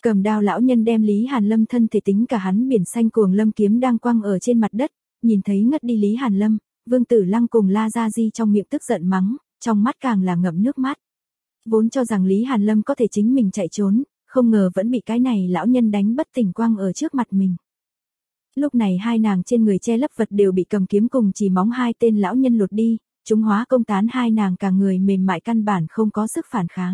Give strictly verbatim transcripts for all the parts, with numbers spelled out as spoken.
Cầm đao lão nhân đem Lý Hàn Lâm thân thể tính cả hắn biển xanh cuồng lâm kiếm đang quăng ở trên mặt đất, nhìn thấy ngất đi Lý Hàn Lâm, Vương Tử Lăng cùng La Gia Di trong miệng tức giận mắng, trong mắt càng là ngậm nước mắt. Vốn cho rằng Lý Hàn Lâm có thể chính mình chạy trốn, không ngờ vẫn bị cái này lão nhân đánh bất tỉnh quăng ở trước mặt mình. Lúc này hai nàng trên người che lấp vật đều bị cầm kiếm cùng chỉ móng hai tên lão nhân lột đi, chúng hóa công tán hai nàng cả người mềm mại căn bản không có sức phản kháng.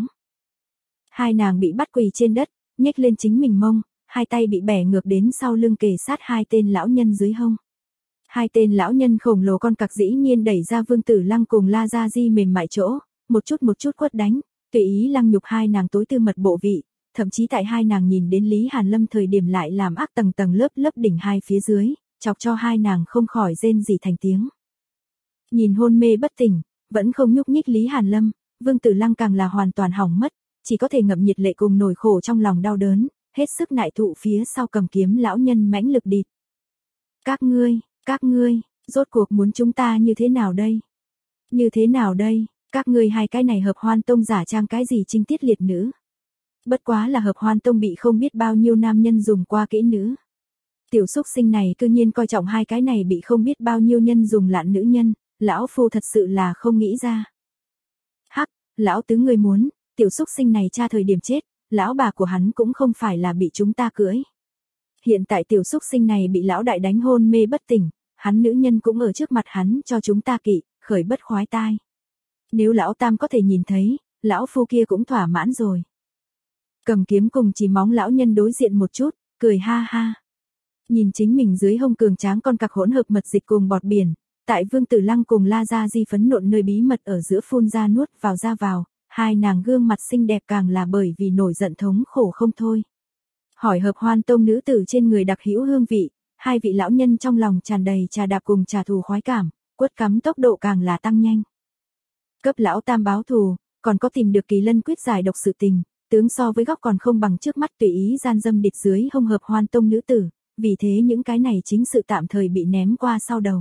Hai nàng bị bắt quỳ trên đất, nhếch lên chính mình mông, hai tay bị bẻ ngược đến sau lưng kề sát hai tên lão nhân dưới hông. Hai tên lão nhân khổng lồ con cặc dĩ nhiên đẩy ra Vương Tử Lăng cùng La Gia Di mềm mại chỗ, một chút một chút quất đánh, tùy ý lăng nhục hai nàng tối tư mật bộ vị, thậm chí tại hai nàng nhìn đến Lý Hàn Lâm thời điểm lại làm ác tầng tầng lớp lớp đỉnh hai phía dưới, chọc cho hai nàng không khỏi rên rỉ thành tiếng. Nhìn hôn mê bất tỉnh, vẫn không nhúc nhích Lý Hàn Lâm, Vương Tử Lăng càng là hoàn toàn hỏng mất, chỉ có thể ngậm nhiệt lệ cùng nổi khổ trong lòng đau đớn, hết sức nại thụ phía sau cầm kiếm lão nhân mãnh lực địt. Các ngươi, các ngươi, rốt cuộc muốn chúng ta như thế nào đây? Như thế nào đây? Các ngươi hai cái này hợp hoan tông giả trang cái gì trinh tiết liệt nữ? Bất quá là hợp hoan tông bị không biết bao nhiêu nam nhân dùng qua kỹ nữ. Tiểu xúc sinh này cư nhiên coi trọng hai cái này bị không biết bao nhiêu nhân dùng lạn nữ nhân, lão phu thật sự là không nghĩ ra. Hắc, lão tứ người muốn, tiểu xúc sinh này tra thời điểm chết, lão bà của hắn cũng không phải là bị chúng ta cưỡi. Hiện tại tiểu xúc sinh này bị lão đại đánh hôn mê bất tỉnh, hắn nữ nhân cũng ở trước mặt hắn cho chúng ta kỵ, khởi bất khoái tai. Nếu lão tam có thể nhìn thấy, lão phu kia cũng thỏa mãn rồi. Cầm kiếm cùng chỉ móng lão nhân đối diện một chút, cười ha ha. Nhìn chính mình dưới hông cường tráng con cặc hỗn hợp mật dịch cùng bọt biển, tại Vương Tử Lăng cùng La Gia Di phấn nộn nơi bí mật ở giữa phun ra nuốt vào ra vào, hai nàng gương mặt xinh đẹp càng là bởi vì nổi giận thống khổ không thôi. Hỏi hợp hoan tông nữ tử trên người đặc hữu hương vị, hai vị lão nhân trong lòng tràn đầy trà đạp cùng trà thù khoái cảm, quất cắm tốc độ càng là tăng nhanh. Cấp lão tam báo thù, còn có tìm được kỳ lân quyết giải độc sự tình, tướng so với góc còn không bằng trước mắt tùy ý gian dâm địch dưới hông hợp hoan tông nữ tử, vì thế những cái này chính sự tạm thời bị ném qua sau đầu.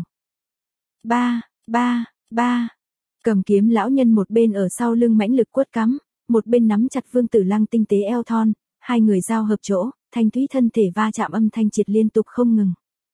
Ba, ba, ba, cầm kiếm lão nhân một bên ở sau lưng mãnh lực quất cắm, một bên nắm chặt Vương Tử Lăng tinh tế eo thon, hai người giao hợp chỗ, thanh thúy thân thể va chạm âm thanh triệt liên tục không ngừng.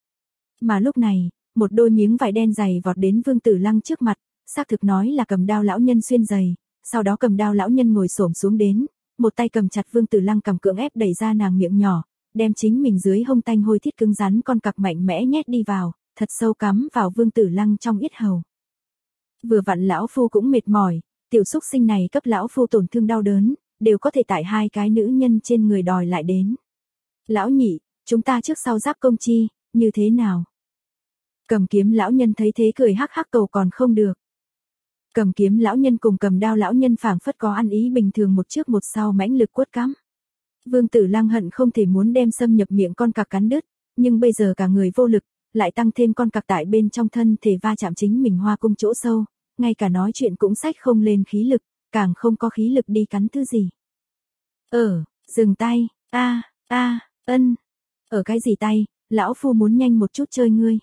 Mà lúc này, một đôi miếng vải đen dày vọt đến Vương Tử Lăng trước mặt, xác thực nói là cầm đao lão nhân xuyên giày, sau đó cầm đao lão nhân ngồi xổm xuống đến, một tay cầm chặt Vương Tử Lăng cầm cưỡng ép đẩy ra nàng miệng nhỏ, đem chính mình dưới hông tanh hôi thiết cứng rắn con cặc mạnh mẽ nhét đi vào, thật sâu cắm vào Vương Tử Lăng trong yết hầu. Vừa vặn lão phu cũng mệt mỏi, tiểu xúc sinh này cấp lão phu tổn thương đau đớn, đều có thể tại hai cái nữ nhân trên người đòi lại đến. Lão nhị, chúng ta trước sau giáp công chi, như thế nào? Cầm kiếm lão nhân thấy thế cười hắc hắc cầu còn không được. Cầm kiếm lão nhân cùng cầm đao lão nhân phảng phất có ăn ý bình thường một trước một sau mãnh lực quất cắm. Vương Tử Lăng hận không thể muốn đem xâm nhập miệng con cặc cắn đứt, nhưng bây giờ cả người vô lực, lại tăng thêm con cặc tại bên trong thân thể va chạm chính mình hoa cung chỗ sâu, ngay cả nói chuyện cũng xách không lên khí lực, càng không có khí lực đi cắn thứ gì. Ở, dừng tay, a, a, ân. Ở cái gì tay, lão phu muốn nhanh một chút chơi ngươi.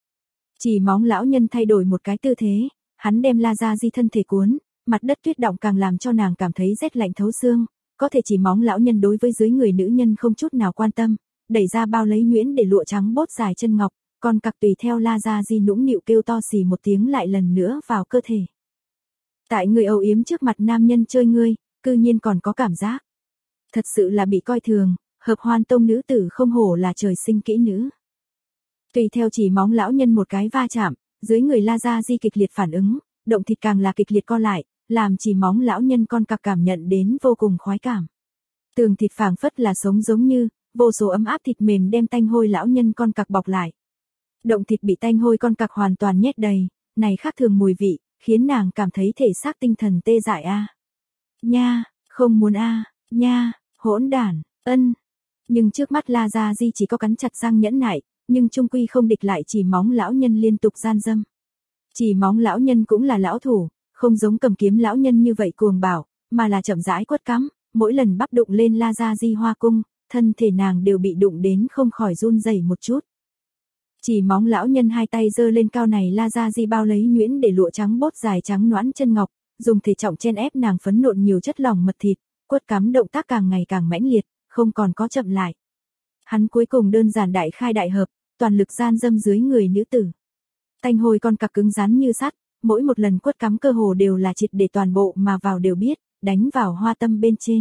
Chỉ móng lão nhân thay đổi một cái tư thế, hắn đem La Gia Di thân thể cuốn, mặt đất tuyết động càng làm cho nàng cảm thấy rét lạnh thấu xương, có thể chỉ móng lão nhân đối với dưới người nữ nhân không chút nào quan tâm, đẩy ra bao lấy nhuyễn để lụa trắng bốt dài chân ngọc, còn cặc tùy theo La Gia Di nũng nịu kêu to xì một tiếng lại lần nữa vào cơ thể. Tại người âu yếm trước mặt nam nhân chơi ngươi, cư nhiên còn có cảm giác. Thật sự là bị coi thường, hợp hoan tông nữ tử không hổ là trời sinh kỹ nữ. Tùy theo chỉ móng lão nhân một cái va chạm, dưới người La Gia Di kịch liệt phản ứng, động thịt càng là kịch liệt co lại, làm chỉ móng lão nhân con cặc cảm nhận đến vô cùng khoái cảm. Tường thịt phảng phất là sống giống như, vô số ấm áp thịt mềm đem tanh hôi lão nhân con cặc bọc lại. Động thịt bị tanh hôi con cặc hoàn toàn nhét đầy, này khác thường mùi vị, khiến nàng cảm thấy thể xác tinh thần tê dại a. Nha, không muốn a, nha, hỗn đản, ân. Nhưng trước mắt La Gia Di chỉ có cắn chặt răng nhẫn nại, nhưng trung quy không địch lại chỉ móng lão nhân liên tục gian dâm. Chỉ móng lão nhân cũng là lão thủ, không giống cầm kiếm lão nhân như vậy cuồng bảo, mà là chậm rãi quất cắm, mỗi lần bắp đụng lên La Gia Di hoa cung, thân thể nàng đều bị đụng đến không khỏi run rẩy một chút. Chỉ móng lão nhân hai tay giơ lên cao này La Gia Di bao lấy nhuyễn để lụa trắng bốt dài trắng nõn chân ngọc, dùng thể trọng chen ép nàng phấn nộn nhiều chất lỏng mật thịt, quất cắm động tác càng ngày càng mãnh liệt, không còn có chậm lại. Hắn cuối cùng đơn giản đại khai đại hợp, toàn lực gian dâm dưới người nữ tử. Tanh hôi con cặc cứng rắn như sắt, mỗi một lần quất cắm cơ hồ đều là triệt để toàn bộ mà vào đều biết, đánh vào hoa tâm bên trên.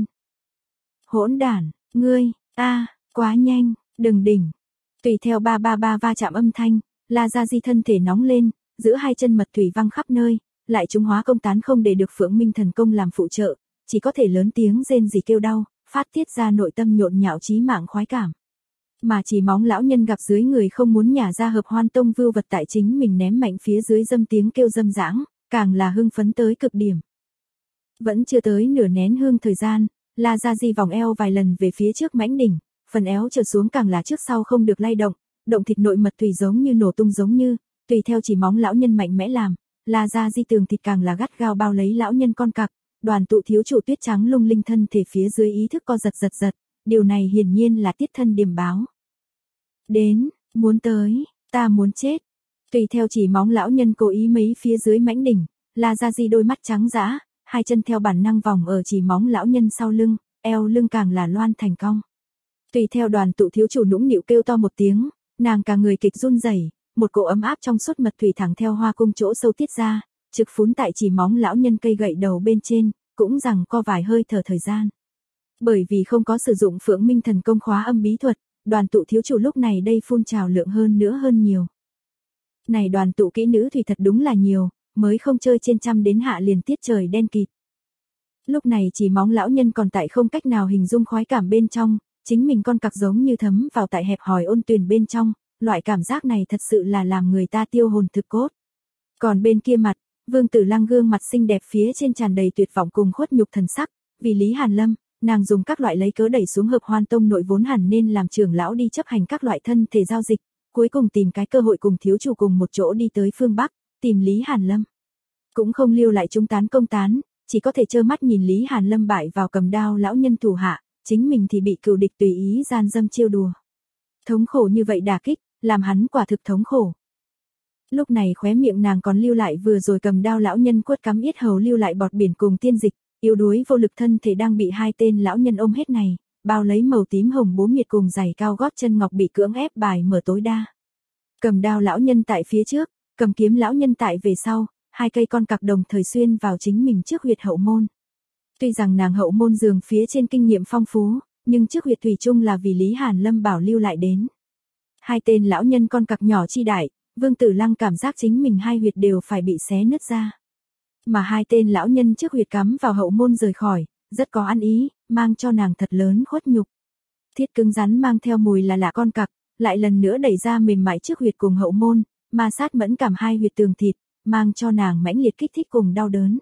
Hỗn đản, ngươi, a, quá nhanh, đừng đỉnh. Tùy theo ba ba ba va chạm âm thanh, La Gia Di thân thể nóng lên, giữa hai chân mật thủy văng khắp nơi, lại chúng hóa công tán không để được Phượng Minh thần công làm phụ trợ, chỉ có thể lớn tiếng rên rỉ kêu đau, phát tiết ra nội tâm nhộn nhạo chí mạng khoái cảm. Mà chỉ móng lão nhân gặp dưới người không muốn nhả ra hợp hoan tông vưu vật tại chính mình ném mạnh phía dưới dâm tiếng kêu dâm dãng, càng là hưng phấn tới cực điểm. Vẫn chưa tới nửa nén hương thời gian, La Gia Di vòng eo vài lần về phía trước mãnh đỉnh, phần éo trở xuống càng là trước sau không được lay động, động thịt nội mật thủy giống như nổ tung giống như, tùy theo chỉ móng lão nhân mạnh mẽ làm, La Gia Di tường thịt càng là gắt gao bao lấy lão nhân con cặc, đoàn tụ thiếu chủ tuyết trắng lung linh thân thể phía dưới ý thức co giật giật giật, điều này hiển nhiên là tiết thân điềm báo. Đến, muốn tới, ta muốn chết. Tùy theo chỉ móng lão nhân cố ý mấy phía dưới mãnh đỉnh, La Gia Di đôi mắt trắng dã, hai chân theo bản năng vòng ở chỉ móng lão nhân sau lưng, eo lưng càng là loan thành cong. Tùy theo đoàn tụ thiếu chủ nũng nịu kêu to một tiếng, nàng cả người kịch run rẩy, một cỗ ấm áp trong suốt mật thủy thẳng theo hoa cung chỗ sâu tiết ra, trực phún tại chỉ móng lão nhân cây gậy đầu bên trên, cũng rằng co vài hơi thở thời gian. Bởi vì không có sử dụng Phượng Minh thần công khóa âm bí thuật, đoàn tụ thiếu chủ lúc này đây phun trào lượng hơn nữa hơn nhiều. Này đoàn tụ kỹ nữ thì thật đúng là nhiều, mới không chơi trên trăm đến hạ liền tiết trời đen kịt. Lúc này chỉ móng lão nhân còn tại không cách nào hình dung khoái cảm bên trong, chính mình con cặc giống như thấm vào tại hẹp hòi ôn tuyền bên trong, loại cảm giác này thật sự là làm người ta tiêu hồn thực cốt. Còn bên kia mặt, Vương Tử Lăng gương mặt xinh đẹp phía trên tràn đầy tuyệt vọng cùng khuất nhục thần sắc, vì Lý Hàn Lâm, nàng dùng các loại lấy cớ đẩy xuống hợp hoan tông nội vốn hẳn nên làm trưởng lão đi chấp hành các loại thân thể giao dịch, cuối cùng tìm cái cơ hội cùng thiếu chủ cùng một chỗ đi tới phương Bắc, tìm Lý Hàn Lâm. Cũng không lưu lại chúng tán công tán, chỉ có thể trơ mắt nhìn Lý Hàn Lâm bại vào cầm đao lão nhân thủ hạ, chính mình thì bị cừu địch tùy ý gian dâm chiêu đùa. Thống khổ như vậy đả kích, làm hắn quả thực thống khổ. Lúc này khóe miệng nàng còn lưu lại vừa rồi cầm đao lão nhân quất cắm yết hầu lưu lại bọt biển cùng tiên dịch, yếu đuối vô lực thân thể đang bị hai tên lão nhân ôm hết này, bao lấy màu tím hồng bố miệt cùng giày cao gót chân ngọc bị cưỡng ép bài mở tối đa. Cầm đao lão nhân tại phía trước, cầm kiếm lão nhân tại về sau, hai cây con cặc đồng thời xuyên vào chính mình trước huyệt hậu môn. Tuy rằng nàng hậu môn giường phía trên kinh nghiệm phong phú, nhưng trước huyệt thủy chung là vì Lý Hàn Lâm bảo lưu lại đến. Hai tên lão nhân con cặc nhỏ chi đại, Vương Tử Lăng cảm giác chính mình hai huyệt đều phải bị xé nứt ra. Mà hai tên lão nhân trước huyệt cắm vào hậu môn rời khỏi, rất có ăn ý, mang cho nàng thật lớn khuất nhục. Thiết cứng rắn mang theo mùi là lạ con cặc, lại lần nữa đẩy ra mềm mại trước huyệt cùng hậu môn, ma sát mẫn cảm hai huyệt tường thịt, mang cho nàng mãnh liệt kích thích cùng đau đớn.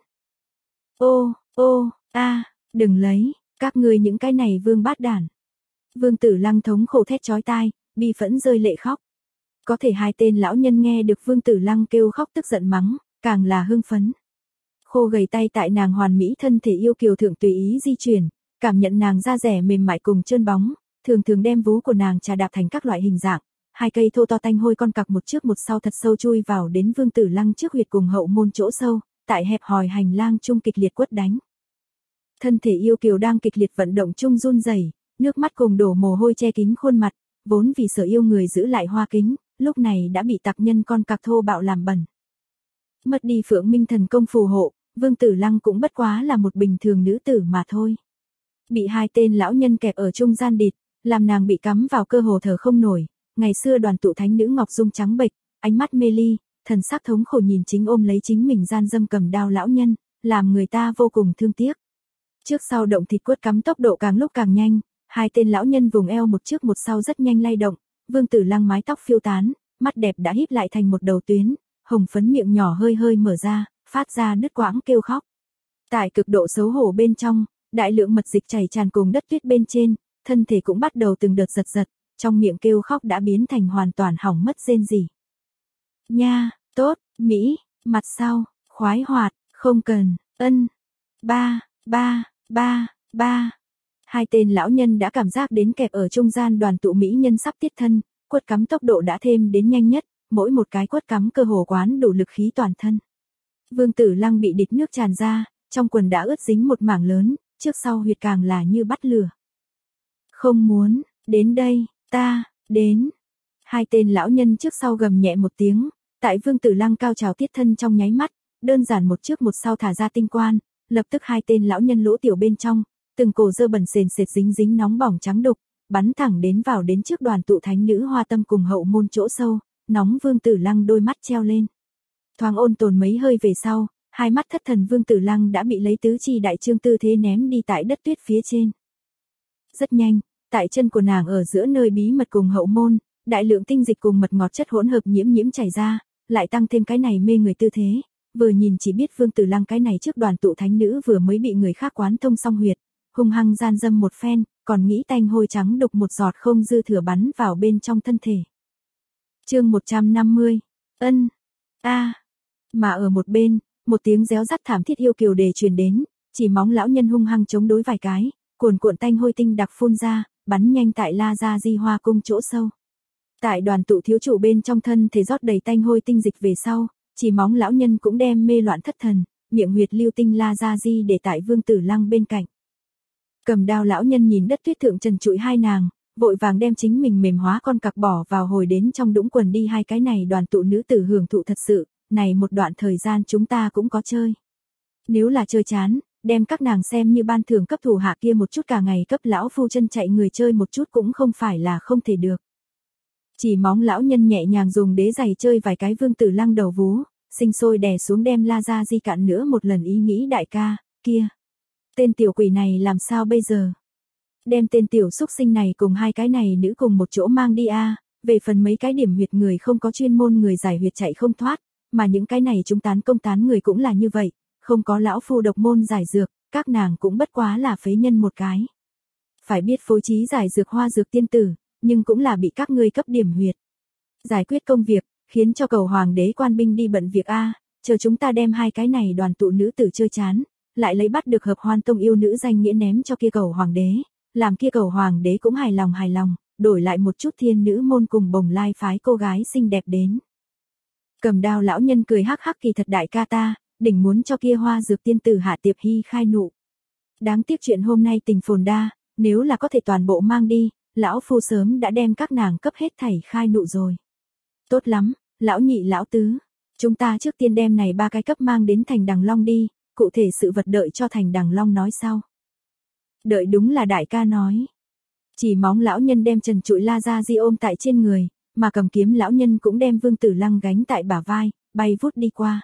Ô, ô, a, đừng lấy, các ngươi những cái này vương bát đản. Vương Tử Lăng thống khổ thét chói tai, bi phẫn rơi lệ khóc. Có thể hai tên lão nhân nghe được Vương Tử Lăng kêu khóc tức giận mắng, càng là hưng phấn. Khô gầy tay tại nàng hoàn mỹ thân thể yêu kiều thượng tùy ý di chuyển, cảm nhận nàng da rẻ mềm mại cùng trơn bóng, thường thường đem vú của nàng trà đạp thành các loại hình dạng. Hai cây thô to tanh hôi con cặc một trước một sau thật sâu chui vào đến Vương Tử Lăng trước huyệt cùng hậu môn chỗ sâu, tại hẹp hòi hành lang chung kịch liệt quất đánh. Thân thể yêu kiều đang kịch liệt vận động chung run rẩy, nước mắt cùng đổ mồ hôi che kín khuôn mặt, vốn vì sợ yêu người giữ lại hoa kính, lúc này đã bị tặc nhân con cặc thô bạo làm bẩn. Mất đi Phượng Minh thần công phù hộ, Vương Tử Lăng cũng bất quá là một bình thường nữ tử mà thôi. Bị hai tên lão nhân kẹp ở trung gian địt, làm nàng bị cắm vào cơ hồ thở không nổi. Ngày xưa đoàn tụ thánh nữ Ngọc Dung trắng bệch, ánh mắt mê ly, thần sắc thống khổ nhìn chính ôm lấy chính mình gian dâm cầm đao lão nhân, làm người ta vô cùng thương tiếc. Trước sau động thịt quất cắm tốc độ càng lúc càng nhanh, hai tên lão nhân vùng eo một trước một sau rất nhanh lay động, Vương Tử Lăng mái tóc phiêu tán, mắt đẹp đã híp lại thành một đầu tuyến, hồng phấn miệng nhỏ hơi hơi mở ra, phát ra đứt quãng kêu khóc. Tại cực độ xấu hổ bên trong, đại lượng mật dịch chảy tràn cùng đất tuyết bên trên, thân thể cũng bắt đầu từng đợt giật giật, trong miệng kêu khóc đã biến thành hoàn toàn hỏng mất rên rỉ. Nha, tốt, Mỹ, mặt sau, khoái hoạt, không cần, ân, ba, ba, ba, ba. Hai tên lão nhân đã cảm giác đến kẹp ở trung gian đoàn tụ mỹ nhân sắp tiết thân, quất cắm tốc độ đã thêm đến nhanh nhất, mỗi một cái quất cắm cơ hồ quán đủ lực khí toàn thân. Vương Tử Lăng bị đít nước tràn ra, trong quần đã ướt dính một mảng lớn, trước sau huyệt càng là như bắt lửa. Không muốn, đến đây, ta, đến. Hai tên lão nhân trước sau gầm nhẹ một tiếng, tại Vương Tử Lăng cao trào tiết thân trong nháy mắt, đơn giản một trước một sau thả ra tinh quan, lập tức hai tên lão nhân lỗ tiểu bên trong, từng cổ dơ bẩn sền sệt dính dính nóng bỏng trắng đục, bắn thẳng đến vào đến trước đoàn tụ thánh nữ Hoa Tâm cùng hậu môn chỗ sâu, nóng Vương Tử Lăng đôi mắt treo lên. Thoáng ôn tồn mấy hơi về sau, hai mắt thất thần Vương Tử Lăng đã bị lấy tứ chi đại trương tư thế ném đi tại đất tuyết phía trên. Rất nhanh, tại chân của nàng ở giữa nơi bí mật cùng hậu môn, đại lượng tinh dịch cùng mật ngọt chất hỗn hợp nhiễm nhiễm chảy ra, lại tăng thêm cái này mê người tư thế, vừa nhìn chỉ biết Vương Tử Lăng cái này trước đoàn tụ thánh nữ vừa mới bị người khác quán thông xong huyệt, hung hăng gian dâm một phen, còn nghĩ tanh hôi trắng đục một giọt không dư thừa bắn vào bên trong thân thể. Chương một trăm năm mươi. Ân. A. Mà ở một bên, một tiếng réo rắt thảm thiết yêu kiều đề truyền đến, chỉ móng lão nhân hung hăng chống đối vài cái, cuồn cuộn tanh hôi tinh đặc phun ra, bắn nhanh tại La Gia Di Hoa cung chỗ sâu. Tại đoàn tụ thiếu chủ bên trong thân thể rót đầy tanh hôi tinh dịch về sau, chỉ móng lão nhân cũng đem mê loạn thất thần, miệng huyệt lưu tinh La Gia Di để tại Vương Tử Lăng bên cạnh. Cầm đao lão nhân nhìn đất tuyết thượng trần trụi hai nàng, vội vàng đem chính mình mềm hóa con cặc bỏ vào hồi đến trong đũng quần đi hai cái này đoàn tụ nữ tử hưởng thụ thật sự, này một đoạn thời gian chúng ta cũng có chơi. Nếu là chơi chán, đem các nàng xem như ban thưởng cấp thủ hạ kia một chút cả ngày cấp lão phu chân chạy người chơi một chút cũng không phải là không thể được. Chỉ móng lão nhân nhẹ nhàng dùng đế giày chơi vài cái Vương Tử Lăng đầu vú, sinh sôi đè xuống đem La Gia Di cạn nữa một lần ý nghĩ đại ca, kia. Tên tiểu quỷ này làm sao bây giờ? Đem tên tiểu xúc sinh này cùng hai cái này nữ cùng một chỗ mang đi a. Về phần mấy cái điểm huyệt người không có chuyên môn người giải huyệt chạy không thoát, mà những cái này chúng tán công tán người cũng là như vậy, không có lão phu độc môn giải dược, các nàng cũng bất quá là phế nhân một cái. Phải biết phối trí giải dược hoa dược tiên tử, nhưng cũng là bị các ngươi cấp điểm huyệt. Giải quyết công việc, khiến cho cầu hoàng đế quan binh đi bận việc a, chờ chúng ta đem hai cái này đoàn tụ nữ tử chơi chán, lại lấy bắt được hợp hoan tông yêu nữ danh nghĩa ném cho kia cầu hoàng đế, làm kia cầu hoàng đế cũng hài lòng hài lòng, đổi lại một chút thiên nữ môn cùng bồng lai phái cô gái xinh đẹp đến. Cầm đao lão nhân cười hắc hắc kỳ thật đại ca ta, đỉnh muốn cho kia hoa dược tiên tử hạ tiệp hy khai nụ. Đáng tiếc chuyện hôm nay tình phồn đa, nếu là có thể toàn bộ mang đi, lão phu sớm đã đem các nàng cấp hết thảy khai nụ rồi. Tốt lắm, lão nhị lão tứ, chúng ta trước tiên đem này ba cái cấp mang đến thành Đằng Long đi, cụ thể sự vật đợi cho thành Đằng Long nói sau. Đợi đúng là đại ca nói. Chỉ móng lão nhân đem trần trụi La Gia Di ôm tại trên người, mà cầm kiếm lão nhân cũng đem Vương Tử Lăng gánh tại bả vai, bay vút đi qua.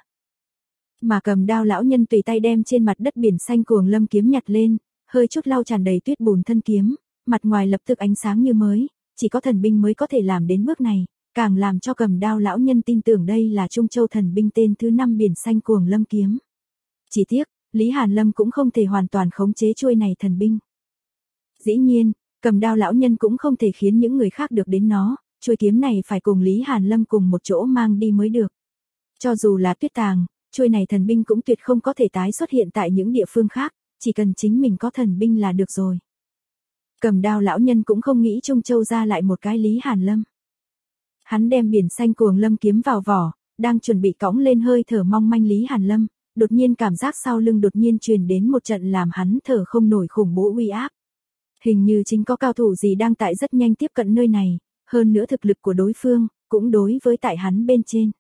Mà cầm đao lão nhân tùy tay đem trên mặt đất biển xanh cuồng lâm kiếm nhặt lên, hơi chút lau tràn đầy tuyết bùn thân kiếm, mặt ngoài lập tức ánh sáng như mới, chỉ có thần binh mới có thể làm đến bước này, càng làm cho cầm đao lão nhân tin tưởng đây là Trung Châu thần binh tên thứ năm biển xanh cuồng lâm kiếm. Chỉ tiếc, Lý Hàn Lâm cũng không thể hoàn toàn khống chế chuôi này thần binh. Dĩ nhiên, cầm đao lão nhân cũng không thể khiến những người khác được đến nó, chuôi kiếm này phải cùng Lý Hàn Lâm cùng một chỗ mang đi mới được. Cho dù là tuyết tàng, chuôi này thần binh cũng tuyệt không có thể tái xuất hiện tại những địa phương khác, chỉ cần chính mình có thần binh là được rồi. Cầm đao lão nhân cũng không nghĩ Trung Châu ra lại một cái Lý Hàn Lâm. Hắn đem biển xanh cuồng lâm kiếm vào vỏ, đang chuẩn bị cõng lên hơi thở mong manh Lý Hàn Lâm, đột nhiên cảm giác sau lưng đột nhiên truyền đến một trận làm hắn thở không nổi khủng bố uy áp. Hình như chính có cao thủ gì đang tại rất nhanh tiếp cận nơi này, hơn nữa thực lực của đối phương, cũng đối với tại hắn bên trên.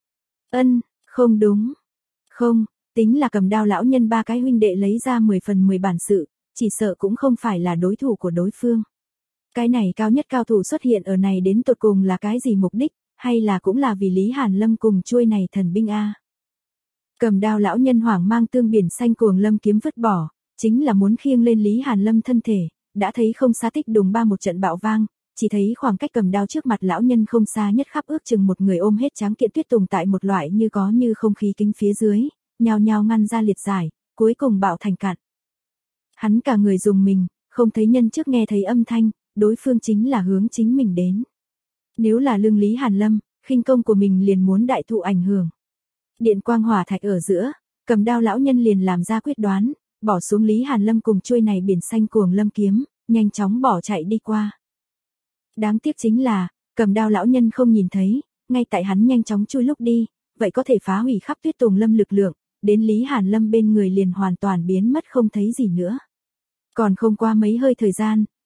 Ân, không đúng. Không, tính là cầm đao lão nhân ba cái huynh đệ lấy ra mười phần mười bản sự, chỉ sợ cũng không phải là đối thủ của đối phương. Cái này cao nhất cao thủ xuất hiện ở này đến tột cùng là cái gì mục đích, hay là cũng là vì Lý Hàn Lâm cùng chuôi này thần binh a? Cầm đao lão nhân hoảng mang tương biển xanh cuồng lâm kiếm vứt bỏ, chính là muốn khiêng lên Lý Hàn Lâm thân thể, đã thấy không xa tích đùng ba một trận bạo vang, chỉ thấy khoảng cách cầm đao trước mặt lão nhân không xa nhất khắp ước chừng một người ôm hết tráng kiện tuyết tùng tại một loại như có như không khí kính phía dưới, nhao nhao ngăn ra liệt giải, cuối cùng bạo thành cạn. Hắn cả người dùng mình, không thấy nhân trước nghe thấy âm thanh, đối phương chính là hướng chính mình đến. Nếu là lương Lý Hàn Lâm, khinh công của mình liền muốn đại thụ ảnh hưởng. Điện quang hỏa thạch ở giữa, cầm đao lão nhân liền làm ra quyết đoán, bỏ xuống Lý Hàn Lâm cùng chuôi này biển xanh cuồng lâm kiếm, nhanh chóng bỏ chạy đi qua. Đáng tiếc chính là, cầm đao lão nhân không nhìn thấy, ngay tại hắn nhanh chóng chui lúc đi, vậy có thể phá hủy khắp tuyết tùng lâm lực lượng, đến Lý Hàn Lâm bên người liền hoàn toàn biến mất không thấy gì nữa. Còn không qua mấy hơi thời gian,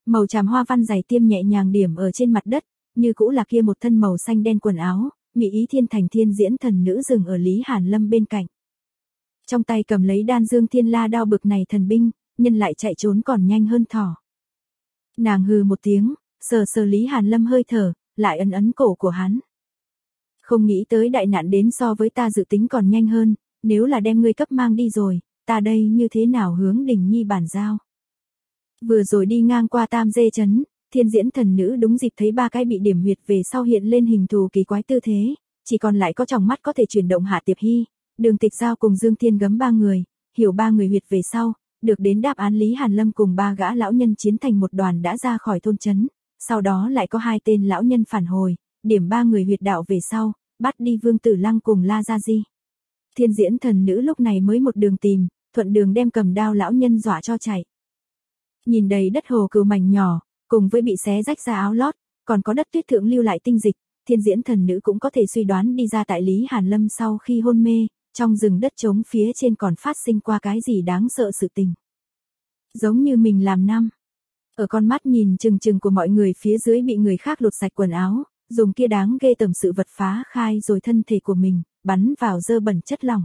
Màu tràm hoa văn dày tiêm nhẹ nhàng điểm ở trên mặt đất, như cũ là kia một thân màu xanh đen quần áo, mỹ ý thiên thành thiên diễn thần nữ dừng ở Lý Hàn Lâm bên cạnh. Trong tay cầm lấy đan dương thiên la đao bực này thần binh, nhân lại chạy trốn còn nhanh hơn thỏ. Nàng hừ một tiếng, sờ sờ Lý Hàn Lâm hơi thở, lại ấn ấn cổ của hắn. Không nghĩ tới đại nạn đến so với ta dự tính còn nhanh hơn, nếu là đem ngươi cấp mang đi rồi, ta đây như thế nào hướng Đình Nhi bàn giao. Vừa rồi đi ngang qua Tam Dê Trấn, thiên diễn thần nữ đúng dịp thấy ba cái bị điểm huyệt về sau hiện lên hình thù kỳ quái tư thế, chỉ còn lại có tròng mắt có thể chuyển động Hạ Tiệp Hy, Đường Tịch Giao cùng Dương Thiên Gấm ba người, hiểu ba người huyệt về sau, được đến đáp án Lý Hàn Lâm cùng ba gã lão nhân chiến thành một đoàn đã ra khỏi thôn trấn, sau đó lại có hai tên lão nhân phản hồi, điểm ba người huyệt đạo về sau, bắt đi Vương Tử Lăng cùng La Gia Di. Thiên diễn thần nữ lúc này mới một đường tìm, thuận đường đem cầm đao lão nhân dọa cho chạy. Nhìn đầy đất hồ cừu mảnh nhỏ, cùng với bị xé rách ra áo lót, còn có đất tuyết thượng lưu lại tinh dịch, thiên diễn thần nữ cũng có thể suy đoán đi ra tại Lý Hàn Lâm sau khi hôn mê, trong rừng đất trống phía trên còn phát sinh qua cái gì đáng sợ sự tình. Giống như mình làm năm. Ở con mắt nhìn chừng chừng của mọi người phía dưới bị người khác lột sạch quần áo, dùng kia đáng ghê tởm sự vật phá khai rồi thân thể của mình, bắn vào dơ bẩn chất lỏng.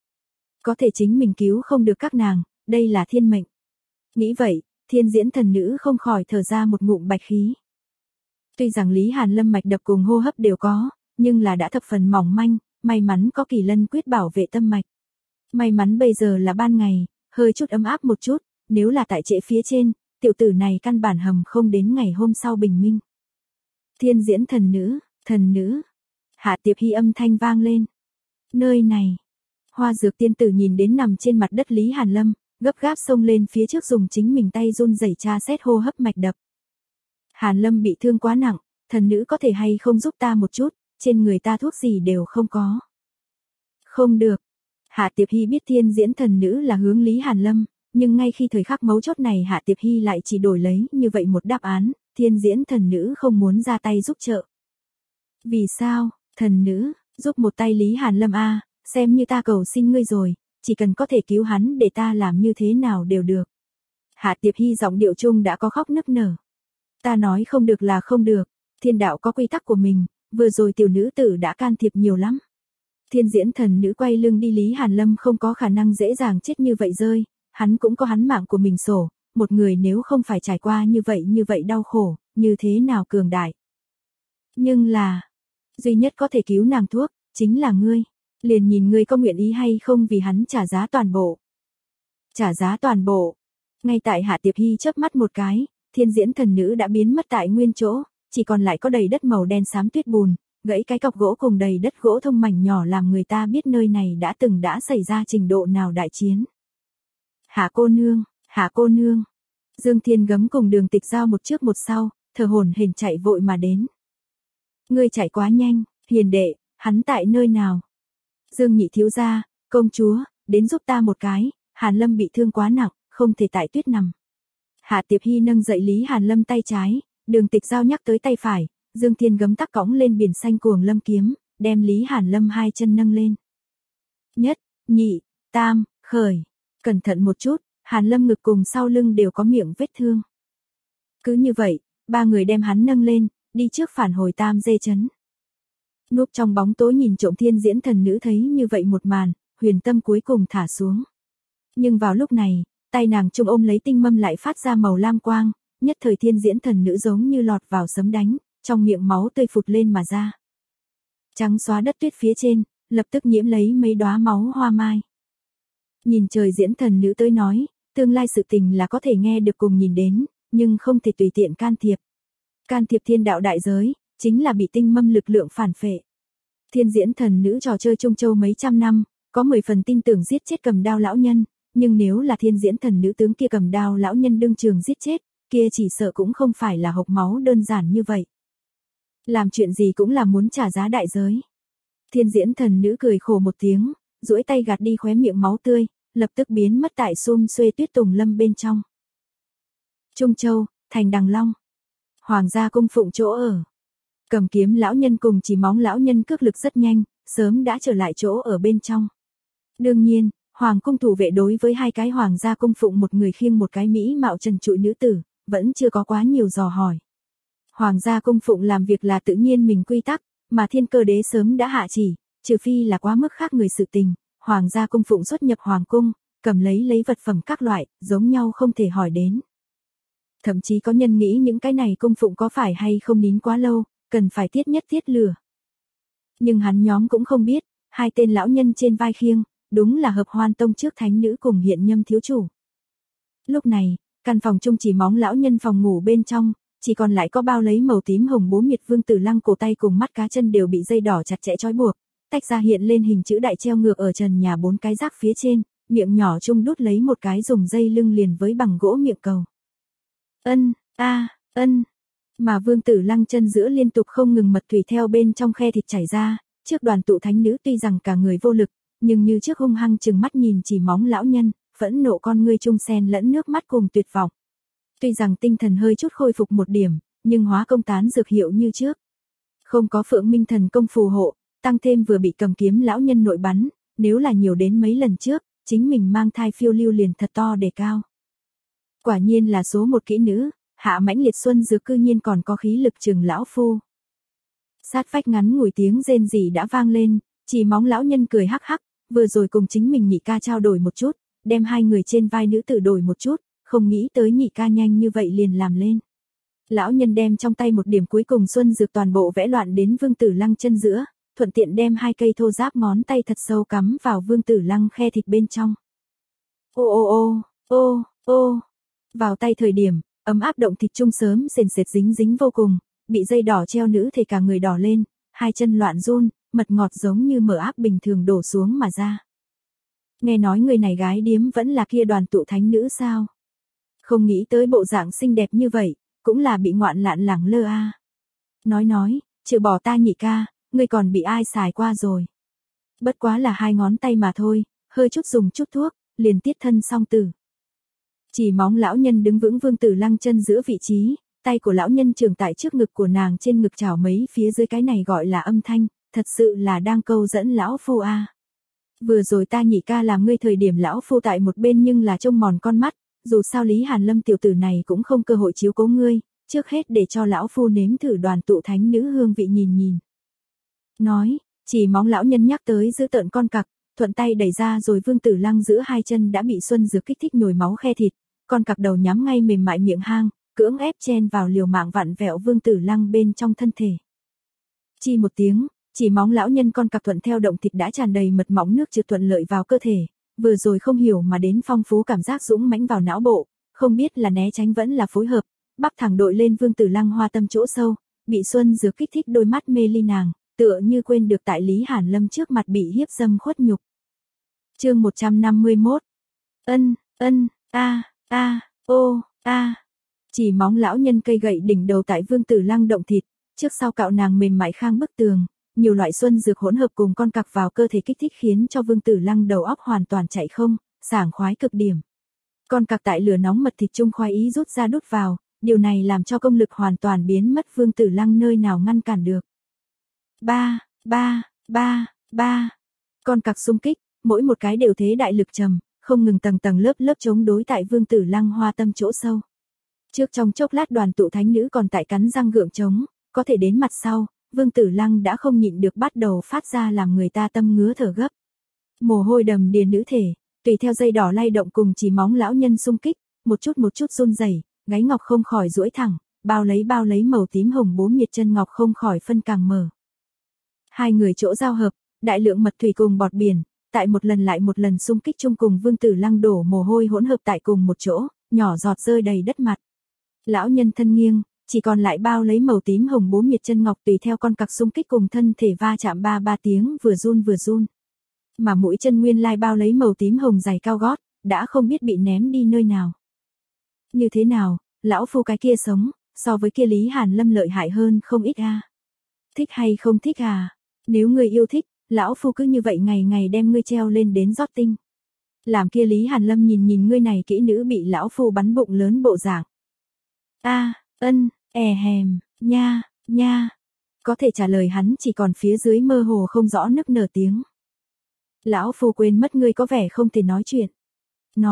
Có thể chính mình cứu không được các nàng, đây là thiên mệnh. Nghĩ vậy, thiên diễn thần nữ không khỏi thở ra một ngụm bạch khí. Tuy rằng Lý Hàn Lâm mạch đập cùng hô hấp đều có, nhưng là đã thập phần mỏng manh, may mắn có kỳ lân quyết bảo vệ tâm mạch. May mắn bây giờ là ban ngày, hơi chút ấm áp một chút, nếu là tại trễ phía trên, tiểu tử này căn bản hầm không đến ngày hôm sau bình minh. Thiên diễn thần nữ, thần nữ. Hạ Tiệp Hy âm thanh vang lên. Nơi này. Hoa Dược tiên tử nhìn đến nằm trên mặt đất Lý Hàn Lâm, gấp gáp xông lên phía trước dùng chính mình tay run rẩy tra xét hô hấp mạch đập. Hàn Lâm bị thương quá nặng, thần nữ có thể hay không giúp ta một chút, trên người ta thuốc gì đều không có. Không được. Hạ Tiệp Hy biết thiên diễn thần nữ là hướng Lý Hàn Lâm, nhưng ngay khi thời khắc mấu chốt này Hạ Tiệp Hy lại chỉ đổi lấy như vậy một đáp án, thiên diễn thần nữ không muốn ra tay giúp trợ. Vì sao, thần nữ, giúp một tay Lý Hàn Lâm a, à, xem như ta cầu xin ngươi rồi, chỉ cần có thể cứu hắn để ta làm như thế nào đều được. Hạ Tiệp Hy giọng điệu chung đã có khóc nức nở. Ta nói không được là không được, thiên đạo có quy tắc của mình, vừa rồi tiểu nữ tử đã can thiệp nhiều lắm. Thiên diễn thần nữ quay lưng đi Lý Hàn Lâm không có khả năng dễ dàng chết như vậy rơi, hắn cũng có hắn mạng của mình sổ, một người nếu không phải trải qua như vậy như vậy đau khổ, như thế nào cường đại. Nhưng là, duy nhất có thể cứu nàng thuốc, chính là ngươi, liền nhìn ngươi có nguyện ý hay không vì hắn trả giá toàn bộ. Trả giá toàn bộ. Ngay tại Hạ Tiệp Hy chớp mắt một cái, thiên diễn thần nữ đã biến mất tại nguyên chỗ, chỉ còn lại có đầy đất màu đen xám tuyết bùn, gãy cái cọc gỗ cùng đầy đất gỗ thông mảnh nhỏ làm người ta biết nơi này đã từng đã xảy ra trình độ nào đại chiến. Hạ cô nương, Hạ cô nương. Dương Thiên Gấm cùng Đường Tịch Giao một trước một sau, thở hổn hển chạy vội mà đến. Ngươi chạy quá nhanh, hiền đệ, hắn tại nơi nào? Dương nhị thiếu gia, công chúa, đến giúp ta một cái, Hàn Lâm bị thương quá nặng, không thể tại tuyết nằm. Hạ Tiệp Hy nâng dậy Lý Hàn Lâm tay trái, Đường Tịch Giao nhắc tới tay phải, Dương Thiên Gấm tắc cõng lên biển xanh cuồng lâm kiếm, đem Lý Hàn Lâm hai chân nâng lên. Nhất, nhị, tam, khởi, cẩn thận một chút, Hàn Lâm ngực cùng sau lưng đều có miệng vết thương. Cứ như vậy, ba người đem hắn nâng lên, đi trước phản hồi Tam Dê Trấn. Núp trong bóng tối nhìn trộm thiên diễn thần nữ thấy như vậy một màn, huyền tâm cuối cùng thả xuống. Nhưng vào lúc này, tay nàng trung ôm lấy tinh mâm lại phát ra màu lam quang, nhất thời thiên diễn thần nữ giống như lọt vào sấm đánh, trong miệng máu tươi phụt lên mà ra. Trắng xóa đất tuyết phía trên, lập tức nhiễm lấy mấy đóa máu hoa mai. Nhìn trời diễn thần nữ tới nói, tương lai sự tình là có thể nghe được cùng nhìn đến, nhưng không thể tùy tiện can thiệp. Can thiệp thiên đạo đại giới, chính là bị tinh mâm lực lượng phản phệ. Thiên diễn thần nữ trò chơi Trung Châu mấy trăm năm, có mười phần tin tưởng giết chết cầm đao lão nhân, nhưng nếu là thiên diễn thần nữ tướng kia cầm đao lão nhân đương trường giết chết, kia chỉ sợ cũng không phải là hộc máu đơn giản như vậy. Làm chuyện gì cũng là muốn trả giá đại giới. Thiên diễn thần nữ cười khổ một tiếng, duỗi tay gạt đi khóe miệng máu tươi, lập tức biến mất tại xum xuê tuyết tùng lâm bên trong. Trung Châu, thành Đằng Long. Hoàng gia cung phụng chỗ ở. Cầm kiếm lão nhân cùng chỉ móng lão nhân cước lực rất nhanh, sớm đã trở lại chỗ ở bên trong. Đương nhiên, hoàng cung thủ vệ đối với hai cái hoàng gia cung phụng một người khiêng một cái mỹ mạo trần trụi nữ tử, vẫn chưa có quá nhiều dò hỏi. Hoàng gia cung phụng làm việc là tự nhiên mình quy tắc, mà thiên cơ đế sớm đã hạ chỉ, trừ phi là quá mức khác người sự tình, hoàng gia cung phụng xuất nhập hoàng cung, cầm lấy lấy vật phẩm các loại, giống nhau không thể hỏi đến. Thậm chí có nhân nghĩ những cái này cung phụng có phải hay không nín quá lâu, cần phải tiết nhất tiết lửa. Nhưng hắn nhóm cũng không biết, hai tên lão nhân trên vai khiêng, đúng là Hợp Hoan Tông trước thánh nữ cùng Hiện Nhâm thiếu chủ. Lúc này, căn phòng chung chỉ móng lão nhân phòng ngủ bên trong, chỉ còn lại có bao lấy màu tím hồng bố miệt Vương Tử Lăng, cổ tay cùng mắt cá chân đều bị dây đỏ chặt chẽ trói buộc, tách ra hiện lên hình chữ đại treo ngược ở trần nhà bốn cái rác phía trên, miệng nhỏ chung đút lấy một cái dùng dây lưng liền với bằng gỗ miệng cầu. Ân, a, ân. Mà Vương Tử Lăng chân giữa liên tục không ngừng mật thủy theo bên trong khe thịt chảy ra, trước đoàn tụ thánh nữ tuy rằng cả người vô lực, nhưng như trước hung hăng chừng mắt nhìn chỉ móng lão nhân, phẫn nộ con ngươi chung xen lẫn nước mắt cùng tuyệt vọng. Tuy rằng tinh thần hơi chút khôi phục một điểm, nhưng hóa công tán dược hiệu như trước. Không có Phượng Minh thần công phù hộ, tăng thêm vừa bị cầm kiếm lão nhân nội bắn, nếu là nhiều đến mấy lần trước, chính mình mang thai phiêu lưu liền thật to đề cao. Quả nhiên là số một kỹ nữ, hạ mãnh liệt xuân dược cư nhiên còn có khí lực chừng lão phu. Sát vách ngắn ngủi tiếng rên rỉ đã vang lên, chỉ móng lão nhân cười hắc hắc, vừa rồi cùng chính mình nhị ca trao đổi một chút, đem hai người trên vai nữ tử đổi một chút, không nghĩ tới nhị ca nhanh như vậy liền làm lên. Lão nhân đem trong tay một điểm cuối cùng xuân dược toàn bộ vẽ loạn đến Vương Tử Lăng chân giữa, thuận tiện đem hai cây thô giáp ngón tay thật sâu cắm vào Vương Tử Lăng khe thịt bên trong. Ô ô ô, ô, ô, vào tay thời điểm, ấm áp động thịt trung sớm sền sệt dính dính vô cùng, bị dây đỏ treo nữ thể cả người đỏ lên, hai chân loạn run, mật ngọt giống như mở áp bình thường đổ xuống mà ra. Nghe nói người này gái điếm vẫn là kia đoàn tụ thánh nữ sao? Không nghĩ tới bộ dạng xinh đẹp như vậy, cũng là bị ngoạn lạn lẳng lơ a. À. Nói nói, trừ bỏ ta nhị ca, ngươi còn bị ai xài qua rồi. Bất quá là hai ngón tay mà thôi, hơi chút dùng chút thuốc, liền tiết thân xong tử. Chỉ móng lão nhân đứng vững Vương Tử Lăng chân giữa vị trí, tay của lão nhân trường tại trước ngực của nàng trên ngực chảo mấy phía dưới, cái này gọi là âm thanh, thật sự là đang câu dẫn lão phu a. À. Vừa rồi ta nhị ca làm ngươi thời điểm lão phu tại một bên nhưng là trông mòn con mắt, dù sao Lý Hàn Lâm tiểu tử này cũng không cơ hội chiếu cố ngươi, trước hết để cho lão phu nếm thử đoàn tụ thánh nữ hương vị nhìn nhìn. Nói, chỉ móng lão nhân nhắc tới giữ tợn con cặc, thuận tay đẩy ra rồi Vương Tử Lăng giữa hai chân đã bị xuân dược kích thích nhồi máu khe thịt, con cặc đầu nhắm ngay mềm mại miệng hang, cưỡng ép chen vào liều mạng vặn vẹo Vương Tử Lăng bên trong thân thể. Chi một tiếng, chỉ móng lão nhân con cặc thuận theo động thịt đã tràn đầy mật mỏng nước trượt thuận lợi vào cơ thể, vừa rồi không hiểu mà đến phong phú cảm giác dũng mãnh vào não bộ, không biết là né tránh vẫn là phối hợp, bắp thẳng đội lên Vương Tử Lăng hoa tâm chỗ sâu, bị xuân dược kích thích đôi mắt mê ly nàng, tựa như quên được tại Lý Hàn Lâm trước mặt bị hiếp dâm khuất nhục. Chương một trăm năm mươi mốt. Ân, ân, a, a, ô, a. Chỉ móng lão nhân cây gậy đỉnh đầu tại Vương Tử Lăng động thịt, trước sau cạo nàng mềm mại khang bức tường, nhiều loại xuân dược hỗn hợp cùng con cặc vào cơ thể kích thích khiến cho Vương Tử Lăng đầu óc hoàn toàn chạy không, sảng khoái cực điểm. Con cặc tại lửa nóng mật thịt trung khoái ý rút ra đút vào, điều này làm cho công lực hoàn toàn biến mất, Vương Tử Lăng nơi nào ngăn cản được. Ba, ba, ba, ba. Con cặc xung kích, mỗi một cái đều thế đại lực trầm, không ngừng tầng tầng lớp lớp chống đối tại Vương Tử Lăng hoa tâm chỗ sâu. Trước trong chốc lát đoàn tụ thánh nữ còn tại cắn răng gượng chống, có thể đến mặt sau, Vương Tử Lăng đã không nhịn được bắt đầu phát ra làm người ta tâm ngứa thở gấp. Mồ hôi đầm đìa nữ thể, tùy theo dây đỏ lay động cùng chỉ móng lão nhân xung kích, một chút một chút run rẩy, gáy ngọc không khỏi duỗi thẳng, bao lấy bao lấy màu tím hồng bố miệt chân ngọc không khỏi phân càng mở. Hai người chỗ giao hợp, đại lượng mật thủy cùng bọt biển, tại một lần lại một lần xung kích chung cùng Vương Tử Lăng đổ mồ hôi hỗn hợp tại cùng một chỗ, nhỏ giọt rơi đầy đất mặt. Lão nhân thân nghiêng, chỉ còn lại bao lấy màu tím hồng bố miệt chân ngọc tùy theo con cặc xung kích cùng thân thể va chạm ba ba tiếng vừa run vừa run. Mà mũi chân nguyên lai bao lấy màu tím hồng giày cao gót, đã không biết bị ném đi nơi nào. Như thế nào, lão phu cái kia sống, so với kia Lý Hàn Lâm lợi hại hơn không ít a. À? Thích hay không thích à? Nếu ngươi yêu thích, lão phu cứ như vậy ngày ngày đem ngươi treo lên đến rót tinh. Làm kia Lý Hàn Lâm nhìn nhìn ngươi này kỹ nữ bị lão phu bắn bụng lớn bộ dạng. A, à, ân, è hèm, nha, nha. Có thể trả lời hắn chỉ còn phía dưới mơ hồ không rõ nức nở tiếng. Lão phu quên mất ngươi có vẻ không thể nói chuyện. Nói,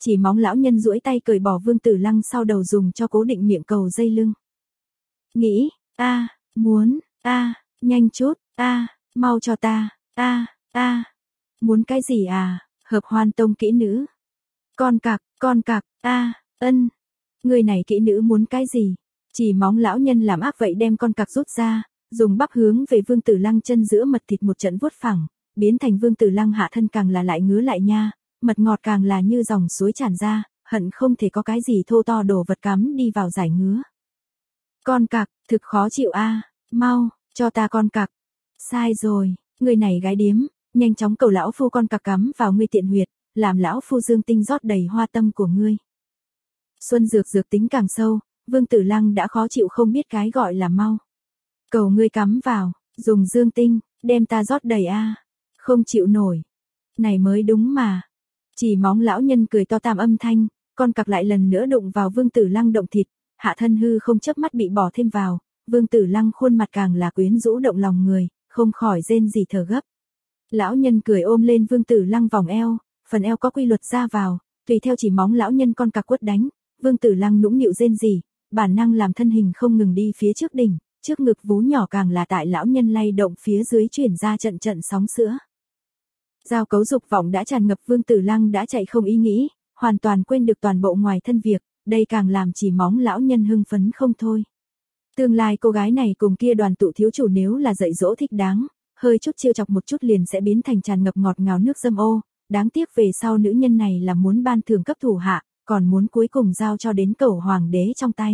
Chỉ móng lão nhân duỗi tay cởi bỏ Vương Tử Lăng sau đầu dùng cho cố định miệng cầu dây lưng. Nghĩ, a, muốn, a, nhanh chút, a, mau cho ta, a, a. Muốn cái gì à? Hợp hoan tông kỹ nữ. Con cặc, con cặc, a, ân. Người này kỹ nữ muốn cái gì? Chỉ móng lão nhân làm ác vậy đem con cặc rút ra, dùng bắp hướng về Vương Tử Lăng chân giữa mật thịt một trận vuốt phẳng, biến thành Vương Tử Lăng hạ thân càng là lại ngứa lại nha, mật ngọt càng là như dòng suối tràn ra, hận không thể có cái gì thô to đổ vật cắm đi vào giải ngứa. Con cặc, thực khó chịu a, mau, cho ta con cặc. Sai rồi, người này gái điếm, nhanh chóng cầu lão phu con cặc cắm vào ngươi tiện huyệt, làm lão phu dương tinh rót đầy hoa tâm của ngươi. Xuân dược dược tính càng sâu, Vương Tử Lăng đã khó chịu không biết cái gọi là mau. Cầu ngươi cắm vào, dùng dương tinh, đem ta rót đầy a. Không chịu nổi. Này mới đúng mà. Chỉ móng lão nhân cười to tam âm thanh, con cặc lại lần nữa đụng vào Vương Tử Lăng động thịt, hạ thân hư không chớp mắt bị bỏ thêm vào, Vương Tử Lăng khuôn mặt càng là quyến rũ động lòng người, không khỏi rên gì thở gấp. Lão nhân cười ôm lên Vương Tử Lăng vòng eo, phần eo có quy luật ra vào, tùy theo chỉ móng lão nhân con cặc quất đánh, Vương Tử Lăng nũng nịu rên gì, bản năng làm thân hình không ngừng đi phía trước đỉnh, trước ngực vú nhỏ càng là tại lão nhân lay động phía dưới chuyển ra trận trận sóng sữa. Giao cấu dục vọng đã tràn ngập, Vương Tử Lăng đã chạy không ý nghĩ, hoàn toàn quên được toàn bộ ngoài thân việc, đây càng làm chỉ móng lão nhân hưng phấn không thôi. Tương lai cô gái này cùng kia đoàn tụ thiếu chủ nếu là dạy dỗ thích đáng, hơi chút chiêu chọc một chút liền sẽ biến thành tràn ngập ngọt ngào nước dâm ô, đáng tiếc về sau nữ nhân này là muốn ban thưởng cấp thủ hạ, còn muốn cuối cùng giao cho đến cẩu hoàng đế trong tay.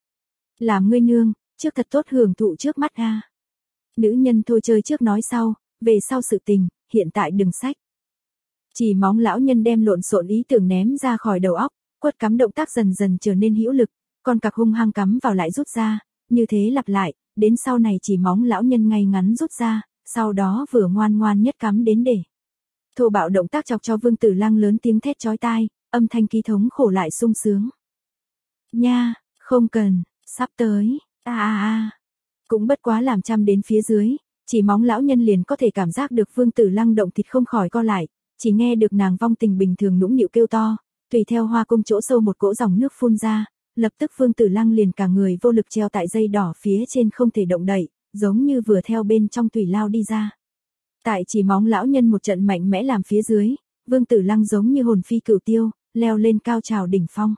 Làm ngươi nương, trước thật tốt hưởng thụ trước mắt a. Nữ nhân thôi chơi trước nói sau, về sau sự tình, hiện tại đừng sách. Chỉ móng lão nhân đem lộn xộn ý tưởng ném ra khỏi đầu óc, quất cắm động tác dần dần trở nên hữu lực, con cặc hung hăng cắm vào lại rút ra, như thế lặp lại, đến sau này chỉ móng lão nhân ngay ngắn rút ra, sau đó vừa ngoan ngoan nhất cắm đến để. Thô bạo động tác chọc cho Vương Tử Lăng lớn tiếng thét chói tai, âm thanh kỳ thống khổ lại sung sướng. Nha, không cần, sắp tới, a a a. Cũng bất quá làm trăm đến phía dưới, chỉ móng lão nhân liền có thể cảm giác được Vương Tử Lăng động thịt không khỏi co lại, chỉ nghe được nàng vong tình bình thường nũng nịu kêu to, tùy theo hoa cung chỗ sâu một cỗ dòng nước phun ra, lập tức Vương Tử Lăng liền cả người vô lực treo tại dây đỏ phía trên không thể động đậy, giống như vừa theo bên trong tùy lao đi ra. Tại chỉ móng lão nhân một trận mạnh mẽ làm phía dưới, Vương Tử Lăng giống như hồn phi cửu tiêu, leo lên cao trào đỉnh phong.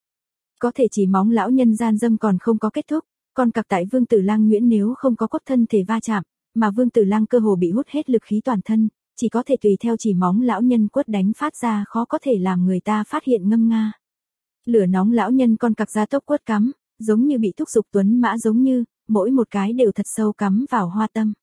Có thể chỉ móng lão nhân gian dâm còn không có kết thúc, còn cặc tại Vương Tử Lăng nhuyễn nếu không có cốt thân thể va chạm, mà Vương Tử Lăng cơ hồ bị hút hết lực khí toàn thân, chỉ có thể tùy theo chỉ móng lão nhân quất đánh phát ra khó có thể làm người ta phát hiện ngâm nga. Lửa nóng lão nhân con cặc ra tốc quất cắm, giống như bị thúc giục tuấn mã giống như, mỗi một cái đều thật sâu cắm vào hoa tâm.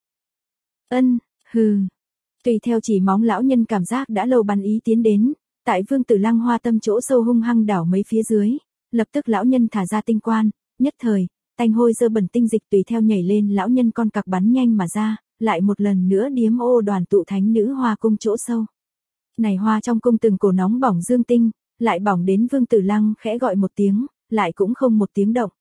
Ân, hừ. Tùy theo chỉ móng lão nhân cảm giác đã lâu bắn ý tiến đến, tại Vương Tử Lăng hoa tâm chỗ sâu hung hăng đảo mấy phía dưới, lập tức lão nhân thả ra tinh quan, nhất thời, tanh hôi dơ bẩn tinh dịch tùy theo nhảy lên lão nhân con cặc bắn nhanh mà ra, lại một lần nữa điếm ô đoàn tụ thánh nữ hoa cung chỗ sâu. Này hoa trong cung từng cổ nóng bỏng dương tinh, lại bỏng đến Vương Tử Lăng khẽ gọi một tiếng, lại cũng không một tiếng động.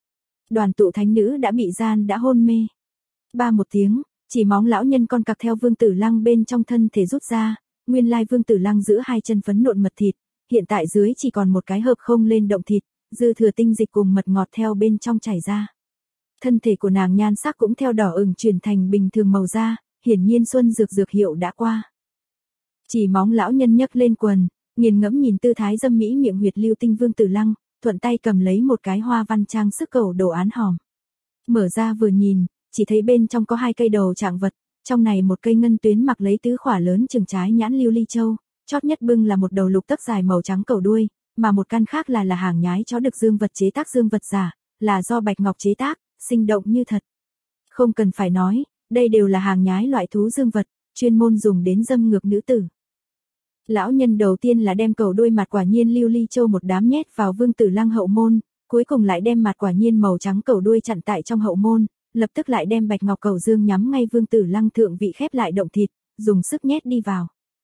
Đoàn tụ thánh nữ đã bị gian đã hôn mê. Ba một tiếng, chỉ móng lão nhân con cặc theo Vương Tử Lăng bên trong thân thể rút ra, nguyên lai Vương Tử Lăng giữ hai chân phấn nộn mật thịt, hiện tại dưới chỉ còn một cái hợp không lên động thịt, dư thừa tinh dịch cùng mật ngọt theo bên trong chảy ra. Thân thể của nàng nhan sắc cũng theo đỏ ửng chuyển thành bình thường màu da, hiển nhiên xuân dược dược hiệu đã qua. Chỉ móng lão nhân nhấc lên quần, nghiền ngẫm nhìn tư thái dâm mỹ miệng huyệt lưu tinh Vương Tử Lăng, thuận tay cầm lấy một cái hoa văn trang sức cầu đồ án hòm. Mở ra vừa nhìn, chỉ thấy bên trong có hai cây đầu trạng vật, trong này một cây ngân tuyến mặc lấy tứ khỏa lớn chừng trái nhãn lưu ly châu, chót nhất bưng là một đầu lục tấc dài màu trắng cầu đuôi, mà một căn khác là là hàng nhái chó được dương vật chế tác dương vật giả, là do bạch ngọc chế tác, sinh động như thật. Không cần phải nói, đây đều là hàng nhái loại thú dương vật, chuyên môn dùng đến dâm ngược nữ tử. Lão nhân đầu tiên là đem cầu đuôi mặt quả nhiên lưu ly châu một đám nhét vào Vương Tử Lăng hậu môn, cuối cùng lại đem mặt quả nhiên màu trắng cầu đuôi chặn tại trong hậu môn, lập tức lại đem bạch ngọc cầu dương nhắm ngay Vương Tử Lăng thượng vị khép lại động thịt, dùng sức nhét đi vào.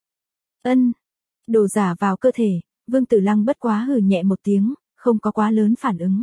Ân, đồ giả vào cơ thể, Vương Tử Lăng bất quá hừ nhẹ một tiếng, không có quá lớn phản ứng.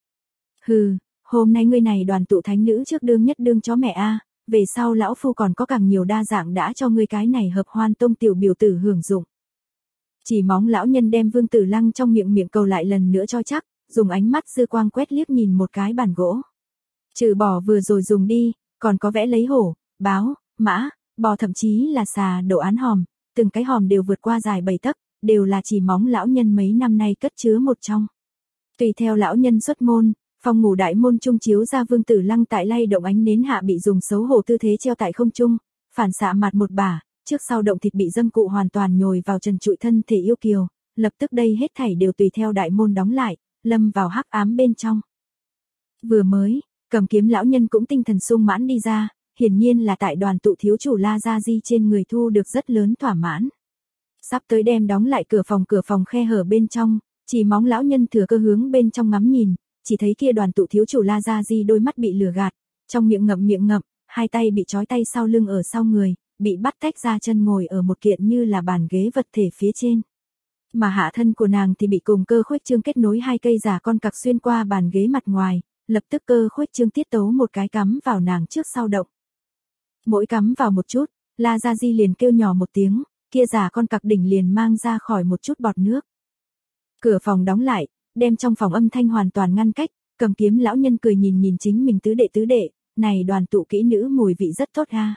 Hừ, hôm nay ngươi này đoàn tụ thánh nữ trước đương nhất đương chó mẹ a, về sau lão phu còn có càng nhiều đa dạng đã cho ngươi cái này hợp hoan tông tiểu biểu tử hưởng dụng. Chỉ móng lão nhân đem Vương Tử Lăng trong miệng miệng cầu lại lần nữa cho chắc, dùng ánh mắt dư quang quét liếc nhìn một cái bàn gỗ. Trừ bỏ vừa rồi dùng đi, còn có vẽ lấy hổ, báo, mã, bò thậm chí là xà đồ án hòm, từng cái hòm đều vượt qua dài bảy tấc, đều là chỉ móng lão nhân mấy năm nay cất chứa một trong. Tùy theo lão nhân xuất môn, phòng ngủ đại môn trung chiếu ra Vương Tử Lăng tại lay động ánh nến hạ bị dùng xấu hổ tư thế treo tại không trung, phản xạ mặt một bả, trước sau động thịt bị dâm cụ hoàn toàn nhồi vào trần trụi thân thể yêu kiều, lập tức đây hết thảy đều tùy theo đại môn đóng lại, lâm vào hắc ám bên trong. Vừa mới, cầm kiếm lão nhân cũng tinh thần sung mãn đi ra, hiển nhiên là tại đoàn tụ thiếu chủ La Gia Di trên người thu được rất lớn thỏa mãn. Sắp tới đem đóng lại cửa phòng cửa phòng khe hở bên trong, chỉ móng lão nhân thừa cơ hướng bên trong ngắm nhìn, chỉ thấy kia đoàn tụ thiếu chủ La Gia Di đôi mắt bị lửa gạt, trong miệng ngậm miệng ngậm, hai tay bị trói tay sau lưng ở sau người, bị bắt tách ra chân ngồi ở một kiện như là bàn ghế vật thể phía trên. Mà hạ thân của nàng thì bị cùng cơ khuếch trương kết nối hai cây giả con cặc xuyên qua bàn ghế mặt ngoài, lập tức cơ khuếch trương tiết tấu một cái cắm vào nàng trước sau động. Mỗi cắm vào một chút, La Gia Di liền kêu nhỏ một tiếng, kia giả con cặc đỉnh liền mang ra khỏi một chút bọt nước. Cửa phòng đóng lại, đem trong phòng âm thanh hoàn toàn ngăn cách, cầm kiếm lão nhân cười nhìn nhìn chính mình tứ đệ tứ đệ, này đoàn tụ kỹ nữ mùi vị rất tốt ha.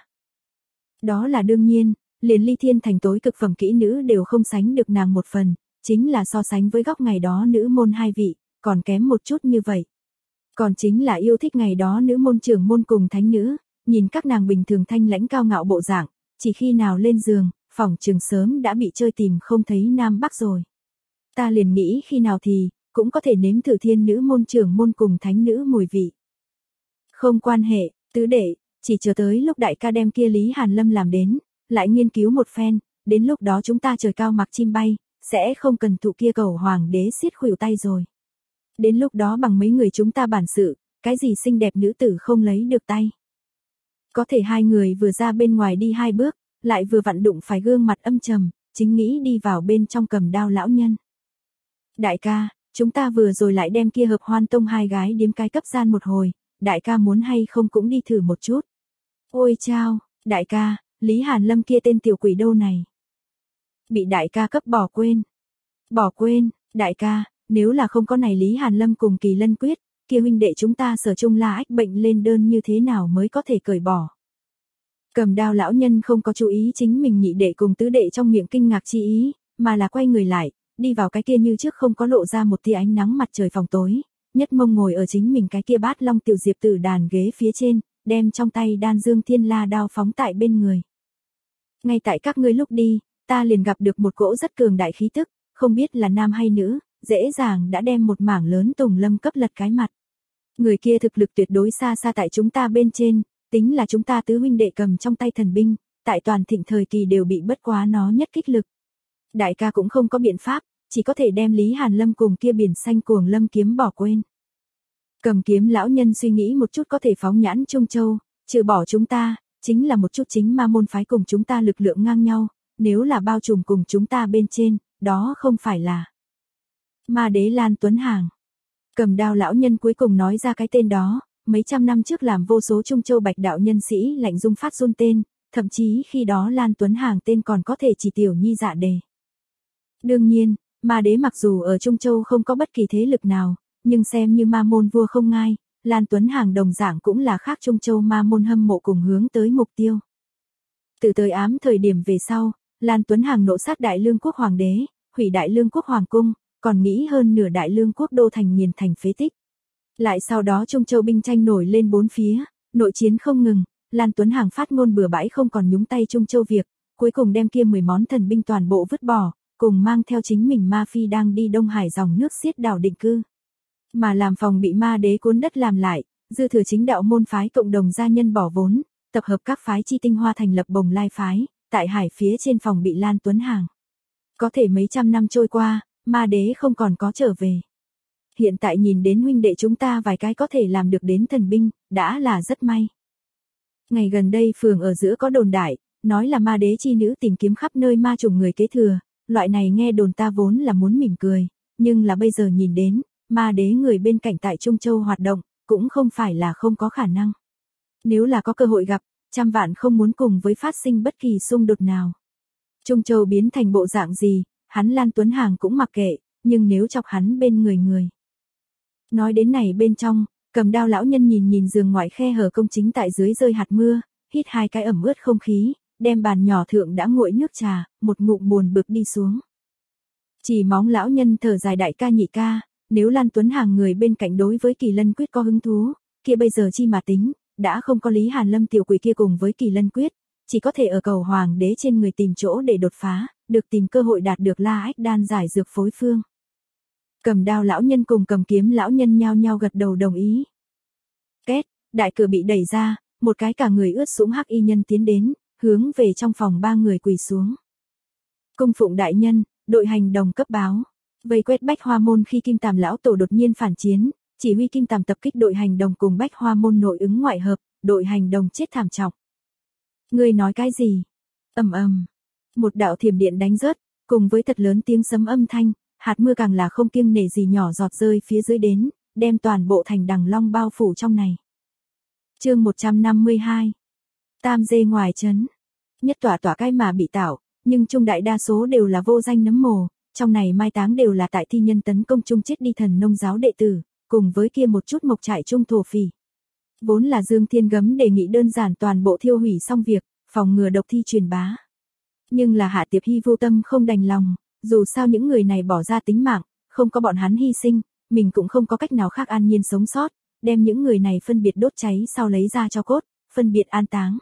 Đó là đương nhiên, liền Ly Thiên Thành tối cực phẩm kỹ nữ đều không sánh được nàng một phần, chính là so sánh với góc ngày đó nữ môn hai vị, còn kém một chút như vậy. Còn chính là yêu thích ngày đó nữ môn trưởng môn cùng thánh nữ, nhìn các nàng bình thường thanh lãnh cao ngạo bộ dạng, chỉ khi nào lên giường, phỏng trường sớm đã bị chơi tìm không thấy nam bắc rồi. Ta liền nghĩ khi nào thì, cũng có thể nếm thử thiên nữ môn trưởng môn cùng thánh nữ mùi vị. Không quan hệ, tứ đệ, chỉ chờ tới lúc đại ca đem kia Lý Hàn Lâm làm đến, lại nghiên cứu một phen, đến lúc đó chúng ta trời cao mặc chim bay, sẽ không cần thụ kia cầu hoàng đế xiết khuỷu tay rồi. Đến lúc đó bằng mấy người chúng ta bản sự, cái gì xinh đẹp nữ tử không lấy được tay. Có thể hai người vừa ra bên ngoài đi hai bước, lại vừa vặn đụng phải gương mặt âm trầm, chính nghĩ đi vào bên trong cầm đao lão nhân. Đại ca, chúng ta vừa rồi lại đem kia hợp hoan tông hai gái điếm cái cấp gian một hồi, đại ca muốn hay không cũng đi thử một chút. Ôi chao, đại ca, Lý Hàn Lâm kia tên tiểu quỷ đâu này. Bị đại ca cấp bỏ quên. Bỏ quên, đại ca, nếu là không có này Lý Hàn Lâm cùng Kỳ Lân Quyết, kia huynh đệ chúng ta sở chung la ách bệnh lên đơn như thế nào mới có thể cởi bỏ. Cầm đao lão nhân không có chú ý chính mình nhị đệ cùng tứ đệ trong miệng kinh ngạc chi ý, mà là quay người lại, đi vào cái kia như trước không có lộ ra một tia ánh nắng mặt trời phòng tối, nhất mông ngồi ở chính mình cái kia bát long tiểu diệp tử đàn ghế phía trên, đem trong tay đan dương thiên la đao phóng tại bên người. Ngay tại các ngươi lúc đi, ta liền gặp được một cỗ rất cường đại khí tức, không biết là nam hay nữ, dễ dàng đã đem một mảng lớn tùng lâm cấp lật cái mặt. Người kia thực lực tuyệt đối xa xa tại chúng ta bên trên, tính là chúng ta tứ huynh đệ cầm trong tay thần binh, tại toàn thịnh thời kỳ đều bị bất quá nó nhất kích lực. Đại ca cũng không có biện pháp, chỉ có thể đem Lý Hàn Lâm cùng kia biển xanh cuồng lâm kiếm bỏ quên. Cầm kiếm lão nhân suy nghĩ một chút có thể phóng nhãn Trung Châu, trừ bỏ chúng ta, chính là một chút chính ma môn phái cùng chúng ta lực lượng ngang nhau, nếu là bao trùm cùng chúng ta bên trên, đó không phải là Ma Đế Lan Tuấn Hàng. Cầm đao lão nhân cuối cùng nói ra cái tên đó, mấy trăm năm trước làm vô số Trung Châu bạch đạo nhân sĩ lạnh dung phát run tên, thậm chí khi đó Lan Tuấn Hàng tên còn có thể chỉ tiểu nhi dạ đề. Đương nhiên, Ma Đế mặc dù ở Trung Châu không có bất kỳ thế lực nào, nhưng xem như ma môn vua không ngai, Lan Tuấn Hàng đồng dạng cũng là khác Trung Châu ma môn hâm mộ cùng hướng tới mục tiêu. Từ tới ám thời điểm về sau, Lan Tuấn Hàng nộ sát Đại Lương quốc hoàng đế, hủy Đại Lương quốc hoàng cung, còn nghĩ hơn nửa Đại Lương quốc đô thành nghiền thành phế tích. Lại sau đó Trung Châu binh tranh nổi lên bốn phía, nội chiến không ngừng, Lan Tuấn Hàng phát ngôn bừa bãi không còn nhúng tay Trung Châu việc, cuối cùng đem kia mười món thần binh toàn bộ vứt bỏ, cùng mang theo chính mình Ma Phi đang đi Đông Hải dòng nước xiết đảo định cư. Mà làm phòng bị Ma Đế cuốn đất làm lại, dư thừa chính đạo môn phái cộng đồng gia nhân bỏ vốn, tập hợp các phái chi tinh hoa thành lập Bồng Lai phái, tại hải phía trên phòng bị Lan Tuấn Hàng. Có thể mấy trăm năm trôi qua, Ma Đế không còn có trở về. Hiện tại nhìn đến huynh đệ chúng ta vài cái có thể làm được đến thần binh, đã là rất may. Ngày gần đây phường ở giữa có đồn đại, nói là Ma Đế chi nữ tìm kiếm khắp nơi ma trùng người kế thừa, loại này nghe đồn ta vốn là muốn mỉm cười, nhưng là bây giờ nhìn đến, Ma Đế người bên cạnh tại Trung Châu hoạt động, cũng không phải là không có khả năng. Nếu là có cơ hội gặp, trăm vạn không muốn cùng với phát sinh bất kỳ xung đột nào. Trung Châu biến thành bộ dạng gì, hắn Lan Tuấn Hàng cũng mặc kệ, nhưng nếu chọc hắn bên người người. Nói đến này bên trong, cầm đao lão nhân nhìn nhìn giường ngoại khe hở công chính tại dưới rơi hạt mưa, hít hai cái ẩm ướt không khí, đem bàn nhỏ thượng đã nguội nước trà, một ngụm buồn bực đi xuống. Chỉ móng lão nhân thở dài đại ca nhị ca, nếu Lan Tuấn Hàng người bên cạnh đối với Kỳ Lân Quyết có hứng thú, kia bây giờ chi mà tính, đã không có Lý Hàn Lâm tiểu quỷ kia cùng với Kỳ Lân Quyết, chỉ có thể ở cầu hoàng đế trên người tìm chỗ để đột phá, được tìm cơ hội đạt được La Ách Đan giải dược phối phương. Cầm đao lão nhân cùng cầm kiếm lão nhân nhao nhao gật đầu đồng ý. Két, đại cửa bị đẩy ra, một cái cả người ướt sũng hắc y nhân tiến đến, hướng về trong phòng ba người quỳ xuống. Cung phụng đại nhân, đội hành đồng cấp báo. Vây quét Bách Hoa Môn khi Kim Tàm lão tổ đột nhiên phản chiến, chỉ huy Kim Tàm tập kích đội hành đồng cùng Bách Hoa Môn nội ứng ngoại hợp, đội hành đồng chết thảm trọng. Ngươi nói cái gì? Ầm ầm. Một đạo thiểm điện đánh rớt, cùng với thật lớn tiếng sấm âm thanh, hạt mưa càng là không kiêng nể gì nhỏ giọt rơi phía dưới đến, đem toàn bộ thành Đằng Long bao phủ trong này. Chương một trăm năm mươi hai. Tam dê ngoài trấn. Nhất tỏa tỏa cái mà bị tạo, nhưng trung đại đa số đều là vô danh nấm mồ, trong này mai táng đều là tại thi nhân tấn công chung chết đi thần nông giáo đệ tử, cùng với kia một chút mộc trại trung thổ phỉ. Vốn là Dương Thiên Gấm đề nghị đơn giản toàn bộ thiêu hủy xong việc, phòng ngừa độc thi truyền bá. Nhưng là Hạ Tiệp Hy vô tâm không đành lòng, dù sao những người này bỏ ra tính mạng, không có bọn hắn hy sinh, mình cũng không có cách nào khác an nhiên sống sót, đem những người này phân biệt đốt cháy sau lấy ra cho cốt, phân biệt an táng.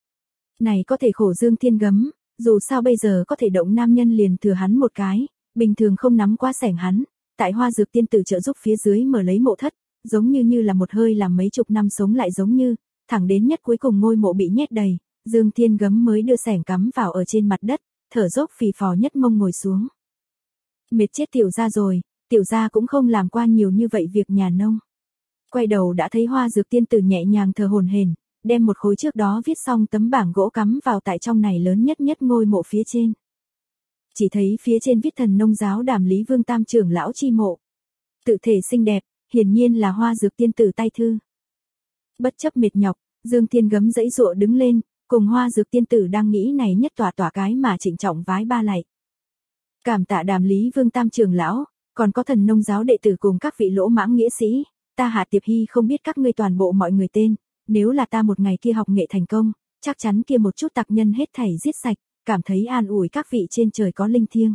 Này có thể khổ Dương Thiên Gấm, dù sao bây giờ có thể động nam nhân liền thừa hắn một cái, bình thường không nắm quá sẻng hắn, tại Hoa Dược Tiên tử trợ giúp phía dưới mở lấy mộ thất, giống như như là một hơi làm mấy chục năm sống lại giống như, thẳng đến nhất cuối cùng ngôi mộ bị nhét đầy, Dương Thiên Gấm mới đưa sẻng cắm vào ở trên mặt đất, thở dốc phì phò nhất mông ngồi xuống. Mệt chết tiểu gia rồi, tiểu gia cũng không làm qua nhiều như vậy việc nhà nông. Quay đầu đã thấy Hoa Dược Tiên tử nhẹ nhàng thở hổn hển, đem một khối trước đó viết xong tấm bảng gỗ cắm vào tại trong này lớn nhất nhất ngôi mộ phía trên. Chỉ thấy phía trên viết thần nông giáo Đàm Lý Vương Tam trưởng lão chi mộ. Tự thể xinh đẹp, hiển nhiên là Hoa Dược Tiên tử tay thư. Bất chấp mệt nhọc, Dương Thiên Gấm dãy dụa đứng lên, cùng Hoa Dược Tiên tử đang nghĩ này nhất tỏa tỏa cái mà trịnh trọng vái ba lạy. Cảm tạ Đàm Lý Vương Tam trưởng lão, còn có thần nông giáo đệ tử cùng các vị lỗ mãng nghĩa sĩ, ta Hạ Tiệp Hy không biết các ngươi toàn bộ mọi người tên, nếu là ta một ngày kia học nghệ thành công, chắc chắn kia một chút tặc nhân hết thảy giết sạch, cảm thấy an ủi các vị trên trời có linh thiêng.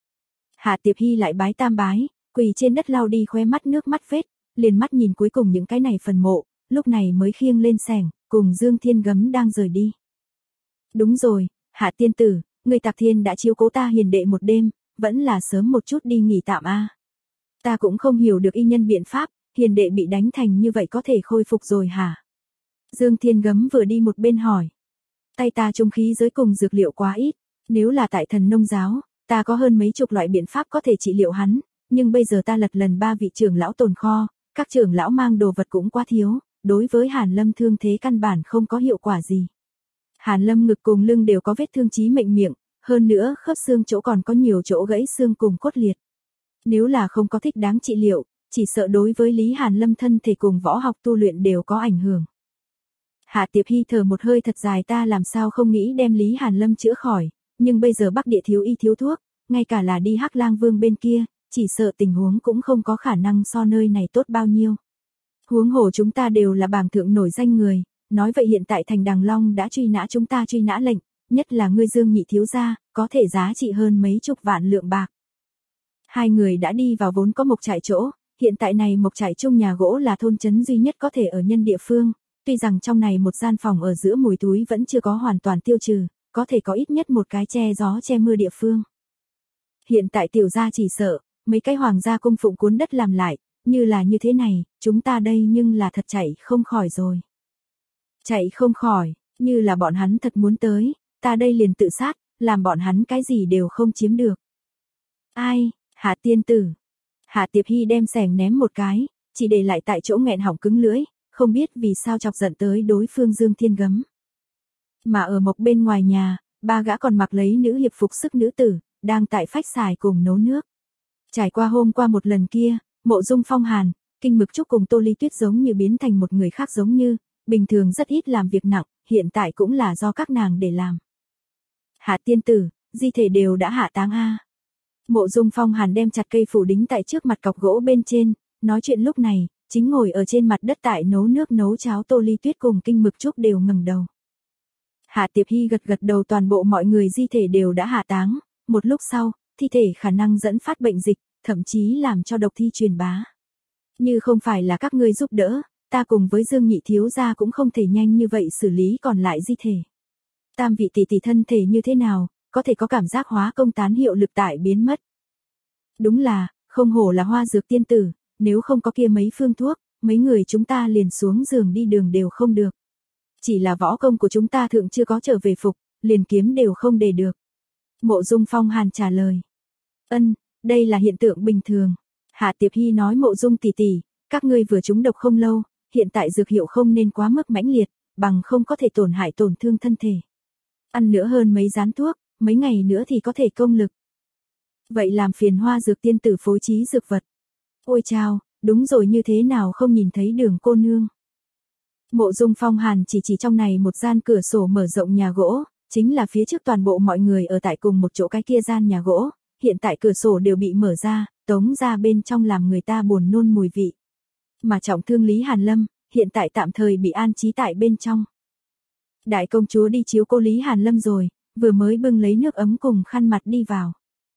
Hạ Tiệp Hy lại bái tam bái, quỳ trên đất lau đi khóe mắt nước mắt vết, liền mắt nhìn cuối cùng những cái này phần mộ, lúc này mới khiêng lên sẻng, cùng Dương Thiên Gấm đang rời đi. Đúng rồi, Hạ tiên tử, người Tạc Thiên đã chiếu cố ta hiền đệ một đêm, vẫn là sớm một chút đi nghỉ tạm a. Ta cũng không hiểu được y nhân biện pháp, hiền đệ bị đánh thành như vậy có thể khôi phục rồi hả? Dương Thiên Gấm vừa đi một bên hỏi. Tay ta trung khí giới cùng dược liệu quá ít, nếu là tại thần nông giáo, ta có hơn mấy chục loại biện pháp có thể trị liệu hắn, nhưng bây giờ ta lật lần ba vị trưởng lão tồn kho, các trưởng lão mang đồ vật cũng quá thiếu, đối với Hàn Lâm thương thế căn bản không có hiệu quả gì. Hàn Lâm ngực cùng lưng đều có vết thương chí mệnh miệng, hơn nữa khớp xương chỗ còn có nhiều chỗ gãy xương cùng cốt liệt. Nếu là không có thích đáng trị liệu, chỉ sợ đối với Lý Hàn Lâm thân thể cùng võ học tu luyện đều có ảnh hưởng. Hạ Tiệp Hy thở một hơi thật dài, ta làm sao không nghĩ đem Lý Hàn Lâm chữa khỏi, nhưng bây giờ Bắc Địa thiếu y thiếu thuốc, ngay cả là đi Hắc Lang Vương bên kia, chỉ sợ tình huống cũng không có khả năng so nơi này tốt bao nhiêu. Huống hồ chúng ta đều là bảng thượng nổi danh người, nói vậy hiện tại thành Đằng Long đã truy nã chúng ta truy nã lệnh, nhất là ngươi Dương nhị thiếu gia, có thể giá trị hơn mấy chục vạn lượng bạc. Hai người đã đi vào vốn có mộc trại chỗ, hiện tại này mộc trại chung nhà gỗ là thôn trấn duy nhất có thể ở nhân địa phương, tuy rằng trong này một gian phòng ở giữa mùi túi vẫn chưa có hoàn toàn tiêu trừ, có thể có ít nhất một cái che gió che mưa địa phương. Hiện tại tiểu gia chỉ sợ, mấy cái hoàng gia cung phụng cuốn đất làm lại, như là như thế này, chúng ta đây nhưng là thật chạy không khỏi rồi. Chạy không khỏi, như là bọn hắn thật muốn tới, ta đây liền tự sát, làm bọn hắn cái gì đều không chiếm được. Ai, Hạ tiên tử. Hạ Tiệp Hy đem sẻng ném một cái, chỉ để lại tại chỗ nghẹn họng cứng lưỡi, không biết vì sao chọc giận tới đối phương Dương Thiên Gấm. Mà ở mộc bên ngoài nhà, ba gã còn mặc lấy nữ hiệp phục sức nữ tử, đang tại phách xài cùng nấu nước. Trải qua hôm qua một lần kia, Mộ Dung Phong Hàn, Kinh Mực Trúc cùng Tô Ly Tuyết giống như biến thành một người khác giống như, bình thường rất ít làm việc nặng, hiện tại cũng là do các nàng để làm. Hạ tiên tử, di thể đều đã hạ táng a. Mộ Dung Phong Hàn đem chặt cây phủ đính tại trước mặt cọc gỗ bên trên, nói chuyện lúc này, chính ngồi ở trên mặt đất tại nấu nước nấu cháo Tô Ly Tuyết cùng Kinh Mực Trúc đều ngẩng đầu. Hạ Tiệp Hy gật gật đầu, toàn bộ mọi người di thể đều đã hạ táng, một lúc sau, thi thể khả năng dẫn phát bệnh dịch, thậm chí làm cho độc thi truyền bá. Như không phải là các ngươi giúp đỡ, ta cùng với Dương Nhị thiếu gia cũng không thể nhanh như vậy xử lý còn lại di thể. Tam vị tỷ tỷ thân thể như thế nào, có thể có cảm giác hóa công tán hiệu lực tại biến mất. Đúng là, không hổ là Hoa Dược tiên tử, nếu không có kia mấy phương thuốc, mấy người chúng ta liền xuống giường đi đường đều không được. Chỉ là võ công của chúng ta thượng chưa có trở về phục, liền kiếm đều không để được. Mộ Dung Phong Hàn trả lời. Ân, đây là hiện tượng bình thường. Hạ Tiệp Hy nói Mộ Dung tỷ tỷ, các ngươi vừa trúng độc không lâu, hiện tại dược hiệu không nên quá mức mãnh liệt, bằng không có thể tổn hại tổn thương thân thể. Ăn nữa hơn mấy gián thuốc, mấy ngày nữa thì có thể công lực. Vậy làm phiền Hoa Dược tiên tử phối trí dược vật. Ôi chao, đúng rồi, như thế nào không nhìn thấy Đường cô nương. Mộ Dung Phong Hàn chỉ chỉ trong này một gian cửa sổ mở rộng nhà gỗ, chính là phía trước toàn bộ mọi người ở tại cùng một chỗ cái kia gian nhà gỗ, hiện tại cửa sổ đều bị mở ra, tống ra bên trong làm người ta buồn nôn mùi vị. Mà trọng thương Lý Hàn Lâm, hiện tại tạm thời bị an trí tại bên trong. Đại công chúa đi chiếu cô Lý Hàn Lâm rồi, vừa mới bưng lấy nước ấm cùng khăn mặt đi vào.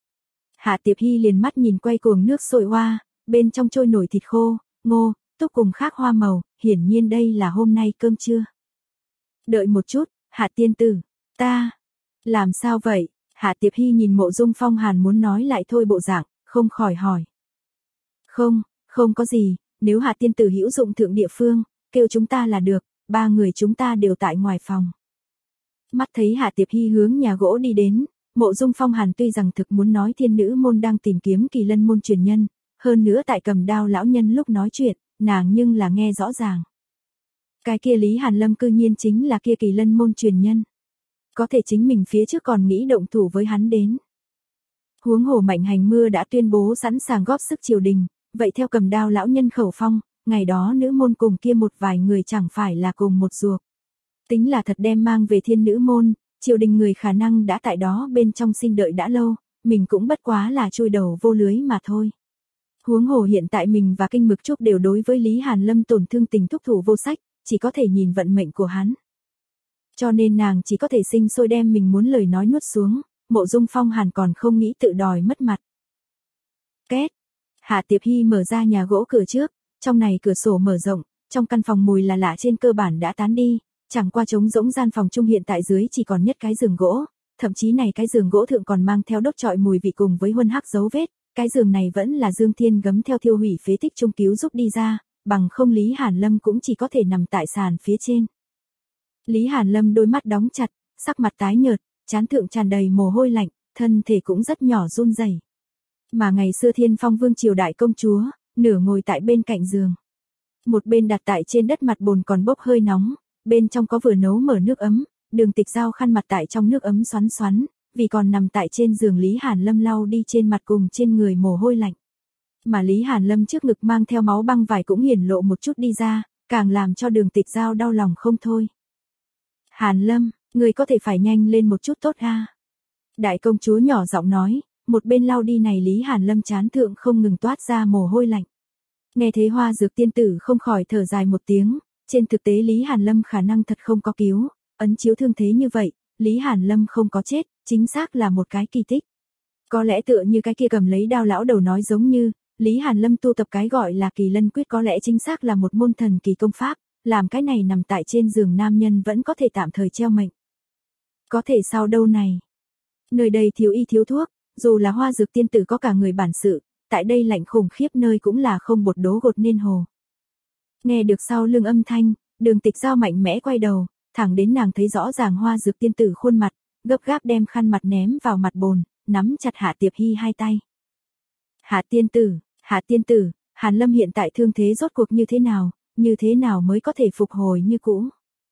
Hạ Tiệp Hy liền mắt nhìn quay cuồng nước sôi hoa, bên trong trôi nổi thịt khô, ngô, túc cùng khác hoa màu, hiển nhiên đây là hôm nay cơm trưa. Đợi một chút, Hạ tiên tử, ta, làm sao vậy? Hạ Tiệp Hy nhìn Mộ Dung Phong Hàn muốn nói lại thôi bộ dạng, không khỏi hỏi. Không, không có gì, nếu Hạ tiên tử hữu dụng thượng địa phương, kêu chúng ta là được, ba người chúng ta đều tại ngoài phòng. Mắt thấy Hạ Tiệp Hy hướng nhà gỗ đi đến, Mộ Dung Phong Hàn tuy rằng thực muốn nói thiên nữ môn đang tìm kiếm Kỳ Lân môn truyền nhân, hơn nữa tại Cầm Đao lão nhân lúc nói chuyện, nàng nhưng là nghe rõ ràng. Cái kia Lý Hàn Lâm cư nhiên chính là kia Kỳ Lân môn truyền nhân. Có thể chính mình phía trước còn nghĩ động thủ với hắn đến. Huống hồ Mạnh Hành Mưa đã tuyên bố sẵn sàng góp sức triều đình, vậy theo Cầm Đao lão nhân khẩu phong, ngày đó nữ môn cùng kia một vài người chẳng phải là cùng một ruột. Tính là thật đem mang về thiên nữ môn, triều đình người khả năng đã tại đó bên trong sinh đợi đã lâu, mình cũng bất quá là chui đầu vô lưới mà thôi. Huống hồ hiện tại mình và Kinh Mực Trúc đều đối với Lý Hàn Lâm tổn thương tình thúc thủ vô sách, chỉ có thể nhìn vận mệnh của hắn. Cho nên nàng chỉ có thể sinh sôi đem mình muốn lời nói nuốt xuống, Mộ Dung Phong Hàn còn không nghĩ tự đòi mất mặt. Két. Hạ Tiệp Hy mở ra nhà gỗ cửa trước, trong này cửa sổ mở rộng, trong căn phòng mùi là lạ trên cơ bản đã tán đi, chẳng qua trống rỗng gian phòng chung hiện tại dưới chỉ còn nhất cái giường gỗ, thậm chí này cái giường gỗ thượng còn mang theo đốt trọi mùi vị cùng với huân hắc dấu vết, cái giường này vẫn là Dương Thiên gấm theo thiêu hủy phế tích trung cứu giúp đi ra, bằng không Lý Hàn Lâm cũng chỉ có thể nằm tại sàn phía trên. Lý Hàn Lâm đôi mắt đóng chặt, sắc mặt tái nhợt, trán thượng tràn đầy mồ hôi lạnh, thân thể cũng rất nhỏ run rẩy. Mà ngày xưa Thiên Phong Vương triều đại công chúa, nửa ngồi tại bên cạnh giường. Một bên đặt tại trên đất mặt bồn còn bốc hơi nóng, bên trong có vừa nấu mở nước ấm, Đường Tịch Giao khăn mặt tại trong nước ấm xoắn xoắn, vì còn nằm tại trên giường Lý Hàn Lâm lau đi trên mặt cùng trên người mồ hôi lạnh. Mà Lý Hàn Lâm trước ngực mang theo máu băng vải cũng hiển lộ một chút đi ra, càng làm cho Đường Tịch Giao đau lòng không thôi. Hàn Lâm, người có thể phải nhanh lên một chút tốt ha. Đại công chúa nhỏ giọng nói, một bên lau đi này Lý Hàn Lâm chán thượng không ngừng toát ra mồ hôi lạnh. Nghe thế Hoa Dược tiên tử không khỏi thở dài một tiếng, trên thực tế Lý Hàn Lâm khả năng thật không có cứu, ấn chiếu thương thế như vậy, Lý Hàn Lâm không có chết, chính xác là một cái kỳ tích. Có lẽ tựa như cái kia cầm lấy đao lão đầu nói giống như, Lý Hàn Lâm tu tập cái gọi là Kỳ Lân quyết có lẽ chính xác là một môn thần kỳ công pháp, làm cái này nằm tại trên giường nam nhân vẫn có thể tạm thời treo mệnh. Có thể sao đâu này? Nơi đây thiếu y thiếu thuốc, dù là Hoa Dược tiên tử có cả người bản sự, tại đây lạnh khủng khiếp nơi cũng là không bột đố gột nên hồ. Nghe được sau lưng âm thanh, Đường Tịch Giao mạnh mẽ quay đầu, thẳng đến nàng thấy rõ ràng Hoa Dược tiên tử khuôn mặt, gấp gáp đem khăn mặt ném vào mặt bồn, nắm chặt Hạ Tiệp Hy hai tay. Hạ tiên tử, Hạ tiên tử, Hàn Lâm hiện tại thương thế rốt cuộc như thế nào, như thế nào mới có thể phục hồi như cũ?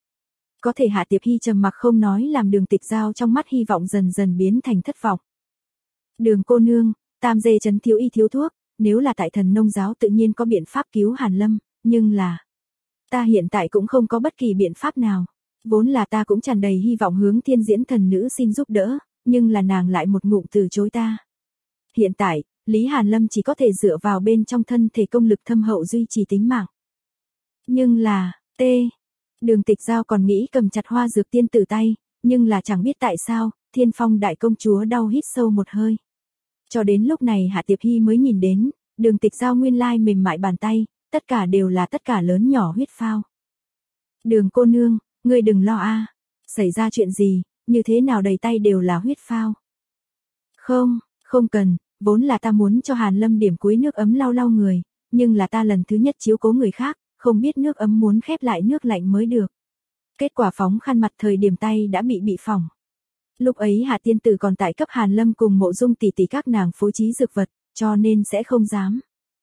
Có thể Hạ Tiệp Hy trầm mặc không nói làm Đường Tịch Giao trong mắt hy vọng dần dần biến thành thất vọng. Đường cô nương, tam dê trấn thiếu y thiếu thuốc, nếu là tại Thần Nông giáo tự nhiên có biện pháp cứu Hàn Lâm, nhưng là ta hiện tại cũng không có bất kỳ biện pháp nào. Vốn là ta cũng tràn đầy hy vọng hướng Thiên Diễn thần nữ xin giúp đỡ, nhưng là nàng lại một ngụm từ chối ta. hiện tại, Lý Hàn Lâm chỉ có thể dựa vào bên trong thân thể công lực thâm hậu duy trì tính mạng. Nhưng là, T. Đường Tịch Giao còn nghĩ cầm chặt Hoa Dược Tiên Tử tay, nhưng là chẳng biết tại sao, Thiên Phong đại công chúa đau hít sâu một hơi. Cho đến lúc này Hạ Tiệp Hy mới nhìn đến, Đường Tịch Giao nguyên lai mềm mại bàn tay, tất cả đều là tất cả lớn nhỏ huyết phao. Đường cô nương, ngươi đừng lo a, xảy ra chuyện gì, như thế nào đầy tay đều là huyết phao. Không, không cần, vốn là ta muốn cho Hàn Lâm điểm cuối nước ấm lau lau người, nhưng là ta lần thứ nhất chiếu cố người khác, không biết nước ấm muốn khép lại nước lạnh mới được. Kết quả phóng khăn mặt thời điểm tay đã bị bị phỏng. Lúc ấy Hạ tiên tử còn tại cấp Hàn Lâm cùng Mộ Dung tỷ tỷ các nàng phối trí dược vật, cho nên sẽ không dám.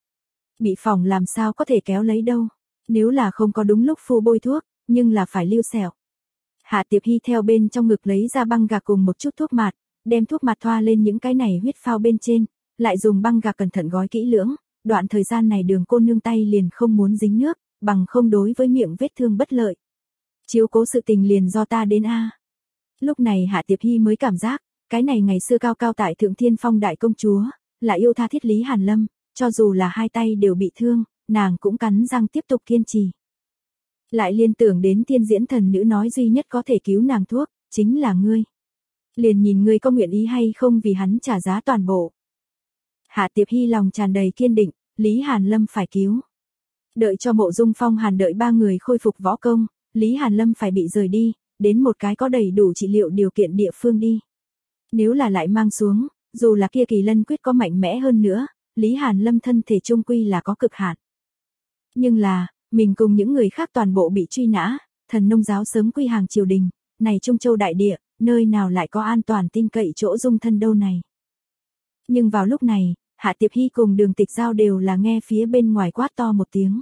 Bị phỏng làm sao có thể kéo lấy đâu, nếu là không có đúng lúc phu bôi thuốc, nhưng là phải lưu sẹo. Hạ Tiệp Hy theo bên trong ngực lấy ra băng gạc cùng một chút thuốc mạt, đem thuốc mạt thoa lên những cái này huyết phao bên trên, lại dùng băng gạc cẩn thận gói kỹ lưỡng, đoạn thời gian này Đường cô nương tay liền không muốn dính nước, bằng không đối với miệng vết thương bất lợi. Chiếu cố sự tình liền do ta đến a. Lúc này Hạ Tiệp Hy mới cảm giác, cái này ngày xưa cao cao tại Thượng Thiên Phong đại công chúa, là yêu tha thiết Lý Hàn Lâm, cho dù là hai tay đều bị thương, nàng cũng cắn răng tiếp tục kiên trì. Lại liên tưởng đến Thiên Diễn thần nữ nói duy nhất có thể cứu nàng thuốc, chính là ngươi. Liền nhìn ngươi có nguyện ý hay không vì hắn trả giá toàn bộ. Hạ Tiệp Hy lòng tràn đầy kiên định, Lý Hàn Lâm phải cứu. Đợi cho Mộ Dung Phong Hàn đợi ba người khôi phục võ công, Lý Hàn Lâm phải bị rời đi, đến một cái có đầy đủ trị liệu điều kiện địa phương đi. Nếu là lại mang xuống, dù là kia Kỳ Lân quyết có mạnh mẽ hơn nữa, Lý Hàn Lâm thân thể trung quy là có cực hạn. Nhưng là, mình cùng những người khác toàn bộ bị truy nã, thần nông giáo sớm quy hàng triều đình, này Trung Châu đại địa, nơi nào lại có an toàn tin cậy chỗ dung thân đâu này. Nhưng vào lúc này, Hạ Tiệp Hy cùng Đường Tịch Giao đều là nghe phía bên ngoài quát to một tiếng.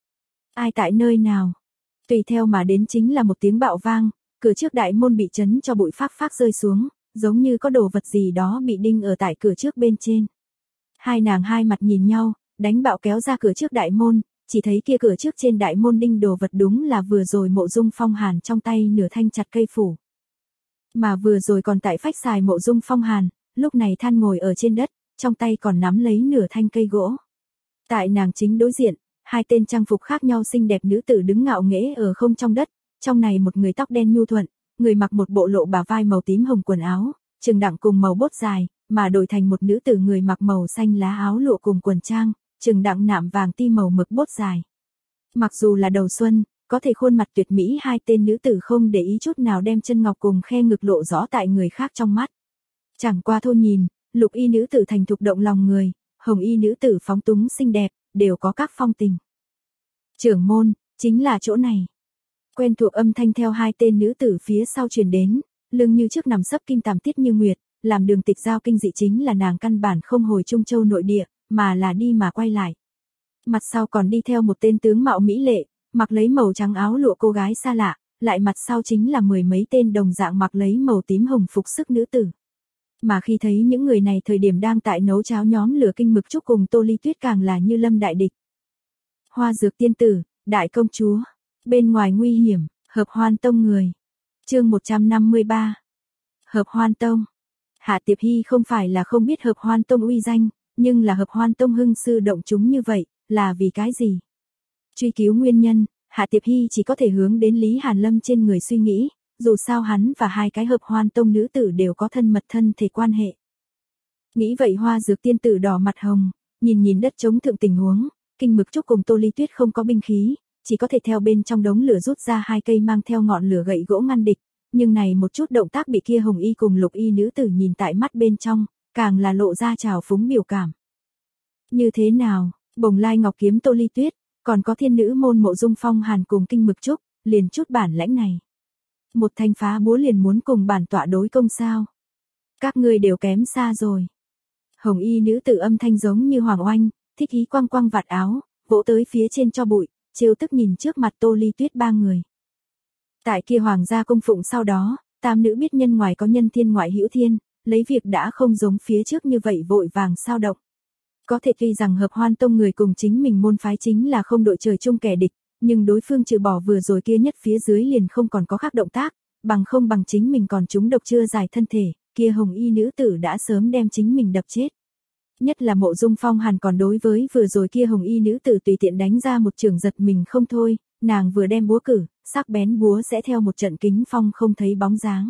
Ai tại nơi nào? Tùy theo mà đến chính là một tiếng bạo vang, cửa trước đại môn bị chấn cho bụi phác phác rơi xuống, giống như có đồ vật gì đó bị đinh ở tại cửa trước bên trên. Hai nàng hai mặt nhìn nhau, đánh bạo kéo ra cửa trước đại môn, chỉ thấy kia cửa trước trên đại môn đinh đồ vật đúng là vừa rồi Mộ Dung Phong Hàn trong tay nửa thanh chặt cây phủ. Mà vừa rồi còn tại phách xài Mộ Dung Phong Hàn, lúc này than ngồi ở trên đất, trong tay còn nắm lấy nửa thanh cây gỗ. Tại nàng chính đối diện, hai tên trang phục khác nhau xinh đẹp nữ tử đứng ngạo nghễ ở không trong đất, trong này một người tóc đen nhu thuận, người mặc một bộ lộ bả vai màu tím hồng quần áo, trừng đặng cùng màu bốt dài, mà đổi thành một nữ tử người mặc màu xanh lá áo lụa cùng quần trang, trừng đặng nạm vàng ti màu mực bốt dài. Mặc dù là đầu xuân, có thể khuôn mặt tuyệt mỹ hai tên nữ tử không để ý chút nào đem chân ngọc cùng khe ngực lộ rõ tại người khác trong mắt. Chẳng qua thôi nhìn, lục y nữ tử thành thục động lòng người, hồng y nữ tử phóng túng xinh đẹp, đều có các phong tình. Trưởng môn, chính là chỗ này. Quen thuộc âm thanh theo hai tên nữ tử phía sau truyền đến, lưng như trước nằm sấp Kim Tàm Tiết Như Nguyệt, làm Đường Tịch Giao kinh dị chính là nàng căn bản không hồi Trung Châu nội địa, mà là đi mà quay lại. Mặt sau còn đi theo một tên tướng mạo mỹ lệ, mặc lấy màu trắng áo lụa cô gái xa lạ, lại mặt sau chính là mười mấy tên đồng dạng mặc lấy màu tím hồng phục sức nữ tử. Mà khi thấy những người này thời điểm đang tại nấu cháo nhóm lửa Kinh Mực Trúc cùng Tô Ly Tuyết càng là như lâm đại địch. Hoa Dược tiên tử, đại công chúa, bên ngoài nguy hiểm, Hợp Hoan Tông người. Chương một trăm năm mươi ba. Hợp Hoan Tông. Hạ Tiệp Hy không phải là không biết Hợp Hoan Tông uy danh, nhưng là Hợp Hoan Tông hưng sư động chúng như vậy, là vì cái gì? Truy cứu nguyên nhân, Hạ Tiệp Hy chỉ có thể hướng đến Lý Hàn Lâm trên người suy nghĩ, dù sao hắn và hai cái Hợp Hoan Tông nữ tử đều có thân mật thân thể quan hệ. Nghĩ vậy Hoa Dược tiên tử đỏ mặt hồng, nhìn nhìn đất trống thượng tình huống, Kinh Mực Trúc cùng Tô Ly Tuyết không có binh khí, chỉ có thể theo bên trong đống lửa rút ra hai cây mang theo ngọn lửa gậy gỗ ngăn địch, nhưng này một chút động tác bị kia hồng y cùng lục y nữ tử nhìn tại mắt bên trong, càng là lộ ra trào phúng biểu cảm. Như thế nào, Bồng Lai Ngọc Kiếm Tô Ly Tuyết, còn có thiên nữ môn Mộ Dung Phong Hàn cùng Kinh Mực Trúc, liền chút bản lãnh này. Một thanh phá búa liền muốn cùng bản tọa đối công sao? Các ngươi đều kém xa rồi. Hồng y nữ tử âm thanh giống như hoàng oanh, thích ý quăng quăng vạt áo, vỗ tới phía trên cho bụi, trêu tức nhìn trước mặt Tô Ly Tuyết ba người. Tại kia hoàng gia cung phụng sau đó, tam nữ biết nhân ngoài có nhân thiên ngoại hữu thiên, lấy việc đã không giống phía trước như vậy vội vàng sao động. Có thể tuy rằng Hợp Hoan Tông người cùng chính mình môn phái chính là không đội trời chung kẻ địch, nhưng đối phương trừ bỏ vừa rồi kia nhất phía dưới liền không còn có khác động tác, bằng không bằng chính mình còn chúng độc chưa giải thân thể, kia hồng y nữ tử đã sớm đem chính mình đập chết. Nhất là Mộ Dung Phong Hàn còn đối với vừa rồi kia hồng y nữ tử tùy tiện đánh ra một trường giật mình không thôi, nàng vừa đem búa cử, sắc bén búa sẽ theo một trận kính phong không thấy bóng dáng.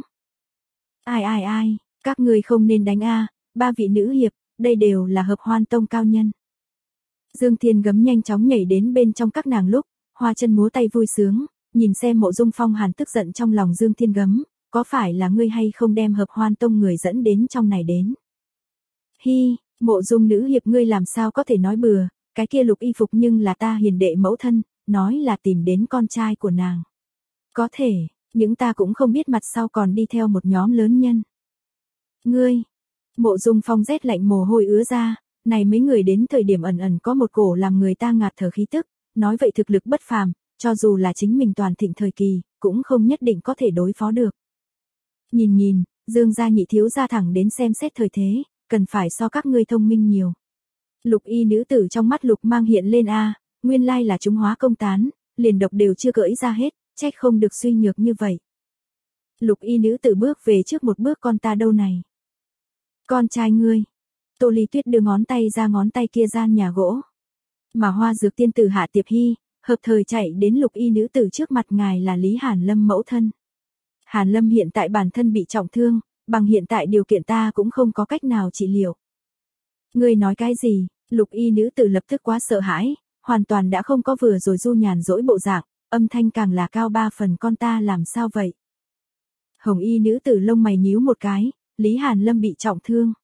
Ai ai ai, các ngươi không nên đánh a, ba vị nữ hiệp, đây đều là Hợp Hoan Tông cao nhân. Dương Thiên Gấm nhanh chóng nhảy đến bên trong các nàng lúc, hoa chân múa tay vui sướng, nhìn xem Mộ Dung Phong Hàn tức giận trong lòng Dương Thiên Gấm, có phải là ngươi hay không đem Hợp Hoan Tông người dẫn đến trong này đến? Hi, Mộ Dung nữ hiệp ngươi làm sao có thể nói bừa, cái kia lục y phục nhưng là ta hiền đệ mẫu thân, nói là tìm đến con trai của nàng. Có thể, những ta cũng không biết mặt sau còn đi theo một nhóm lớn nhân. Ngươi, Mộ Dung Phong rét lạnh mồ hôi ứa ra, này mấy người đến thời điểm ẩn ẩn có một cổ làm người ta ngạt thở khí tức, nói vậy thực lực bất phàm, cho dù là chính mình toàn thịnh thời kỳ, cũng không nhất định có thể đối phó được. Nhìn nhìn, Dương gia nhị thiếu gia thẳng đến xem xét thời thế, cần phải so các ngươi thông minh nhiều. Lục y nữ tử trong mắt Lục Mang hiện lên a, nguyên lai là chúng hóa công tán, liền độc đều chưa cởi ra hết, trách không được suy nhược như vậy. Lục y nữ tử bước về trước một bước, con ta đâu này? Con trai ngươi. Tô Ly Tuyết đưa ngón tay ra ngón tay kia gian nhà gỗ. Mà Hoa Dược tiên tử Hạ Tiệp Hy, hợp thời chạy đến lục y nữ tử trước mặt, ngài là Lý Hàn Lâm mẫu thân. Hàn Lâm hiện tại bản thân bị trọng thương, bằng hiện tại điều kiện ta cũng không có cách nào trị liệu. Ngươi nói cái gì? Lục y nữ tử lập tức quá sợ hãi, hoàn toàn đã không có vừa rồi du nhàn dỗi bộ dạng, âm thanh càng là cao ba phần, con ta làm sao vậy? Hồng y nữ tử lông mày nhíu một cái, Lý Hàn Lâm bị trọng thương.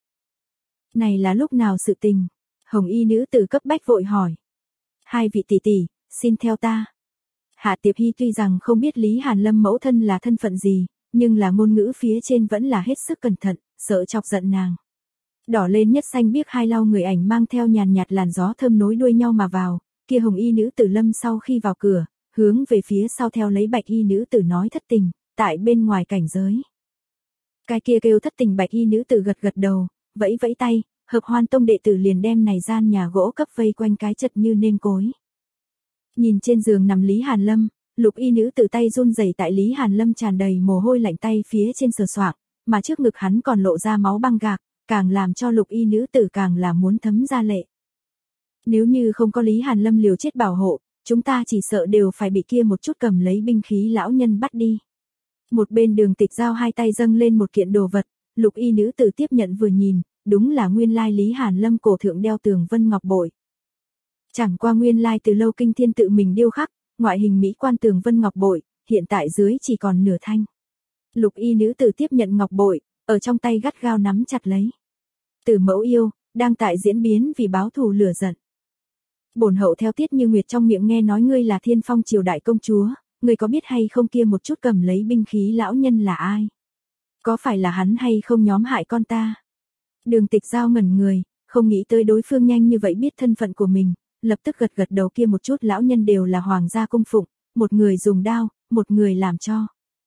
Này là lúc nào sự tình? Hồng y nữ tử cấp bách vội hỏi. Hai vị tỷ tỷ, xin theo ta. Hạ Tiệp Hy tuy rằng không biết Lý Hàn Lâm mẫu thân là thân phận gì, nhưng là ngôn ngữ phía trên vẫn là hết sức cẩn thận, sợ chọc giận nàng. Đỏ lên nhất xanh biếc hai lau người ảnh mang theo nhàn nhạt làn gió thơm nối đuôi nhau mà vào, kia hồng y nữ tử Lâm sau khi vào cửa, hướng về phía sau theo lấy bạch y nữ tử nói thất tình, tại bên ngoài cảnh giới. Cái kia kêu thất tình bạch y nữ tử gật gật đầu, vẫy vẫy tay, Hợp Hoan Tông đệ tử liền đem này gian nhà gỗ cấp vây quanh cái chật như nêm cối. Nhìn trên giường nằm Lý Hàn Lâm, lục y nữ tử tay run rẩy tại Lý Hàn Lâm tràn đầy mồ hôi lạnh tay phía trên sờ soạng, mà trước ngực hắn còn lộ ra máu băng gạc, càng làm cho lục y nữ tử càng là muốn thấm ra lệ. Nếu như không có Lý Hàn Lâm liều chết bảo hộ, chúng ta chỉ sợ đều phải bị kia một chút cầm lấy binh khí lão nhân bắt đi. Một bên Đường Tịch Giao hai tay dâng lên một kiện đồ vật, lục y nữ tử tiếp nhận vừa nhìn, đúng là nguyên lai Lý Hàn Lâm cổ thượng đeo tường vân ngọc bội. Chẳng qua nguyên lai từ lâu kinh thiên tự mình điêu khắc, ngoại hình mỹ quan tường vân ngọc bội, hiện tại dưới chỉ còn nửa thanh. Lục y nữ tử tiếp nhận ngọc bội, ở trong tay gắt gao nắm chặt lấy. Từ mẫu yêu, đang tại diễn biến vì báo thù lửa giận. Bổn hậu theo Tiết Như Nguyệt trong miệng nghe nói ngươi là Thiên Phong triều đại công chúa, ngươi có biết hay không kia một chút cầm lấy binh khí lão nhân là ai? Có phải là hắn hay không nhóm hại con ta? Đường Tịch Giao ngẩn người, không nghĩ tới đối phương nhanh như vậy biết thân phận của mình, lập tức gật gật đầu, kia một chút lão nhân đều là hoàng gia cung phụng, một người dùng đao, một người làm cho.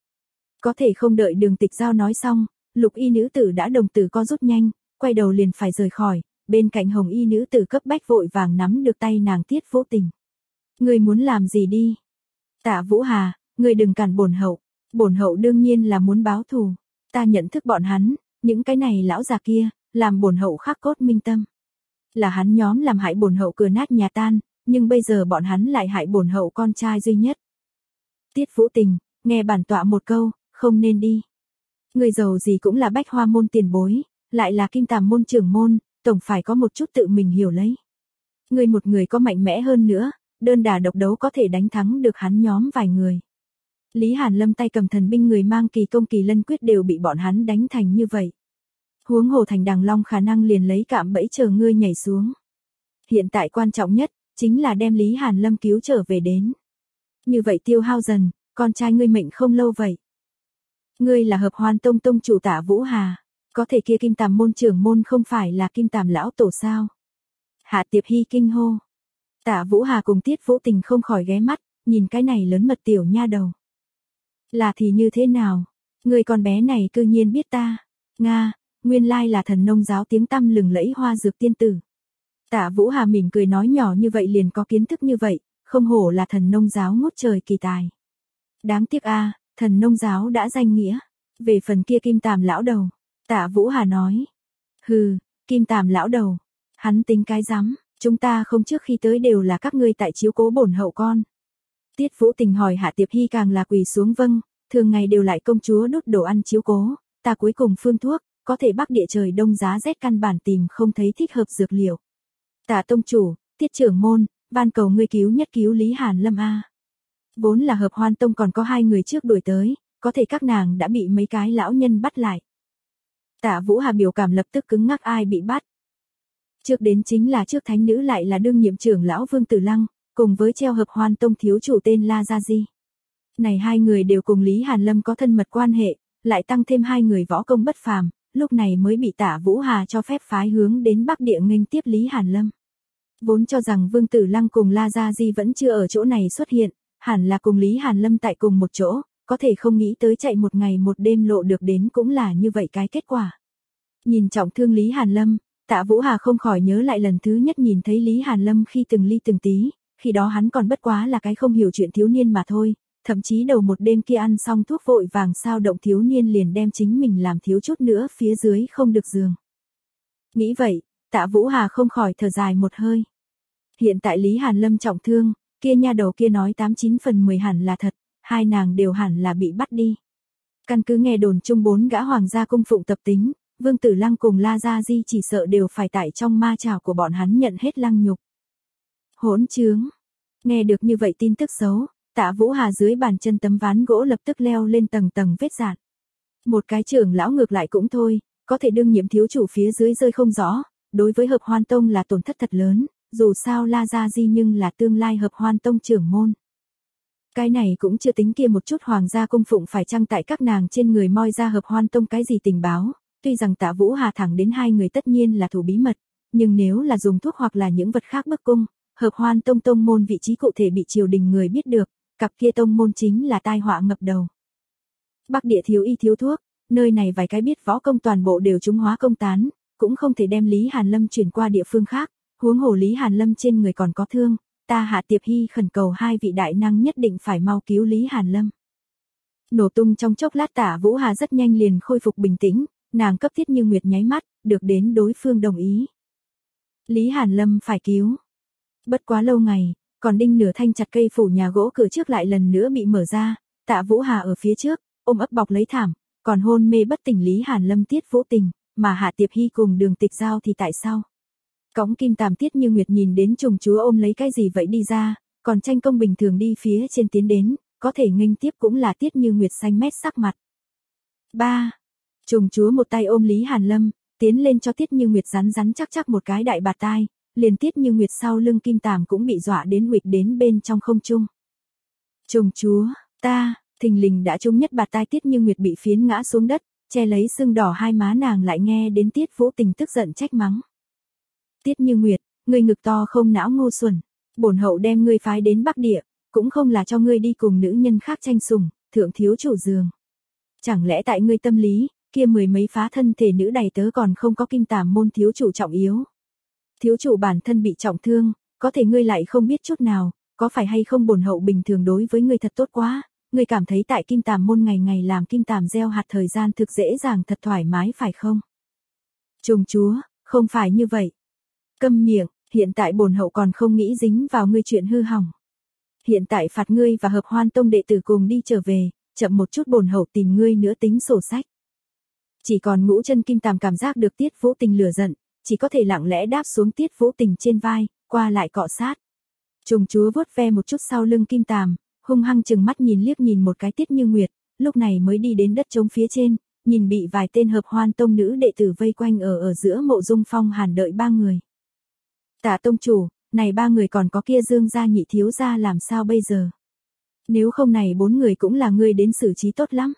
Có thể không đợi Đường Tịch Giao nói xong, lục y nữ tử đã đồng tử co rút nhanh, quay đầu liền phải rời khỏi, bên cạnh hồng y nữ tử cấp bách vội vàng nắm được tay nàng Tiết Vô Tình. Ngươi muốn làm gì đi? Tạ Vũ Hà, ngươi đừng cản bổn hậu, bổn hậu đương nhiên là muốn báo thù, ta nhận thức bọn hắn, những cái này lão già kia, làm bổn hậu khắc cốt minh tâm. Là hắn nhóm làm hại bổn hậu cửa nát nhà tan, nhưng bây giờ bọn hắn lại hại bổn hậu con trai duy nhất. Tiết Vũ Tình, nghe bản tọa một câu, không nên đi. Người giàu gì cũng là bách hoa môn tiền bối, lại là kim tàm môn trưởng môn, tổng phải có một chút tự mình hiểu lấy. Người một người có mạnh mẽ hơn nữa, đơn đả độc đấu có thể đánh thắng được hắn nhóm vài người. Lý Hàn Lâm tay cầm thần binh người mang kỳ công kỳ lân quyết đều bị bọn hắn đánh thành như vậy. Huống hồ thành Đằng Long khả năng liền lấy cạm bẫy chờ ngươi nhảy xuống. Hiện tại quan trọng nhất, chính là đem Lý Hàn Lâm cứu trở về đến. Như vậy tiêu hao dần, con trai ngươi mệnh không lâu vậy. Ngươi là Hợp Hoan Tông tông chủ Tạ Vũ Hà, có thể kia kim tàm môn trưởng môn không phải là kim tàm lão tổ sao? Hạ Tiệp Hy kinh hô. Tạ Vũ Hà cùng Tiết Vũ Tình không khỏi ghé mắt, nhìn cái này lớn mật tiểu nha đầu. Là thì như thế nào? Người con bé này cư nhiên biết ta. Nga, nguyên lai là Thần Nông giáo tiếng tăm lừng lẫy Hoa Dược tiên tử. Tạ Vũ Hà mỉm cười nói, nhỏ như vậy liền có kiến thức như vậy, không hổ là Thần Nông giáo ngút trời kỳ tài. Đáng tiếc a, à, Thần Nông giáo đã danh nghĩa. Về phần kia kim tàm lão đầu, Tạ Vũ Hà nói. Hừ, kim tàm lão đầu, Hắn tính cái rắm, chúng ta không trước khi tới đều là các ngươi tại chiếu cố bổn hậu con. Tiết Vũ Tình hỏi Hạ Tiệp Hy càng là quỳ xuống vâng, thường ngày đều lại công chúa đút đồ ăn chiếu cố, ta cuối cùng phương thuốc, có thể bắc địa trời đông giá rét căn bản tìm không thấy thích hợp dược liệu. Tạ tông chủ, Tiết trưởng môn, van cầu ngươi cứu nhất cứu Lý Hàn Lâm a. Vốn là Hợp Hoan Tông còn có hai người trước đuổi tới, có thể các nàng đã bị mấy cái lão nhân bắt lại. Tạ Vũ Hà biểu cảm lập tức cứng ngắc, ai bị bắt. Trước đến chính là trước thánh nữ lại là đương nhiệm trưởng lão Vương Tử Lăng, cùng với treo Hợp Hoan Tông thiếu chủ tên La Gia Di. Này hai người đều cùng Lý Hàn Lâm có thân mật quan hệ, lại tăng thêm hai người võ công bất phàm, lúc này mới bị Tạ Vũ Hà cho phép phái hướng đến Bắc Địa nghênh tiếp Lý Hàn Lâm. Vốn cho rằng Vương Tử Lăng cùng La Gia Di vẫn chưa ở chỗ này xuất hiện, hẳn là cùng Lý Hàn Lâm tại cùng một chỗ, có thể không nghĩ tới chạy một ngày một đêm lộ được đến cũng là như vậy cái kết quả. Nhìn trọng thương Lý Hàn Lâm, Tạ Vũ Hà không khỏi nhớ lại lần thứ nhất nhìn thấy Lý Hàn Lâm khi từng ly từng tí, khi đó hắn còn bất quá là cái không hiểu chuyện thiếu niên mà thôi, thậm chí đầu một đêm kia ăn xong thuốc vội vàng sao động thiếu niên liền đem chính mình làm thiếu chút nữa phía dưới không được giường. Nghĩ vậy, Tạ Vũ Hà không khỏi thở dài một hơi. Hiện tại Lý Hàn Lâm trọng thương, kia nha đầu kia nói tám chín phần mười hẳn là thật, hai nàng đều hẳn là bị bắt đi. Căn cứ nghe đồn chung bốn gã hoàng gia cung phụng tập tính, Vương Tử Lăng cùng La Gia Di chỉ sợ đều phải tại trong ma trảo của bọn hắn nhận hết lăng nhục. Hỗn trướng. Nghe được như vậy tin tức xấu, Tạ Vũ Hà dưới bàn chân tấm ván gỗ lập tức leo lên tầng tầng vết dạn. Một cái trưởng lão ngược lại cũng thôi, có thể đương nhiệm thiếu chủ phía dưới rơi không rõ, đối với Hợp Hoan Tông là tổn thất thật lớn, dù sao La Gia Di nhưng là tương lai Hợp Hoan Tông trưởng môn. Cái này cũng chưa tính kia một chút hoàng gia cung phụng phải chăng tại các nàng trên người moi ra Hợp Hoan Tông cái gì tình báo, tuy rằng Tạ Vũ Hà thẳng đến hai người tất nhiên là thủ bí mật, nhưng nếu là dùng thuốc hoặc là những vật khác bức cung, Hợp Hoan Tông tông môn vị trí cụ thể bị triều đình người biết được, cặp kia tông môn chính là tai họa ngập đầu. Bắc Địa thiếu y thiếu thuốc, nơi này vài cái biết võ công toàn bộ đều trúng hóa công tán, cũng không thể đem Lý Hàn Lâm chuyển qua địa phương khác, huống hồ Lý Hàn Lâm trên người còn có thương, ta Hạ Tiệp Hy khẩn cầu hai vị đại năng nhất định phải mau cứu Lý Hàn Lâm. Nổ tung trong chốc lát Tạ Vũ Hà rất nhanh liền khôi phục bình tĩnh, nàng cấp Tiết Như Nguyệt nháy mắt, được đến đối phương đồng ý. Lý Hàn Lâm phải cứu. Bất quá lâu ngày, còn đinh nửa thanh chặt cây phủ nhà gỗ cửa trước lại lần nữa bị mở ra, Tạ Vũ Hà ở phía trước, ôm ấp bọc lấy thảm, còn hôn mê bất tỉnh Lý Hàn Lâm Tiết Vũ Tình, mà Hạ Tiệp Hy cùng Đường Tịch Giao thì tại sao? Cõng kim tàm Tiết Như Nguyệt nhìn đến trùng chúa ôm lấy cái gì vậy đi ra, còn tranh công bình thường đi phía trên tiến đến, có thể nghênh tiếp cũng là Tiết Như Nguyệt xanh mét sắc mặt. ba. Trùng chúa một tay ôm Lý Hàn Lâm, tiến lên cho Tiết Như Nguyệt rắn rắn chắc chắc một cái đại bạt tai, liền Tiết Như Nguyệt sau lưng kim tàm cũng bị dọa đến huỵch đến bên trong không trung. Trùng chúa, ta, thình lình đã trúng nhất bạt tai Tiết Như Nguyệt bị phiến ngã xuống đất, che lấy sưng đỏ hai má nàng lại nghe đến Tiết Vũ Tình tức giận trách mắng. Tiết Như Nguyệt, ngươi ngực to không não ngu xuẩn, bổn hậu đem ngươi phái đến Bắc Địa, cũng không là cho ngươi đi cùng nữ nhân khác tranh sủng, thượng thiếu chủ giường. Chẳng lẽ tại ngươi tâm lý, kia mười mấy phá thân thể nữ đầy tớ còn không có kim tàm môn thiếu chủ trọng yếu. Thiếu chủ bản thân bị trọng thương, có thể ngươi lại không biết chút nào, có phải hay không bổn hậu bình thường đối với ngươi thật tốt quá, ngươi cảm thấy tại kim tàm môn ngày ngày làm kim tàm gieo hạt thời gian thực dễ dàng thật thoải mái phải không? Trùng chúa, không phải như vậy. Câm miệng, hiện tại bổn hậu còn không nghĩ dính vào ngươi chuyện hư hỏng. Hiện tại phạt ngươi và Hợp Hoan Tông đệ tử cùng đi trở về, chậm một chút bổn hậu tìm ngươi nữa tính sổ sách. Chỉ còn ngũ chân kim tàm cảm giác được Tiết Vũ Tình lửa giận, chỉ có thể lặng lẽ đáp xuống Tiết Vũ Tình trên vai, qua lại cọ sát. Trùng chúa vuốt ve một chút sau lưng kim tàm, hung hăng chừng mắt nhìn liếc nhìn một cái Tiết Như Nguyệt, lúc này mới đi đến đất trống phía trên, nhìn bị vài tên Hợp Hoan Tông nữ đệ tử vây quanh ở ở giữa Mộ Dung Phong Hàn đợi ba người. Tạ tông chủ, này ba người còn có kia Dương gia nhị thiếu gia làm sao bây giờ? Nếu không này bốn người cũng là ngươi đến xử trí tốt lắm.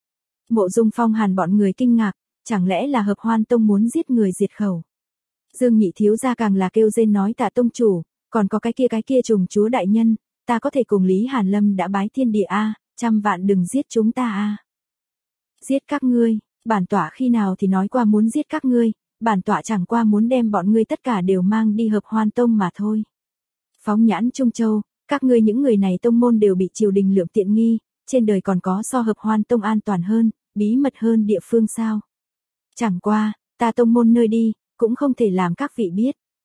Mộ Dung Phong Hàn bọn người kinh ngạc, chẳng lẽ là Hợp Hoan Tông muốn giết người diệt khẩu? Dương nhị thiếu gia càng là kêu rên nói Tạ tông chủ, còn có cái kia cái kia trùng chúa đại nhân, ta có thể cùng Lý Hàn Lâm đã bái thiên địa a, trăm vạn đừng giết chúng ta a. Giết các ngươi, bản tọa khi nào thì nói qua muốn giết các ngươi, bản tọa chẳng qua muốn đem bọn ngươi tất cả đều mang đi Hợp Hoan Tông mà thôi. Phóng nhãn Trung Châu, các ngươi những người này tông môn đều bị triều đình lượm tiện nghi, trên đời còn có so Hợp Hoan Tông an toàn hơn, bí mật hơn địa phương sao? Chẳng qua, ta tông môn nơi đi, cũng không thể làm các vị biết,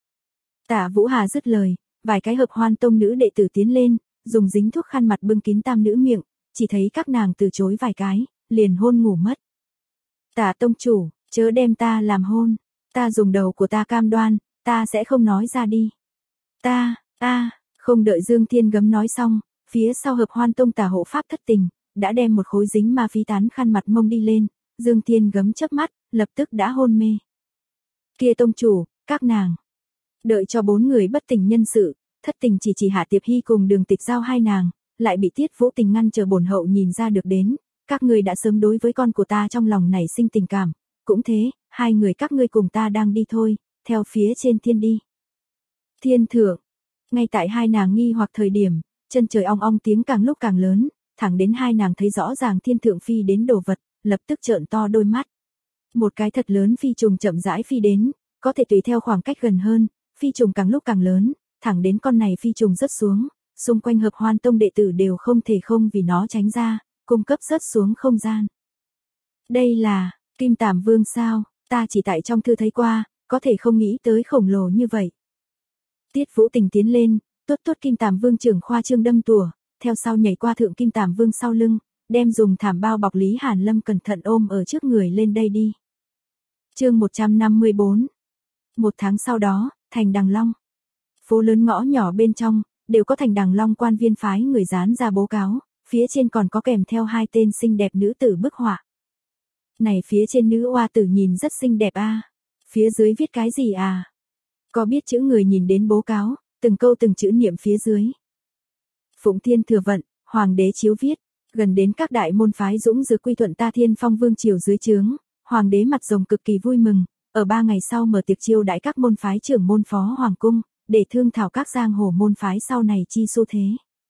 Tạ Vũ Hà dứt lời, vài cái Hợp Hoan Tông nữ đệ tử tiến lên, dùng dính thuốc khăn mặt bưng kín tam nữ miệng, chỉ thấy các nàng từ chối vài cái, liền hôn ngủ mất. Tạ tông chủ, chớ đem ta làm hôn, ta dùng đầu của ta cam đoan, ta sẽ không nói ra đi. Ta, ta, không đợi Dương Thiên Gấm nói xong, phía sau Hợp Hoan Tông Tà hộ pháp thất tình, đã đem một khối dính ma phí tán khăn mặt mông đi lên, Dương Thiên Gấm chớp mắt, lập tức đã hôn mê. Kia tông chủ, các nàng. Đợi cho bốn người bất tỉnh nhân sự, thất tình chỉ chỉ Hạ Tiệp Hy cùng Đường Tịch Giao hai nàng, lại bị Tiết Vũ Tình ngăn chờ bổn hậu nhìn ra được đến, các ngươi đã sớm đối với con của ta trong lòng nảy sinh tình cảm, cũng thế, hai người các ngươi cùng ta đang đi thôi, theo phía trên thiên đi. Thiên thượng, ngay tại hai nàng nghi hoặc thời điểm, chân trời ong ong tiếng càng lúc càng lớn, thẳng đến hai nàng thấy rõ ràng thiên thượng phi đến đồ vật, lập tức trợn to đôi mắt. Một cái thật lớn phi trùng chậm rãi phi đến, có thể tùy theo khoảng cách gần hơn, phi trùng càng lúc càng lớn, thẳng đến con này phi trùng rớt xuống, xung quanh Hợp Hoan Tông đệ tử đều không thể không vì nó tránh ra, cung cấp rớt xuống không gian. Đây là, Kim Tàm Vương sao, ta chỉ tại trong thư thấy qua, có thể không nghĩ tới khổng lồ như vậy. Tiết Vũ Tình tiến lên, tuốt tuốt Kim Tàm Vương trưởng khoa trương đâm tùa, theo sau nhảy qua thượng Kim Tàm Vương sau lưng, đem dùng thảm bao bọc Lý Hàn Lâm cẩn thận ôm ở trước người lên đây đi. Chương một trăm năm mươi bốn. Một tháng sau đó, thành Đằng Long. Phố lớn ngõ nhỏ bên trong, đều có thành Đằng Long quan viên phái người dán ra bố cáo, phía trên còn có kèm theo hai tên xinh đẹp nữ tử bức họa. Này phía trên nữ oa tử nhìn rất xinh đẹp a, à? Phía dưới viết cái gì à? Có biết chữ người nhìn đến bố cáo, từng câu từng chữ niệm phía dưới. Phụng Thiên thừa vận, Hoàng đế chiếu viết, gần đến các đại môn phái dũng dược quy thuận ta Thiên Phong Vương triều dưới trướng, Hoàng đế mặt rồng cực kỳ vui mừng, ở ba ngày sau mở tiệc chiêu đãi các môn phái trưởng môn phó hoàng cung, để thương thảo các giang hồ môn phái sau này chi xu thế.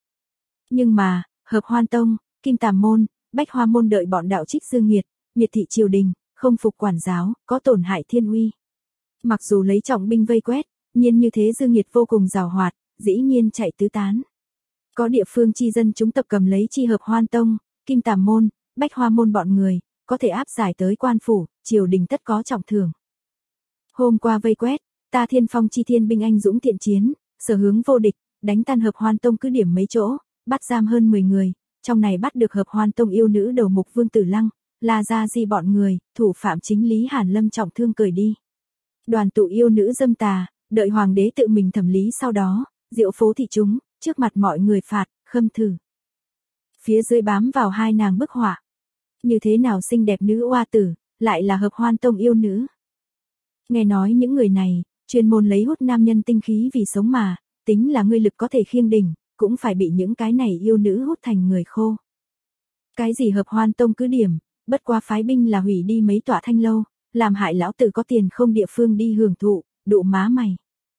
Nhưng mà, Hợp Hoan Tông, Kim Tàm môn, Bách Hoa môn đợi bọn đạo trích dương nghiệt, miệt thị triều đình, không phục quản giáo, có tổn hại thiên uy. Mặc dù lấy trọng binh vây quét, nhưng như thế dương nghiệt vô cùng giàu hoạt, dĩ nhiên chạy tứ tán. Có địa phương chi dân chúng tập cầm lấy chi Hợp Hoan Tông, Kim Tàm môn, Bách Hoa môn bọn người, có thể áp giải tới quan phủ, triều đình tất có trọng thưởng. Hôm qua vây quét, ta Thiên Phong chi thiên binh anh dũng thiện chiến, sở hướng vô địch, đánh tan Hợp Hoan Tông cứ điểm mấy chỗ, bắt giam hơn mười người, trong này bắt được Hợp Hoan Tông yêu nữ đầu mục Vương Tử Lăng, La Gia Di bọn người, thủ phạm chính Lý Hàn Lâm trọng thương cởi đi. Đoàn tụ yêu nữ dâm tà, đợi hoàng đế tự mình thẩm lý sau đó, diệu phố thị chúng, trước mặt mọi người phạt, khâm thử. Phía dưới bám vào hai nàng bức họa. Như thế nào xinh đẹp nữ oa tử, lại là Hợp Hoan Tông yêu nữ. Nghe nói những người này, chuyên môn lấy hút nam nhân tinh khí vì sống mà, tính là ngươi lực có thể khiêng đỉnh, cũng phải bị những cái này yêu nữ hút thành người khô. Cái gì Hợp Hoan Tông cứ điểm, bất qua phái binh là hủy đi mấy tọa thanh lâu, làm hại lão tử có tiền không địa phương đi hưởng thụ, đụ má mày.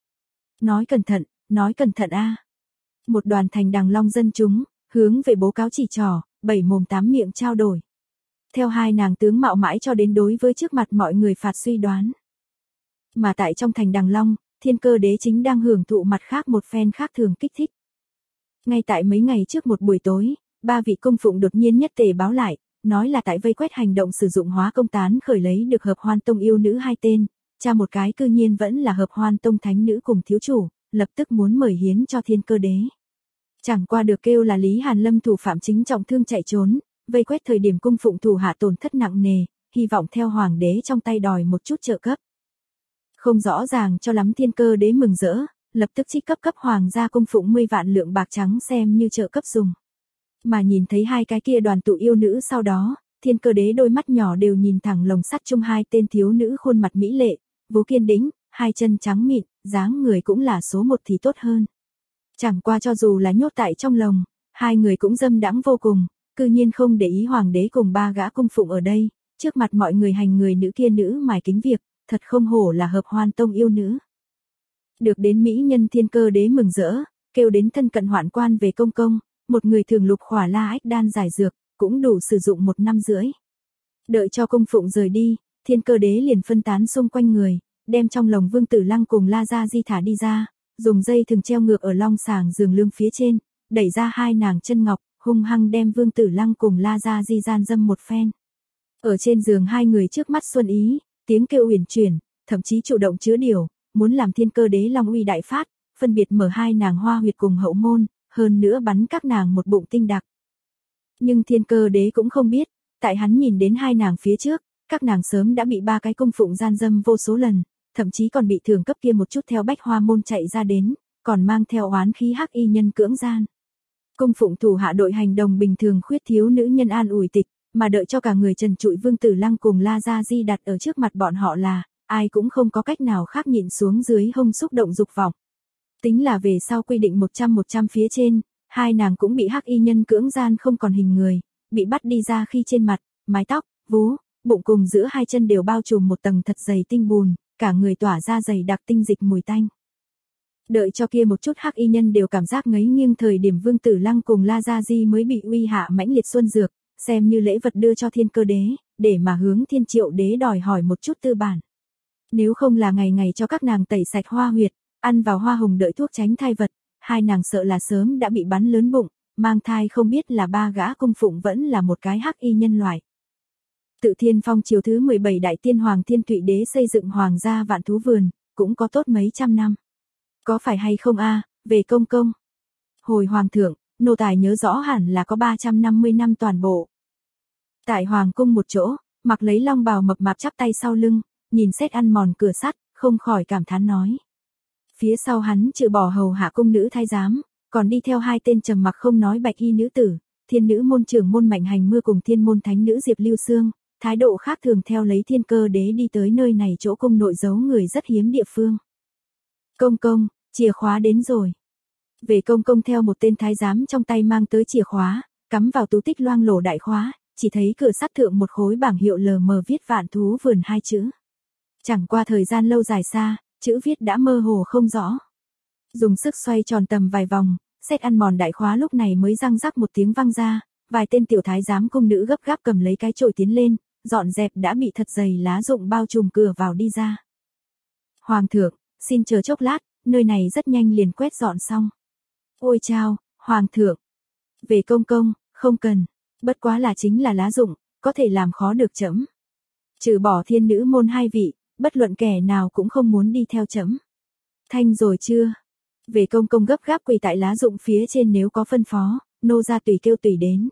Nói cẩn thận, nói cẩn thận a. Một đoàn thành Đằng Long dân chúng, hướng về bố cáo chỉ trỏ, bảy mồm tám miệng trao đổi. Theo hai nàng tướng mạo mãi cho đến đối với trước mặt mọi người phạt suy đoán. Mà tại trong thành Đằng Long, Thiên Cơ Đế chính đang hưởng thụ mặt khác một phen khác thường kích thích. Ngay tại mấy ngày trước một buổi tối, ba vị cung phụng đột nhiên nhất tề báo lại, nói là tại vây quét hành động sử dụng hóa công tán khởi lấy được Hợp Hoan Tông yêu nữ hai tên, cha một cái cư nhiên vẫn là Hợp Hoan Tông thánh nữ cùng thiếu chủ, lập tức muốn mời hiến cho Thiên Cơ Đế. Chẳng qua được kêu là Lý Hàn Lâm thủ phạm chính trọng thương chạy trốn, vây quét thời điểm cung phụng thủ hạ tổn thất nặng nề, hy vọng theo hoàng đế trong tay đòi một chút trợ cấp. Không rõ ràng cho lắm Thiên Cơ Đế mừng rỡ, lập tức trích cấp cấp hoàng gia cung phụng mười vạn lượng bạc trắng xem như trợ cấp dùng. Mà nhìn thấy hai cái kia đoàn tụ yêu nữ sau đó, Thiên Cơ Đế đôi mắt nhỏ đều nhìn thẳng lồng sắt chung hai tên thiếu nữ khuôn mặt mỹ lệ, vú kiên đĩnh, hai chân trắng mịn, dáng người cũng là số một thì tốt hơn. Chẳng qua cho dù là nhốt tại trong lồng, hai người cũng dâm đãng vô cùng, cư nhiên không để ý hoàng đế cùng ba gã cung phụng ở đây, trước mặt mọi người hành người nữ kia nữ mài kính việc, thật không hổ là Hợp Hoan Tông yêu nữ. Được đến mỹ nhân Thiên Cơ Đế mừng rỡ, kêu đến thân cận hoạn quan về công công, một người thường lục khỏa la ách đan giải dược, cũng đủ sử dụng một năm rưỡi. Đợi cho cung phụng rời đi, Thiên Cơ Đế liền phân tán xung quanh người, đem trong lồng Vương Tử Lăng cùng La Gia Di thả đi ra, dùng dây thừng treo ngược ở long sàng giường lương phía trên, đẩy ra hai nàng chân ngọc, hung hăng đem Vương Tử Lăng cùng La Gia Di gian dâm một phen. Ở trên giường hai người trước mắt xuân ý, tiếng kêu uyển chuyển, thậm chí chủ động chứa điều, muốn làm thiên cơ đế long uy đại phát, phân biệt mở hai nàng hoa huyệt cùng hậu môn, hơn nữa bắn các nàng một bụng tinh đặc. Nhưng thiên cơ đế cũng không biết, tại hắn nhìn đến hai nàng phía trước, các nàng sớm đã bị ba cái cung phụng gian dâm vô số lần, thậm chí còn bị thường cấp kia một chút theo bách hoa môn chạy ra đến, còn mang theo oán khí hắc y nhân cưỡng gian. Cung phụng thủ hạ đội hành đồng bình thường khuyết thiếu nữ nhân an ủi tịch, mà đợi cho cả người trần trụi Vương Tử Lăng cùng La Gia Di đặt ở trước mặt bọn họ là, ai cũng không có cách nào khác nhịn xuống dưới hông xúc động dục vọng. Tính là về sau quy định một trăm một trăm phía trên, hai nàng cũng bị hắc y nhân cưỡng gian không còn hình người, bị bắt đi ra khi trên mặt, mái tóc, vú, bụng cùng giữa hai chân đều bao trùm một tầng thật dày tinh bùn, cả người tỏa ra dày đặc tinh dịch mùi tanh. Đợi cho kia một chút hắc y nhân đều cảm giác ngấy nghiêng thời điểm Vương Tử Lăng cùng La Gia Di mới bị uy hạ mãnh liệt xuân dược, xem như lễ vật đưa cho thiên cơ đế, để mà hướng thiên triệu đế đòi hỏi một chút tư bản. Nếu không là ngày ngày cho các nàng tẩy sạch hoa huyệt, ăn vào hoa hồng đợi thuốc tránh thai vật, hai nàng sợ là sớm đã bị bắn lớn bụng, mang thai không biết là ba gã cung phụng vẫn là một cái hắc y nhân loại. Tự Thiên Phong chiều thứ mười bảy đại tiên hoàng Thiên Thụy Đế xây dựng hoàng gia Vạn Thú Vườn, cũng có tốt mấy trăm năm. Có phải hay không a, về công công? Hồi hoàng thượng, nô tài nhớ rõ hẳn là có ba trăm năm mươi năm toàn bộ. Tại hoàng cung một chỗ, mặc lấy long bào mập mạp chắp tay sau lưng, nhìn xét ăn mòn cửa sắt, không khỏi cảm thán nói. Phía sau hắn trừ bỏ hầu hạ cung nữ thái giám, còn đi theo hai tên trầm mặc không nói bạch y nữ tử, thiên nữ môn trưởng môn Mạnh Hành Mưa cùng thiên môn thánh nữ Diệp Lưu Sương, thái độ khác thường theo lấy thiên cơ đế đi tới nơi này chỗ cung nội giấu người rất hiếm địa phương. Công công, chìa khóa đến rồi. Về công công theo một tên thái giám trong tay mang tới chìa khóa, cắm vào tú tích loang lổ đại khóa, chỉ thấy cửa sắt thượng một khối bảng hiệu lờ mờ viết Vạn Thú Vườn hai chữ. Chẳng qua thời gian lâu dài xa, chữ viết đã mơ hồ không rõ. Dùng sức xoay tròn tầm vài vòng, xét ăn mòn đại khóa lúc này mới răng rắc một tiếng vang ra, vài tên tiểu thái giám cung nữ gấp gáp cầm lấy cái chổi tiến lên, dọn dẹp đã bị thật dày lá rụng bao trùm cửa vào đi ra. Hoàng thượng, xin chờ chốc lát, nơi này rất nhanh liền quét dọn xong. Ôi chao, hoàng thượng. Về công công, không cần, bất quá là chính là lá rụng, có thể làm khó được trẫm. Trừ bỏ thiên nữ môn hai vị, bất luận kẻ nào cũng không muốn đi theo trẫm. Thanh rồi chưa? Về công công gấp gáp quỳ tại lá rụng phía trên, nếu có phân phó, nô gia tùy kêu tùy đến.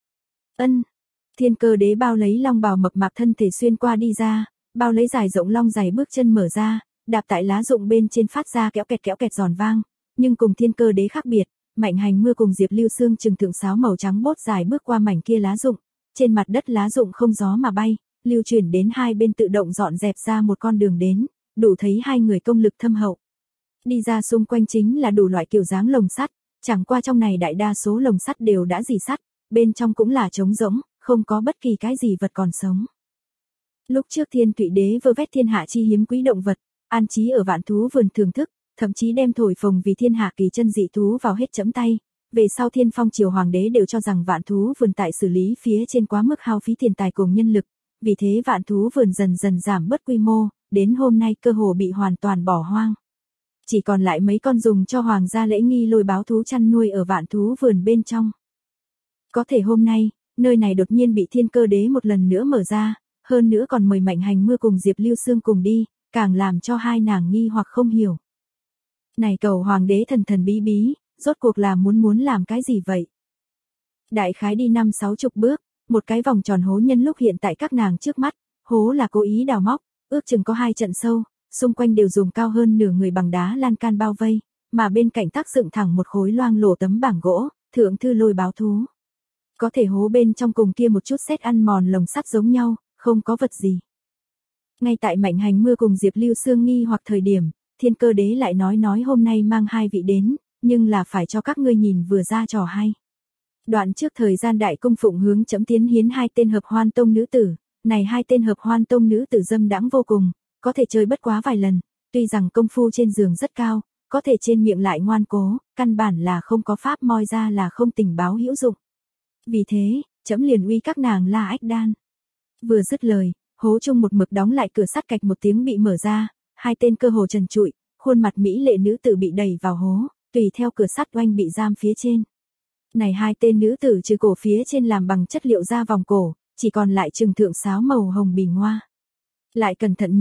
Ân. Thiên cơ đế bao lấy long bào mập mạp thân thể xuyên qua đi ra, bao lấy dài rộng long dày bước chân mở ra, đạp tại lá rụng bên trên phát ra kéo kẹt kéo kẹt giòn vang, nhưng cùng thiên cơ đế khác biệt, Mạnh Hành Mưa cùng Diệp Lưu Sương trừng thượng sáo màu trắng bốt dài bước qua mảnh kia lá rụng, trên mặt đất lá rụng không gió mà bay, lưu chuyển đến hai bên tự động dọn dẹp ra một con đường đến, đủ thấy hai người công lực thâm hậu. Đi ra xung quanh chính là đủ loại kiểu dáng lồng sắt, chẳng qua trong này đại đa số lồng sắt đều đã rỉ sắt, bên trong cũng là trống rỗng, không có bất kỳ cái gì vật còn sống. Lúc trước Thiên Thụy Đế vơ vét thiên hạ chi hiếm quý động vật, an trí ở Vạn Thú Vườn thưởng thức, thậm chí đem thổi phồng vì thiên hạ kỳ chân dị thú vào hết chấm tay. Về sau Thiên Phong triều hoàng đế đều cho rằng Vạn Thú Vườn tại xử lý phía trên quá mức hao phí tiền tài cùng nhân lực, vì thế Vạn Thú Vườn dần dần giảm bớt quy mô, đến hôm nay cơ hồ bị hoàn toàn bỏ hoang. Chỉ còn lại mấy con dùng cho hoàng gia lễ nghi lôi báo thú chăn nuôi ở Vạn Thú Vườn bên trong. Có thể hôm nay, nơi này đột nhiên bị thiên cơ đế một lần nữa mở ra, hơn nữa còn mời Mạnh Hành Mưa cùng Diệp Lưu Sương cùng đi, càng làm cho hai nàng nghi hoặc không hiểu. Này cầu hoàng đế thần thần bí bí, rốt cuộc là muốn muốn làm cái gì vậy? Đại khái đi năm sáu chục bước, một cái vòng tròn hố nhân lúc hiện tại các nàng trước mắt, hố là cố ý đào móc, ước chừng có hai trận sâu, xung quanh đều dùng cao hơn nửa người bằng đá lan can bao vây, mà bên cạnh tác dựng thẳng một khối loang lổ tấm bảng gỗ, thượng thư lôi báo thú. Có thể hố bên trong cùng kia một chút sét ăn mòn lồng sắt giống nhau, không có vật gì. Ngay tại Mạnh Hành Mưa cùng Diệp Lưu Sương nghi hoặc thời điểm, thiên cơ đế lại nói nói hôm nay mang hai vị đến, nhưng là phải cho các ngươi nhìn vừa ra trò hay. Đoạn trước thời gian đại cung phụng hướng chấm tiến hiến hai tên hợp hoan tông nữ tử, này hai tên hợp hoan tông nữ tử dâm đãng vô cùng, có thể chơi bất quá vài lần, tuy rằng công phu trên giường rất cao, có thể trên miệng lại ngoan cố, căn bản là không có pháp moi ra là không tình báo hữu dụng. Vì thế, chấm liền uy các nàng La Ách Đan. Vừa dứt lời, hố chung một mực đóng lại cửa sắt cạch một tiếng bị mở ra, hai tên cơ hồ trần trụi, khuôn mặt mỹ lệ nữ tử bị đẩy vào hố, tùy theo cửa sắt oanh bị giam phía trên. Này hai tên nữ tử trừ cổ phía trên làm bằng chất liệu da vòng cổ, chỉ còn lại trừng thượng sáo màu hồng bình hoa. Lại cẩn thận nhìn,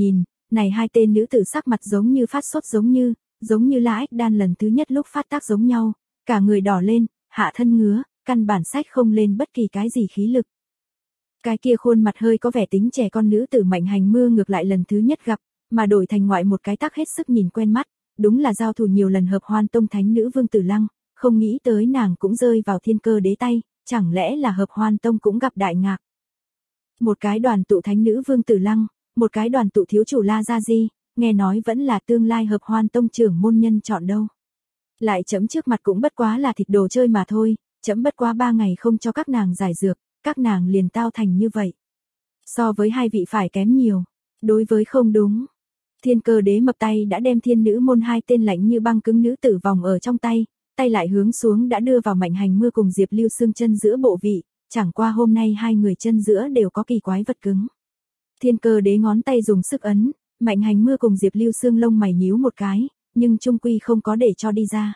Này hai tên nữ tử sắc mặt giống như phát sốt giống như, giống như La Ách Đan lần thứ nhất lúc phát tác giống nhau, cả người đỏ lên, hạ thân ngứa, căn bản sách không lên bất kỳ cái gì khí lực. Cái kia khuôn mặt hơi có vẻ tính trẻ con nữ tử Mạnh Hành Mưa ngược lại lần thứ nhất gặp, mà đổi thành ngoại một cái tác hết sức nhìn quen mắt, đúng là giao thủ nhiều lần Hợp Hoan Tông thánh nữ Vương Tử Lăng, không nghĩ tới nàng cũng rơi vào Thiên Cơ Đế tay, chẳng lẽ là Hợp Hoan Tông cũng gặp đại ngạc. Một cái đoàn tụ thánh nữ Vương Tử Lăng, một cái đoàn tụ thiếu chủ La Gia Di, nghe nói vẫn là tương lai Hợp Hoan Tông trưởng môn nhân chọn đâu. Lại chấm trước mặt cũng bất quá là thịt đồ chơi mà thôi, chấm bất quá ba ngày không cho các nàng giải dược, các nàng liền tao thành như vậy. So với hai vị phải kém nhiều, đối với không đúng. Thiên Cơ Đế mập tay đã đem thiên nữ môn hai tên lạnh như băng cứng nữ tử vòng ở trong tay, tay lại hướng xuống đã đưa vào Mạnh Hành Mưa cùng Diệp Lưu Xương chân giữa bộ vị, chẳng qua hôm nay hai người chân giữa đều có kỳ quái vật cứng. Thiên Cơ Đế ngón tay dùng sức ấn, Mạnh Hành Mưa cùng Diệp Lưu Xương lông mày nhíu một cái, nhưng trung quy không có để cho đi ra.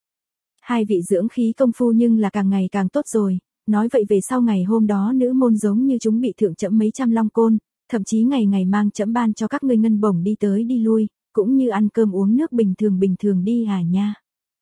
Hai vị dưỡng khí công phu nhưng là càng ngày càng tốt rồi, nói vậy về sau ngày hôm đó nữ môn giống như chúng bị thượng trẫm mấy trăm long côn, thậm chí ngày ngày mang trẫm ban cho các ngươi ngân bổng đi tới đi lui, cũng như ăn cơm uống nước bình thường bình thường đi à nha.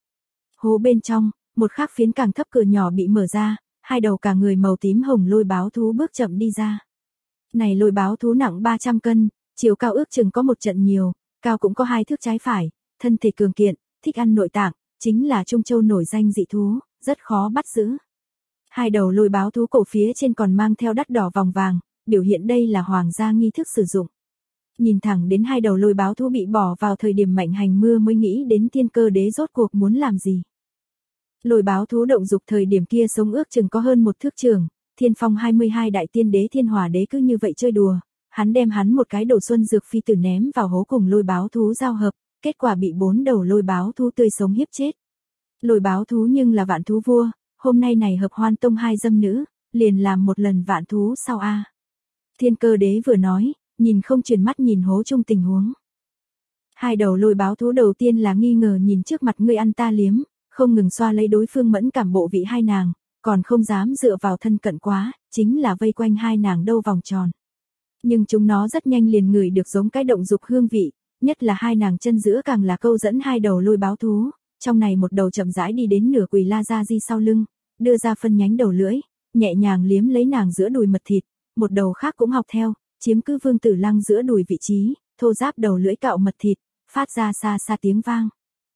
Hố bên trong, một khắc phiến càng thấp cửa nhỏ bị mở ra, hai đầu cả người màu tím hồng lôi báo thú bước chậm đi ra. Này lôi báo thú nặng ba trăm cân, chiều cao ước chừng có một trận nhiều, cao cũng có hai thước trái phải, thân thể cường kiện, thích ăn nội tạng, chính là Trung Châu nổi danh dị thú, rất khó bắt giữ. Hai đầu lôi báo thú cổ phía trên còn mang theo đắt đỏ vòng vàng, biểu hiện đây là hoàng gia nghi thức sử dụng. Nhìn thẳng đến hai đầu lôi báo thú bị bỏ vào thời điểm Mạnh Hành Mưa mới nghĩ đến Thiên Cơ Đế rốt cuộc muốn làm gì. Lôi báo thú động dục thời điểm kia sống ước chừng có hơn một thước trường, Thiên Phong hai mươi hai đại tiên đế Thiên Hỏa Đế cứ như vậy chơi đùa, hắn đem hắn một cái đồ xuân dược phi tử ném vào hố cùng lôi báo thú giao hợp, kết quả bị bốn đầu lôi báo thú tươi sống hiếp chết. Lôi báo thú nhưng là vạn thú vua, hôm nay này Hợp Hoan Tông hai dâm nữ, liền làm một lần vạn thú sao a. Thiên Cơ Đế vừa nói, nhìn không chuyển mắt nhìn hố chung tình huống. Hai đầu lôi báo thú đầu tiên là nghi ngờ nhìn trước mặt ngươi ăn ta liếm, không ngừng xoa lấy đối phương mẫn cảm bộ vị hai nàng, còn không dám dựa vào thân cận quá, chính là vây quanh hai nàng đâu vòng tròn. Nhưng chúng nó rất nhanh liền ngửi được giống cái động dục hương vị, nhất là hai nàng chân giữa càng là câu dẫn hai đầu lôi báo thú, trong này một đầu chậm rãi đi đến nửa quỳ La Gia Di sau lưng, đưa ra phân nhánh đầu lưỡi, nhẹ nhàng liếm lấy nàng giữa đùi mật thịt, một đầu khác cũng học theo, chiếm cứ Vương Tử Lăng giữa đùi vị trí, thô ráp đầu lưỡi cạo mật thịt, phát ra xa xa tiếng vang.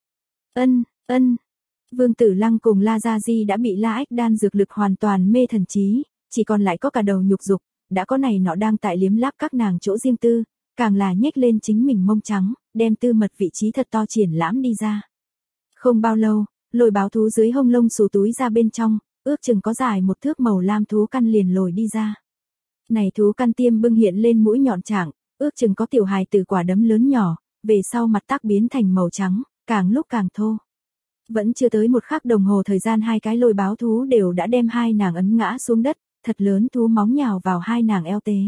Ân, ân. Vương Tử Lăng cùng La Gia Di đã bị La Ách Đan dược lực hoàn toàn mê thần trí, chỉ còn lại có cả đầu nhục dục, đã có này nọ đang tại liếm láp các nàng chỗ riêng tư, càng là nhếch lên chính mình mông trắng, đem tư mật vị trí thật to triển lãm đi ra. Không bao lâu, lôi báo thú dưới hông lông xù túi ra bên trong, ước chừng có dài một thước màu lam thú căn liền lồi đi ra. Này thú căn tiêm bưng hiện lên mũi nhọn trạng, ước chừng có tiểu hài từ quả đấm lớn nhỏ, về sau mặt tác biến thành màu trắng, càng lúc càng thô. Vẫn chưa tới một khắc đồng hồ thời gian hai cái lôi báo thú đều đã đem hai nàng ấn ngã xuống đất, thật lớn thú móng nhào vào hai nàng eo tế.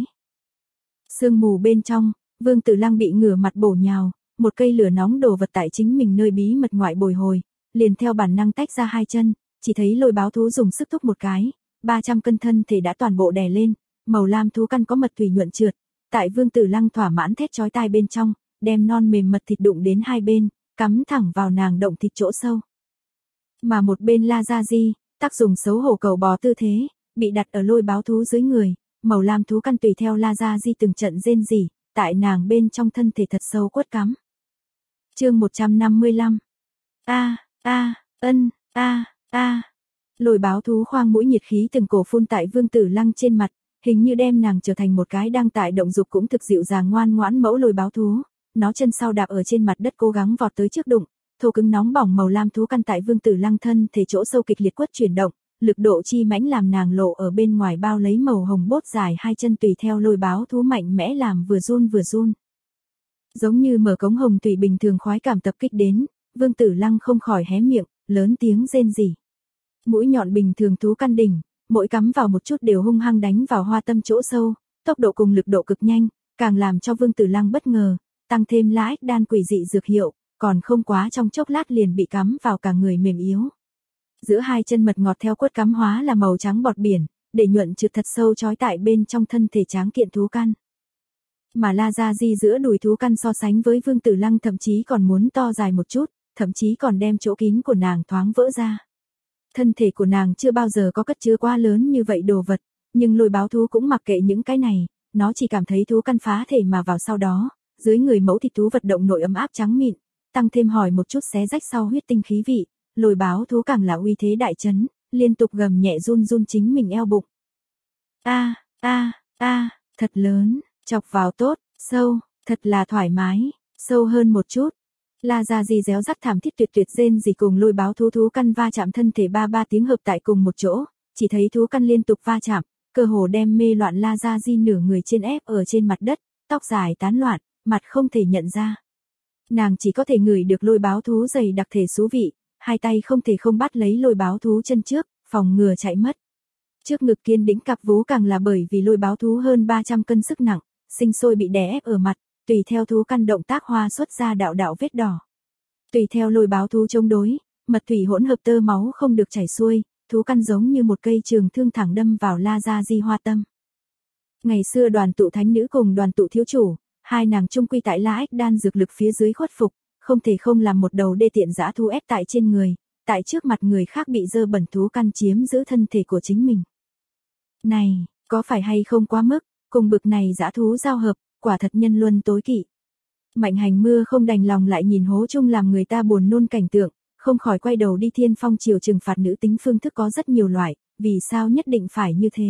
Sương mù bên trong, Vương Tử Lăng bị ngửa mặt bổ nhào, một cây lửa nóng đổ vật tại chính mình nơi bí mật ngoại bồi hồi, liền theo bản năng tách ra hai chân, chỉ thấy lôi báo thú dùng sức thúc một cái, ba trăm cân thân thể đã toàn bộ đè lên, màu lam thú căn có mật thủy nhuận trượt, tại Vương Tử Lăng thỏa mãn thét chói tai bên trong, đem non mềm mật thịt đụng đến hai bên, cắm thẳng vào nàng động thịt chỗ sâu. Mà một bên La Gia Di, tác dùng xấu hổ cầu bò tư thế, bị đặt ở lôi báo thú dưới người, màu lam thú căn tùy theo La Gia Di từng trận rên rỉ, tại nàng bên trong thân thể thật sâu quất cắm. Chương một trăm năm mươi lăm. A, a, ân, a, a. Lôi báo thú khoang mũi nhiệt khí từng cổ phun tại Vương Tử Lăng trên mặt, hình như đem nàng trở thành một cái đang tại động dục cũng thực dịu dàng ngoan ngoãn mẫu lôi báo thú. Nó chân sau đạp ở trên mặt đất cố gắng vọt tới trước đụng, thô cứng nóng bỏng màu lam thú căn tại Vương Tử Lăng thân thể chỗ sâu kịch liệt quất chuyển động, lực độ chi mãnh làm nàng lộ ở bên ngoài bao lấy màu hồng bốt dài hai chân tùy theo lôi báo thú mạnh mẽ làm vừa run vừa run. Giống như mở cống hồng thủy bình thường khoái cảm tập kích đến, Vương Tử Lăng không khỏi hé miệng, lớn tiếng rên rỉ. Mũi nhọn bình thường thú căn đỉnh, mỗi cắm vào một chút đều hung hăng đánh vào hoa tâm chỗ sâu, tốc độ cùng lực độ cực nhanh, càng làm cho Vương Tử Lăng bất ngờ, tăng thêm La Ách Đan quỷ dị dược hiệu, còn không quá trong chốc lát liền bị cắm vào cả người mềm yếu. Giữa hai chân mật ngọt theo quất cắm hóa là màu trắng bọt biển, để nhuận trượt thật sâu chói tại bên trong thân thể tráng kiện thú căn. Mà La Gia Di giữa đùi thú căn so sánh với Vương Tử Lăng thậm chí còn muốn to dài một chút, thậm chí còn đem chỗ kín của nàng thoáng vỡ ra. Thân thể của nàng chưa bao giờ có cất chứa quá lớn như vậy đồ vật, nhưng Lôi báo thú cũng mặc kệ những cái này, nó chỉ cảm thấy thú căn phá thể mà vào sau đó, dưới người mẫu thịt thú vật động nội ấm áp trắng mịn, tăng thêm hỏi một chút xé rách sau huyết tinh khí vị, Lôi báo thú càng là uy thế đại chấn, liên tục gầm nhẹ run run chính mình eo bụng. A, a, a, thật lớn, chọc vào tốt, sâu, thật là thoải mái, sâu hơn một chút. La Gia Di réo rắt thảm thiết tuyệt tuyệt rên gì cùng Lôi báo thú thú căn va chạm thân thể ba ba tiếng hợp tại cùng một chỗ, chỉ thấy thú căn liên tục va chạm, cơ hồ đem mê loạn La Gia Di nửa người trên ép ở trên mặt đất, tóc dài tán loạn, mặt không thể nhận ra. Nàng chỉ có thể ngửi được Lôi báo thú dày đặc thể xú vị, hai tay không thể không bắt lấy Lôi báo thú chân trước, phòng ngừa chạy mất. Trước ngực kiên đĩnh cặp vú càng là bởi vì Lôi báo thú hơn ba trăm cân sức nặng, sinh sôi bị đè ép ở mặt, tùy theo thú căn động tác hoa xuất ra đạo đạo vết đỏ. Tùy theo Lôi báo thú chống đối, mật thủy hỗn hợp tơ máu không được chảy xuôi, thú căn giống như một cây trường thương thẳng đâm vào La Gia Di hoa tâm. Ngày xưa đoàn tụ thánh nữ cùng đoàn tụ thiếu chủ, hai nàng chung quy tại La Ách đan dược lực phía dưới khuất phục, không thể không làm một đầu đê tiện dã thú ép tại trên người, tại trước mặt người khác bị dơ bẩn thú căn chiếm giữ thân thể của chính mình. Này, có phải hay không quá mức, cùng bực này dã thú giao hợp, quả thật nhân luân tối kỵ. Mạnh Hành Mưa không đành lòng lại nhìn hố chung làm người ta buồn nôn cảnh tượng, không khỏi quay đầu đi Thiên Phong triều trừng phạt nữ tính phương thức có rất nhiều loại, vì sao nhất định phải như thế?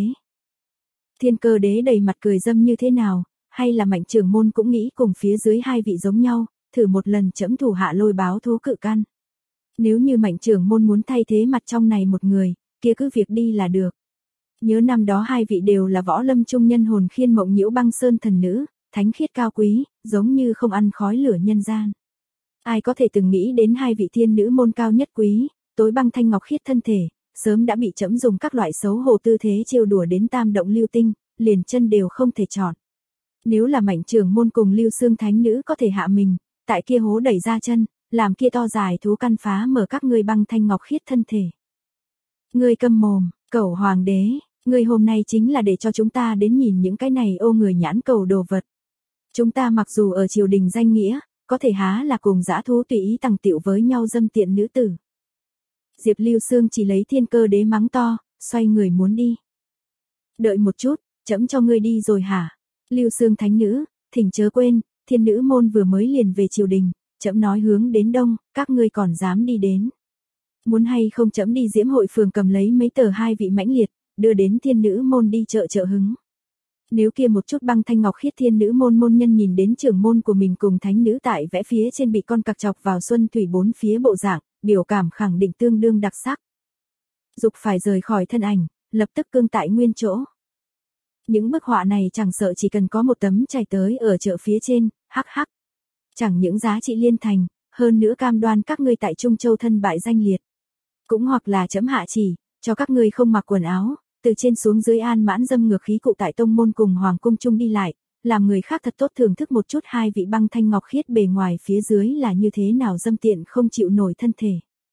Thiên Cơ Đế đầy mặt cười dâm như thế nào, hay là Mạnh trưởng môn cũng nghĩ cùng phía dưới hai vị giống nhau, thử một lần chẫm thủ hạ Lôi báo thú cự căn. Nếu như Mạnh trưởng môn muốn thay thế mặt trong này một người, kia cứ việc đi là được. Nhớ năm đó hai vị đều là võ lâm trung nhân hồn khiên mộng nhiễu băng sơn thần nữ, thánh khiết cao quý, giống như không ăn khói lửa nhân gian. Ai có thể từng nghĩ đến hai vị thiên nữ môn cao nhất quý, tối băng thanh ngọc khiết thân thể, sớm đã bị trẫm dùng các loại xấu hổ tư thế trêu đùa đến tam động lưu tinh, liền chân đều không thể chọn. Nếu là Mạnh trưởng môn cùng Lưu Xương thánh nữ có thể hạ mình, tại kia hố đẩy ra chân, làm kia to dài thú căn phá mở các ngươi băng thanh ngọc khiết thân thể. Ngươi câm mồm, Cẩu hoàng đế, ngươi hôm nay chính là để cho chúng ta đến nhìn những cái này ô người nhãn cầu đồ vật. Chúng ta mặc dù ở triều đình danh nghĩa, có thể há là cùng dã thú tùy ý tằng tiệu với nhau dâm tiện nữ tử. Diệp Lưu Xương chỉ lấy Thiên Cơ Đế mắng to, xoay người muốn đi. Đợi một chút, trẫm cho ngươi đi rồi hả? Lưu Xương thánh nữ, thỉnh chớ quên, thiên nữ môn vừa mới liền về triều đình, trẫm nói hướng đến đông, các ngươi còn dám đi đến. Muốn hay không trẫm đi Diễm hội phường cầm lấy mấy tờ hai vị mãnh liệt, đưa đến thiên nữ môn đi chợ chợ hứng. Nếu kia một chút băng thanh ngọc khiết thiên nữ môn môn nhân nhìn đến trưởng môn của mình cùng thánh nữ tại vẽ phía trên bị con cặc chọc vào xuân thủy bốn phía bộ dạng, biểu cảm khẳng định tương đương đặc sắc. Dục phải rời khỏi thân ảnh, lập tức cương tại nguyên chỗ. Những bức họa này chẳng sợ chỉ cần có một tấm trải tới ở chợ phía trên, hắc hắc. Chẳng những giá trị liên thành, hơn nữa cam đoan các ngươi tại Trung Châu thân bại danh liệt. Cũng hoặc là chấm hạ chỉ, cho các ngươi không mặc quần áo, từ trên xuống dưới an mãn dâm ngược khí cụ tại tông môn cùng hoàng cung chung đi lại, làm người khác thật tốt thưởng thức một chút hai vị băng thanh ngọc khiết bề ngoài phía dưới là như thế nào dâm tiện không chịu nổi thân thể.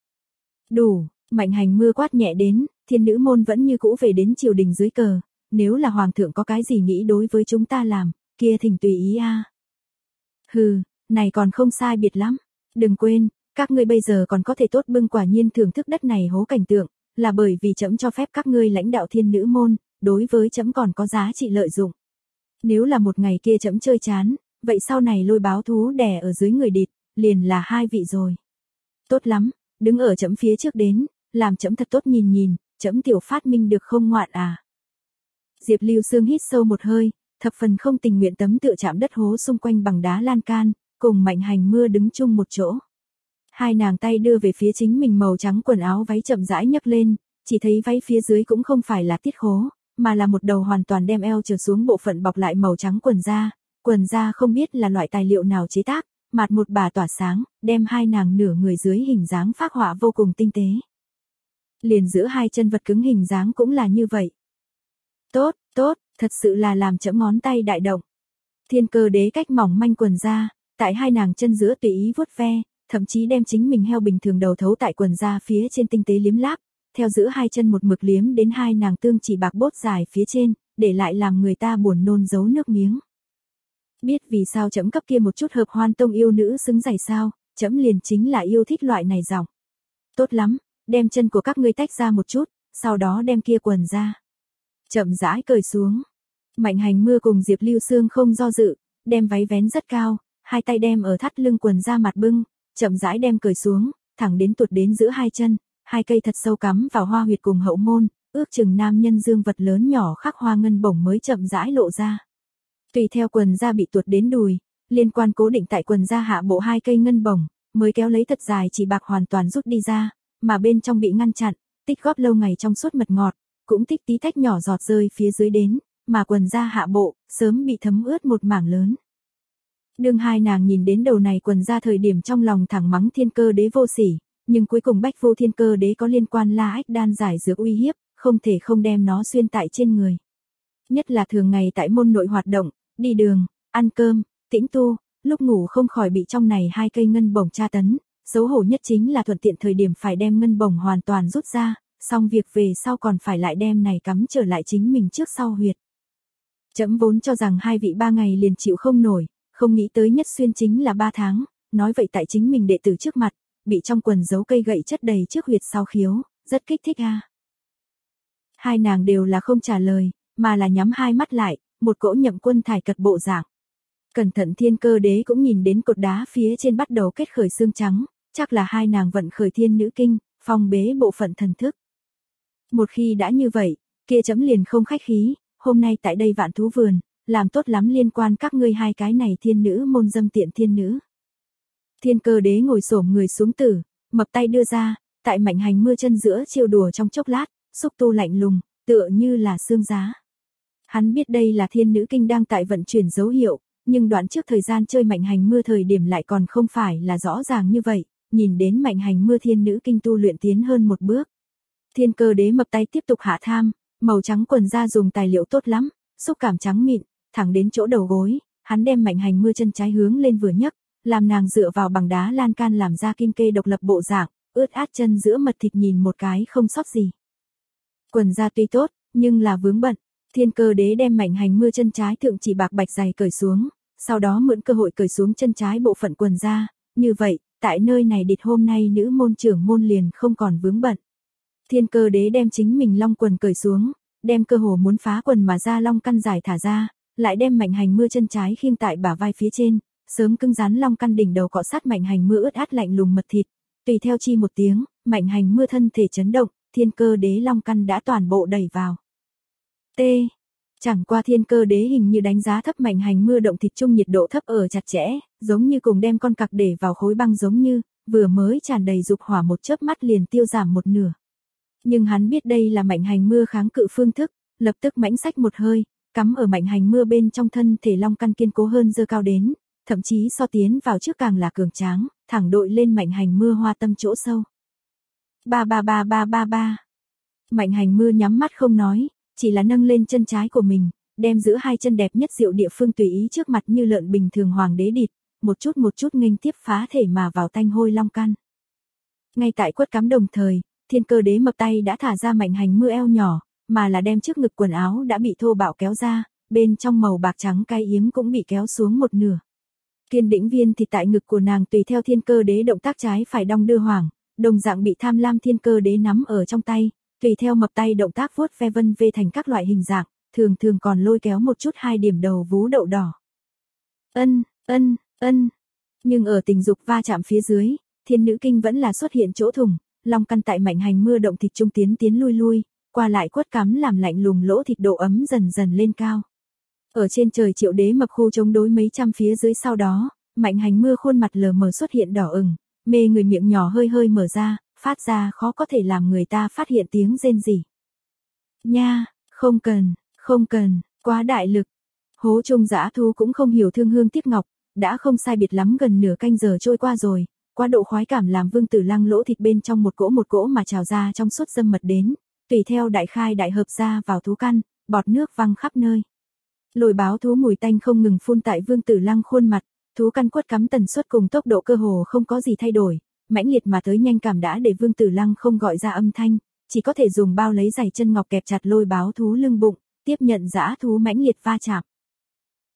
Đủ, Mạnh Hành Mưa quát nhẹ đến, thiên nữ môn vẫn như cũ về đến triều đình dưới cờ, nếu là hoàng thượng có cái gì nghĩ đối với chúng ta làm, kia thỉnh tùy ý a. À. Hừ, này còn không sai biệt lắm, đừng quên, các ngươi bây giờ còn có thể tốt bưng quả nhiên thưởng thức đất này hố cảnh tượng, là bởi vì trẫm cho phép các ngươi lãnh đạo thiên nữ môn, đối với trẫm còn có giá trị lợi dụng. Nếu là một ngày kia trẫm chơi chán, vậy sau này Lôi báo thú đè ở dưới người địch, liền là hai vị rồi. Tốt lắm, đứng ở trẫm phía trước đến, làm trẫm thật tốt nhìn nhìn, trẫm tiểu phát minh được không ngoạn à. Diệp Lưu Xương hít sâu một hơi, thập phần không tình nguyện tấm tựa chạm đất hố xung quanh bằng đá lan can, cùng Mạnh Hành Mưa đứng chung một chỗ. Hai nàng tay đưa về phía chính mình màu trắng quần áo váy chậm rãi nhấc lên, chỉ thấy váy phía dưới cũng không phải là tiết khố, mà là một đầu hoàn toàn đem eo trở xuống bộ phận bọc lại màu trắng quần da, quần da không biết là loại tài liệu nào chế tác, mạt một bà tỏa sáng, đem hai nàng nửa người dưới hình dáng phác họa vô cùng tinh tế. Liền giữa hai chân vật cứng hình dáng cũng là như vậy. Tốt, tốt, thật sự là làm chẫm ngón tay đại động. Thiên Cơ Đế cách mỏng manh quần da, tại hai nàng chân giữa tùy ý vuốt ve, thậm chí đem chính mình heo bình thường đầu thấu tại quần da phía trên tinh tế liếm láp, theo giữa hai chân một mực liếm đến hai nàng tương chỉ bạc bốt dài phía trên, để lại làm người ta buồn nôn giấu nước miếng. Biết vì sao trẫm cấp kia một chút hợp hoan tông yêu nữ xứng giày sao, trẫm liền chính là yêu thích loại này giọng. Tốt lắm, đem chân của các ngươi tách ra một chút, sau đó đem kia quần ra. Chậm rãi cởi xuống. Mạnh Hành Mưa cùng Diệp Lưu Sương không do dự, đem váy vén rất cao, hai tay đem ở thắt lưng quần ra mặt bưng, chậm rãi đem cởi xuống, thẳng đến tuột đến giữa hai chân, hai cây thật sâu cắm vào hoa huyệt cùng hậu môn, ước chừng nam nhân dương vật lớn nhỏ khắc hoa ngân bổng mới chậm rãi lộ ra. Tùy theo quần da bị tuột đến đùi, liên quan cố định tại quần da hạ bộ hai cây ngân bổng, mới kéo lấy thật dài chỉ bạc hoàn toàn rút đi ra, mà bên trong bị ngăn chặn, tích góp lâu ngày trong suốt mật ngọt, cũng tích tí tách nhỏ giọt rơi phía dưới đến, mà quần da hạ bộ, sớm bị thấm ướt một mảng lớn. Đương hai nàng nhìn đến đầu này quần da thời điểm trong lòng thẳng mắng Thiên Cơ Đế vô sỉ, nhưng cuối cùng Bách Vô Thiên Cơ Đế có liên quan La Ách đan giải dược uy hiếp, không thể không đem nó xuyên tại trên người. Nhất là thường ngày tại môn nội hoạt động, đi đường, ăn cơm, tĩnh tu, lúc ngủ không khỏi bị trong này hai cây ngân bổng tra tấn, xấu hổ nhất chính là thuận tiện thời điểm phải đem ngân bổng hoàn toàn rút ra, xong việc về sau còn phải lại đem này cắm trở lại chính mình trước sau huyệt. Trẫm vốn cho rằng hai vị ba ngày liền chịu không nổi, không nghĩ tới nhất xuyên chính là ba tháng, nói vậy tại chính mình đệ tử trước mặt, bị trong quần giấu cây gậy chất đầy trước huyệt sau khiếu, rất kích thích a. Hai nàng đều là không trả lời, mà là nhắm hai mắt lại, một cỗ Nhậm Quân thải cật bộ dạng. Cẩn thận Thiên Cơ Đế cũng nhìn đến cột đá phía trên bắt đầu kết khởi xương trắng, chắc là hai nàng vận khởi thiên nữ kinh, phong bế bộ phận thần thức. Một khi đã như vậy, kia chấm liền không khách khí, hôm nay tại đây Vạn Thú Vườn, làm tốt lắm liên quan các ngươi hai cái này thiên nữ môn dâm tiện thiên nữ. Thiên Cơ Đế ngồi xổm người xuống tử, mập tay đưa ra, tại Mạnh Hành Mưa chân giữa chiêu đùa trong chốc lát, xúc tu lạnh lùng, tựa như là xương giá. Hắn biết đây là thiên nữ kinh đang tại vận chuyển dấu hiệu, nhưng đoạn trước thời gian chơi Mạnh Hành Mưa thời điểm lại còn không phải là rõ ràng như vậy, nhìn đến Mạnh Hành Mưa thiên nữ kinh tu luyện tiến hơn một bước. Thiên Cơ Đế mập tay tiếp tục hạ tham, màu trắng quần da dùng tài liệu tốt lắm, xúc cảm trắng mịn, thẳng đến chỗ đầu gối, hắn đem Mạnh Hành Mưa chân trái hướng lên vừa nhấc, làm nàng dựa vào bằng đá lan can làm ra kim kê độc lập bộ dạng, ướt át chân giữa mật thịt nhìn một cái không sót gì. Quần da tuy tốt, nhưng là vướng bận, Thiên Cơ Đế đem Mạnh Hành Mưa chân trái thượng chỉ bạc bạch dày cởi xuống, sau đó mượn cơ hội cởi xuống chân trái bộ phận quần da, như vậy, tại nơi này địch hôm nay nữ môn trưởng môn liền không còn vướng bận. Thiên Cơ Đế đem chính mình long quần cởi xuống, đem cơ hồ muốn phá quần mà ra long căn giải thả ra, lại đem Mạnh Hành Mưa chân trái khiêng tại bả vai phía trên, sớm cứng rắn long căn đỉnh đầu cọ sát Mạnh Hành Mưa ướt át lạnh lùng mật thịt, tùy theo chi một tiếng, Mạnh Hành Mưa thân thể chấn động, Thiên Cơ Đế long căn đã toàn bộ đẩy vào. T. Chẳng qua Thiên Cơ Đế hình như đánh giá thấp Mạnh Hành Mưa động thịt chung nhiệt độ thấp ở chặt chẽ, giống như cùng đem con cặc để vào khối băng giống như, vừa mới tràn đầy dục hỏa một chớp mắt liền tiêu giảm một nửa. Nhưng hắn biết đây là Mạnh Hành Mưa kháng cự phương thức, lập tức mãnh xách một hơi, cắm ở Mạnh Hành Mưa bên trong thân thể long căn kiên cố hơn dơ cao đến, thậm chí so tiến vào trước càng là cường tráng, thẳng đội lên Mạnh Hành Mưa hoa tâm chỗ sâu. Ba ba ba ba ba ba. Mạnh Hành Mưa nhắm mắt không nói, chỉ là nâng lên chân trái của mình, đem giữa hai chân đẹp nhất diệu địa phương tùy ý trước mặt như lợn bình thường hoàng đế địt, một chút một chút nghênh tiếp phá thể mà vào tanh hôi long căn. Ngay tại quất cắm đồng thời, Thiên Cơ Đế mập tay đã thả ra Mạnh Hành Mưa eo nhỏ, mà là đem trước ngực quần áo đã bị thô bạo kéo ra, bên trong màu bạc trắng cay yếm cũng bị kéo xuống một nửa. Kiên đĩnh viên thì tại ngực của nàng tùy theo Thiên Cơ Đế động tác trái phải đong đưa hoảng, đồng dạng bị tham lam Thiên Cơ Đế nắm ở trong tay, tùy theo mập tay động tác vuốt ve vân vê thành các loại hình dạng, thường thường còn lôi kéo một chút hai điểm đầu vú đậu đỏ. Ân, ân, ân. Nhưng ở tình dục va chạm phía dưới, thiên nữ kinh vẫn là xuất hiện chỗ thủng, long căn tại Mạnh Hành Mưa động thịt trung tiến tiến lui lui, qua lại quất cắm làm lạnh lùng lỗ thịt độ ấm dần dần lên cao. Ở trên trời Triệu Đế mập khu chống đối mấy trăm phía dưới sau đó, Mạnh Hành Mưa khuôn mặt lờ mờ xuất hiện đỏ ửng, mê người miệng nhỏ hơi hơi mở ra, phát ra khó có thể làm người ta phát hiện tiếng rên rỉ. Nha, không cần, không cần, quá đại lực. Hố trung dã thú cũng không hiểu thương hương tiếc ngọc, đã không sai biệt lắm gần nửa canh giờ trôi qua rồi, quá độ khoái cảm làm Vương Tử Lăng lỗ thịt bên trong một cỗ một cỗ mà trào ra trong suốt dâm mật đến, tùy theo đại khai đại hợp ra vào thú căn, bọt nước văng khắp nơi. Lôi báo thú mùi tanh không ngừng phun tại Vương Tử Lăng khuôn mặt, thú căn quất cắm tần suất cùng tốc độ cơ hồ không có gì thay đổi, mãnh liệt mà tới nhanh cảm đã để Vương Tử Lăng không gọi ra âm thanh, chỉ có thể dùng bao lấy giày chân ngọc kẹp chặt lôi báo thú lưng bụng, tiếp nhận dã thú mãnh liệt va chạm.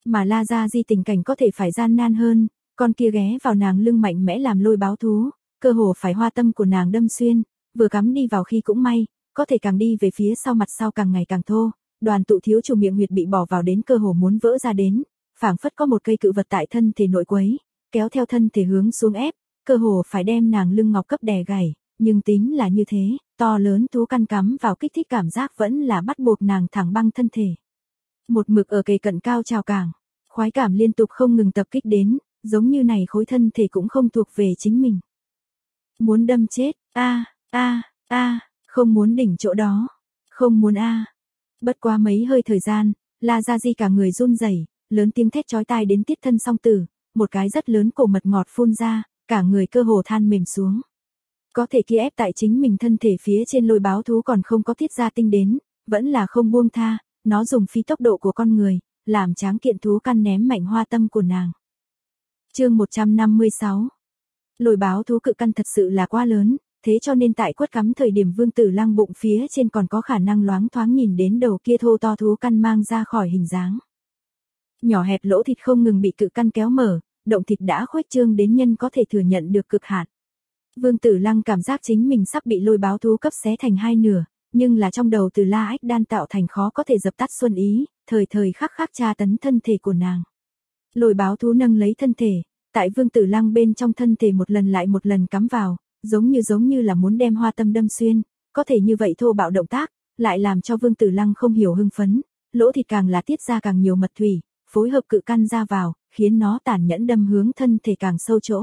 Mà La Gia Di tình cảnh có thể phải gian nan hơn, con kia ghé vào nàng lưng mạnh mẽ làm lôi báo thú, cơ hồ phải hoa tâm của nàng đâm xuyên, vừa cắm đi vào khi cũng may, có thể càng đi về phía sau mặt sau càng ngày càng thô, đoàn tụ thiếu chủ miệng huyệt bị bỏ vào đến cơ hồ muốn vỡ ra đến, phảng phất có một cây cự vật tại thân thể nội quấy, kéo theo thân thể hướng xuống ép, cơ hồ phải đem nàng lưng ngọc cấp đè gãy, nhưng tính là như thế, to lớn thú căn cắm vào kích thích cảm giác vẫn là bắt buộc nàng thẳng băng thân thể. Một mực ở kề cận cao trào cảng, khoái cảm liên tục không ngừng tập kích đến, giống như này khối thân thể cũng không thuộc về chính mình. Muốn đâm chết, a a a, không muốn đỉnh chỗ đó, không muốn a. Bất quá mấy hơi thời gian, La Gia Di cả người run rẩy, lớn tiếng thét chói tai đến tiết thân song tử, một cái rất lớn cổ mật ngọt phun ra, cả người cơ hồ than mềm xuống. Có thể kia ép tại chính mình thân thể phía trên lôi báo thú còn không có tiết ra tinh đến, vẫn là không buông tha, nó dùng phi tốc độ của con người, làm tráng kiện thú căn ném mạnh hoa tâm của nàng. Chương một trăm năm mươi sáu. Lôi báo thú cự căn thật sự là quá lớn, thế cho nên tại quất cắm thời điểm Vương Tử Lăng bụng phía trên còn có khả năng loáng thoáng nhìn đến đầu kia thô to thú căn mang ra khỏi hình dáng. Nhỏ hẹp lỗ thịt không ngừng bị cự căn kéo mở, động thịt đã khuếch trương đến nhân có thể thừa nhận được cực hạn. Vương Tử Lăng cảm giác chính mình sắp bị lôi báo thú cấp xé thành hai nửa, nhưng là trong đầu từ La Ách Đan tạo thành khó có thể dập tắt xuân ý, thời thời khắc khắc tra tấn thân thể của nàng. Lôi báo thú nâng lấy thân thể, tại Vương Tử Lăng bên trong thân thể một lần lại một lần cắm vào, giống như giống như là muốn đem hoa tâm đâm xuyên, có thể như vậy thô bạo động tác, lại làm cho Vương Tử Lăng không hiểu hưng phấn, lỗ thịt càng là tiết ra càng nhiều mật thủy, phối hợp cự căn ra vào, khiến nó tàn nhẫn đâm hướng thân thể càng sâu chỗ.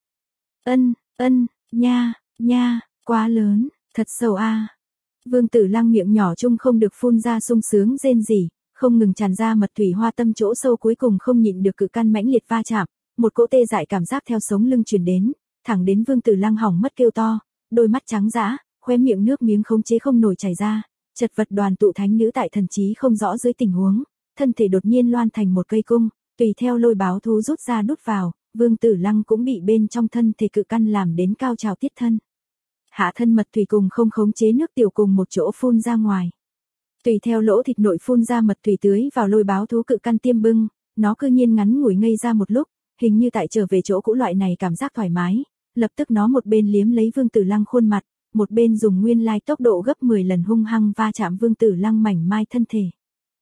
Ân, ân, nha, nha, quá lớn, thật sâu a. Vương Tử Lăng miệng nhỏ chung không được phun ra sung sướng rên rỉ, không ngừng tràn ra mật thủy hoa tâm chỗ sâu cuối cùng không nhịn được cự căn mãnh liệt va chạm, một cỗ tê dại cảm giác theo sống lưng truyền đến, thẳng đến Vương Tử Lăng hỏng mất kêu to, đôi mắt trắng dã, khóe miệng nước miếng khống chế không nổi chảy ra, chật vật đoàn tụ thánh nữ tại thần trí không rõ dưới tình huống, thân thể đột nhiên loan thành một cây cung, tùy theo lôi báo thú rút ra đút vào, Vương Tử Lăng cũng bị bên trong thân thể cự căn làm đến cao trào tiết thân. Hạ thân mật thủy cùng không khống chế nước tiểu cùng một chỗ phun ra ngoài. Tùy theo lỗ thịt nội phun ra mật thủy tưới vào lôi báo thú cự căn tiêm bưng, nó cư nhiên ngắn ngủi ngây ra một lúc, hình như tại trở về chỗ cũ loại này cảm giác thoải mái, lập tức nó một bên liếm lấy Vương Tử Lăng khuôn mặt, một bên dùng nguyên lai tốc độ gấp mười lần hung hăng va chạm Vương Tử Lăng mảnh mai thân thể.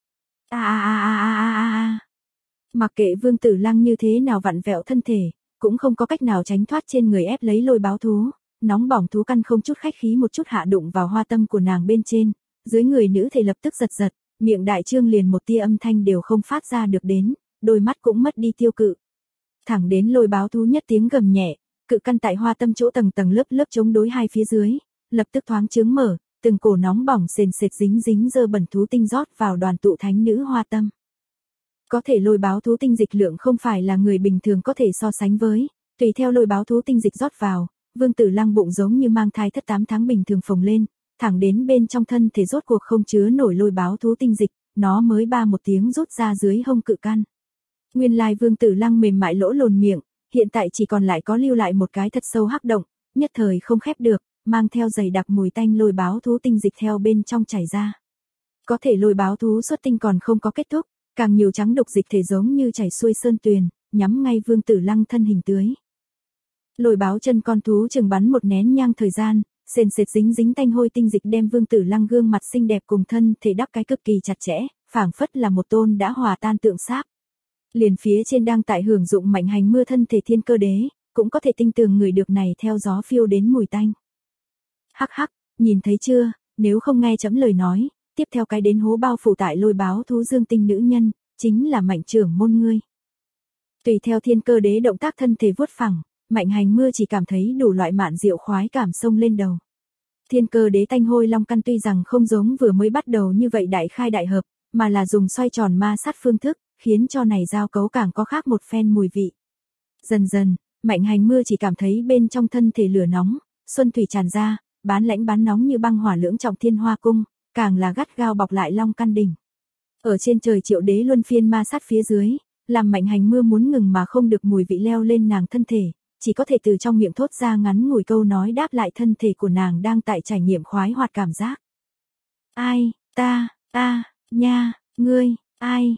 A a a a a a a. Mặc kệ Vương Tử Lăng như thế nào vặn vẹo thân thể, cũng không có cách nào tránh thoát trên người ép lấy lôi báo thú, nóng bỏng thú căn không chút khách khí một chút hạ đụng vào hoa tâm của nàng bên trên, dưới người nữ thể lập tức giật giật, miệng đại trương liền một tia âm thanh đều không phát ra được đến, đôi mắt cũng mất đi tiêu cự. Thẳng đến lôi báo thú nhất tiếng gầm nhẹ, cự căn tại hoa tâm chỗ tầng tầng lớp lớp chống đối hai phía dưới, lập tức thoáng chướng mở, từng cổ nóng bỏng sền sệt dính dính dơ bẩn thú tinh rót vào đoàn tụ thánh nữ hoa tâm. Có thể lôi báo thú tinh dịch lượng không phải là người bình thường có thể so sánh với, tùy theo lôi báo thú tinh dịch rót vào, Vương Tử Lăng bụng giống như mang thai thất tám tháng bình thường phồng lên, thẳng đến bên trong thân thể rốt cuộc không chứa nổi lôi báo thú tinh dịch, nó mới ba một tiếng rút ra dưới hông cự căn. Nguyên lai Vương Tử Lăng mềm mại lỗ lồn miệng, hiện tại chỉ còn lại có lưu lại một cái thật sâu hắc động, nhất thời không khép được, mang theo dày đặc mùi tanh lôi báo thú tinh dịch theo bên trong chảy ra. Có thể lôi báo thú xuất tinh còn không có kết thúc, càng nhiều trắng đục dịch thể giống như chảy xuôi sơn tuyền, nhắm ngay Vương Tử Lăng thân hình tưới. Lôi báo chân con thú chừng bắn một nén nhang thời gian, sền sệt dính dính tanh hôi tinh dịch đem Vương Tử Lăng gương mặt xinh đẹp cùng thân thể đắp cái cực kỳ chặt chẽ, phảng phất là một tôn đã hòa tan tượng sáp. Liền phía trên đang tại hưởng dụng mạnh hành mưa thân thể thiên cơ đế, cũng có thể tinh tường người được này theo gió phiêu đến mùi tanh. Hắc hắc, nhìn thấy chưa, nếu không nghe chấm lời nói, tiếp theo cái đến hố bao phủ tại lôi báo thú dương tinh nữ nhân, chính là mạnh trưởng môn ngươi. Tùy theo thiên cơ đế động tác thân thể vuốt phẳng, mạnh hành mưa chỉ cảm thấy đủ loại mạn diệu khoái cảm xông lên đầu. Thiên cơ đế tanh hôi long căn tuy rằng không giống vừa mới bắt đầu như vậy đại khai đại hợp, mà là dùng xoay tròn ma sát phương thức, khiến cho này giao cấu càng có khác một phen mùi vị. Dần dần, mạnh hành mưa chỉ cảm thấy bên trong thân thể lửa nóng, xuân thủy tràn ra, bán lãnh bán nóng như băng hỏa lưỡng trọng thiên hoa cung, càng là gắt gao bọc lại long căn đỉnh. Ở trên trời triệu đế luân phiên ma sát phía dưới, làm mạnh hành mưa muốn ngừng mà không được mùi vị leo lên nàng thân thể, chỉ có thể từ trong miệng thốt ra ngắn ngủi câu nói đáp lại thân thể của nàng đang tại trải nghiệm khoái hoạt cảm giác. Ai, ta, ta, nha, ngươi, ai.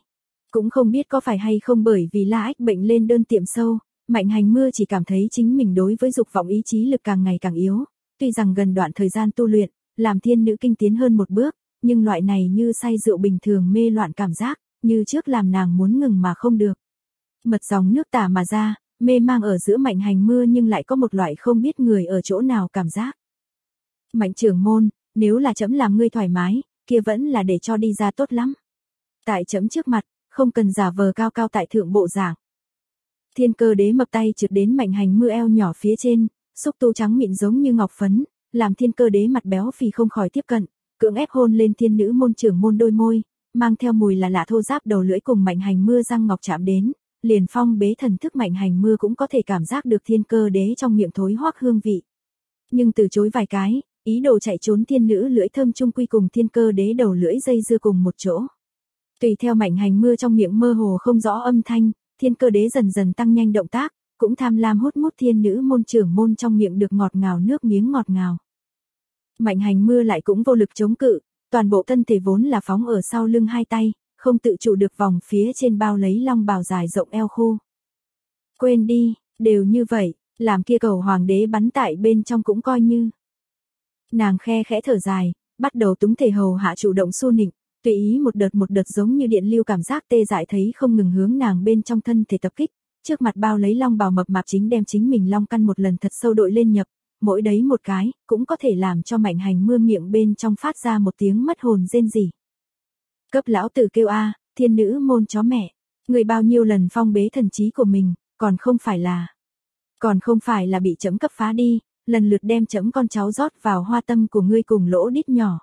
Cũng không biết có phải hay không bởi vì La Ách bệnh lên đơn tiệm sâu, Mạnh Hành Mưa chỉ cảm thấy chính mình đối với dục vọng ý chí lực càng ngày càng yếu, tuy rằng gần đoạn thời gian tu luyện, làm thiên nữ kinh tiến hơn một bước, nhưng loại này như say rượu bình thường mê loạn cảm giác, như trước làm nàng muốn ngừng mà không được. Mật dòng nước tả mà ra, mê mang ở giữa Mạnh Hành Mưa nhưng lại có một loại không biết người ở chỗ nào cảm giác. Mạnh trưởng môn, nếu là trẫm làm ngươi thoải mái, kia vẫn là để cho đi ra tốt lắm. Tại trẫm trước mặt, không cần giả vờ cao cao tại thượng bộ dạng. Thiên Cơ Đế mập tay trượt đến Mạnh Hành Mưa eo nhỏ phía trên, xúc tu trắng mịn giống như ngọc phấn, làm Thiên Cơ Đế mặt béo phì không khỏi tiếp cận, cưỡng ép hôn lên thiên nữ môn trưởng môn đôi môi, mang theo mùi là lạ thô ráp đầu lưỡi cùng Mạnh Hành Mưa răng ngọc chạm đến, liền phong bế thần thức Mạnh Hành Mưa cũng có thể cảm giác được Thiên Cơ Đế trong miệng thối hoắc hương vị. Nhưng từ chối vài cái, ý đồ chạy trốn thiên nữ lưỡi thơm chung quy cùng Thiên Cơ Đế đầu lưỡi dây dưa cùng một chỗ. Tùy theo Mạnh Hành Mưa trong miệng mơ hồ không rõ âm thanh, Thiên Cơ Đế dần dần tăng nhanh động tác, cũng tham lam hút mút thiên nữ môn trưởng môn trong miệng được ngọt ngào nước miếng ngọt ngào. Mạnh Hành Mưa lại cũng vô lực chống cự, toàn bộ thân thể vốn là phóng ở sau lưng hai tay, không tự chủ được vòng phía trên bao lấy long bào dài rộng eo khô. Quên đi, đều như vậy, làm kia cầu hoàng đế bắn tại bên trong cũng coi như. Nàng khe khẽ thở dài, bắt đầu túng thể hầu hạ chủ động xu nịnh, tùy ý một đợt một đợt giống như điện lưu cảm giác tê dại thấy không ngừng hướng nàng bên trong thân thể tập kích, trước mặt bao lấy long bào mập mạp chính đem chính mình long căn một lần thật sâu đội lên nhập, mỗi đấy một cái, cũng có thể làm cho Mạnh Hành Mưa miệng bên trong phát ra một tiếng mất hồn rên rỉ. Cấp lão tử kêu a, thiên nữ môn chó mẹ, người bao nhiêu lần phong bế thần trí của mình, còn không phải là, còn không phải là bị trẫm cấp phá đi, lần lượt đem trẫm con cháu rót vào hoa tâm của ngươi cùng lỗ đít nhỏ.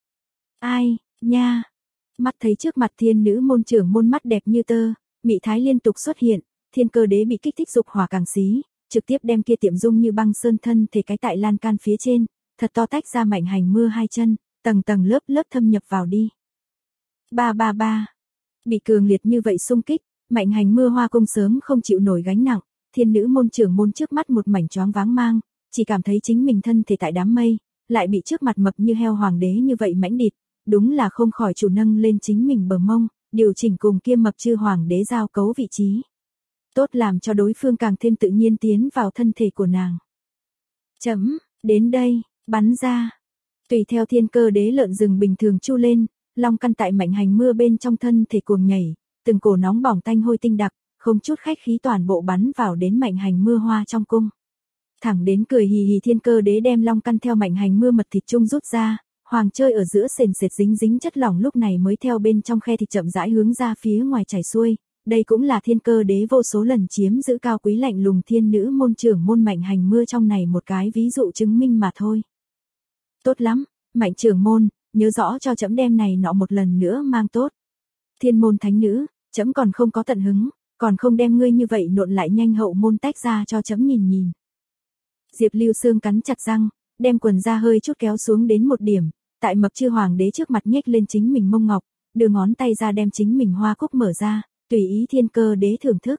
Ai, nha, mắt thấy trước mặt thiên nữ môn trưởng môn mắt đẹp như tơ, mị thái liên tục xuất hiện, Thiên Cơ Đế bị kích thích dục hỏa càng xí, trực tiếp đem kia tiệm dung như băng sơn thân thể cái tại lan can phía trên, thật to tách ra Mạnh Hành Mưa hai chân, tầng tầng lớp lớp thâm nhập vào đi. Ba ba ba. Bị cường liệt như vậy xung kích, Mạnh Hành Mưa hoa cung sớm không chịu nổi gánh nặng, thiên nữ môn trưởng môn trước mắt một mảnh choáng váng mang, chỉ cảm thấy chính mình thân thể tại đám mây, lại bị trước mặt mập như heo hoàng đế như vậy mãnh địt, đúng là không khỏi chủ nâng lên chính mình bờ mông, điều chỉnh cùng kia mập chư hoàng đế giao cấu vị trí. Tốt làm cho đối phương càng thêm tự nhiên tiến vào thân thể của nàng. Chấm, đến đây, bắn ra. Tùy theo Thiên Cơ Đế lợn rừng bình thường chu lên, long căn tại Mạnh Hành Mưa bên trong thân thể cuồng nhảy, từng cổ nóng bỏng tanh hôi tinh đặc, không chút khách khí toàn bộ bắn vào đến Mạnh Hành Mưa hoa trong cung. Thẳng đến cười hì hì Thiên Cơ Đế đem long căn theo Mạnh Hành Mưa mật thịt chung rút ra, hoàng chơi ở giữa sền sệt dính dính chất lỏng lúc này mới theo bên trong khe thịt chậm rãi hướng ra phía ngoài chảy xuôi. Đây cũng là Thiên Cơ Đế vô số lần chiếm giữ cao quý lạnh lùng thiên nữ môn trưởng môn Mạnh Hành Mưa trong này một cái ví dụ chứng minh mà thôi. Tốt lắm, Mạnh trưởng môn, nhớ rõ cho trẫm đem này nọ một lần nữa mang tốt. Thiên môn thánh nữ, trẫm còn không có tận hứng, còn không đem ngươi như vậy nộn lại nhanh hậu môn tách ra cho trẫm nhìn nhìn. Diệp Lưu Sương cắn chặt răng, đem quần ra hơi chút kéo xuống đến một điểm, tại mập chư hoàng đế trước mặt nhếch lên chính mình mông ngọc, đưa ngón tay ra đem chính mình hoa cúc mở ra. Tùy ý Thiên Cơ Đế thưởng thức.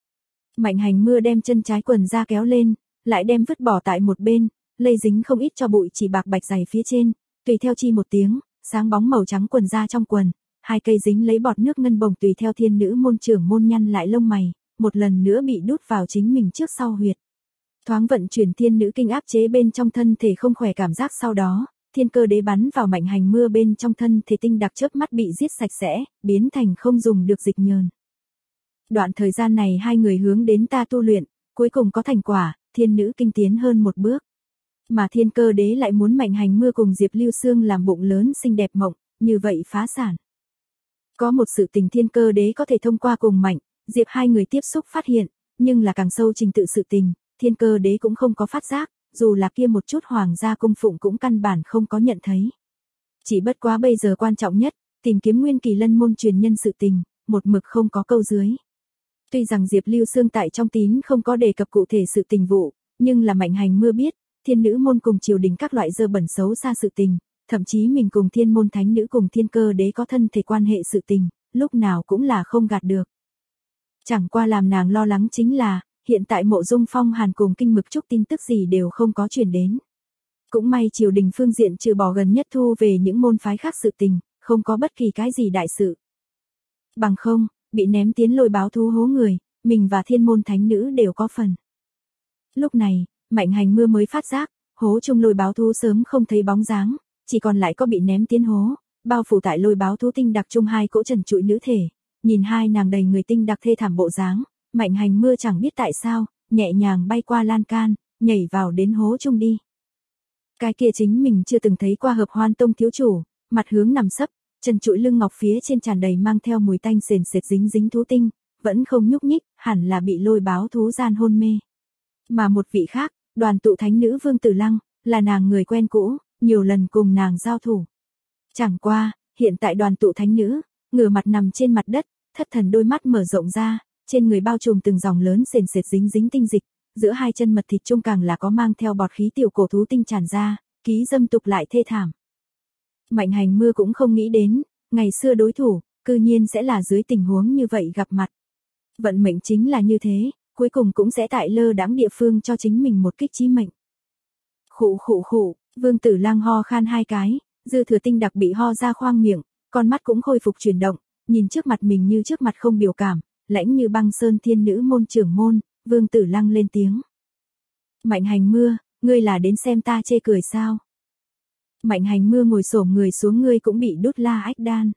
Mạnh Hành Mưa đem chân trái quần ra kéo lên, lại đem vứt bỏ tại một bên, lây dính không ít cho bụi chỉ bạc bạch dày phía trên, tùy theo chi một tiếng, sáng bóng màu trắng quần ra trong quần, hai cây dính lấy bọt nước ngân bồng tùy theo thiên nữ môn trưởng môn nhăn lại lông mày, một lần nữa bị đút vào chính mình trước sau huyệt. Thoáng vận chuyển thiên nữ kinh áp chế bên trong thân thể không khỏe cảm giác sau đó, Thiên Cơ Đế bắn vào Mạnh Hành Mưa bên trong thân thể tinh đặc chớp mắt bị giết sạch sẽ, biến thành không dùng được dịch nhờn. Đoạn thời gian này hai người hướng đến ta tu luyện, cuối cùng có thành quả, thiên nữ kinh tiến hơn một bước. Mà Thiên Cơ Đế lại muốn Mạnh Hành Mưa cùng Diệp Lưu Sương làm bụng lớn xinh đẹp mộng, như vậy phá sản. Có một sự tình Thiên Cơ Đế có thể thông qua cùng Mạnh, Diệp hai người tiếp xúc phát hiện, nhưng là càng sâu trình tự sự tình, Thiên Cơ Đế cũng không có phát giác, dù là kia một chút hoàng gia cung phụng cũng căn bản không có nhận thấy. Chỉ bất quá bây giờ quan trọng nhất, tìm kiếm nguyên kỳ lân môn truyền nhân sự tình, một mực không có câu dưới. Tuy rằng Diệp Lưu Sương tại trong tín không có đề cập cụ thể sự tình vụ, nhưng là Mạnh Hành Mưa biết, thiên nữ môn cùng triều đình các loại dơ bẩn xấu xa sự tình, thậm chí mình cùng thiên môn thánh nữ cùng Thiên Cơ Đế có thân thể quan hệ sự tình, lúc nào cũng là không gạt được. Chẳng qua làm nàng lo lắng chính là, hiện tại Mộ Dung Phong Hàn cùng Kinh Mực Trúc tin tức gì đều không có truyền đến. Cũng may triều đình phương diện trừ bỏ gần nhất thu về những môn phái khác sự tình, không có bất kỳ cái gì đại sự. Bằng không, bị ném tiến lôi báo thú hố người, mình và thiên môn thánh nữ đều có phần. Lúc này, Mạnh Hành Mưa mới phát giác, hố chung lôi báo thú sớm không thấy bóng dáng, chỉ còn lại có bị ném tiến hố, bao phủ tại lôi báo thú tinh đặc chung hai cỗ trần trụi nữ thể, nhìn hai nàng đầy người tinh đặc thê thảm bộ dáng, Mạnh Hành Mưa chẳng biết tại sao, nhẹ nhàng bay qua lan can, nhảy vào đến hố chung đi. Cái kia chính mình chưa từng thấy qua Hợp Hoan Tông thiếu chủ, mặt hướng nằm sấp, trần trụi lưng ngọc phía trên tràn đầy mang theo mùi tanh sền sệt dính dính thú tinh, vẫn không nhúc nhích, hẳn là bị lôi báo thú gian hôn mê. Mà một vị khác, Đoàn Tụ Thánh Nữ Vương Tử Lăng, là nàng người quen cũ, nhiều lần cùng nàng giao thủ. Chẳng qua, hiện tại Đoàn Tụ Thánh Nữ, ngửa mặt nằm trên mặt đất, thất thần đôi mắt mở rộng ra, trên người bao trùm từng dòng lớn sền sệt dính dính tinh dịch, giữa hai chân mật thịt trung càng là có mang theo bọt khí tiểu cổ thú tinh tràn ra, ký dâm tục lại thê thảm. Mạnh Hành Mưa cũng không nghĩ đến, ngày xưa đối thủ, cư nhiên sẽ là dưới tình huống như vậy gặp mặt. Vận mệnh chính là như thế, cuối cùng cũng sẽ tại lơ đãng địa phương cho chính mình một kích chí mệnh. Khụ khụ khụ, Vương Tử Lăng ho khan hai cái, dư thừa tinh đặc bị ho ra khoang miệng, con mắt cũng khôi phục chuyển động, nhìn trước mặt mình như trước mặt không biểu cảm, lãnh như băng sơn thiên nữ môn trưởng môn, Vương Tử Lăng lên tiếng. Mạnh Hành Mưa, ngươi là đến xem ta chê cười sao? Mạnh Hành Mưa ngồi xổm người xuống, ngươi cũng bị đút la ách đan.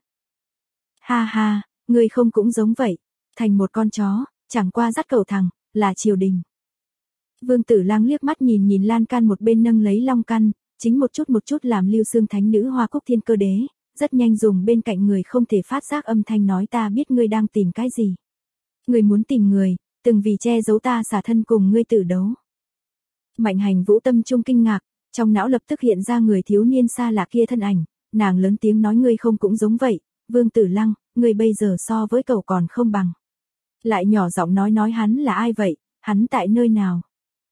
Ha ha, ngươi không cũng giống vậy, thành một con chó, chẳng qua dắt cầu thằng, là triều đình. Vương Tử Lăng liếc mắt nhìn nhìn lan can một bên nâng lấy long căn, chính một chút một chút làm lưu xương thánh nữ Hoa Cúc Thiên Cơ Đế, rất nhanh dùng bên cạnh người không thể phát giác âm thanh nói ta biết ngươi đang tìm cái gì. Ngươi muốn tìm người, từng vì che giấu ta xả thân cùng ngươi tử đấu. Mạnh Hành Vũ tâm trung kinh ngạc, trong não lập tức hiện ra người thiếu niên xa lạ kia thân ảnh, nàng lớn tiếng nói ngươi không cũng giống vậy, Vương Tử Lăng, ngươi bây giờ so với cậu còn không bằng. Lại nhỏ giọng nói nói hắn là ai vậy, hắn tại nơi nào?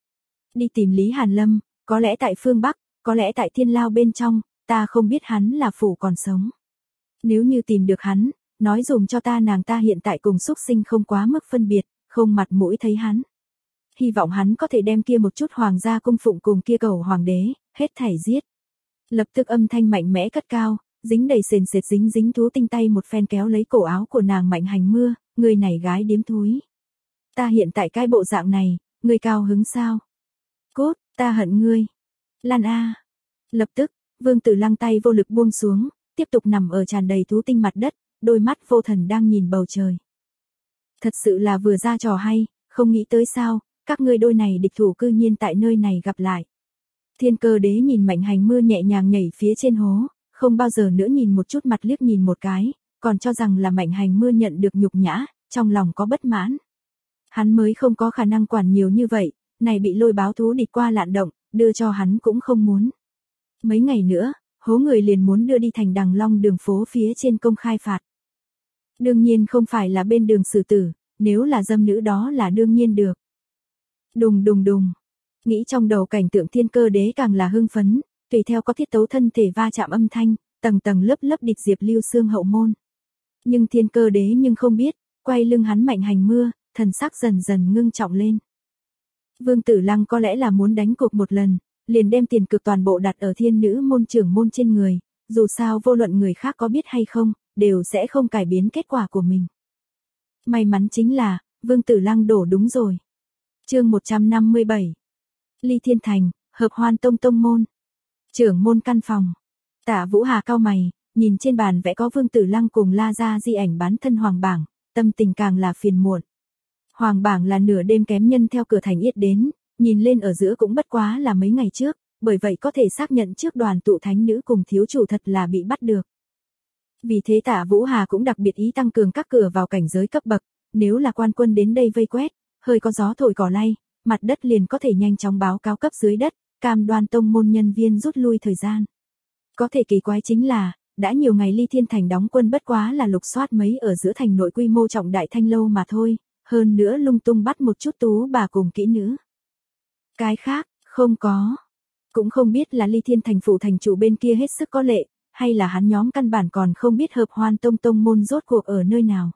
Đi tìm Lý Hàn Lâm, có lẽ tại phương Bắc, có lẽ tại thiên lao bên trong, ta không biết hắn là phủ còn sống. Nếu như tìm được hắn, nói dùm cho ta nàng ta hiện tại cùng xúc sinh không quá mức phân biệt, không mặt mũi thấy hắn. Hy vọng hắn có thể đem kia một chút hoàng gia cung phụng cùng kia cầu hoàng đế, hết thảy giết. Lập tức âm thanh mạnh mẽ cất cao, dính đầy sền sệt dính dính thú tinh tay một phen kéo lấy cổ áo của nàng Mạnh Hành Mưa, người này gái điếm thúi. Ta hiện tại cái bộ dạng này, người cao hứng sao? Cút, ta hận ngươi. Lan A. Lập tức, Vương Tử Lăng tay vô lực buông xuống, tiếp tục nằm ở tràn đầy thú tinh mặt đất, đôi mắt vô thần đang nhìn bầu trời. Thật sự là vừa ra trò hay, không nghĩ tới sao, các ngươi đôi này địch thủ cư nhiên tại nơi này gặp lại. Thiên Cơ Đế nhìn Mạnh Hành Mưa nhẹ nhàng nhảy phía trên hố, không bao giờ nữa nhìn một chút mặt liếc nhìn một cái, còn cho rằng là Mạnh Hành Mưa nhận được nhục nhã, trong lòng có bất mãn. Hắn mới không có khả năng quản nhiều như vậy, này bị lôi báo thú địch qua lạn động, đưa cho hắn cũng không muốn. Mấy ngày nữa, hố người liền muốn đưa đi thành Đằng Long đường phố phía trên công khai phạt. Đương nhiên không phải là bên đường xử tử, nếu là dâm nữ đó là đương nhiên được. Đùng đùng đùng, nghĩ trong đầu cảnh tượng Thiên Cơ Đế càng là hưng phấn, tùy theo có thiết tấu thân thể va chạm âm thanh, tầng tầng lớp lớp địch diệp lưu xương hậu môn. Nhưng Thiên Cơ Đế nhưng không biết, quay lưng hắn Mạnh Hành Mưa, thần sắc dần dần ngưng trọng lên. Vương Tử Lăng có lẽ là muốn đánh cuộc một lần, liền đem tiền cược toàn bộ đặt ở thiên nữ môn trưởng môn trên người, dù sao vô luận người khác có biết hay không, đều sẽ không cải biến kết quả của mình. May mắn chính là, Vương Tử Lăng đổ đúng rồi. Chương một trăm năm mươi bảy. Ly Thiên Thành, Hợp Hoan Tông tông môn. Trưởng môn căn phòng. Tạ Vũ Hà cau mày, nhìn trên bàn vẽ có Vương Tử Lăng cùng La Gia di ảnh bán thân hoàng bảng, tâm tình càng là phiền muộn. Hoàng bảng là nửa đêm kém nhân theo cửa thành yết đến, nhìn lên ở giữa cũng bất quá là mấy ngày trước, bởi vậy có thể xác nhận trước Đoàn Tụ Thánh Nữ cùng thiếu chủ thật là bị bắt được. Vì thế Tạ Vũ Hà cũng đặc biệt ý tăng cường các cửa vào cảnh giới cấp bậc, nếu là quan quân đến đây vây quét, hơi có gió thổi cỏ lay, mặt đất liền có thể nhanh chóng báo cáo cấp dưới đất, cam đoan tông môn nhân viên rút lui thời gian. Có thể kỳ quái chính là, đã nhiều ngày Ly Thiên Thành đóng quân bất quá là lục soát mấy ở giữa thành nội quy mô trọng đại thanh lâu mà thôi, hơn nữa lung tung bắt một chút tú bà cùng kỹ nữ. Cái khác, không có. Cũng không biết là Ly Thiên Thành phủ thành chủ bên kia hết sức có lệ, hay là hắn nhóm căn bản còn không biết Hợp Hoan Tông tông môn rốt cuộc ở nơi nào.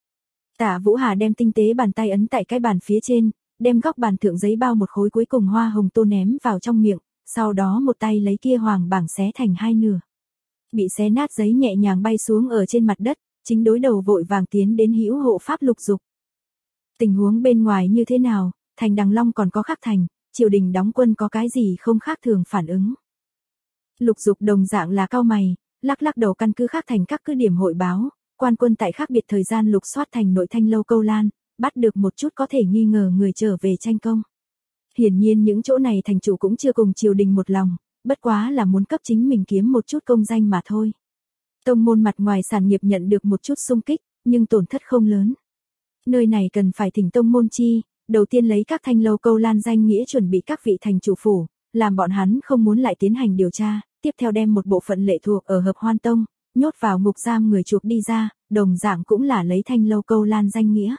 Tạ Vũ Hà đem tinh tế bàn tay ấn tại cái bàn phía trên, đem góc bàn thượng giấy bao một khối cuối cùng hoa hồng tô ném vào trong miệng, sau đó một tay lấy kia hoàng bảng xé thành hai nửa. Bị xé nát giấy nhẹ nhàng bay xuống ở trên mặt đất, chính đối đầu vội vàng tiến đến hữu hộ pháp Lục Dục. Tình huống bên ngoài như thế nào, thành Đằng Long còn có Khắc Thành, triều đình đóng quân có cái gì không khác thường phản ứng. Lục Dục đồng dạng là cau mày, lắc lắc đầu căn cứ Khắc Thành các cứ điểm hội báo, quan quân tại khác biệt thời gian lục soát thành nội Thanh Lâu Câu Lan, bắt được một chút có thể nghi ngờ người trở về tranh công. Hiển nhiên những chỗ này thành chủ cũng chưa cùng triều đình một lòng, bất quá là muốn cấp chính mình kiếm một chút công danh mà thôi. Tông môn mặt ngoài sản nghiệp nhận được một chút xung kích, nhưng tổn thất không lớn. Nơi này cần phải thỉnh tông môn chi, đầu tiên lấy các Thanh Lâu Câu Lan danh nghĩa chuẩn bị các vị thành chủ phủ, làm bọn hắn không muốn lại tiến hành điều tra, tiếp theo đem một bộ phận lệ thuộc ở Hợp Hoan Tông, nhốt vào ngục giam người chuộc đi ra, đồng dạng cũng là lấy Thanh Lâu Câu Lan danh nghĩa.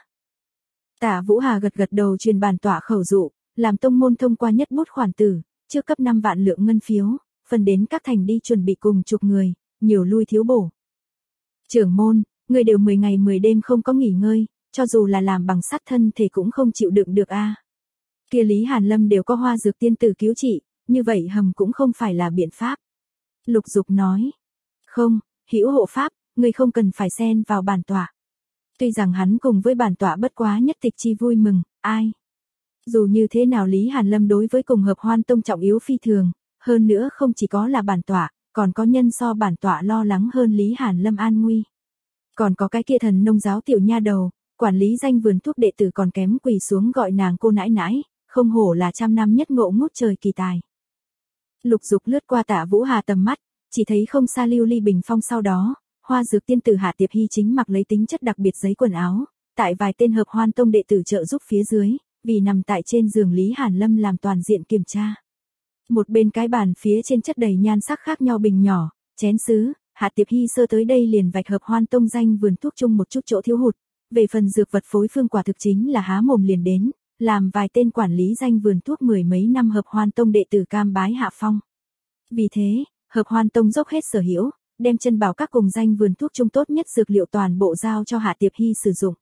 Tạ Vũ Hà gật gật đầu truyền bản tọa khẩu dụ, làm tông môn thông qua nhất bút khoản tử, trước cấp năm vạn lượng ngân phiếu, phân đến các thành đi chuẩn bị cùng chục người, nhiều lui thiếu bổ. Trưởng môn, người đều mười ngày mười đêm không có nghỉ ngơi, cho dù là làm bằng sắt thân thể cũng không chịu đựng được a. Kia Lý Hàn Lâm đều có Hoa Dược tiên tử cứu trị, như vậy hầm cũng không phải là biện pháp. Lục Dục nói, không, hữu hộ pháp, người không cần phải xen vào bản tọa. Tuy rằng hắn cùng với bản tọa bất quá nhất tịch chi vui mừng, ai. Dù như thế nào Lý Hàn Lâm đối với cùng Hợp Hoan Tông trọng yếu phi thường, hơn nữa không chỉ có là bản tọa, còn có nhân so bản tọa lo lắng hơn Lý Hàn Lâm an nguy. Còn có cái kia thần nông giáo tiểu nha đầu, quản lý danh vườn thuốc đệ tử còn kém quỳ xuống gọi nàng cô nãi nãi, không hổ là trăm năm nhất ngộ ngút trời kỳ tài. Lục Dục lướt qua Tạ Vũ Hà tầm mắt, chỉ thấy không xa lưu ly bình phong sau đó, Hoa Dược tiên tử Hạ Tiệp Hy chính mặc lấy tính chất đặc biệt giấy quần áo, tại vài tên Hợp Hoan Tông đệ tử trợ giúp phía dưới, vì nằm tại trên giường Lý Hàn Lâm làm toàn diện kiểm tra. Một bên cái bàn phía trên chất đầy nhan sắc khác nhau bình nhỏ, chén sứ, Hạ Tiệp Hy sơ tới đây liền vạch Hợp Hoan Tông danh vườn thuốc chung một chút chỗ thiếu hụt, về phần dược vật phối phương quả thực chính là há mồm liền đến, làm vài tên quản lý danh vườn thuốc mười mấy năm Hợp Hoan Tông đệ tử cam bái hạ phong. Vì thế, Hợp Hoan Tông dốc hết sở hữu, đem chân bảo các cùng danh vườn thuốc chung tốt nhất dược liệu toàn bộ giao cho Hạ Tiệp Hy sử dụng.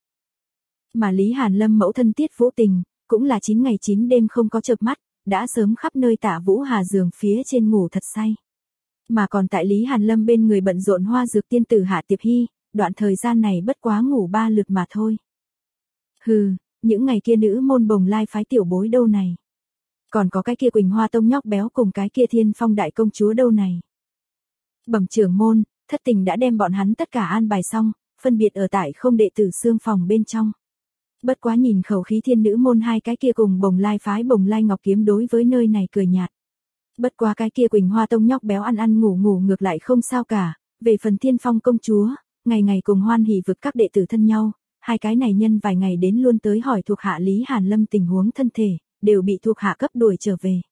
Mà Lý Hàn Lâm mẫu thân Tiết Vũ Tình, cũng là chín ngày chín đêm không có chợp mắt, đã sớm khắp nơi Tạ Vũ Hà giường phía trên ngủ thật say. Mà còn tại Lý Hàn Lâm bên người bận rộn Hoa Dược tiên tử Hạ Tiệp Hy, đoạn thời gian này bất quá ngủ ba lượt mà thôi. Hừ, những ngày kia nữ môn bồng lai phái tiểu bối đâu này. Còn có cái kia Quỳnh Hoa Tông nhóc béo cùng cái kia Thiên Phong đại công chúa đâu này. Bẩm trưởng môn, thất tình đã đem bọn hắn tất cả an bài xong, phân biệt ở tại không đệ tử xương phòng bên trong. Bất quá nhìn khẩu khí thiên nữ môn hai cái kia cùng bồng lai phái bồng lai ngọc kiếm đối với nơi này cười nhạt. Bất quá cái kia Quỳnh Hoa Tông nhóc béo ăn ăn ngủ ngủ ngược lại không sao cả, về phần Thiên Phong công chúa, ngày ngày cùng hoan hỉ vực các đệ tử thân nhau, hai cái này nhân vài ngày đến luôn tới hỏi thuộc hạ Lý Hàn Lâm tình huống thân thể, đều bị thuộc hạ cấp đuổi trở về.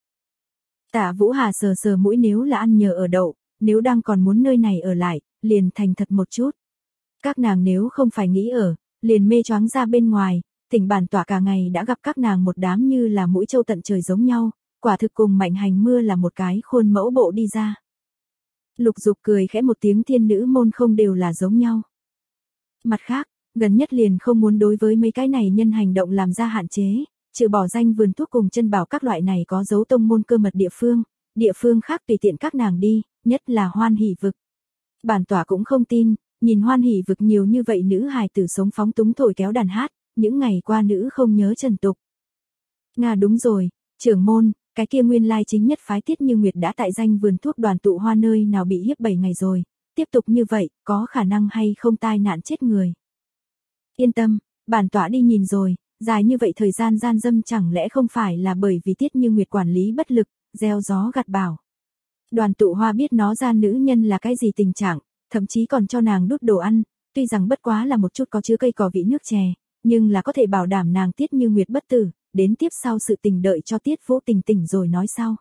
Tạ Vũ Hà sờ sờ mũi nếu là ăn nhờ ở đậu, nếu đang còn muốn nơi này ở lại, liền thành thật một chút. Các nàng nếu không phải nghĩ ở, liền mê choáng ra bên ngoài, tỉnh bản tọa cả ngày đã gặp các nàng một đám như là mũi trâu tận trời giống nhau, quả thực cùng Mạnh Hành Mưa là một cái khuôn mẫu bộ đi ra. Lục Dục cười khẽ một tiếng thiên nữ môn không đều là giống nhau. Mặt khác, gần nhất liền không muốn đối với mấy cái này nhân hành động làm ra hạn chế, trừ bỏ danh vườn thuốc cùng chân bảo các loại này có dấu tông môn cơ mật địa phương, địa phương khác tùy tiện các nàng đi, nhất là hoan hỷ vực. Bản tọa cũng không tin, nhìn hoan hỷ vực nhiều như vậy nữ hài tử sống phóng túng thổi kéo đàn hát, những ngày qua nữ không nhớ trần tục. Nga đúng rồi, trưởng môn, cái kia nguyên lai chính nhất phái Tiết Như Nguyệt đã tại danh vườn thuốc đoàn tụ hoa nơi nào bị hiếp bảy ngày rồi, tiếp tục như vậy, có khả năng hay không tai nạn chết người. Yên tâm, bản tọa đi nhìn rồi, dài như vậy thời gian gian dâm chẳng lẽ không phải là bởi vì Tiết Như Nguyệt quản lý bất lực, gieo gió gặt bão. Đoàn tụ hoa biết nó ra nữ nhân là cái gì tình trạng, thậm chí còn cho nàng đút đồ ăn, tuy rằng bất quá là một chút có chứa cây cỏ vị nước chè, nhưng là có thể bảo đảm nàng Tiết Như Nguyệt bất tử, đến tiếp sau sự tình đợi cho Tiết Vũ Tình tỉnh rồi nói sau.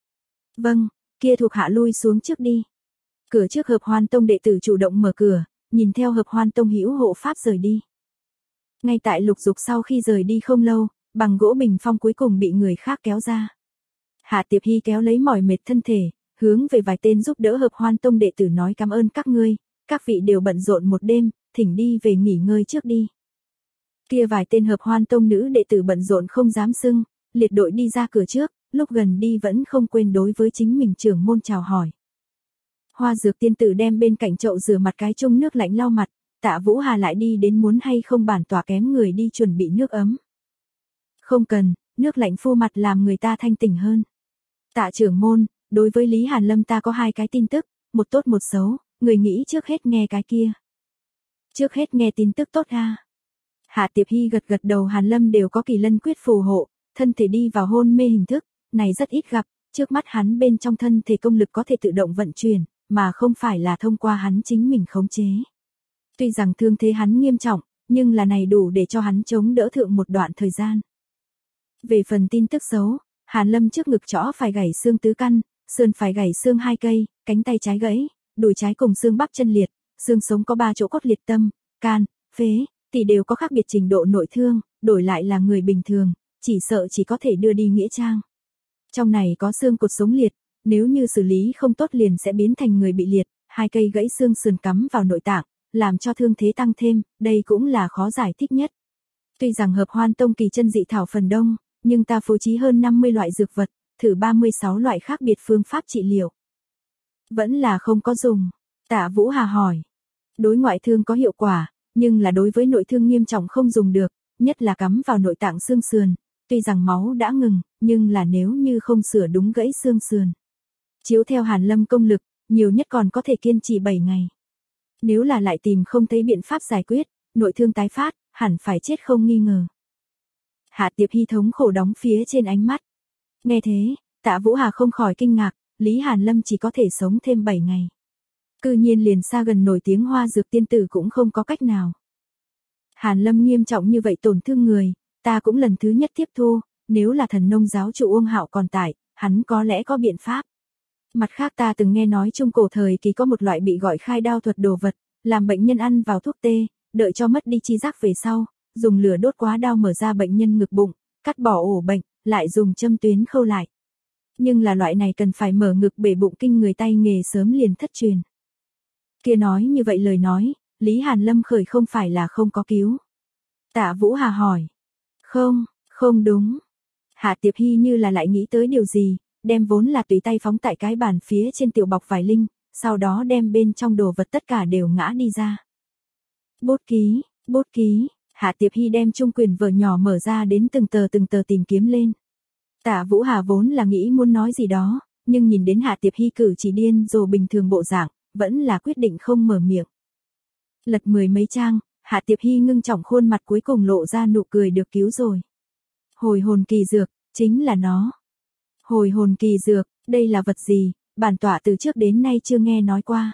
Vâng, kia thuộc hạ lui xuống trước đi. Cửa trước Hợp Hoan Tông đệ tử chủ động mở cửa, nhìn theo Hợp Hoan Tông hữu hộ pháp rời đi. Ngay tại Lục Dục sau khi rời đi không lâu, bằng gỗ bình phong cuối cùng bị người khác kéo ra. Hạ Tiệp Hy kéo lấy mỏi mệt thân thể, hướng về vài tên giúp đỡ Hợp Hoan Tông đệ tử nói cảm ơn các ngươi, các vị đều bận rộn một đêm, thỉnh đi về nghỉ ngơi trước đi. Kia vài tên Hợp Hoan Tông nữ đệ tử bận rộn không dám xưng, liệt đội đi ra cửa trước, lúc gần đi vẫn không quên đối với chính mình trưởng môn chào hỏi. Hoa Dược tiên tử đem bên cạnh chậu rửa mặt cái chung nước lạnh lau mặt, Tạ Vũ Hà lại đi đến muốn hay không bản tỏa kém người đi chuẩn bị nước ấm. Không cần, nước lạnh phô mặt làm người ta thanh tỉnh hơn. Tạ trưởng môn, đối với Lý Hàn Lâm ta có hai cái tin tức, một tốt một xấu, người nghĩ trước hết nghe cái kia. Trước hết nghe tin tức tốt ha. Hạ Tiệp Hy gật gật đầu, Hàn Lâm đều có Kỳ Lân quyết phù hộ, thân thể đi vào hôn mê hình thức, này rất ít gặp, trước mắt hắn bên trong thân thể công lực có thể tự động vận chuyển, mà không phải là thông qua hắn chính mình khống chế. Tuy rằng thương thế hắn nghiêm trọng, nhưng là này đủ để cho hắn chống đỡ thượng một đoạn thời gian. Về phần tin tức xấu, Hàn Lâm trước ngực chõ phải gãy xương tứ căn, sườn phải gãy xương hai cây, cánh tay trái gãy, đùi trái cùng xương bắp chân liệt, xương sống có ba chỗ cốt liệt, tâm, can, phế, thì đều có khác biệt trình độ nội thương, đổi lại là người bình thường, chỉ sợ chỉ có thể đưa đi nghĩa trang. Trong này có xương cột sống liệt, nếu như xử lý không tốt liền sẽ biến thành người bị liệt, hai cây gãy xương sườn cắm vào nội tạng, làm cho thương thế tăng thêm, đây cũng là khó giải thích nhất. Tuy rằng hợp Hoan Tông kỳ chân dị thảo phần đông, nhưng ta phối trí hơn năm mươi loại dược vật, thử ba mươi sáu loại khác biệt phương pháp trị liệu. Vẫn là không có dùng. Tạ Vũ Hà hỏi. Đối ngoại thương có hiệu quả, nhưng là đối với nội thương nghiêm trọng không dùng được, nhất là cắm vào nội tạng xương sườn, tuy rằng máu đã ngừng, nhưng là nếu như không sửa đúng gãy xương sườn. Chiếu theo Hàn Lâm công lực, nhiều nhất còn có thể kiên trì bảy ngày. Nếu là lại tìm không thấy biện pháp giải quyết, nội thương tái phát, hẳn phải chết không nghi ngờ. Hạ Tiệp Hy thống khổ đóng phía trên ánh mắt. Nghe thế, Tạ Vũ Hà không khỏi kinh ngạc, Lý Hàn Lâm chỉ có thể sống thêm bảy ngày. Cư nhiên liền xa gần nổi tiếng Hoa Dược tiên tử cũng không có cách nào. Hàn Lâm nghiêm trọng như vậy tổn thương người, ta cũng lần thứ nhất tiếp thu, nếu là Thần Nông giáo chủ Uông Hạo còn tại, hắn có lẽ có biện pháp. Mặt khác ta từng nghe nói trung cổ thời kỳ có một loại bị gọi khai đao thuật đồ vật, làm bệnh nhân ăn vào thuốc tê, đợi cho mất đi chi giác về sau, dùng lửa đốt quá đao mở ra bệnh nhân ngực bụng, cắt bỏ ổ bệnh, lại dùng châm tuyến khâu lại. Nhưng là loại này cần phải mở ngực bể bụng kinh người tay nghề sớm liền thất truyền. Kia nói như vậy lời nói, Lý Hàn Lâm khởi không phải là không có cứu. Tạ Vũ Hà hỏi. Không, không đúng. Hạ Tiệp Hy như là lại nghĩ tới điều gì, đem vốn là tùy tay phóng tại cái bàn phía trên tiểu bọc vải linh, sau đó đem bên trong đồ vật tất cả đều ngã đi ra. Bút ký, bút ký, Hạ Tiệp Hy đem chung quyển vở nhỏ mở ra đến từng tờ từng tờ tìm kiếm lên. Tạ Vũ Hà vốn là nghĩ muốn nói gì đó, nhưng nhìn đến Hạ Tiệp Hy cử chỉ điên rồ bình thường bộ dạng, vẫn là quyết định không mở miệng. Lật mười mấy trang, Hạ Tiệp Hy ngưng trọng khuôn mặt cuối cùng lộ ra nụ cười được cứu rồi. Hồi hồn kỳ dược, chính là nó. Hồi hồn kỳ dược, đây là vật gì, bản tọa từ trước đến nay chưa nghe nói qua.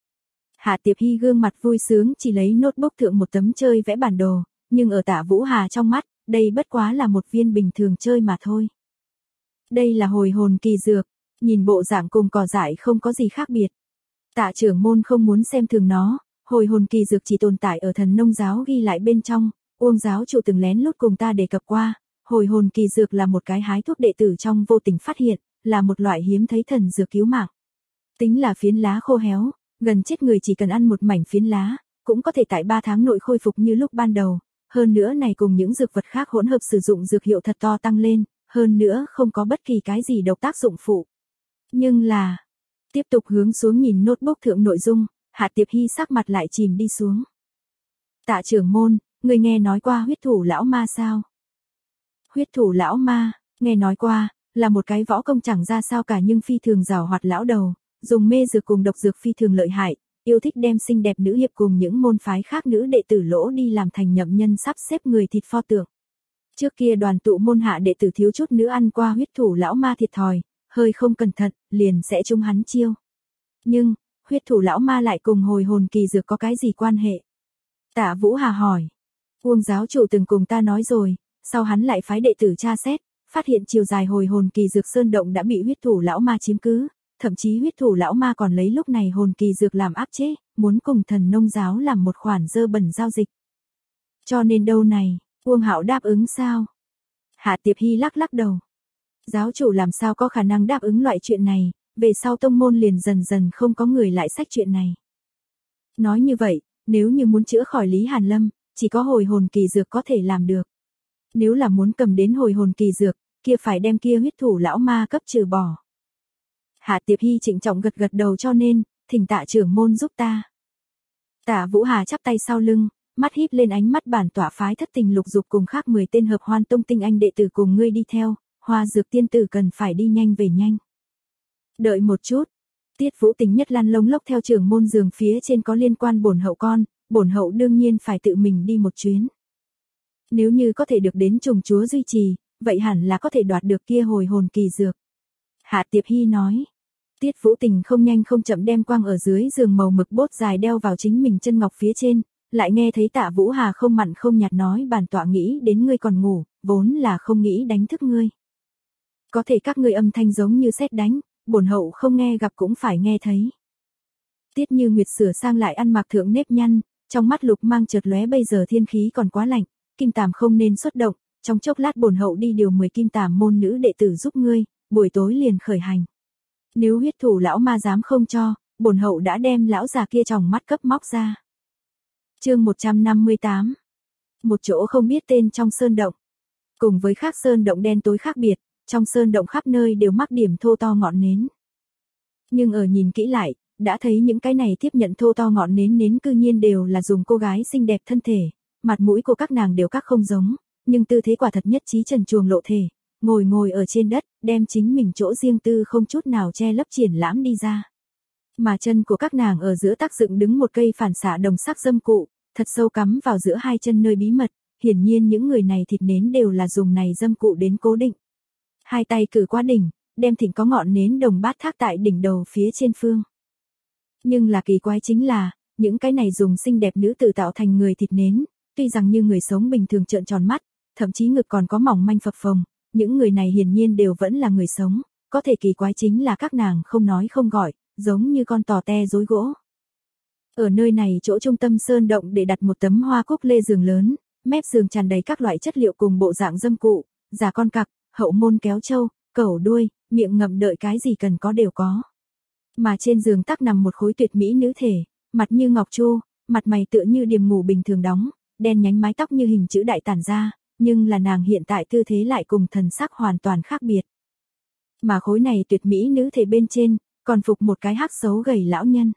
Hạ Tiệp Hy gương mặt vui sướng chỉ lấy notebook thượng một tấm chơi vẽ bản đồ, nhưng ở Tạ Vũ Hà trong mắt, đây bất quá là một viên bình thường chơi mà thôi. Đây là hồi hồn kỳ dược, nhìn bộ dạng cùng cỏ dại không có gì khác biệt. Tạ trưởng môn không muốn xem thường nó, hồi hồn kỳ dược chỉ tồn tại ở Thần Nông giáo ghi lại bên trong, Uông giáo chủ từng lén lút cùng ta đề cập qua, hồi hồn kỳ dược là một cái hái thuốc đệ tử trong vô tình phát hiện, là một loại hiếm thấy thần dược cứu mạng. Tính là phiến lá khô héo, gần chết người chỉ cần ăn một mảnh phiến lá, cũng có thể tại ba tháng nội khôi phục như lúc ban đầu, hơn nữa này cùng những dược vật khác hỗn hợp sử dụng dược hiệu thật to tăng lên, hơn nữa không có bất kỳ cái gì độc tác dụng phụ. Nhưng là, tiếp tục hướng xuống nhìn notebook thượng nội dung, Hạ Tiệp Hy sắc mặt lại chìm đi xuống. Tạ trưởng môn, người nghe nói qua huyết thủ lão ma sao? Huyết thủ lão ma, nghe nói qua, là một cái võ công chẳng ra sao cả nhưng phi thường giàu hoạt lão đầu, dùng mê dược cùng độc dược phi thường lợi hại, yêu thích đem xinh đẹp nữ hiệp cùng những môn phái khác nữ đệ tử lỗ đi làm thành nhậm nhân sắp xếp người thịt pho tượng. Trước kia đoàn tụ môn hạ đệ tử thiếu chút nữa ăn qua huyết thủ lão ma thiệt thòi, hơi không cẩn thận, liền sẽ trúng hắn chiêu. Nhưng, huyết thủ lão ma lại cùng hồi hồn kỳ dược có cái gì quan hệ? Tạ Vũ Hà hỏi. Uông giáo chủ từng cùng ta nói rồi, sau hắn lại phái đệ tử tra xét, phát hiện chiều dài hồi hồn kỳ dược sơn động đã bị huyết thủ lão ma chiếm cứ, thậm chí huyết thủ lão ma còn lấy lúc này hồn kỳ dược làm áp chế, muốn cùng Thần Nông giáo làm một khoản dơ bẩn giao dịch. Cho nên đâu này, Uông Hạo đáp ứng sao? Hạ Tiệp Hy lắc lắc đầu. Giáo chủ làm sao có khả năng đáp ứng loại chuyện này, về sau tông môn liền dần dần không có người lại sách chuyện này. Nói như vậy, nếu như muốn chữa khỏi Lý Hàn Lâm, chỉ có hồi hồn kỳ dược có thể làm được. Nếu là muốn cầm đến hồi hồn kỳ dược, kia phải đem kia huyết thủ lão ma cấp trừ bỏ. Hạ Tiệp Hy trịnh trọng gật gật đầu cho nên, thỉnh Tạ trưởng môn giúp ta. Tạ Vũ Hà chắp tay sau lưng, mắt híp lên, ánh mắt bản tỏa phái thất tình lục dục cùng khác mười tên hợp hoan tông tinh anh đệ tử cùng ngươi đi theo, Hoa Dược tiên tử cần phải đi nhanh về nhanh. Đợi một chút. Tiết Vũ Tình nhất lăn lông lốc theo trưởng môn giường phía trên có liên quan bổn hậu con, bổn hậu đương nhiên phải tự mình đi một chuyến. Nếu như có thể được đến trùng chúa duy trì, vậy hẳn là có thể đoạt được kia hồi hồn kỳ dược. Hạ Tiệp Hy nói. Tiết Vũ Tình không nhanh không chậm đem quang ở dưới giường màu mực bốt dài đeo vào chính mình chân ngọc phía trên, lại nghe thấy Tạ Vũ Hà không mặn không nhạt nói, bản tọa nghĩ đến ngươi còn ngủ, vốn là không nghĩ đánh thức ngươi. Có thể các ngươi âm thanh giống như sét đánh, bổn hậu không nghe gặp cũng phải nghe thấy. Tiết Như Nguyệt sửa sang lại ăn mặc thượng nếp nhăn, trong mắt lục mang chợt lóe, bây giờ thiên khí còn quá lạnh, kim tàm không nên xuất động, trong chốc lát bổn hậu đi điều mười kim tàm môn nữ đệ tử giúp ngươi, buổi tối liền khởi hành. Nếu huyết thủ lão ma dám không cho, bổn hậu đã đem lão già kia tròng mắt cấp móc ra. Chương một trăm năm mươi tám. Một chỗ không biết tên trong sơn động. Cùng với khác sơn động đen tối khác biệt, trong sơn động khắp nơi đều mắc điểm thô to ngọn nến. Nhưng ở nhìn kỹ lại, đã thấy những cái này tiếp nhận thô to ngọn nến nến cư nhiên đều là dùng cô gái xinh đẹp thân thể, mặt mũi của các nàng đều các không giống, nhưng tư thế quả thật nhất trí trần truồng lộ thể, ngồi ngồi ở trên đất, đem chính mình chỗ riêng tư không chút nào che lấp triển lãm đi ra. Mà chân của các nàng ở giữa tác dựng đứng một cây phản xạ đồng sắc dâm cụ, thật sâu cắm vào giữa hai chân nơi bí mật, hiển nhiên những người này thịt nến đều là dùng này dâm cụ đến cố định. Hai tay cử qua đỉnh, đem thỉnh có ngọn nến đồng bát thác tại đỉnh đầu phía trên phương. Nhưng là kỳ quái chính là, những cái này dùng xinh đẹp nữ tử tạo thành người thịt nến, tuy rằng như người sống bình thường trợn tròn mắt, thậm chí ngực còn có mỏng manh phập phồng, những người này hiển nhiên đều vẫn là người sống, có thể kỳ quái chính là các nàng không nói không gọi, giống như con tò te rối gỗ. Ở nơi này chỗ trung tâm sơn động để đặt một tấm hoa cúc lê giường lớn, mép giường tràn đầy các loại chất liệu cùng bộ dạng dâm cụ, giả con cặc, hậu môn kéo trâu, cẩu đuôi, miệng ngậm đợi cái gì cần có đều có. Mà trên giường tắc nằm một khối tuyệt mỹ nữ thể, mặt như ngọc chu, mặt mày tựa như điềm ngủ bình thường đóng, đen nhánh mái tóc như hình chữ đại tản ra, nhưng là nàng hiện tại tư thế lại cùng thần sắc hoàn toàn khác biệt. Mà khối này tuyệt mỹ nữ thể bên trên, còn phục một cái hắc xấu gầy lão nhân.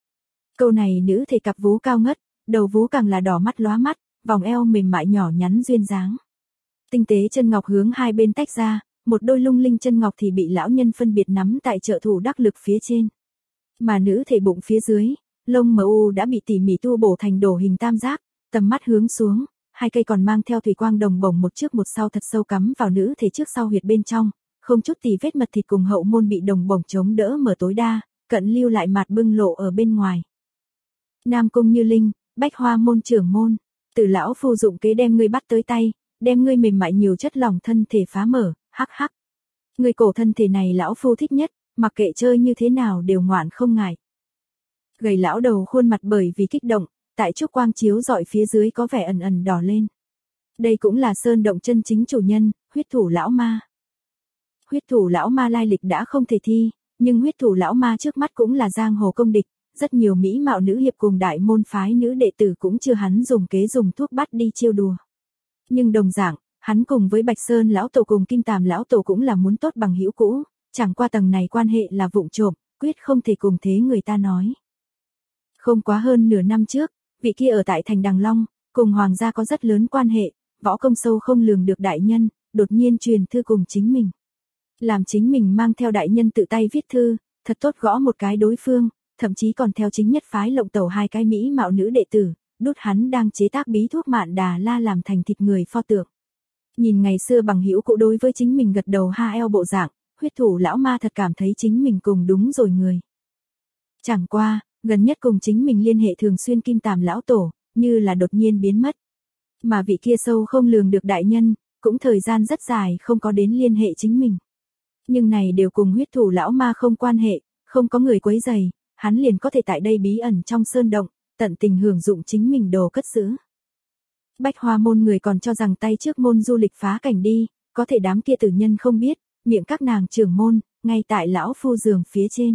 Câu này nữ thể cặp vú cao ngất, đầu vú càng là đỏ mắt lóa mắt, vòng eo mềm mại nhỏ nhắn duyên dáng. Tinh tế chân ngọc hướng hai bên tách ra, một đôi lung linh chân ngọc thì bị lão nhân phân biệt nắm tại trợ thủ đắc lực phía trên. Mà nữ thể bụng phía dưới, lông mờ u đã bị tỉ mỉ tu bổ thành đổ hình tam giác, tầm mắt hướng xuống, hai cây còn mang theo thủy quang đồng bổng một trước một sau thật sâu cắm vào nữ thể trước sau huyệt bên trong, không chút tì vết mật thịt cùng hậu môn bị đồng bổng chống đỡ mở tối đa, cận lưu lại mặt bưng lộ ở bên ngoài. Nam Cung Như Linh, Bách Hoa môn trưởng môn, Từ lão phu dụng kế đem ngươi bắt tới tay, đem ngươi mềm mại nhiều chất lỏng thân thể phá mở, hắc hắc. Ngươi cổ thân thể này lão phu thích nhất, mặc kệ chơi như thế nào đều ngoạn không ngại. Gầy lão đầu khuôn mặt bởi vì kích động, tại trúc quang chiếu dọi phía dưới có vẻ ẩn ẩn đỏ lên. Đây cũng là sơn động chân chính chủ nhân, huyết thủ lão ma. Huyết thủ lão ma lai lịch đã không thể thi, nhưng huyết thủ lão ma trước mắt cũng là giang hồ công địch, rất nhiều mỹ mạo nữ hiệp cùng đại môn phái nữ đệ tử cũng chưa hắn dùng kế dùng thuốc bắt đi chiêu đùa. Nhưng đồng dạng, hắn cùng với Bạch Sơn lão tổ cùng Kim Tàm lão tổ cũng là muốn tốt bằng hữu cũ, chẳng qua tầng này quan hệ là vụng trộm, quyết không thể cùng thế người ta nói. Không quá hơn nửa năm trước, vị kia ở tại thành Đằng Long, cùng hoàng gia có rất lớn quan hệ, võ công sâu không lường được đại nhân, đột nhiên truyền thư cùng chính mình. Làm chính mình mang theo đại nhân tự tay viết thư, thật tốt gõ một cái đối phương, thậm chí còn theo chính nhất phái lộng tẩu hai cái mỹ mạo nữ đệ tử, đút hắn đang chế tác bí thuốc mạn đà la làm thành thịt người pho tượng. Nhìn ngày xưa bằng hữu cụ đối với chính mình gật đầu ha eo bộ dạng, huyết thủ lão ma thật cảm thấy chính mình cùng đúng rồi người. Chẳng qua, gần nhất cùng chính mình liên hệ thường xuyên Kim Tàm lão tổ, như là đột nhiên biến mất. Mà vị kia sâu không lường được đại nhân, cũng thời gian rất dài không có đến liên hệ chính mình. Nhưng này đều cùng huyết thủ lão ma không quan hệ, không có người quấy rầy, hắn liền có thể tại đây bí ẩn trong sơn động, tận tình hưởng dụng chính mình đồ cất giữ. Bách Hoa môn người còn cho rằng tay trước môn du lịch phá cảnh đi, có thể đám kia tử nhân không biết, miệng các nàng trưởng môn, ngay tại lão phu giường phía trên.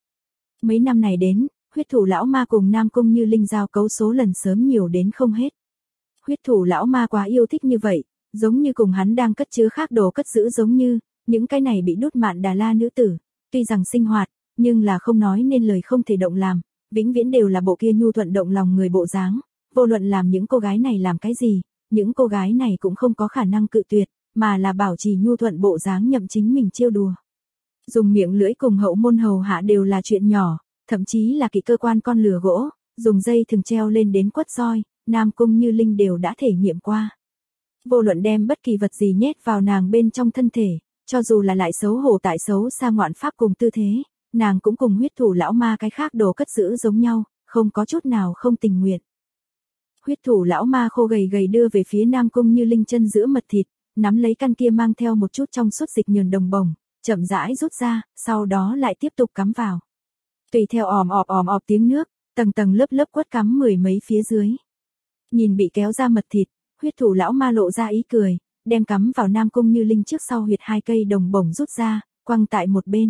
Mấy năm này đến, huyết thủ lão ma cùng Nam Cung Như Linh giao cấu số lần sớm nhiều đến không hết. Huyết thủ lão ma quá yêu thích như vậy, giống như cùng hắn đang cất chứa khác đồ cất giữ giống như, những cái này bị đút mạn đà la nữ tử, tuy rằng sinh hoạt, nhưng là không nói nên lời không thể động làm, vĩnh viễn đều là bộ kia nhu thuận động lòng người bộ dáng, vô luận làm những cô gái này làm cái gì, những cô gái này cũng không có khả năng cự tuyệt, mà là bảo trì nhu thuận bộ dáng nhậm chính mình trêu đùa. Dùng miệng lưỡi cùng hậu môn hầu hạ đều là chuyện nhỏ, thậm chí là kỵ cơ quan con lừa gỗ, dùng dây thừng treo lên đến quất roi, Nam Cung Như Linh đều đã thể nghiệm qua. Vô luận đem bất kỳ vật gì nhét vào nàng bên trong thân thể, cho dù là lại xấu hổ tại xấu xa ngoạn pháp cùng tư thế, nàng cũng cùng huyết thủ lão ma cái khác đồ cất giữ giống nhau, không có chút nào không tình nguyện. Huyết thủ lão ma khô gầy gầy đưa về phía Nam Cung Như Linh chân giữa mật thịt, nắm lấy căn kia mang theo một chút trong suốt dịch nhờn đồng bồng, chậm rãi rút ra, sau đó lại tiếp tục cắm vào. Tùy theo òm ọp òm ọp tiếng nước, tầng tầng lớp lớp quất cắm mười mấy phía dưới. Nhìn bị kéo ra mật thịt, huyết thủ lão ma lộ ra ý cười, đem cắm vào Nam Cung Như Linh trước sau huyệt hai cây đồng bổng rút ra, quăng tại một bên.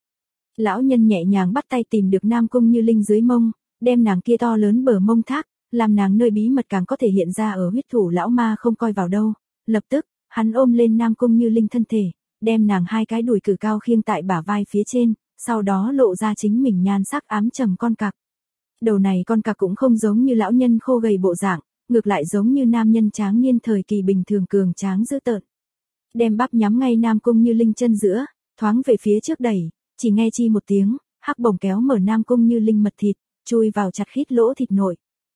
Lão nhân nhẹ nhàng bắt tay tìm được Nam Cung Như Linh dưới mông, đem nàng kia to lớn bờ mông thác, làm nàng nơi bí mật càng có thể hiện ra ở huyết thủ lão ma không coi vào đâu. Lập tức, hắn ôm lên Nam Cung Như Linh thân thể, đem nàng hai cái đùi cử cao khiêng tại bả vai phía trên, sau đó lộ ra chính mình nhan sắc ám trầm con cặc. Đầu này con cặc cũng không giống như lão nhân khô gầy bộ dạng, ngược lại giống như nam nhân tráng niên thời kỳ bình thường cường tráng dữ tợn. Đem bắp nhắm ngay Nam Cung Như Linh chân giữa, thoáng về phía trước đẩy, chỉ nghe chi một tiếng, hắc bổng kéo mở Nam Cung Như Linh mật thịt, chui vào chặt khít lỗ thịt nội.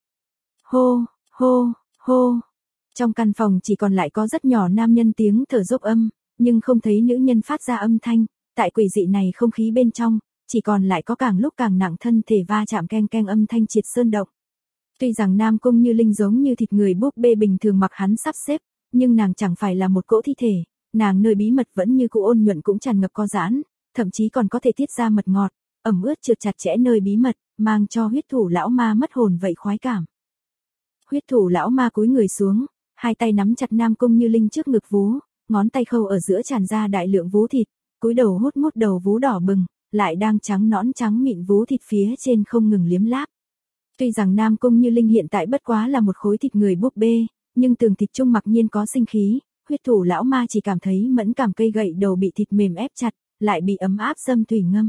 Hô, hô, hô. Trong căn phòng chỉ còn lại có rất nhỏ nam nhân tiếng thở dốc âm, nhưng không thấy nữ nhân phát ra âm thanh, tại quỷ dị này không khí bên trong, chỉ còn lại có càng lúc càng nặng thân thể va chạm keng keng âm thanh triệt sơn động. Tuy rằng Nam Cung Như Linh giống như thịt người búp bê bình thường mặc hắn sắp xếp, nhưng nàng chẳng phải là một cỗ thi thể, nàng nơi bí mật vẫn như cũ ôn nhuận cũng tràn ngập co giãn, thậm chí còn có thể tiết ra mật ngọt, ẩm ướt trượt chặt chẽ nơi bí mật, mang cho huyết thủ lão ma mất hồn vậy khoái cảm. Huyết thủ lão ma cúi người xuống, hai tay nắm chặt Nam Cung Như Linh trước ngực vú, ngón tay khâu ở giữa tràn ra đại lượng vú thịt, cúi đầu hút mút đầu vú đỏ bừng, lại đang trắng nõn trắng mịn vú thịt phía trên không ngừng liếm láp. Tuy rằng Nam Cung Như Linh hiện tại bất quá là một khối thịt người búp bê, nhưng tường thịt trung mặc nhiên có sinh khí, huyết thủ lão ma chỉ cảm thấy mẫn cảm cây gậy đầu bị thịt mềm ép chặt, lại bị ấm áp dâm thủy ngâm.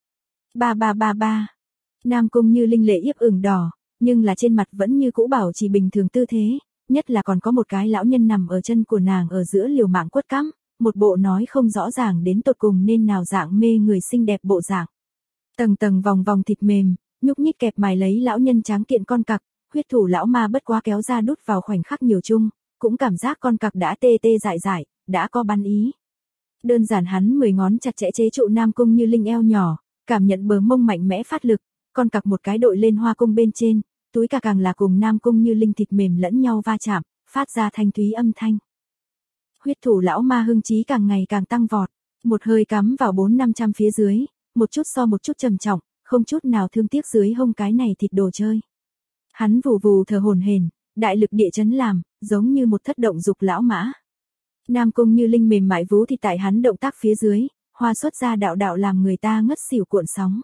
Ba ba ba ba. Nam Cung Như Linh lệ yếp ửng đỏ, nhưng là trên mặt vẫn như cũ bảo trì bình thường tư thế, nhất là còn có một cái lão nhân nằm ở chân của nàng ở giữa liều mạng quất cắm, một bộ nói không rõ ràng đến tột cùng nên nào dạng mê người xinh đẹp bộ dạng. Tầng tầng vòng vòng thịt mềm, nhúc nhích kẹp mài lấy lão nhân tráng kiện con cặc, huyết thủ lão ma bất quá kéo ra đút vào khoảnh khắc nhiều chung, cũng cảm giác con cặc đã tê tê dại dại, đã có bắn ý. Đơn giản hắn mười ngón chặt chẽ chế trụ Nam Cung Như Linh eo nhỏ, cảm nhận bờ mông mạnh mẽ phát lực, con cặc một cái đội lên hoa cung bên trên, túi cà càng là cùng Nam Cung Như Linh thịt mềm lẫn nhau va chạm, phát ra thanh thúy âm thanh. Huyết thủ lão ma hưng trí càng ngày càng tăng vọt, một hơi cắm vào bốn năm trăm phía dưới, một chút so một chút trầm trọng, không chút nào thương tiếc dưới hông cái này thịt đồ chơi. Hắn vù vù thở hổn hển, đại lực địa chấn làm, giống như một thất động dục lão mã. Nam Cung Như Linh mềm mại vú thịt tại hắn động tác phía dưới, hoa xuất ra đạo đạo làm người ta ngất xỉu cuộn sóng.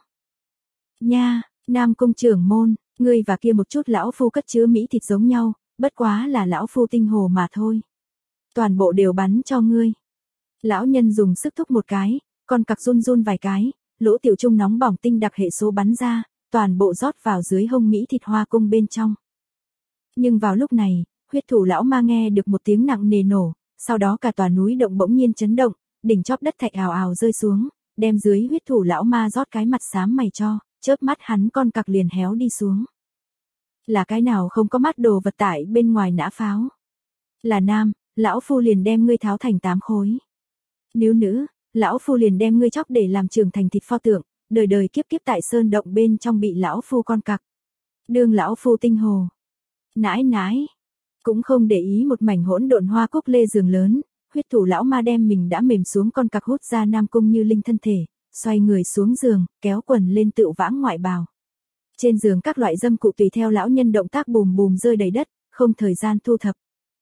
Nha, Nam Cung trưởng môn, ngươi và kia một chút lão phu cất chứa mỹ thịt giống nhau, bất quá là lão phu tinh hồ mà thôi. Toàn bộ đều bắn cho ngươi. Lão nhân dùng sức thúc một cái, con cặc run run vài cái, lỗ tiểu trung nóng bỏng tinh đặc hệ số bắn ra, toàn bộ rót vào dưới hông mỹ thịt hoa cung bên trong. Nhưng vào lúc này, huyết thủ lão ma nghe được một tiếng nặng nề nổ, sau đó cả tòa núi động bỗng nhiên chấn động, đỉnh chóp đất thạch ào ào rơi xuống, đem dưới huyết thủ lão ma rót cái mặt xám mày cho, chớp mắt hắn con cặc liền héo đi xuống. Là cái nào không có mắt đồ vật tại bên ngoài nã pháo? Là nam, lão phu liền đem ngươi tháo thành tám khối. Nếu nữ, lão phu liền đem ngươi chóc để làm trường thành thịt pho tượng, đời đời kiếp kiếp tại sơn động bên trong bị lão phu con cặc. Đương lão phu tinh hồ. Nãi nãi. Cũng không để ý một mảnh hỗn độn hoa cúc lê giường lớn, huyết thủ lão ma đem mình đã mềm xuống con cặc hút ra Nam Cung Như Linh thân thể, xoay người xuống giường, kéo quần lên tựu vãng ngoại bào. Trên giường các loại dâm cụ tùy theo lão nhân động tác bùm bùm rơi đầy đất, không thời gian thu thập.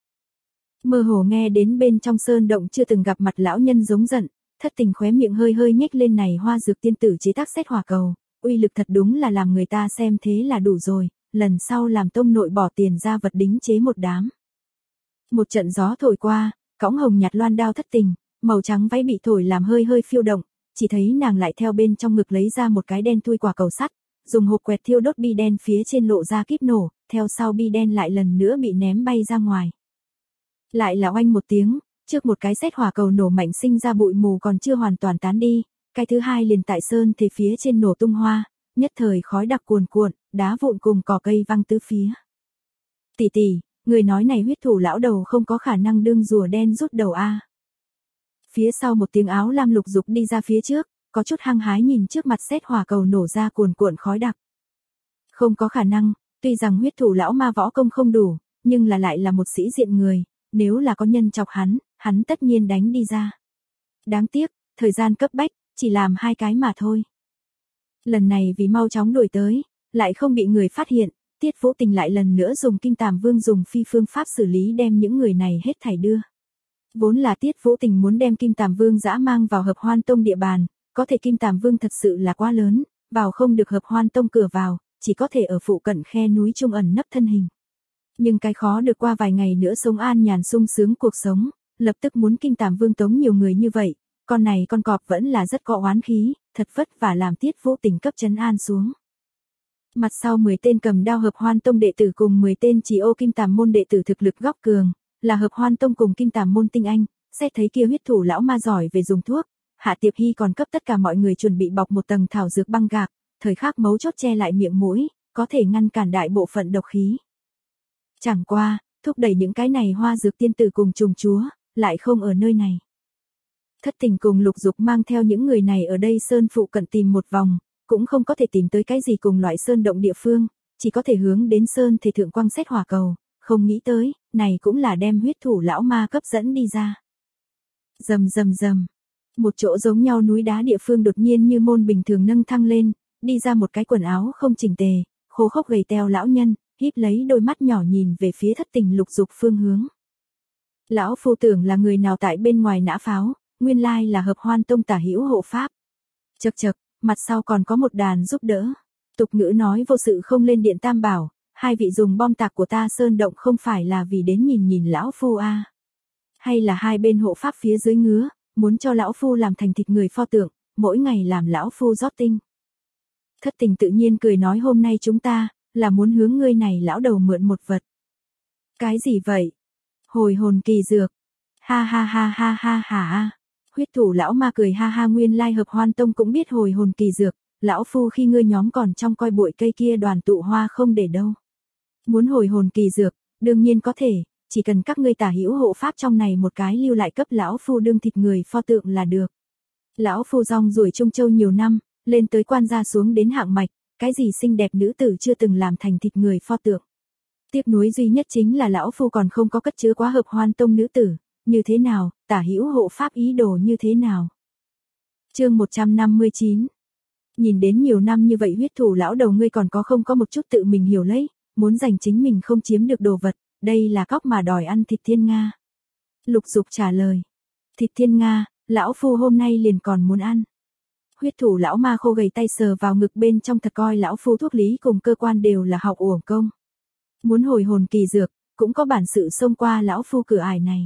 Mơ hồ nghe đến bên trong sơn động chưa từng gặp mặt lão nhân giống giận, thất tình khóe miệng hơi hơi nhếch lên này hoa dược tiên tử chế tác xét hỏa cầu, uy lực thật đúng là làm người ta xem thế là đủ rồi, lần sau làm tông nội bỏ tiền ra vật đính chế một đám. Một trận gió thổi qua, cõng hồng nhạt loan đao thất tình, màu trắng váy bị thổi làm hơi hơi phiêu động, chỉ thấy nàng lại theo bên trong ngực lấy ra một cái đen thui quả cầu sắt, dùng hộp quẹt thiêu đốt bi đen phía trên lộ ra kíp nổ, theo sau bi đen lại lần nữa bị ném bay ra ngoài. Lại là oanh một tiếng, trước một cái sét hỏa cầu nổ mạnh sinh ra bụi mù còn chưa hoàn toàn tán đi, cái thứ hai liền tại sơn thể phía trên nổ tung hoa, nhất thời khói đặc cuồn cuộn, đá vụn cùng cỏ cây văng tứ phía. Tỷ tỷ, người nói này huyết thủ lão đầu không có khả năng đương rùa đen rút đầu a. Phía sau một tiếng áo lam Lục Dục đi ra phía trước, có chút hăng hái nhìn trước mặt sét hỏa cầu nổ ra cuồn cuộn khói đặc. Không có khả năng, tuy rằng huyết thủ lão ma võ công không đủ, nhưng là lại là một sĩ diện người, nếu là có nhân chọc hắn, hắn tất nhiên đánh đi ra. Đáng tiếc, thời gian cấp bách, chỉ làm hai cái mà thôi. Lần này vì mau chóng đuổi tới, lại không bị người phát hiện, Tiết Vũ Tình lại lần nữa dùng Kim Tàm Vương dùng phi phương pháp xử lý đem những người này hết thảy đưa. Vốn là Tiết Vũ Tình muốn đem Kim Tàm Vương dã mang vào Hợp Hoan Tông địa bàn, có thể Kim Tàm Vương thật sự là quá lớn, vào không được Hợp Hoan Tông cửa vào, chỉ có thể ở phụ cận khe núi trung ẩn nấp thân hình. Nhưng cái khó được qua vài ngày nữa sống an nhàn sung sướng cuộc sống, lập tức muốn Kim Tàm Vương tống nhiều người như vậy, con này con cọp vẫn là rất có oán khí, thật vất vả làm Tiết Vũ Tình cấp trấn an xuống. Mặt sau mười tên cầm đao Hợp Hoan Tông đệ tử cùng mười tên chỉ ô Kim Tàm môn đệ tử thực lực góc cường, là Hợp Hoan Tông cùng Kim Tàm môn tinh anh, xét thấy kia huyết thủ lão ma giỏi về dùng thuốc, Hạ Tiệp Hy còn cấp tất cả mọi người chuẩn bị bọc một tầng thảo dược băng gạc, thời khắc mấu chốt che lại miệng mũi, có thể ngăn cản đại bộ phận độc khí. Chẳng qua, thúc đẩy những cái này hoa dược tiên tử cùng trùng chúa, lại không ở nơi này. Thất Tình cùng Lục Dục mang theo những người này ở đây sơn phụ cận tìm một vòng, cũng không có thể tìm tới cái gì cùng loại sơn động địa phương, chỉ có thể hướng đến sơn thể thượng quang xét hỏa cầu, không nghĩ tới, này cũng là đem huyết thủ lão ma cấp dẫn đi ra. Rầm rầm rầm, một chỗ giống nhau núi đá địa phương đột nhiên như môn bình thường nâng thăng lên, đi ra một cái quần áo không chỉnh tề, khô khốc gầy teo lão nhân, híp lấy đôi mắt nhỏ nhìn về phía Thất Tình Lục Dục phương hướng. Lão phu tưởng là người nào tại bên ngoài nã pháo, nguyên lai là Hợp Hoan Tông tả hữu hộ pháp. Chậc chậc, mặt sau còn có một đàn giúp đỡ. Tục ngữ nói vô sự không lên điện tam bảo, hai vị dùng bom tạc của ta sơn động không phải là vì đến nhìn nhìn lão phu a, à. Hay là hai bên hộ pháp phía dưới ngứa, muốn cho lão phu làm thành thịt người pho tượng, mỗi ngày làm lão phu rót tinh. Thất Tình tự nhiên cười nói hôm nay chúng ta, là muốn hướng ngươi này lão đầu mượn một vật. Cái gì vậy? Hồi hồn kỳ dược. Ha ha ha ha ha ha. Huyết thủ lão ma cười ha ha nguyên lai Hợp Hoan Tông cũng biết hồi hồn kỳ dược, lão phu khi ngươi nhóm còn trong coi bụi cây kia đoàn tụ hoa không để đâu. Muốn hồi hồn kỳ dược, đương nhiên có thể, chỉ cần các ngươi tả hữu hộ pháp trong này một cái lưu lại cấp lão phu đương thịt người pho tượng là được. Lão phu rong ruổi Trung Châu nhiều năm, lên tới quan gia xuống đến hạng mạch, cái gì xinh đẹp nữ tử chưa từng làm thành thịt người pho tượng. Tiếc nuối duy nhất chính là lão phu còn không có cất chứa quá Hợp Hoan Tông nữ tử, như thế nào, tả hữu hộ pháp ý đồ như thế nào. Chương một trăm năm mươi chín. Nhìn đến nhiều năm như vậy huyết thủ lão đầu ngươi còn có không có một chút tự mình hiểu lấy, muốn giành chính mình không chiếm được đồ vật, đây là cóc mà đòi ăn thịt thiên nga. Lục Dục trả lời. Thịt thiên nga, lão phu hôm nay liền còn muốn ăn. Huyết thủ lão ma khô gầy tay sờ vào ngực bên trong thật coi lão phu thuốc lý cùng cơ quan đều là học uổng công. Muốn hồi hồn kỳ dược, cũng có bản sự xông qua lão phu cửa ải này.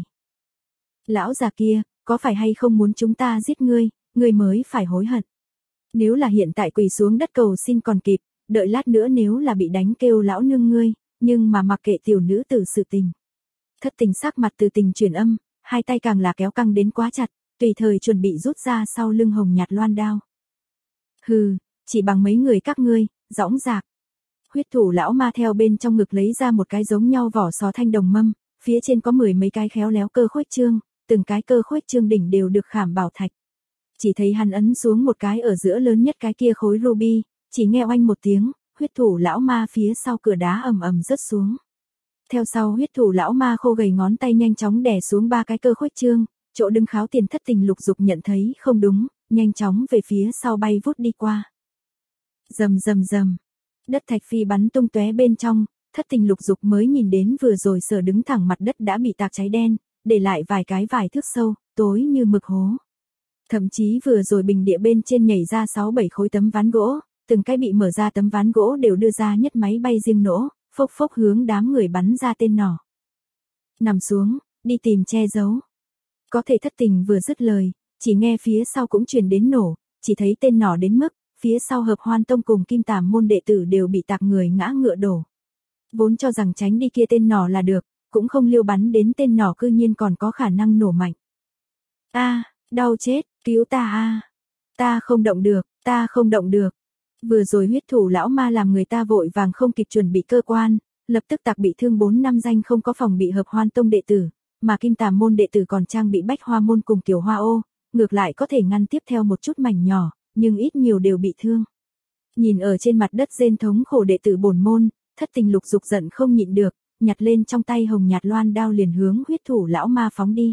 Lão già kia, có phải hay không muốn chúng ta giết ngươi, ngươi mới phải hối hận. Nếu là hiện tại quỳ xuống đất cầu xin còn kịp, đợi lát nữa nếu là bị đánh kêu lão nương ngươi, nhưng mà mặc kệ tiểu nữ tử sự tình. Thất Tình sắc mặt từ tình chuyển âm, hai tay càng là kéo căng đến quá chặt, tùy thời chuẩn bị rút ra sau lưng hồng nhạt loan đao. Hừ, chỉ bằng mấy người các ngươi, dõng dạc. Huyết thủ lão ma theo bên trong ngực lấy ra một cái giống nhau vỏ sò thanh đồng mâm, phía trên có mười mấy cái khéo léo cơ khuếch trương, từng cái cơ khuếch trương đỉnh đều được khảm bảo thạch. Chỉ thấy hắn ấn xuống một cái ở giữa lớn nhất cái kia khối ruby, chỉ nghe oanh một tiếng, huyết thủ lão ma phía sau cửa đá ầm ầm rớt xuống. Theo sau huyết thủ lão ma khô gầy ngón tay nhanh chóng đè xuống ba cái cơ khuếch trương, chỗ đứng kháo tiền Thất Tình Lục Dục nhận thấy không đúng, nhanh chóng về phía sau bay vút đi qua. Rầm rầm rầm, đất thạch phi bắn tung tóe bên trong, Thất Tình Lục Dục mới nhìn đến vừa rồi sở đứng thẳng mặt đất đã bị tạc cháy đen, để lại vài cái vài thước sâu, tối như mực hố. Thậm chí vừa rồi bình địa bên trên nhảy ra sáu bảy khối tấm ván gỗ, từng cái bị mở ra tấm ván gỗ đều đưa ra nhất máy bay riêng nổ, phốc phốc hướng đám người bắn ra tên nỏ. Nằm xuống, đi tìm che giấu. Có thể Thất Tình vừa dứt lời, chỉ nghe phía sau cũng truyền đến nổ, chỉ thấy tên nỏ đến mức, phía sau Hợp Hoan Tông cùng Kim Tàm môn đệ tử đều bị tạc người ngã ngựa đổ. Vốn cho rằng tránh đi kia tên nỏ là được, cũng không liêu bắn đến tên nỏ cư nhiên còn có khả năng nổ mạnh. A, đau chết, cứu ta a. Ta không động được, ta không động được. Vừa rồi huyết thủ lão ma làm người ta vội vàng không kịp chuẩn bị cơ quan, lập tức tạc bị thương bốn năm danh không có phòng bị Hợp Hoan Tông đệ tử, mà Kim Tàm môn đệ tử còn trang bị Bách Hoa môn cùng Kiều Hoa ô, ngược lại có thể ngăn tiếp theo một chút mảnh nhỏ, nhưng ít nhiều đều bị thương. Nhìn ở trên mặt đất rên thống khổ đệ tử bổn môn, Thất Tình Lục Dục giận không nhịn được, nhặt lên trong tay hồng nhạt loan đao liền hướng huyết thủ lão ma phóng đi.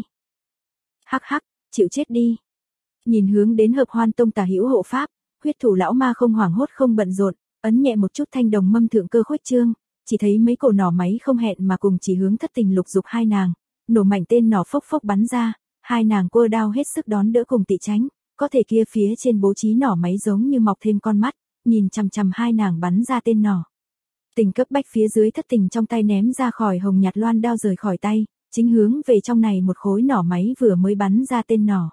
Hắc hắc, chịu chết đi. Nhìn hướng đến Hợp Hoan Tông tà hữu hộ pháp, huyết thủ lão ma không hoảng hốt không bận rộn, ấn nhẹ một chút thanh đồng mâm thượng cơ khuếch trương, chỉ thấy mấy cổ nỏ máy không hẹn mà cùng chỉ hướng Thất Tình Lục Dục hai nàng, nổ mạnh tên nỏ phốc phốc bắn ra, hai nàng quơ đao hết sức đón đỡ cùng tị tránh, có thể kia phía trên bố trí nỏ máy giống như mọc thêm con mắt, nhìn chằm chằm hai nàng bắn ra tên nỏ. Tình cấp bách phía dưới Thất Tình trong tay ném ra khỏi hồng nhạt loan đao rời khỏi tay, chính hướng về trong này một khối nỏ máy vừa mới bắn ra tên nỏ.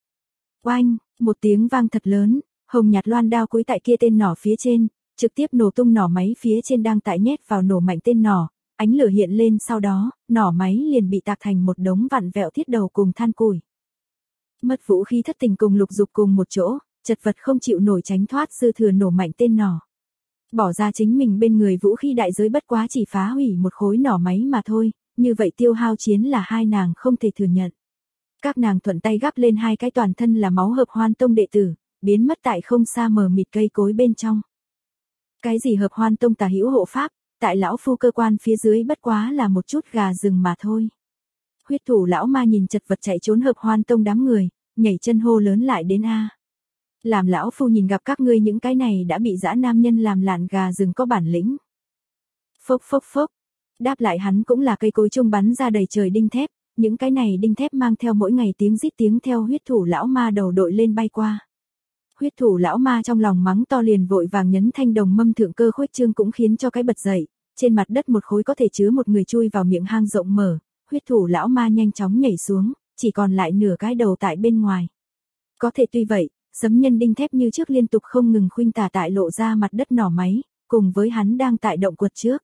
Oanh, một tiếng vang thật lớn, hồng nhạt loan đao cúi tại kia tên nỏ phía trên, trực tiếp nổ tung nỏ máy phía trên đang tại nhét vào nổ mạnh tên nỏ, ánh lửa hiện lên sau đó, nỏ máy liền bị tạc thành một đống vặn vẹo thiết đầu cùng than củi. Mất vũ khí Thất Tình cùng Lục Dục cùng một chỗ, chật vật không chịu nổi tránh thoát dư thừa nổ mạnh tên nỏ. Bỏ ra chính mình bên người vũ khí đại giới bất quá chỉ phá hủy một khối nỏ máy mà thôi, như vậy tiêu hao chiến là hai nàng không thể thừa nhận. Các nàng thuận tay gắp lên hai cái toàn thân là máu Hợp Hoan Tông đệ tử, biến mất tại không xa mờ mịt cây cối bên trong. Cái gì Hợp Hoan Tông tà hữu hộ pháp, tại lão phu cơ quan phía dưới bất quá là một chút gà rừng mà thôi. Huyết thủ lão ma nhìn chật vật chạy trốn Hợp Hoan Tông đám người, nhảy chân hô lớn lại đến a. Làm lão phu nhìn gặp các ngươi những cái này đã bị dã nam nhân làm lạn gà rừng có bản lĩnh. Phốc phốc phốc, đáp lại hắn cũng là cây cối trung bắn ra đầy trời đinh thép, những cái này đinh thép mang theo mỗi ngày tiếng rít tiếng theo huyết thủ lão ma đầu đội lên bay qua. Huyết thủ lão ma trong lòng mắng to liền vội vàng nhấn thanh đồng mâm thượng cơ khuếch trương cũng khiến cho cái bật dậy, trên mặt đất một khối có thể chứa một người chui vào miệng hang rộng mở, huyết thủ lão ma nhanh chóng nhảy xuống, chỉ còn lại nửa cái đầu tại bên ngoài. Có thể tuy vậy, sấm nhân đinh thép như trước liên tục không ngừng khuynh tả tại lộ ra mặt đất nỏ máy, cùng với hắn đang tại động quật trước.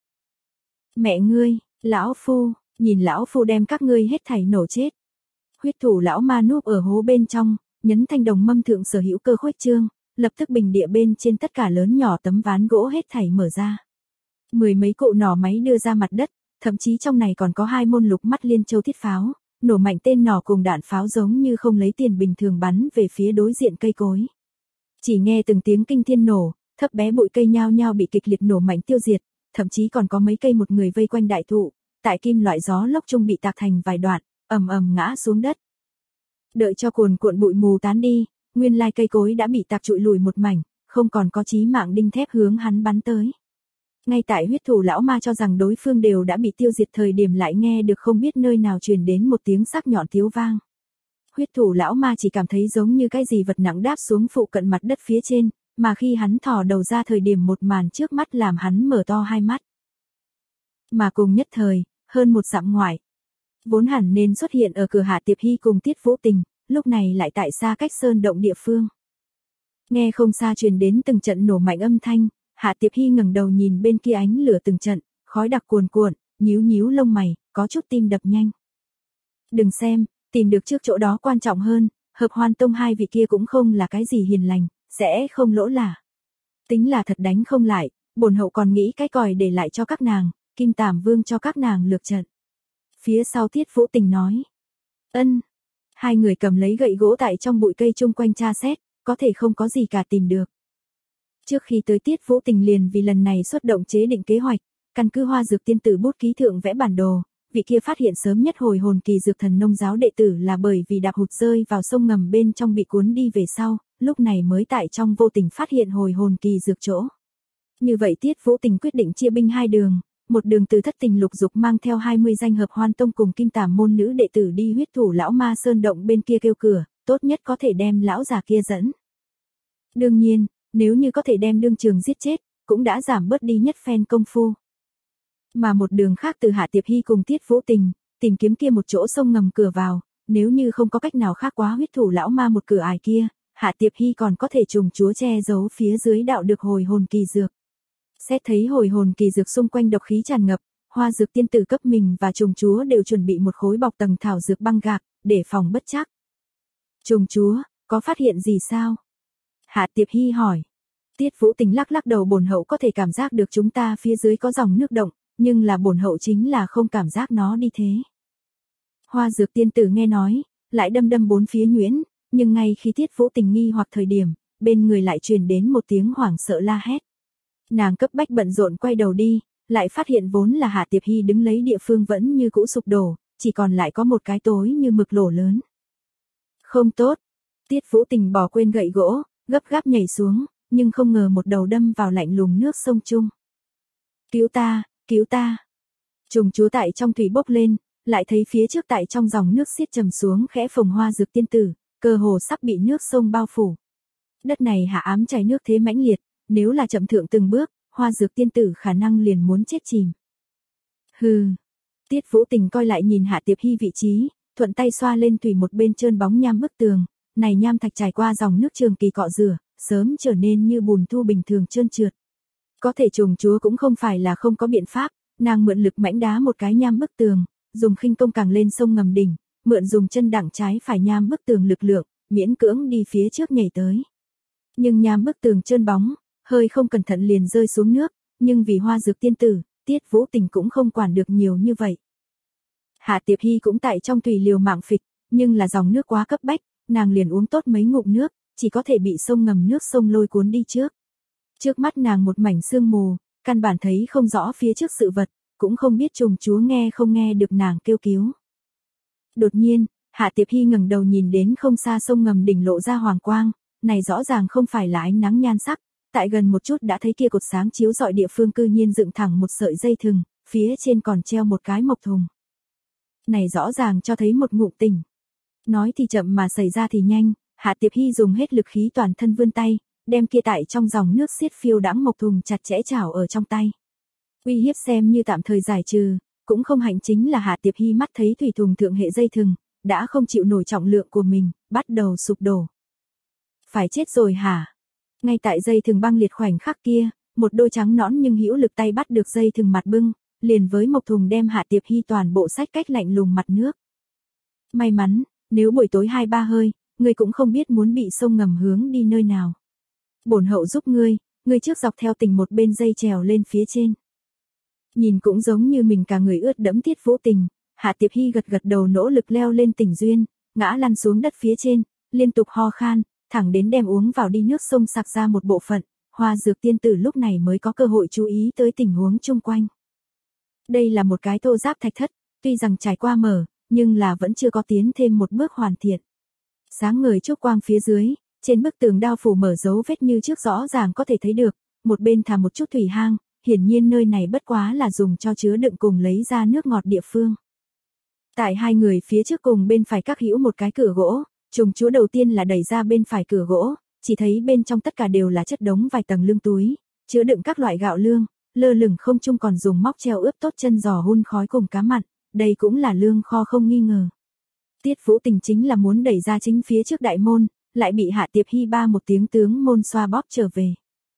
Mẹ ngươi, lão phu, nhìn lão phu đem các ngươi hết thảy nổ chết. Huyết thủ lão ma núp ở hố bên trong, nhấn thanh đồng mâm thượng sở hữu cơ khuếch trương, lập tức bình địa bên trên tất cả lớn nhỏ tấm ván gỗ hết thảy mở ra. Mười mấy cụ nỏ máy đưa ra mặt đất, thậm chí trong này còn có hai môn lục mắt liên châu thiết pháo, nổ mạnh tên nỏ cùng đạn pháo giống như không lấy tiền bình thường bắn về phía đối diện cây cối. Chỉ nghe từng tiếng kinh thiên nổ, thấp bé bụi cây nhao nhao bị kịch liệt nổ mạnh tiêu diệt, thậm chí còn có mấy cây một người vây quanh đại thụ, tại kim loại gió lốc trung bị tạc thành vài đoạn, ầm ầm ngã xuống đất. Đợi cho cuồn cuộn bụi mù tán đi, nguyên lai cây cối đã bị tạc trụi lùi một mảnh, không còn có chí mạng đinh thép hướng hắn bắn tới. Ngay tại huyết thủ lão ma cho rằng đối phương đều đã bị tiêu diệt thời điểm lại nghe được không biết nơi nào truyền đến một tiếng sắc nhọn thiếu vang. Huyết thủ lão ma chỉ cảm thấy giống như cái gì vật nặng đáp xuống phụ cận mặt đất phía trên, mà khi hắn thò đầu ra thời điểm một màn trước mắt làm hắn mở to hai mắt. Mà cùng nhất thời, hơn một dặm ngoài, vốn hẳn nên xuất hiện ở cửa Hạ Tiệp Hy cùng Tiết Vũ Tình, lúc này lại tại xa cách sơn động địa phương. Nghe không xa truyền đến từng trận nổ mạnh âm thanh, Hạ Tiệp Hy ngẩng đầu nhìn bên kia ánh lửa từng trận, khói đặc cuồn cuộn, nhíu nhíu lông mày, có chút tim đập nhanh. Đừng xem, tìm được trước chỗ đó quan trọng hơn, Hợp Hoan Tông hai vị kia cũng không là cái gì hiền lành, sẽ không lỗ là. Tính là thật đánh không lại, bổn hậu còn nghĩ cái còi để lại cho các nàng, Kim Tàm Vương cho các nàng lược trận. Phía sau Tiết Vũ Tình nói. Ân. Hai người cầm lấy gậy gỗ tại trong bụi cây chung quanh tra xét, có thể không có gì cả tìm được. Trước khi tới Tiết Vũ Tình liền vì lần này xuất động chế định kế hoạch, căn cứ Hoa Dược Tiên tử bút ký thượng vẽ bản đồ, vị kia phát hiện sớm nhất hồi hồn kỳ dược thần nông giáo đệ tử là bởi vì đạp hụt rơi vào sông ngầm bên trong bị cuốn đi về sau, lúc này mới tại trong vô tình phát hiện hồi hồn kỳ dược chỗ. Như vậy Tiết Vũ Tình quyết định chia binh hai đường, một đường từ Thất Tình Lục Dục mang theo hai mươi danh Hợp Hoan Tông cùng Kim Tàm môn nữ đệ tử đi huyết thủ lão ma sơn động bên kia kêu cửa, tốt nhất có thể đem lão già kia dẫn. Đương nhiên, nếu như có thể đem đương trường giết chết, cũng đã giảm bớt đi nhất phen công phu. Mà một đường khác từ Hạ Tiệp Hy cùng Tiết Vũ Tình, tìm kiếm kia một chỗ sông ngầm cửa vào, nếu như không có cách nào khác quá huyết thủ lão ma một cửa ải kia, Hạ Tiệp Hy còn có thể trùng chúa che giấu phía dưới đạo được hồi hồn kỳ dược. Xét thấy hồi hồn kỳ dược xung quanh độc khí tràn ngập, Hoa Dược tiên tử cấp mình và trùng chúa đều chuẩn bị một khối bọc tầng thảo dược băng gạc, để phòng bất trắc. Trùng chúa, có phát hiện gì sao? Hạ Tiệp Hy hỏi. Tiết Vũ Tình lắc lắc đầu, bổn hậu có thể cảm giác được chúng ta phía dưới có dòng nước động, nhưng là bổn hậu chính là không cảm giác nó đi thế. Hoa Dược tiên tử nghe nói, lại đâm đâm bốn phía nhuyễn, nhưng ngay khi Tiết Vũ Tình nghi hoặc thời điểm, bên người lại truyền đến một tiếng hoảng sợ la hét. Nàng cấp bách bận rộn quay đầu đi, lại phát hiện vốn là Hạ Tiệp Hy đứng lấy địa phương vẫn như cũ sụp đổ, chỉ còn lại có một cái tối như mực lỗ lớn. Không tốt. Tiết Vũ Tình bỏ quên gậy gỗ, gấp gáp nhảy xuống, nhưng không ngờ một đầu đâm vào lạnh lùng nước sông chung. Cứu ta, cứu ta. Trùng chúa tại trong thủy bốc lên, lại thấy phía trước tại trong dòng nước xiết trầm xuống khẽ phồng Hoa Dược tiên tử, cơ hồ sắp bị nước sông bao phủ. Đất này hạ ám chảy nước thế mãnh liệt, nếu là chậm thượng từng bước, Hoa Dược tiên tử khả năng liền muốn chết chìm. Hừ. Tiết Vũ Tình coi lại nhìn Hạ Tiệp Hy vị trí, thuận tay xoa lên tùy một bên trơn bóng nham bức tường, này nham thạch trải qua dòng nước trường kỳ cọ rửa, sớm trở nên như bùn thu bình thường trơn trượt. Có thể trùng chúa cũng không phải là không có biện pháp, nàng mượn lực mãnh đá một cái nham bức tường, dùng khinh công càng lên sông ngầm đỉnh, mượn dùng chân đặng trái phải nham bức tường lực lượng, miễn cưỡng đi phía trước nhảy tới. Nhưng nham bức tường trơn bóng, hơi không cẩn thận liền rơi xuống nước, nhưng vì Hoa Dược tiên tử, Tiết Vũ Tình cũng không quản được nhiều như vậy. Hạ Tiệp Hy cũng tại trong thủy liều mạng phịch, nhưng là dòng nước quá cấp bách, nàng liền uống tốt mấy ngụm nước, chỉ có thể bị sông ngầm nước sông lôi cuốn đi trước. Trước mắt nàng một mảnh sương mù, căn bản thấy không rõ phía trước sự vật, cũng không biết trùng chúa nghe không nghe được nàng kêu cứu. Đột nhiên, Hạ Tiệp Hy ngẩng đầu nhìn đến không xa sông ngầm đỉnh lộ ra hoàng quang, này rõ ràng không phải là ánh nắng nhan sắc, tại gần một chút đã thấy kia cột sáng chiếu rọi địa phương cư nhiên dựng thẳng một sợi dây thừng, phía trên còn treo một cái mộc thùng. Này rõ ràng cho thấy một ngụm tỉnh. Nói thì chậm mà xảy ra thì nhanh, Hạ Tiệp Hy dùng hết lực khí toàn thân vươn tay, đem kia tại trong dòng nước xiết phiêu đãng mộc thùng chặt chẽ chảo ở trong tay. Uy hiếp xem như tạm thời giải trừ, cũng không hạnh chính là Hạ Tiệp Hy mắt thấy thủy thùng thượng hệ dây thừng, đã không chịu nổi trọng lượng của mình, bắt đầu sụp đổ. Phải chết rồi hả? Ngay tại dây thừng băng liệt khoảnh khắc kia, một đôi trắng nõn nhưng hữu lực tay bắt được dây thừng mặt bưng, liền với mộc thùng đem Hạ Tiệp Hy toàn bộ sách cách lạnh lùng mặt nước. May mắn, nếu buổi tối hai ba hơi, ngươi cũng không biết muốn bị sông ngầm hướng đi nơi nào. Bổn hậu giúp ngươi, ngươi trước dọc theo tình một bên dây trèo lên phía trên. Nhìn cũng giống như mình cả người ướt đẫm Tiết Vũ Tình, Hạ Tiệp Hy gật gật đầu nỗ lực leo lên tỉnh duyên, ngã lăn xuống đất phía trên, liên tục ho khan, thẳng đến đem uống vào đi nước sông sặc ra một bộ phận, Hoa Dược tiên tử lúc này mới có cơ hội chú ý tới tình huống chung quanh. Đây là một cái thô giáp thạch thất, tuy rằng trải qua mở, nhưng là vẫn chưa có tiến thêm một bước hoàn thiện. Sáng ngời chốc quang phía dưới, trên bức tường đao phủ mở dấu vết như trước rõ ràng có thể thấy được, một bên thả một chút thủy hang, hiển nhiên nơi này bất quá là dùng cho chứa đựng cùng lấy ra nước ngọt địa phương. Tại hai người phía trước cùng bên phải các hữu một cái cửa gỗ, trùng chúa đầu tiên là đẩy ra bên phải cửa gỗ, chỉ thấy bên trong tất cả đều là chất đống vài tầng lương túi, chứa đựng các loại gạo lương, lơ lửng không trung còn dùng móc treo ướp tốt chân giò hun khói cùng cá mặn, đây cũng là lương kho không nghi ngờ. Tiết Vũ Tình chính là muốn đẩy ra chính phía trước đại môn, lại bị Hạ Tiệp Hy ba một tiếng tướng môn xoa bóp trở về.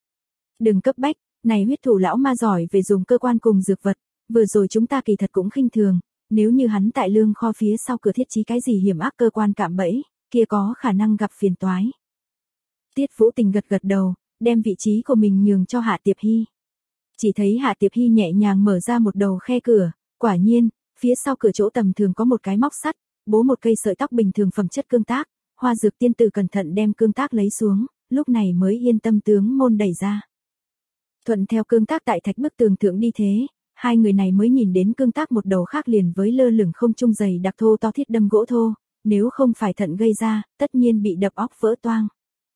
Đừng cấp bách, này huyết thủ lão ma giỏi về dùng cơ quan cùng dược vật, vừa rồi chúng ta kỳ thật cũng khinh thường, nếu như hắn tại lương kho phía sau cửa thiết trí cái gì hiểm ác cơ quan cạm bẫy, kia có khả năng gặp phiền toái. Tiết Vũ Tình gật gật đầu, đem vị trí của mình nhường cho Hạ Tiệp Hy. Chỉ thấy Hạ Tiệp Hy nhẹ nhàng mở ra một đầu khe cửa, quả nhiên, phía sau cửa chỗ tầm thường có một cái móc sắt, bố một cây sợi tóc bình thường phẩm chất cương tác, Hoa Dược tiên tử cẩn thận đem cương tác lấy xuống, lúc này mới yên tâm tướng môn đẩy ra. Thuận theo cương tác tại thạch bức tường thượng đi thế, hai người này mới nhìn đến cương tác một đầu khác liền với lơ lửng không trung dày đặc thô to thiết đâm gỗ thô, nếu không phải thận gây ra, tất nhiên bị đập óc vỡ toang.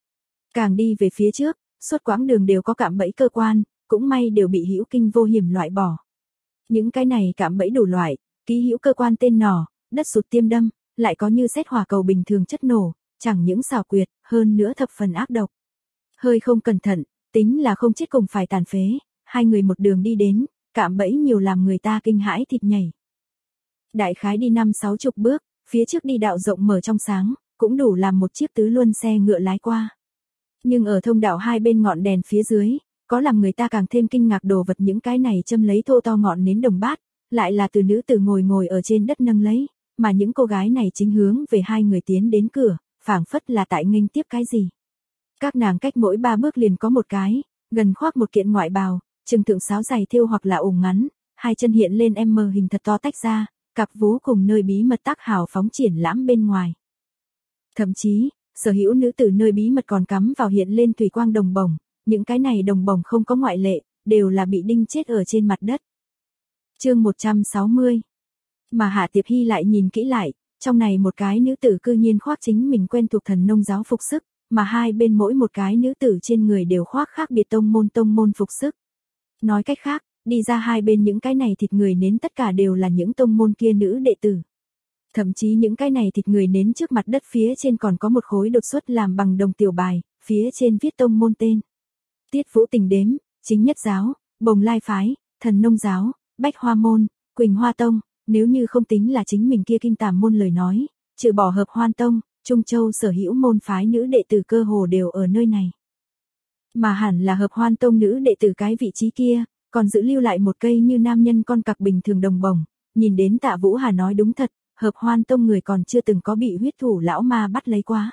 Càng đi về phía trước, suốt quãng đường đều có cạm bẫy cơ quan, cũng may đều bị hữu kinh vô hiểm loại bỏ. Những cái này cạm bẫy đủ loại, ký hữu cơ quan tên nỏ, đất sụt tiêm đâm, lại có như xét hỏa cầu bình thường chất nổ, chẳng những xảo quyệt, hơn nữa thập phần ác độc. Hơi không cẩn thận, tính là không chết cùng phải tàn phế, hai người một đường đi đến, cạm bẫy nhiều làm người ta kinh hãi thịt nhảy. Đại khái đi năm sáu chục bước, phía trước đi đạo rộng mở trong sáng, cũng đủ làm một chiếc tứ luân xe ngựa lái qua. Nhưng ở thông đạo hai bên ngọn đèn phía dưới, có làm người ta càng thêm kinh ngạc đồ vật những cái này châm lấy thô to ngọn nến đồng bát, lại là từ nữ tử ngồi ngồi ở trên đất nâng lấy, mà những cô gái này chính hướng về hai người tiến đến cửa, phảng phất là tại nghênh tiếp cái gì. Các nàng cách mỗi ba bước liền có một cái, gần khoác một kiện ngoại bào, trừng thượng sáo dày thêu hoặc là ủng ngắn, hai chân hiện lên M hình thật to tách ra, cặp vú cùng nơi bí mật tác hào phóng triển lãm bên ngoài. Thậm chí, sở hữu nữ tử nơi bí mật còn cắm vào hiện lên thủy quang đồng bổng, những cái này đồng bổng không có ngoại lệ, đều là bị đinh chết ở trên mặt đất. Chương một trăm sáu mươi. Mà Hạ Tiệp Hy lại nhìn kỹ lại, trong này một cái nữ tử cư nhiên khoác chính mình quen thuộc thần nông giáo phục sức, mà hai bên mỗi một cái nữ tử trên người đều khoác khác biệt tông môn tông môn phục sức. Nói cách khác, đi ra hai bên những cái này thịt người nến tất cả đều là những tông môn kia nữ đệ tử. Thậm chí những cái này thịt người nến trước mặt đất phía trên còn có một khối đột xuất làm bằng đồng tiểu bài, phía trên viết tông môn tên. Tiết Vũ Tình đếm, Chính Nhất Giáo, Bồng Lai Phái, Thần Nông Giáo, Bách Hoa Môn, Quỳnh Hoa Tông, nếu như không tính là chính mình kia Kim Tàm Môn lời nói, trừ bỏ Hợp Hoan Tông, Trung Châu sở hữu môn phái nữ đệ tử cơ hồ đều ở nơi này. Mà hẳn là Hợp Hoan Tông nữ đệ tử cái vị trí kia, còn giữ lưu lại một cây như nam nhân con cặc bình thường đồng bổng, nhìn đến Tạ Vũ Hà nói đúng thật, Hợp Hoan Tông người còn chưa từng có bị huyết thủ lão ma bắt lấy quá.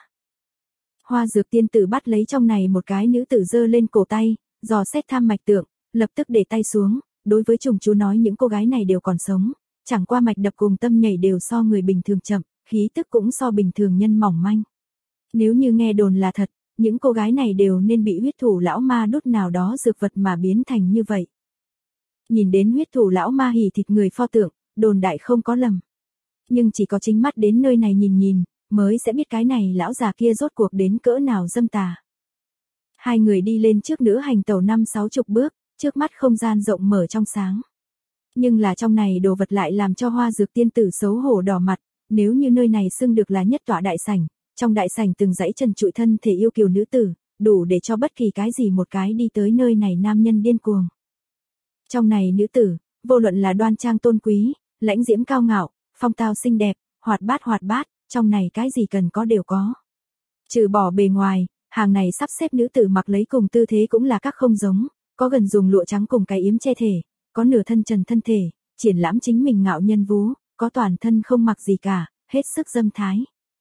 Hoa Dược tiên tử bắt lấy trong này một cái nữ tử giơ lên cổ tay, dò xét tham mạch tượng, lập tức để tay xuống, đối với trùng chú nói những cô gái này đều còn sống, chẳng qua mạch đập cùng tâm nhảy đều so người bình thường chậm, khí tức cũng so bình thường nhân mỏng manh. Nếu như nghe đồn là thật, những cô gái này đều nên bị huyết thủ lão ma đốt nào đó dược vật mà biến thành như vậy. Nhìn đến huyết thủ lão ma hỉ thịt người pho tượng, đồn đại không có lầm. Nhưng chỉ có chính mắt đến nơi này nhìn nhìn, mới sẽ biết cái này lão già kia rốt cuộc đến cỡ nào dâm tà. Hai người đi lên trước nữ hành tẩu năm sáu chục bước, trước mắt không gian rộng mở trong sáng. Nhưng là trong này đồ vật lại làm cho Hoa Dược tiên tử xấu hổ đỏ mặt, nếu như nơi này xưng được là nhất tọa đại sảnh, trong đại sảnh từng dãy trần trụi thân thể yêu kiều nữ tử, đủ để cho bất kỳ cái gì một cái đi tới nơi này nam nhân điên cuồng. Trong này nữ tử, vô luận là đoan trang tôn quý, lãnh diễm cao ngạo, phong tao xinh đẹp, hoạt bát hoạt bát, trong này cái gì cần có đều có. Trừ bỏ bề ngoài, hàng này sắp xếp nữ tử mặc lấy cùng tư thế cũng là các không giống, có gần dùng lụa trắng cùng cái yếm che thể, có nửa thân trần thân thể, triển lãm chính mình ngạo nhân vú, có toàn thân không mặc gì cả, hết sức dâm thái.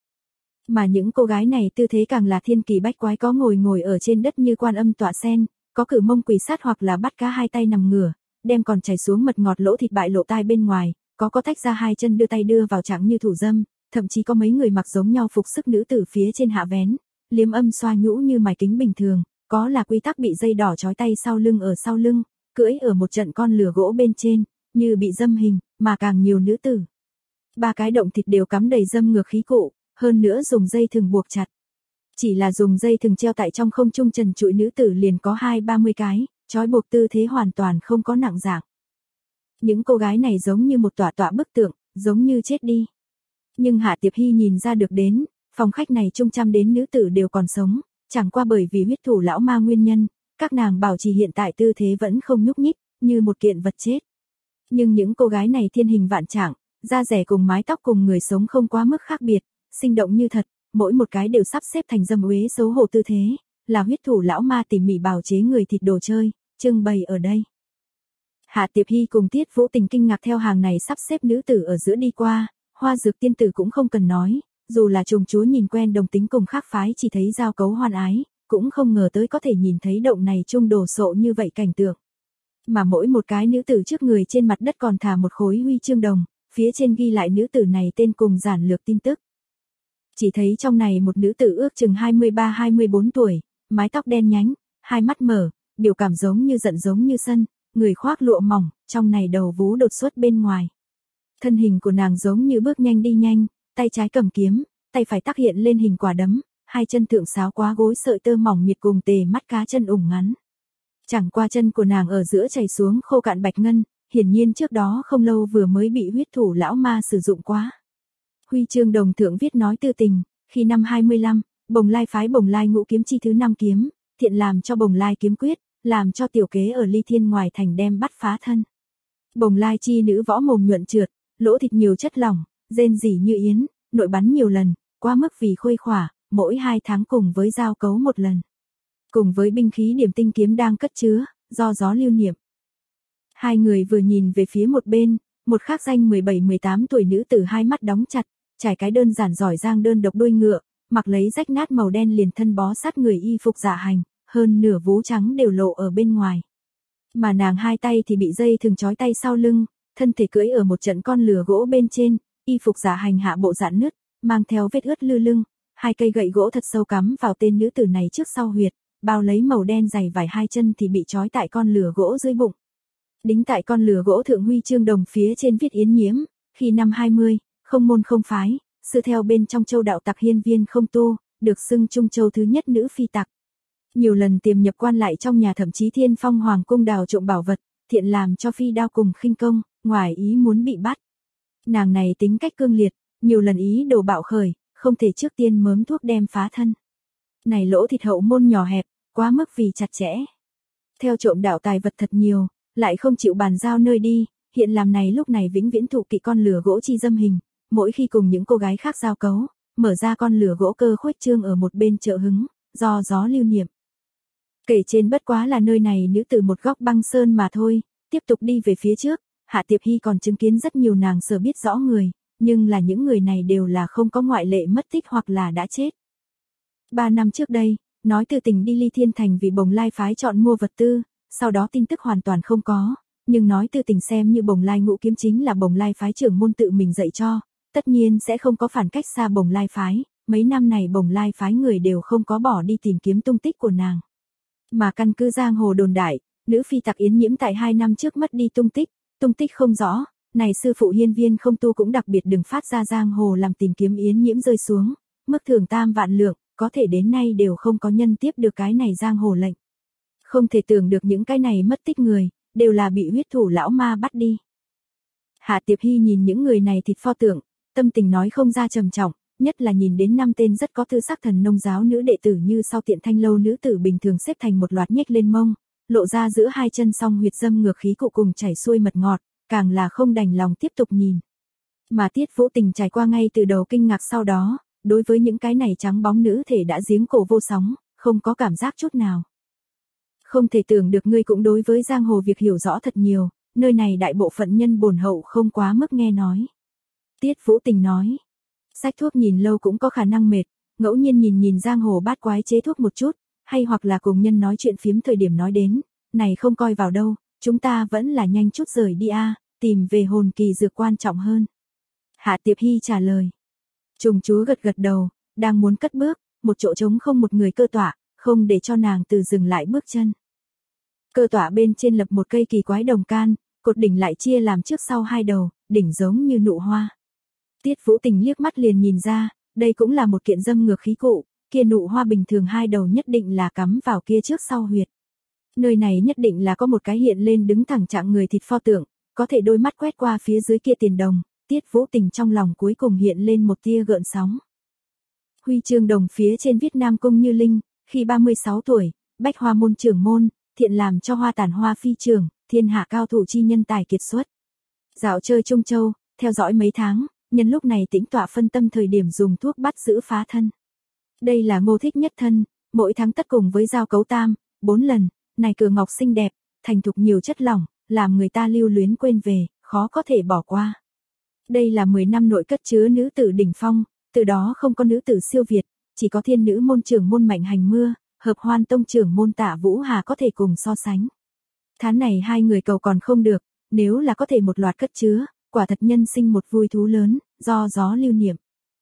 Mà những cô gái này tư thế càng là thiên kỳ bách quái, có ngồi ngồi ở trên đất như Quan Âm tọa sen, có cử mông quỳ sát hoặc là bắt cá hai tay nằm ngửa, đem còn chảy xuống mật ngọt lỗ thịt bại lộ tai bên ngoài, có có tách ra hai chân đưa tay đưa vào chẳng như thủ dâm, thậm chí có mấy người mặc giống nhau phục sức nữ tử phía trên hạ vén, liếm âm xoa nhũ như mài kính bình thường, có là quy tắc bị dây đỏ trói tay sau lưng ở sau lưng, cưỡi ở một trận con lừa gỗ bên trên, như bị dâm hình, mà càng nhiều nữ tử. Ba cái động thịt đều cắm đầy dâm ngược khí cụ, hơn nữa dùng dây thừng buộc chặt. Chỉ là dùng dây thừng treo tại trong không trung trần trụi nữ tử liền có hai ba mươi cái, trói buộc tư thế hoàn toàn không có nặng dạng. Những cô gái này giống như một tỏa tỏa bức tượng, giống như chết đi. Nhưng Hạ Tiệp Hy nhìn ra được đến, phòng khách này trung trăm đến nữ tử đều còn sống, chẳng qua bởi vì huyết thủ lão ma nguyên nhân, các nàng bảo trì hiện tại tư thế vẫn không nhúc nhích, như một kiện vật chết. Nhưng những cô gái này thiên hình vạn trạng, da rẻ cùng mái tóc cùng người sống không quá mức khác biệt, sinh động như thật, mỗi một cái đều sắp xếp thành dâm uế xấu hổ tư thế, là huyết thủ lão ma tỉ mỉ bào chế người thịt đồ chơi, trưng bày ở đây. Hạ Tiệp Hy cùng Tiết Vũ Tình kinh ngạc theo hàng này sắp xếp nữ tử ở giữa đi qua, Hoa Dược tiên tử cũng không cần nói, dù là trùng chúa nhìn quen đồng tính cùng khác phái chỉ thấy giao cấu hoan ái, cũng không ngờ tới có thể nhìn thấy động này chung đồ sộ như vậy cảnh tượng. Mà mỗi một cái nữ tử trước người trên mặt đất còn thả một khối huy chương đồng, phía trên ghi lại nữ tử này tên cùng giản lược tin tức. Chỉ thấy trong này một nữ tử ước chừng hai mươi ba hai mươi bốn tuổi, mái tóc đen nhánh, hai mắt mở, biểu cảm giống như giận giống như sân, người khoác lụa mỏng, trong này đầu vú đột xuất bên ngoài. Thân hình của nàng giống như bước nhanh đi nhanh, tay trái cầm kiếm, tay phải tác hiện lên hình quả đấm, hai chân thượng sáo quá gối sợi tơ mỏng miệt cùng tề mắt cá chân ủng ngắn. Chẳng qua chân của nàng ở giữa chảy xuống khô cạn bạch ngân, hiển nhiên trước đó không lâu vừa mới bị huyết thủ lão ma sử dụng quá. Huy chương đồng thượng viết nói tư tình, khi năm hai mươi lăm, Bồng Lai phái Bồng Lai ngũ kiếm chi thứ năm kiếm, thiện làm cho Bồng Lai kiếm quyết, làm cho tiểu kế ở Ly Thiên ngoài thành đem bắt phá thân. Bồng Lai chi nữ võ mồm nhuận trượt, lỗ thịt nhiều chất lỏng, rên rỉ như yến, nội bắn nhiều lần, quá mức vì khuây khỏa, mỗi hai tháng cùng với giao cấu một lần. Cùng với binh khí điểm tinh kiếm đang cất chứa, do gió lưu niệm. Hai người vừa nhìn về phía một bên, một khác danh mười bảy mười tám tuổi nữ tử hai mắt đóng chặt, trải cái đơn giản giỏi giang đơn độc đuôi ngựa, mặc lấy rách nát màu đen liền thân bó sát người y phục dạ hành, hơn nửa vú trắng đều lộ ở bên ngoài. Mà nàng hai tay thì bị dây thừng trói tay sau lưng, thân thể cưỡi ở một trận con lừa gỗ bên trên, y phục dạ hành hạ bộ rạn nứt, mang theo vết ướt lư lưng, hai cây gậy gỗ thật sâu cắm vào tên nữ tử này trước sau huyệt, bao lấy màu đen dày vải hai chân thì bị trói tại con lừa gỗ dưới bụng. Đính tại con lừa gỗ thượng huy chương đồng phía trên viết Yến Nhiễm, khi năm hai mươi, không môn không phái, sư theo bên trong châu đạo tặc hiên viên không tu, được xưng Trung Châu thứ nhất nữ phi tặc. Nhiều lần tiềm nhập quan lại trong nhà, thậm chí Thiên Phong Hoàng cung đào trộm bảo vật, thiện làm cho phi đao cùng khinh công, ngoài ý muốn bị bắt. Nàng này tính cách cương liệt, nhiều lần ý đồ bạo khởi, không thể trước tiên mớm thuốc đem phá thân. Này lỗ thịt hậu môn nhỏ hẹp, quá mức vì chặt chẽ. Theo trộm đạo tài vật thật nhiều, lại không chịu bàn giao nơi đi, hiện làm này lúc này vĩnh viễn thụ kỵ con lừa gỗ chi dâm hình, mỗi khi cùng những cô gái khác giao cấu, mở ra con lừa gỗ cơ khuếch trương ở một bên chợ hứng, do gió lưu niệm. Kể trên bất quá là nơi này nữ tử một góc băng sơn mà thôi, tiếp tục đi về phía trước, Hạ Tiệp Hy còn chứng kiến rất nhiều nàng sở biết rõ người, nhưng là những người này đều là không có ngoại lệ mất tích hoặc là đã chết. Ba năm trước đây, nói từ tỉnh đi Ly Thiên Thành vì Bồng Lai phái chọn mua vật tư, sau đó tin tức hoàn toàn không có, nhưng nói từ tỉnh xem như Bồng Lai ngũ kiếm chính là Bồng Lai phái trưởng môn tự mình dạy cho, tất nhiên sẽ không có phản cách xa Bồng Lai phái, mấy năm này Bồng Lai phái người đều không có bỏ đi tìm kiếm tung tích của nàng. Mà căn cứ giang hồ đồn đại, nữ phi tặc Yến Nhiễm tại hai năm trước mất đi tung tích, tung tích không rõ, này sư phụ hiên viên không tu cũng đặc biệt đừng phát ra giang hồ làm tìm kiếm Yến Nhiễm rơi xuống, mức thưởng tam vạn lượng, có thể đến nay đều không có nhân tiếp được cái này giang hồ lệnh. Không thể tưởng được những cái này mất tích người, đều là bị huyết thủ lão ma bắt đi. Hạ Tiệp Hy nhìn những người này thịt pho tượng, tâm tình nói không ra trầm trọng, nhất là nhìn đến năm tên rất có tư sắc thần nông giáo nữ đệ tử như sau tiện thanh lâu nữ tử bình thường xếp thành một loạt nhếch lên mông, lộ ra giữa hai chân song huyệt dâm ngược khí cụ cùng chảy xuôi mật ngọt, càng là không đành lòng tiếp tục nhìn. Mà Tiết Vũ Tình trải qua ngay từ đầu kinh ngạc sau đó, đối với những cái này trắng bóng nữ thể đã giếng cổ vô sóng, không có cảm giác chút nào. Không thể tưởng được ngươi cũng đối với giang hồ việc hiểu rõ thật nhiều, nơi này đại bộ phận nhân bổn hậu không quá mức nghe nói. Tiết Vũ Tình nói, sách thuốc nhìn lâu cũng có khả năng mệt, ngẫu nhiên nhìn nhìn giang hồ bát quái chế thuốc một chút, hay hoặc là cùng nhân nói chuyện phiếm thời điểm nói đến, này không coi vào đâu, chúng ta vẫn là nhanh chút rời đi a, tìm về hồn kỳ dược quan trọng hơn. Hạ Tiệp Hy trả lời. Trùng chúa gật gật đầu, đang muốn cất bước, một chỗ trống không một người cơ tọa, không để cho nàng từ dừng lại bước chân. Cơ tọa bên trên lập một cây kỳ quái đồng can, cột đỉnh lại chia làm trước sau hai đầu, đỉnh giống như nụ hoa. Tiết Vũ Tình liếc mắt liền nhìn ra, đây cũng là một kiện dâm ngược khí cụ, kia nụ hoa bình thường hai đầu nhất định là cắm vào kia trước sau huyệt. Nơi này nhất định là có một cái hiện lên đứng thẳng trạng người thịt pho tượng, có thể đôi mắt quét qua phía dưới kia tiền đồng, Tiết Vũ Tình trong lòng cuối cùng hiện lên một tia gợn sóng. Huy chương đồng phía trên viết Nam Cung Như Linh, khi ba mươi sáu tuổi, Bách Hoa môn trưởng môn, thiện làm cho hoa tàn hoa phi trưởng, thiên hạ cao thủ chi nhân tài kiệt xuất. Dạo chơi Trung Châu, theo dõi mấy tháng, nhân lúc này tĩnh tọa phân tâm thời điểm dùng thuốc bắt giữ phá thân. Đây là Ngô thích nhất thân, mỗi tháng tất cùng với giao cấu tam, bốn lần, này cửa ngọc xinh đẹp, thành thục nhiều chất lỏng, làm người ta lưu luyến quên về, khó có thể bỏ qua. Đây là mười năm nội cất chứa nữ tử đỉnh phong, từ đó không có nữ tử siêu việt, chỉ có thiên nữ môn trưởng môn Mạnh Hành Mưa, Hợp Hoan tông trưởng môn Tạ Vũ Hà có thể cùng so sánh. Tháng này hai người cầu còn không được, nếu là có thể một loạt cất chứa, quả thật nhân sinh một vui thú lớn, do gió lưu niệm.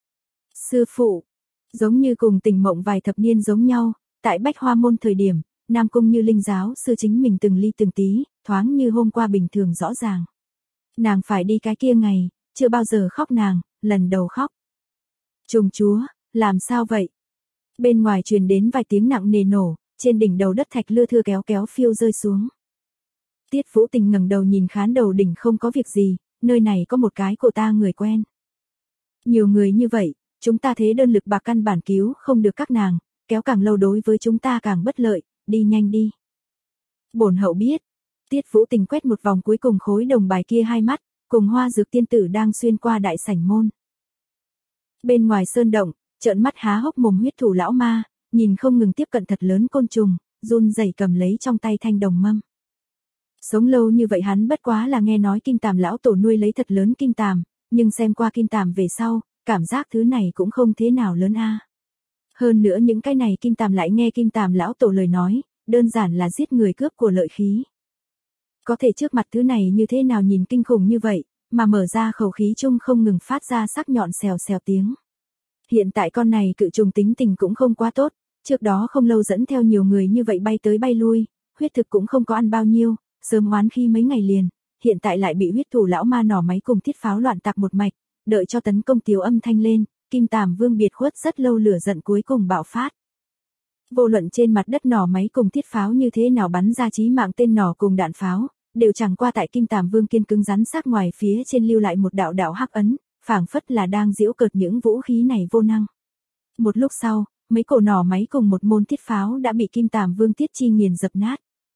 Sư phụ, giống như cùng tình mộng vài thập niên giống nhau, tại Bách Hoa môn thời điểm, Nam Cung Như Linh giáo sư chính mình từng ly từng tí, thoáng như hôm qua bình thường rõ ràng. Nàng phải đi cái kia ngày, chưa bao giờ khóc nàng, lần đầu khóc. Trùng chúa, làm sao vậy? Bên ngoài truyền đến vài tiếng nặng nề nổ, trên đỉnh đầu đất thạch lưa thưa kéo kéo phiêu rơi xuống. Tiết Vũ Tình ngẩng đầu nhìn khán đầu đỉnh không có việc gì, nơi này có một cái của ta người quen. Nhiều người như vậy, chúng ta thế đơn lực bạc căn bản cứu không được các nàng, kéo càng lâu đối với chúng ta càng bất lợi, đi nhanh đi. Bổn hậu biết. Tiết Vũ Tình quét một vòng cuối cùng khối đồng bài kia hai mắt, cùng Hoa Dược tiên tử đang xuyên qua đại sảnh môn. Bên ngoài sơn động, Trợn mắt há hốc mồm huyết thủ lão ma, nhìn không ngừng tiếp cận thật lớn côn trùng, run rẩy cầm lấy trong tay thanh đồng mâm. Sống lâu như vậy hắn bất quá là nghe nói kim tàm lão tổ nuôi lấy thật lớn kim tàm, nhưng xem qua kim tàm về sau, cảm giác thứ này cũng không thế nào lớn a. Hơn nữa những cái này kim tàm lại nghe kim tàm lão tổ lời nói, đơn giản là giết người cướp của lợi khí. Có thể trước mặt thứ này như thế nào nhìn kinh khủng như vậy, mà mở ra khẩu khí chung không ngừng phát ra sắc nhọn xèo xèo tiếng. Hiện tại con này cự trùng tính tình cũng không quá tốt, trước đó không lâu dẫn theo nhiều người như vậy bay tới bay lui, huyết thực cũng không có ăn bao nhiêu, sớm oán khi mấy ngày liền, hiện tại lại bị huyết thủ lão ma nỏ máy cùng thiết pháo loạn tạc một mạch, đợi cho tấn công tiếu âm thanh lên, kim tàm vương biệt khuất rất lâu lửa giận cuối cùng bạo phát. Vô luận trên mặt đất nỏ máy cùng thiết pháo như thế nào bắn ra chí mạng tên nỏ cùng đạn pháo, đều chẳng qua tại kim tàm vương kiên cứng rắn xác ngoài phía trên lưu lại một đạo đạo hắc ấn, phảng phất là đang giễu cợt những vũ khí này vô năng. Một lúc sau, mấy cổ nỏ máy cùng một môn thiết pháo đã bị kim tàm vương tiết chi nghiền dập nát.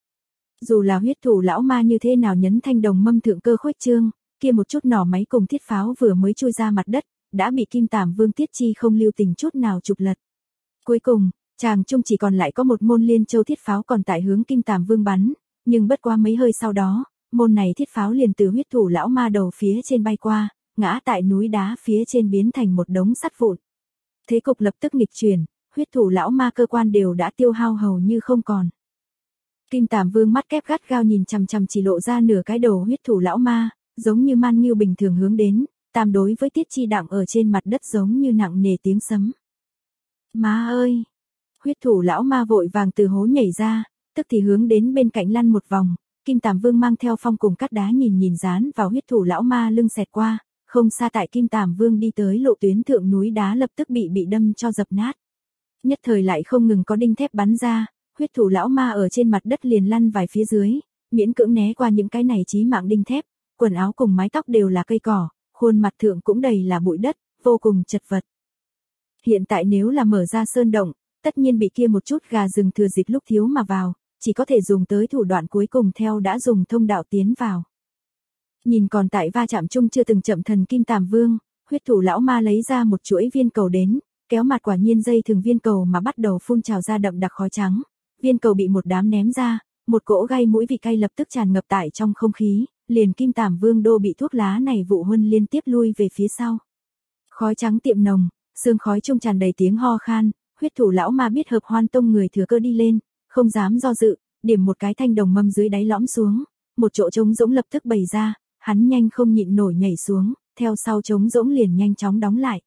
Dù là huyết thủ lão ma như thế nào nhấn thanh đồng mâm thượng cơ khuếch trương, kia một chút nỏ máy cùng thiết pháo vừa mới chui ra mặt đất, đã bị kim tàm vương tiết chi không lưu tình chút nào chụp lật. Cuối cùng, chàng trung chỉ còn lại có một môn liên châu thiết pháo còn tại hướng kim tàm vương bắn, nhưng bất qua mấy hơi sau đó, môn này thiết pháo liền từ huyết thủ lão ma đầu phía trên bay qua, ngã tại núi đá phía trên biến thành một đống sắt vụn. Thế cục lập tức nghịch chuyển, huyết thủ lão ma cơ quan đều đã tiêu hao hầu như không còn. Kim Tàm Vương mắt kép gắt gao nhìn chằm chằm chỉ lộ ra nửa cái đầu huyết thủ lão ma, giống như man nghiêu bình thường hướng đến, tam đối với tiết chi đặng ở trên mặt đất giống như nặng nề tiếng sấm. Má ơi! Huyết thủ lão ma vội vàng từ hố nhảy ra, tức thì hướng đến bên cạnh lăn một vòng, Kim Tàm Vương mang theo phong cùng cắt đá nhìn nhìn dán vào huyết thủ lão ma lưng xẹt qua, không xa tại Kim Tàm Vương đi tới lộ tuyến thượng núi đá lập tức bị bị đâm cho dập nát. Nhất thời lại không ngừng có đinh thép bắn ra, huyết thủ lão ma ở trên mặt đất liền lăn vài phía dưới, miễn cưỡng né qua những cái này chí mạng đinh thép, quần áo cùng mái tóc đều là cây cỏ, khuôn mặt thượng cũng đầy là bụi đất, vô cùng chật vật. Hiện tại nếu là mở ra sơn động, tất nhiên bị kia một chút gà rừng thừa dịp lúc thiếu mà vào, chỉ có thể dùng tới thủ đoạn cuối cùng theo đã dùng thông đạo tiến vào. Nhìn còn tại va chạm chung chưa từng chậm thần Kim Tàm Vương, huyết thủ lão ma lấy ra một chuỗi viên cầu đến, kéo mặt quả nhiên dây thường viên cầu mà bắt đầu phun trào ra đậm đặc khói trắng. Viên cầu bị một đám ném ra, một cỗ gai mũi vị cay lập tức tràn ngập tại trong không khí, liền Kim Tàm Vương đô bị thuốc lá này vụ huân liên tiếp lui về phía sau. Khói trắng tiệm nồng, sương khói trung tràn đầy tiếng ho khan, huyết thủ lão ma biết hợp hoan tông người thừa cơ đi lên, không dám do dự, điểm một cái thanh đồng mâm dưới đáy lõm xuống, một chỗ trống rỗng lập tức bày ra, hắn nhanh không nhịn nổi nhảy xuống, theo sau trống rỗng liền nhanh chóng đóng lại.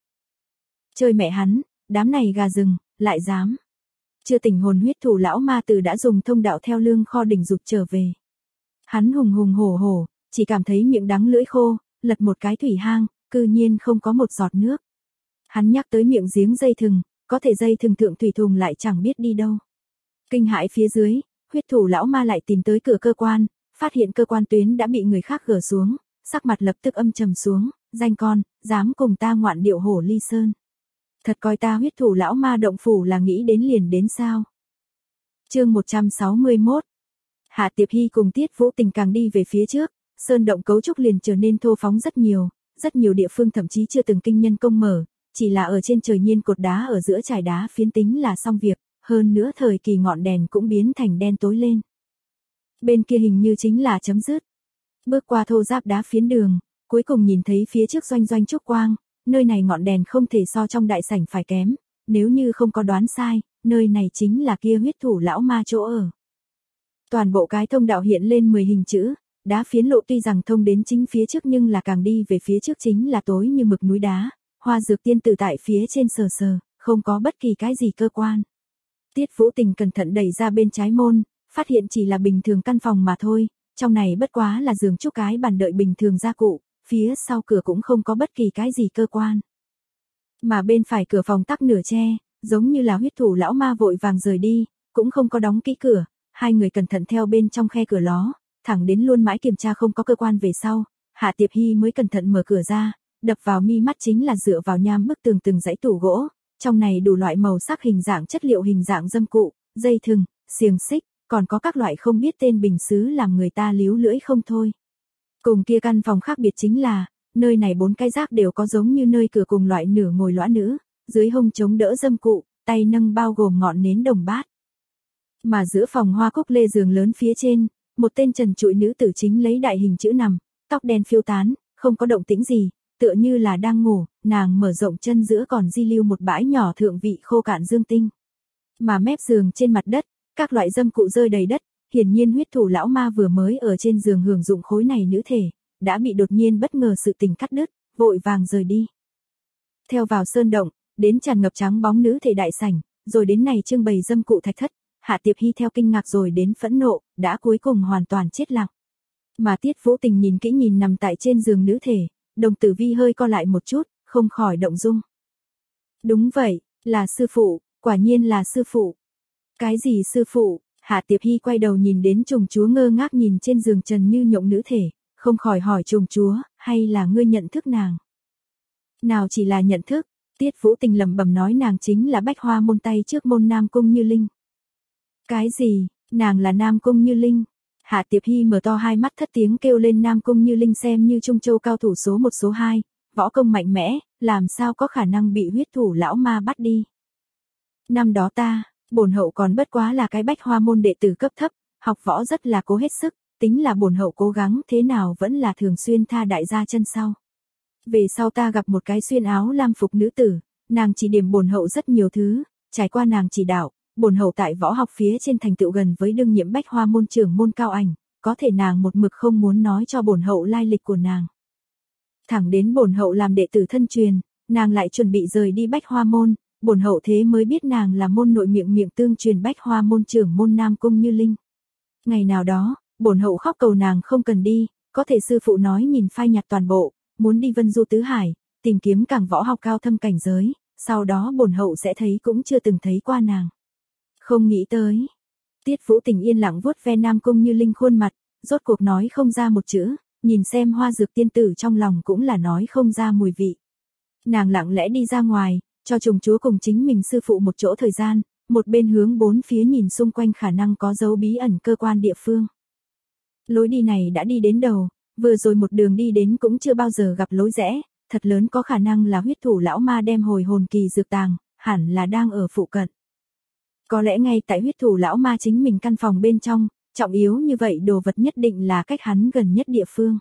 Chơi mẹ hắn, đám này gà rừng, lại dám. Chưa tỉnh hồn huyết thủ lão ma từ đã dùng thông đạo theo lương kho đỉnh rụt trở về. Hắn hùng hùng hổ hổ, chỉ cảm thấy miệng đắng lưỡi khô, lật một cái thủy hang, cư nhiên không có một giọt nước. Hắn nhắc tới miệng giếng dây thừng, có thể dây thừng thượng thủy thùng lại chẳng biết đi đâu. Kinh hãi phía dưới, huyết thủ lão ma lại tìm tới cửa cơ quan, phát hiện cơ quan tuyến đã bị người khác gỡ xuống, sắc mặt lập tức âm trầm xuống, danh con, dám cùng ta ngoạn điệu hổ ly sơn. Thật coi ta huyết thủ lão ma động phủ là nghĩ đến liền đến sao. Chương một trăm sáu mươi mốt. Hạ Tiệp Hy cùng Tiết Vũ Tình càng đi về phía trước, sơn động cấu trúc liền trở nên thô phóng rất nhiều, rất nhiều địa phương thậm chí chưa từng kinh nhân công mở, chỉ là ở trên trời nhiên cột đá ở giữa trải đá phiến tính là xong việc, hơn nữa thời kỳ ngọn đèn cũng biến thành đen tối lên. Bên kia hình như chính là chấm dứt. Bước qua thô ráp đá phiến đường, cuối cùng nhìn thấy phía trước doanh doanh trúc quang, nơi này ngọn đèn không thể so trong đại sảnh phải kém, nếu như không có đoán sai, nơi này chính là kia huyết thủ lão ma chỗ ở. Toàn bộ cái thông đạo hiện lên mười hình chữ, đá phiến lộ tuy rằng thông đến chính phía trước nhưng là càng đi về phía trước chính là tối như mực núi đá, hoa dược tiên tử tại phía trên sờ sờ, không có bất kỳ cái gì cơ quan. Tiết Vũ Tình cẩn thận đẩy ra bên trái môn, phát hiện chỉ là bình thường căn phòng mà thôi, trong này bất quá là giường trúc cái bàn đợi bình thường gia cụ, phía sau cửa cũng không có bất kỳ cái gì cơ quan. Mà bên phải cửa phòng tắc nửa che, giống như là huyết thủ lão ma vội vàng rời đi, cũng không có đóng kỹ cửa, hai người cẩn thận theo bên trong khe cửa ló, thẳng đến luôn mãi kiểm tra không có cơ quan về sau, Hạ Tiệp Hy mới cẩn thận mở cửa ra, đập vào mi mắt chính là dựa vào nham bức tường từng dãy tủ gỗ, trong này đủ loại màu sắc hình dạng chất liệu hình dạng dâm cụ, dây thừng, xiềng xích, còn có các loại không biết tên bình sứ làm người ta líu lưỡi không thôi. Cùng kia căn phòng khác biệt chính là, nơi này bốn cái rác đều có giống như nơi cửa cùng loại nửa ngồi lõa nữ, dưới hông chống đỡ dâm cụ, tay nâng bao gồm ngọn nến đồng bát. Mà giữa phòng hoa cúc lê giường lớn phía trên, một tên trần trụi nữ tử chính lấy đại hình chữ nằm, tóc đen phiêu tán, không có động tĩnh gì, tựa như là đang ngủ, nàng mở rộng chân giữa còn di lưu một bãi nhỏ thượng vị khô cạn dương tinh. Mà mép giường trên mặt đất, các loại dâm cụ rơi đầy đất, hiển nhiên huyết thủ lão ma vừa mới ở trên giường hưởng dụng khối này nữ thể, đã bị đột nhiên bất ngờ sự tình cắt đứt, vội vàng rời đi. Theo vào sơn động, đến tràn ngập trắng bóng nữ thể đại sảnh, rồi đến này trưng bày dâm cụ thạch thất, Hạ Tiệp Hy theo kinh ngạc rồi đến phẫn nộ, đã cuối cùng hoàn toàn chết lặng. Mà Tiết Vũ Tình nhìn kỹ nhìn nằm tại trên giường nữ thể, đồng tử vi hơi co lại một chút, không khỏi động dung. Đúng vậy, là sư phụ, quả nhiên là sư phụ. Cái gì sư phụ? Hạ Tiệp Hy quay đầu nhìn đến trùng chúa ngơ ngác nhìn trên giường trần như nhộng nữ thể, không khỏi hỏi trùng chúa, hay là ngươi nhận thức nàng? Nào chỉ là nhận thức, Tiết Vũ Tình lẩm bẩm nói nàng chính là Bách Hoa môn tay trước môn Nam Cung Như Linh. Cái gì, nàng là Nam Cung Như Linh? Hạ Tiệp Hy mở to hai mắt thất tiếng kêu lên Nam Cung Như Linh xem như Trung Châu cao thủ số một số hai, võ công mạnh mẽ, làm sao có khả năng bị huyết thủ lão ma bắt đi. Năm đó ta, bổn hậu còn bất quá là cái Bách Hoa môn đệ tử cấp thấp, học võ rất là cố hết sức, tính là bổn hậu cố gắng thế nào vẫn là thường xuyên tha đại gia chân sau. Về sau ta gặp một cái xuyên áo lam phục nữ tử, nàng chỉ điểm bổn hậu rất nhiều thứ, trải qua nàng chỉ đạo, bổn hậu tại võ học phía trên thành tựu gần với đương nhiệm Bách Hoa môn trưởng môn Cao Ảnh, có thể nàng một mực không muốn nói cho bổn hậu lai lịch của nàng. Thẳng đến bổn hậu làm đệ tử thân truyền, nàng lại chuẩn bị rời đi Bách Hoa môn, bổn hậu thế mới biết nàng là môn nội miệng miệng tương truyền Bách Hoa môn trưởng môn Nam Cung Như Linh. Ngày nào đó, bổn hậu khóc cầu nàng không cần đi, có thể sư phụ nói nhìn phai nhạt toàn bộ, muốn đi vân du tứ hải, tìm kiếm càng võ học cao thâm cảnh giới, sau đó bổn hậu sẽ thấy cũng chưa từng thấy qua nàng. Không nghĩ tới. Tiết Vũ Tình yên lặng vuốt ve Nam Cung Như Linh khuôn mặt, rốt cuộc nói không ra một chữ, nhìn xem Hoa Dược tiên tử trong lòng cũng là nói không ra mùi vị. Nàng lặng lẽ đi ra ngoài, cho trùng chúa cùng chính mình sư phụ một chỗ thời gian, một bên hướng bốn phía nhìn xung quanh khả năng có dấu bí ẩn cơ quan địa phương. Lối đi này đã đi đến đầu, vừa rồi một đường đi đến cũng chưa bao giờ gặp lối rẽ, thật lớn có khả năng là huyết thủ lão ma đem hồi hồn kỳ dược tàng, hẳn là đang ở phụ cận. Có lẽ ngay tại huyết thủ lão ma chính mình căn phòng bên trong, trọng yếu như vậy đồ vật nhất định là cách hắn gần nhất địa phương.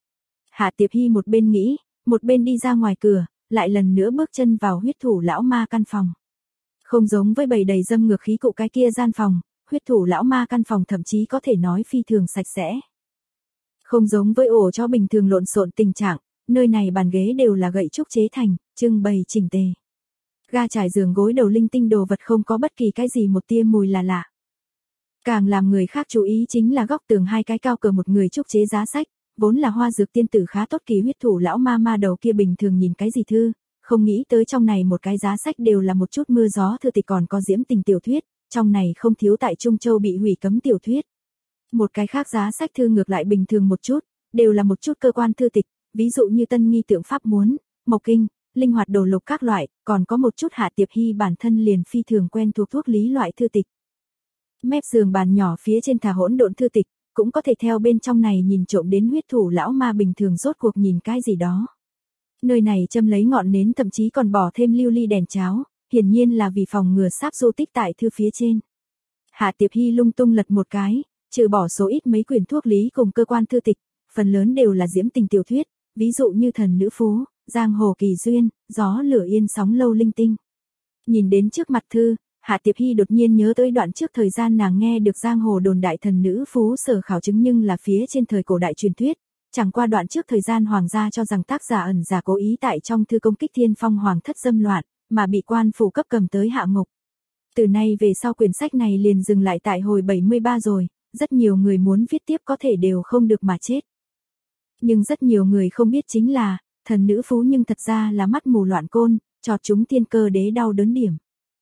Hạ Tiệp Hy một bên nghĩ, một bên đi ra ngoài cửa, lại lần nữa bước chân vào huyết thủ lão ma căn phòng. Không giống với bầy đầy dâm ngược khí cụ cái kia gian phòng, huyết thủ lão ma căn phòng thậm chí có thể nói phi thường sạch sẽ. Không giống với ổ cho bình thường lộn xộn tình trạng, nơi này bàn ghế đều là gậy trúc chế thành, trưng bày chỉnh tề. Ga trải giường gối đầu linh tinh đồ vật không có bất kỳ cái gì một tia mùi là lạ. Càng làm người khác chú ý chính là góc tường hai cái cao cờ một người trúc chế giá sách, vốn là Hoa Dược tiên tử khá tốt kỳ huyết thủ lão ma ma đầu kia bình thường nhìn cái gì thư, không nghĩ tới trong này một cái giá sách đều là một chút mưa gió thư tịch còn có diễm tình tiểu thuyết, trong này không thiếu tại Trung Châu bị hủy cấm tiểu thuyết. Một cái khác giá sách thư ngược lại bình thường một chút, đều là một chút cơ quan thư tịch, ví dụ như tân nghi tượng pháp muốn, mộc kinh, linh hoạt đồ lục các loại, còn có một chút Hạ Tiệp Hy bản thân liền phi thường quen thuộc thuốc lý loại thư tịch. Mép giường bàn nhỏ phía trên thả hỗn độn thư tịch, cũng có thể theo bên trong này nhìn trộm đến huyết thủ lão ma bình thường rốt cuộc nhìn cái gì đó. Nơi này châm lấy ngọn nến thậm chí còn bỏ thêm lưu ly đèn cháo, hiển nhiên là vì phòng ngừa sáp du tích tại thư phía trên. Hạ Tiệp Hy lung tung lật một cái, trừ bỏ số ít mấy quyển thuốc lý cùng cơ quan thư tịch, phần lớn đều là diễm tình tiểu thuyết, ví dụ như Thần Nữ Phú, Giang Hồ Kỳ Duyên, Gió Lửa Yên Sóng Lâu linh tinh. Nhìn đến trước mặt thư, Hạ Tiệp Hy đột nhiên nhớ tới đoạn trước thời gian nàng nghe được Giang Hồ đồn đại Thần Nữ Phú sở khảo chứng nhưng là phía trên thời cổ đại truyền thuyết, chẳng qua đoạn trước thời gian hoàng gia cho rằng tác giả ẩn giả cố ý tại trong thư công kích Thiên Phong hoàng thất dâm loạn, mà bị quan phủ cấp cầm tới hạ ngục. Từ nay về sau quyển sách này liền dừng lại tại hồi bảy mươi ba rồi, rất nhiều người muốn viết tiếp có thể đều không được mà chết. Nhưng rất nhiều người không biết chính là, Thần Nữ Phú nhưng thật ra là mắt mù loạn côn, chọt chúng thiên cơ đế đau đớn điểm.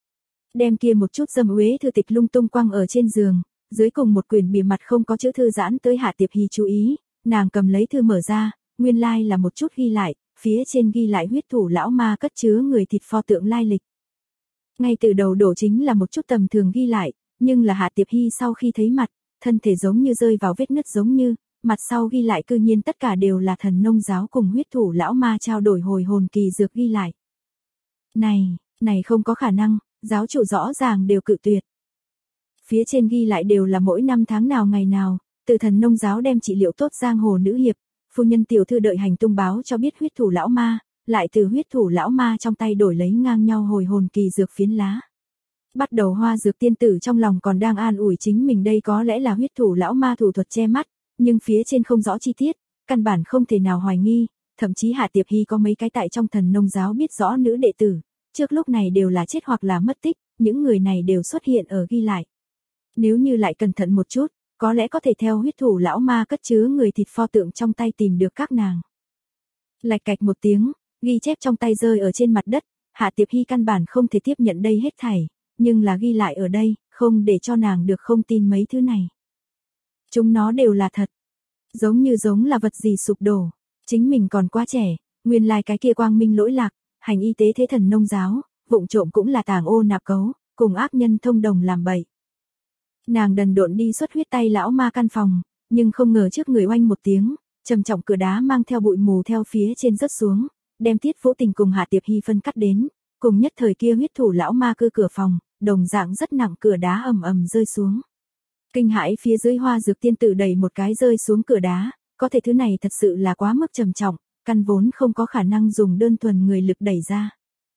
Đem kia một chút dâm uế thư tịch lung tung quăng ở trên giường, dưới cùng một quyển bìa mặt không có chữ thư giãn tới Hạ Tiệp Hy chú ý, nàng cầm lấy thư mở ra, nguyên lai like là một chút ghi lại, phía trên ghi lại huyết thủ lão ma cất chứa người thịt pho tượng lai lịch. Ngay từ đầu đổ chính là một chút tầm thường ghi lại, nhưng là Hạ Tiệp Hy sau khi thấy mặt, thân thể giống như rơi vào vết nứt giống như, mặt sau ghi lại cư nhiên tất cả đều là thần nông giáo cùng huyết thủ lão ma trao đổi hồi hồn kỳ dược ghi lại. Này, Này không có khả năng, giáo chủ rõ ràng đều cự tuyệt. Phía trên ghi lại đều là mỗi năm tháng nào ngày nào, từ thần nông giáo đem trị liệu tốt giang hồ nữ hiệp, phu nhân tiểu thư đợi hành tung báo cho biết huyết thủ lão ma, lại từ huyết thủ lão ma trong tay đổi lấy ngang nhau hồi hồn kỳ dược phiến lá. Bắt đầu Hoa Dược tiên tử trong lòng còn đang an ủi chính mình đây có lẽ là huyết thủ lão ma thủ thuật che mắt, nhưng phía trên không rõ chi tiết, căn bản không thể nào hoài nghi, thậm chí Hạ Tiệp Hy có mấy cái tại trong thần nông giáo biết rõ nữ đệ tử, trước lúc này đều là chết hoặc là mất tích, những người này đều xuất hiện ở ghi lại. Nếu như lại cẩn thận một chút, có lẽ có thể theo huyết thủ lão ma cất chứa người thịt pho tượng trong tay tìm được các nàng. Lạch cạch một tiếng, ghi chép trong tay rơi ở trên mặt đất, Hạ Tiệp Hy căn bản không thể tiếp nhận đây hết thảy, nhưng là ghi lại ở đây, không để cho nàng được không tin mấy thứ này. Chúng nó đều là thật, giống như giống là vật gì sụp đổ, chính mình còn quá trẻ, nguyên lai cái kia quang minh lỗi lạc, hành y tế thế thần nông giáo, vụng trộm cũng là tàng ô nạp cấu, cùng ác nhân thông đồng làm bậy. Nàng đần độn đi xuất huyết tay lão ma căn phòng, nhưng không ngờ trước người oanh một tiếng, trầm trọng cửa đá mang theo bụi mù theo phía trên rớt xuống, đem Tiết Vũ Tình cùng Hạ Tiệp Hy phân cắt đến, cùng nhất thời kia huyết thủ lão ma cư cửa phòng, đồng dạng rất nặng cửa đá ầm ầm rơi xuống. Kinh hãi phía dưới Hoa Dược tiên tử đẩy một cái rơi xuống cửa đá, có thể thứ này thật sự là quá mức trầm trọng, căn vốn không có khả năng dùng đơn thuần người lực đẩy ra.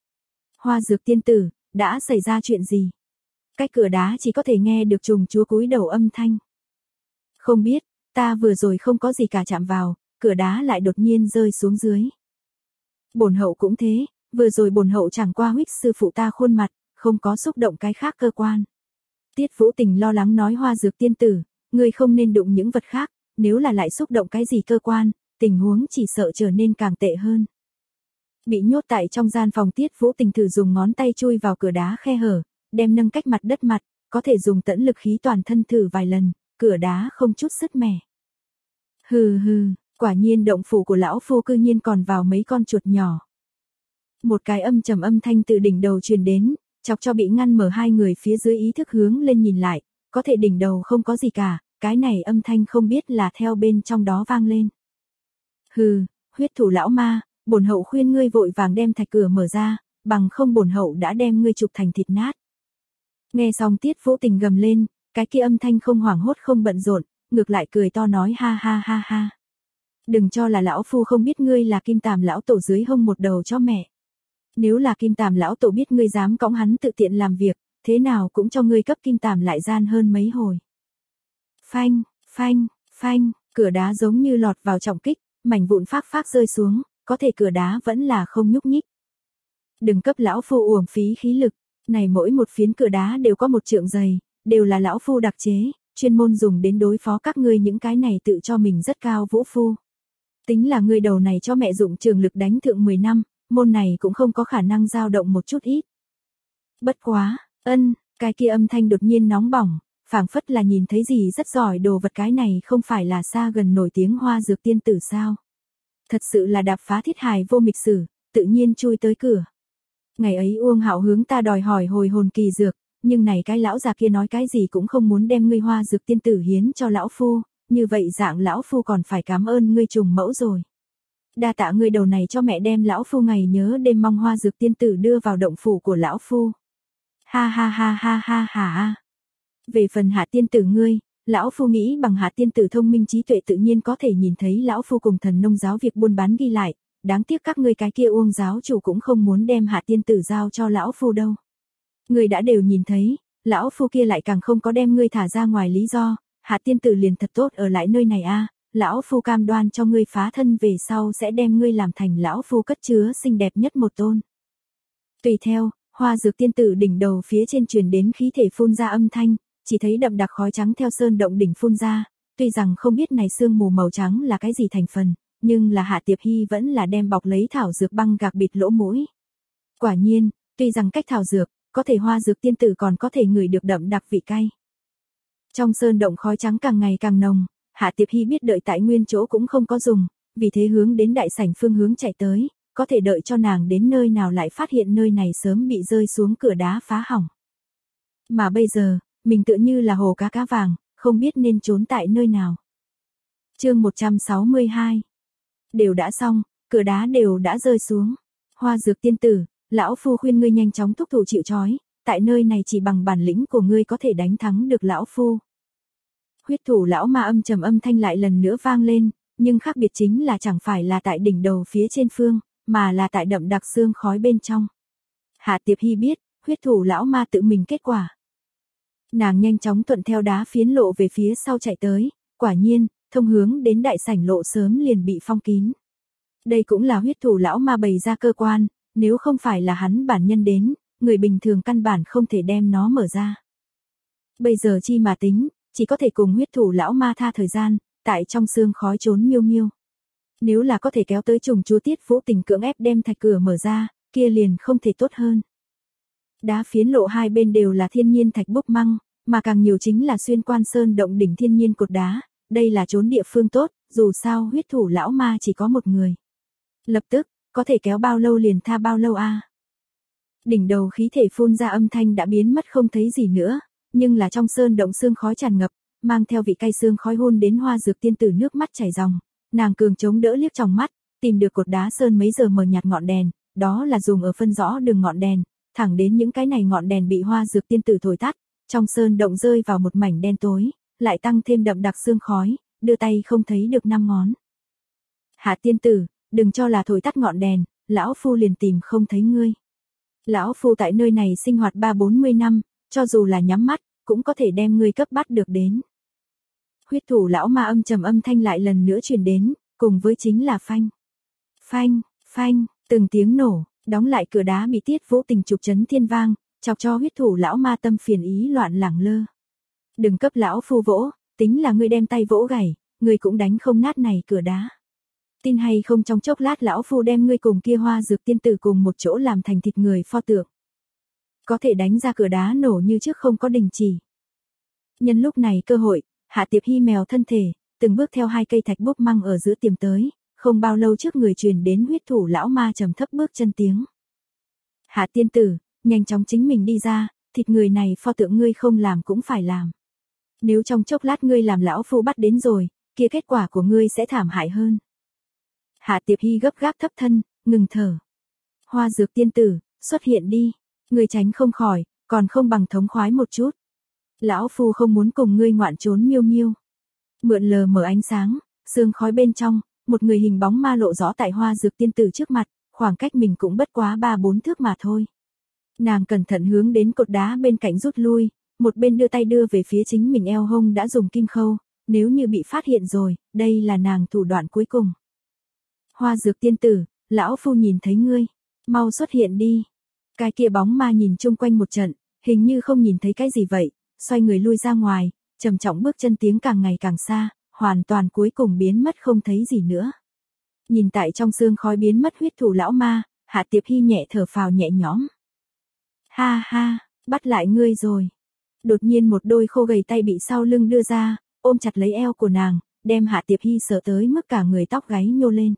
Hoa Dược tiên tử, đã xảy ra chuyện gì? Cách cửa đá chỉ có thể nghe được trùng chúa cúi đầu âm thanh. Không biết, ta vừa rồi không có gì cả chạm vào, cửa đá lại đột nhiên rơi xuống dưới. Bổn hậu cũng thế, vừa rồi bổn hậu chẳng qua huých sư phụ ta khuôn mặt, không có xúc động cái khác cơ quan. Tiết Vũ Tình lo lắng nói Hoa Dược tiên tử, ngươi không nên đụng những vật khác, nếu là lại xúc động cái gì cơ quan, tình huống chỉ sợ trở nên càng tệ hơn. Bị nhốt tại trong gian phòng Tiết Vũ Tình thử dùng ngón tay chui vào cửa đá khe hở, đem nâng cách mặt đất mặt, có thể dùng tẫn lực khí toàn thân thử vài lần, cửa đá không chút sứt mẻ. Hừ hừ, quả nhiên động phủ của lão phu cư nhiên còn vào mấy con chuột nhỏ. Một cái âm trầm âm thanh từ đỉnh đầu truyền đến, chọc cho bị ngăn mở hai người phía dưới ý thức hướng lên nhìn lại, có thể đỉnh đầu không có gì cả, cái này âm thanh không biết là theo bên trong đó vang lên. Hừ, huyết thủ lão ma, bổn hậu khuyên ngươi vội vàng đem thạch cửa mở ra, bằng không bổn hậu đã đem ngươi chụp thành thịt nát. Nghe xong Tiết Vũ Tình gầm lên, cái kia âm thanh không hoảng hốt không bận rộn, ngược lại cười to nói ha ha ha ha. Đừng cho là lão phu không biết ngươi là Kim Tàm lão tổ dưới hông một đầu cho mẹ. Nếu là Kim Tàm lão tổ biết ngươi dám cõng hắn tự tiện làm việc, thế nào cũng cho ngươi cấp Kim Tàm lại gian hơn mấy hồi. Phanh, phanh, phanh, cửa đá giống như lọt vào trọng kích, mảnh vụn phác phác rơi xuống, có thể cửa đá vẫn là không nhúc nhích. Đừng cấp lão phu uổng phí khí lực, này mỗi một phiến cửa đá đều có một trượng dày, đều là lão phu đặc chế, chuyên môn dùng đến đối phó các ngươi những cái này tự cho mình rất cao vũ phu. Tính là ngươi đầu này cho mẹ dụng trường lực đánh thượng mười năm, môn này cũng không có khả năng dao động một chút ít. Bất quá, ân, cái kia âm thanh đột nhiên nóng bỏng, phảng phất là nhìn thấy gì rất giỏi đồ vật, cái này không phải là xa gần nổi tiếng Hoa Dược tiên tử sao. Thật sự là đạp phá thiết hài vô mịch sử, tự nhiên chui tới cửa. Ngày ấy Uông Hạo hướng ta đòi hỏi hồi hồn kỳ dược, nhưng này cái lão già kia nói cái gì cũng không muốn đem ngươi Hoa Dược tiên tử hiến cho lão phu, như vậy dạng lão phu còn phải cảm ơn ngươi trùng mẫu rồi. Đa tạ ngươi đầu này cho mẹ đem lão phu ngày nhớ đêm mong Hoa Dược tiên tử đưa vào động phủ của lão phu. Ha ha ha ha ha ha. Về phần Hạ tiên tử ngươi, lão phu nghĩ bằng Hạ tiên tử thông minh trí tuệ tự nhiên có thể nhìn thấy lão phu cùng thần nông giáo việc buôn bán ghi lại, đáng tiếc các ngươi cái kia Uông giáo chủ cũng không muốn đem Hạ tiên tử giao cho lão phu đâu. Ngươi đã đều nhìn thấy, lão phu kia lại càng không có đem ngươi thả ra ngoài lý do, Hạ tiên tử liền thật tốt ở lại nơi này a, lão phu cam đoan cho ngươi phá thân về sau sẽ đem ngươi làm thành lão phu cất chứa xinh đẹp nhất một tôn. Tùy theo, Hoa Dược tiên tử đỉnh đầu phía trên truyền đến khí thể phun ra âm thanh, chỉ thấy đậm đặc khói trắng theo sơn động đỉnh phun ra, tuy rằng không biết này sương mù màu trắng là cái gì thành phần, nhưng là Hạ Tiệp Hy vẫn là đem bọc lấy thảo dược băng gạc bịt lỗ mũi. Quả nhiên, tuy rằng cách thảo dược, có thể Hoa Dược tiên tử còn có thể ngửi được đậm đặc vị cay. Trong sơn động khói trắng càng ngày càng nồng, Hạ Tiệp Hy biết đợi tại nguyên chỗ cũng không có dùng, vì thế hướng đến đại sảnh phương hướng chạy tới, có thể đợi cho nàng đến nơi nào lại phát hiện nơi này sớm bị rơi xuống cửa đá phá hỏng. Mà bây giờ, mình tựa như là hồ cá cá vàng, không biết nên trốn tại nơi nào. Chương một trăm sáu mươi hai. Đều đã xong, cửa đá đều đã rơi xuống. Hoa Dược tiên tử, lão phu khuyên ngươi nhanh chóng thúc thủ chịu trói, tại nơi này chỉ bằng bản lĩnh của ngươi có thể đánh thắng được lão phu. Huyết thủ lão ma âm trầm âm thanh lại lần nữa vang lên, nhưng khác biệt chính là chẳng phải là tại đỉnh đầu phía trên phương, mà là tại đậm đặc xương khói bên trong. Hạ Tiệp Hy biết, huyết thủ lão ma tự mình kết quả. Nàng nhanh chóng thuận theo đá phiến lộ về phía sau chạy tới, quả nhiên, thông hướng đến đại sảnh lộ sớm liền bị phong kín. Đây cũng là huyết thủ lão ma bày ra cơ quan, nếu không phải là hắn bản nhân đến, người bình thường căn bản không thể đem nó mở ra. Bây giờ chi mà tính, chỉ có thể cùng huyết thủ lão ma tha thời gian, tại trong xương khói trốn miêu miêu. Nếu là có thể kéo tới trùng chúa Tiết Vũ Tình cưỡng ép đem thạch cửa mở ra, kia liền không thể tốt hơn. Đá phiến lộ hai bên đều là thiên nhiên thạch bốc măng, mà càng nhiều chính là xuyên quan sơn động đỉnh thiên nhiên cột đá, đây là trốn địa phương tốt, dù sao huyết thủ lão ma chỉ có một người. Lập tức, có thể kéo bao lâu liền tha bao lâu a. À. Đỉnh đầu khí thể phun ra âm thanh đã biến mất không thấy gì nữa, nhưng là trong sơn động xương khói tràn ngập, mang theo vị cay xương khói hôn đến Hoa Dược Tiên tử nước mắt chảy ròng, nàng cường chống đỡ liếc trong mắt, tìm được cột đá sơn mấy giờ mờ nhạt ngọn đèn, đó là dùng ở phân rõ đường ngọn đèn, thẳng đến những cái này ngọn đèn bị Hoa Dược Tiên tử thổi tắt, trong sơn động rơi vào một mảnh đen tối, lại tăng thêm đậm đặc xương khói, đưa tay không thấy được năm ngón. Hạ tiên tử, đừng cho là thổi tắt ngọn đèn, lão phu liền tìm không thấy ngươi. Lão phu tại nơi này sinh hoạt ba bốn mươi năm, cho dù là nhắm mắt, cũng có thể đem ngươi cấp bắt được đến. Huyết thủ lão ma âm trầm âm thanh lại lần nữa truyền đến, cùng với chính là phanh. Phanh, phanh, từng tiếng nổ, đóng lại cửa đá bị Tiết Vũ Tình trục chấn thiên vang, chọc cho huyết thủ lão ma tâm phiền ý loạn lẳng lơ. Đừng cấp lão phu vỗ, tính là ngươi đem tay vỗ gãy, ngươi cũng đánh không nát này cửa đá. Tin hay không trong chốc lát lão phu đem ngươi cùng kia Hoa Dược Tiên tử cùng một chỗ làm thành thịt người pho tượng. Có thể đánh ra cửa đá nổ như trước không có đình chỉ. Nhân lúc này cơ hội, Hạ Tiệp Hy mèo thân thể, từng bước theo hai cây thạch bốc măng ở giữa tiềm tới, không bao lâu trước người truyền đến huyết thủ lão ma trầm thấp bước chân tiếng. Hạ tiên tử, nhanh chóng chính mình đi ra, thịt người này pho tượng ngươi không làm cũng phải làm. Nếu trong chốc lát ngươi làm lão phu bắt đến rồi, kia kết quả của ngươi sẽ thảm hại hơn. Hạ Tiệp Hy gấp gáp thấp thân, ngừng thở. Hoa Dược tiên tử, xuất hiện đi, ngươi tránh không khỏi, còn không bằng thống khoái một chút. Lão phu không muốn cùng ngươi ngoạn trốn miêu miêu. Mượn lờ mở ánh sáng, sương khói bên trong, một người hình bóng ma lộ rõ tại Hoa Dược tiên tử trước mặt, khoảng cách mình cũng bất quá ba bốn thước mà thôi. Nàng cẩn thận hướng đến cột đá bên cạnh rút lui, một bên đưa tay đưa về phía chính mình eo hông đã dùng kim khâu, nếu như bị phát hiện rồi, đây là nàng thủ đoạn cuối cùng. Hoa Dược tiên tử, lão phu nhìn thấy ngươi, mau xuất hiện đi. Cái kia bóng ma nhìn chung quanh một trận, hình như không nhìn thấy cái gì vậy, xoay người lui ra ngoài, trầm trọng bước chân tiếng càng ngày càng xa, hoàn toàn cuối cùng biến mất không thấy gì nữa. Nhìn tại trong xương khói biến mất huyết thủ lão ma, Hạ Tiệp Hy nhẹ thở phào nhẹ nhõm. Ha ha, bắt lại ngươi rồi. Đột nhiên một đôi khô gầy tay bị sau lưng đưa ra, ôm chặt lấy eo của nàng, đem Hạ Tiệp Hy sợ tới mức cả người tóc gáy nhô lên.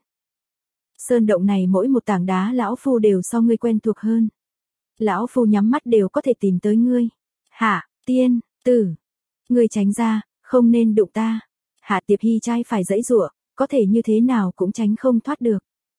Sơn động này mỗi một tảng đá lão phu đều so ngươi quen thuộc hơn. Lão phu nhắm mắt đều có thể tìm tới ngươi. Hạ, tiên, tử. Ngươi tránh ra, không nên đụng ta. Hạ Tiệp Hy trai phải giãy giụa, có thể như thế nào cũng tránh không thoát được.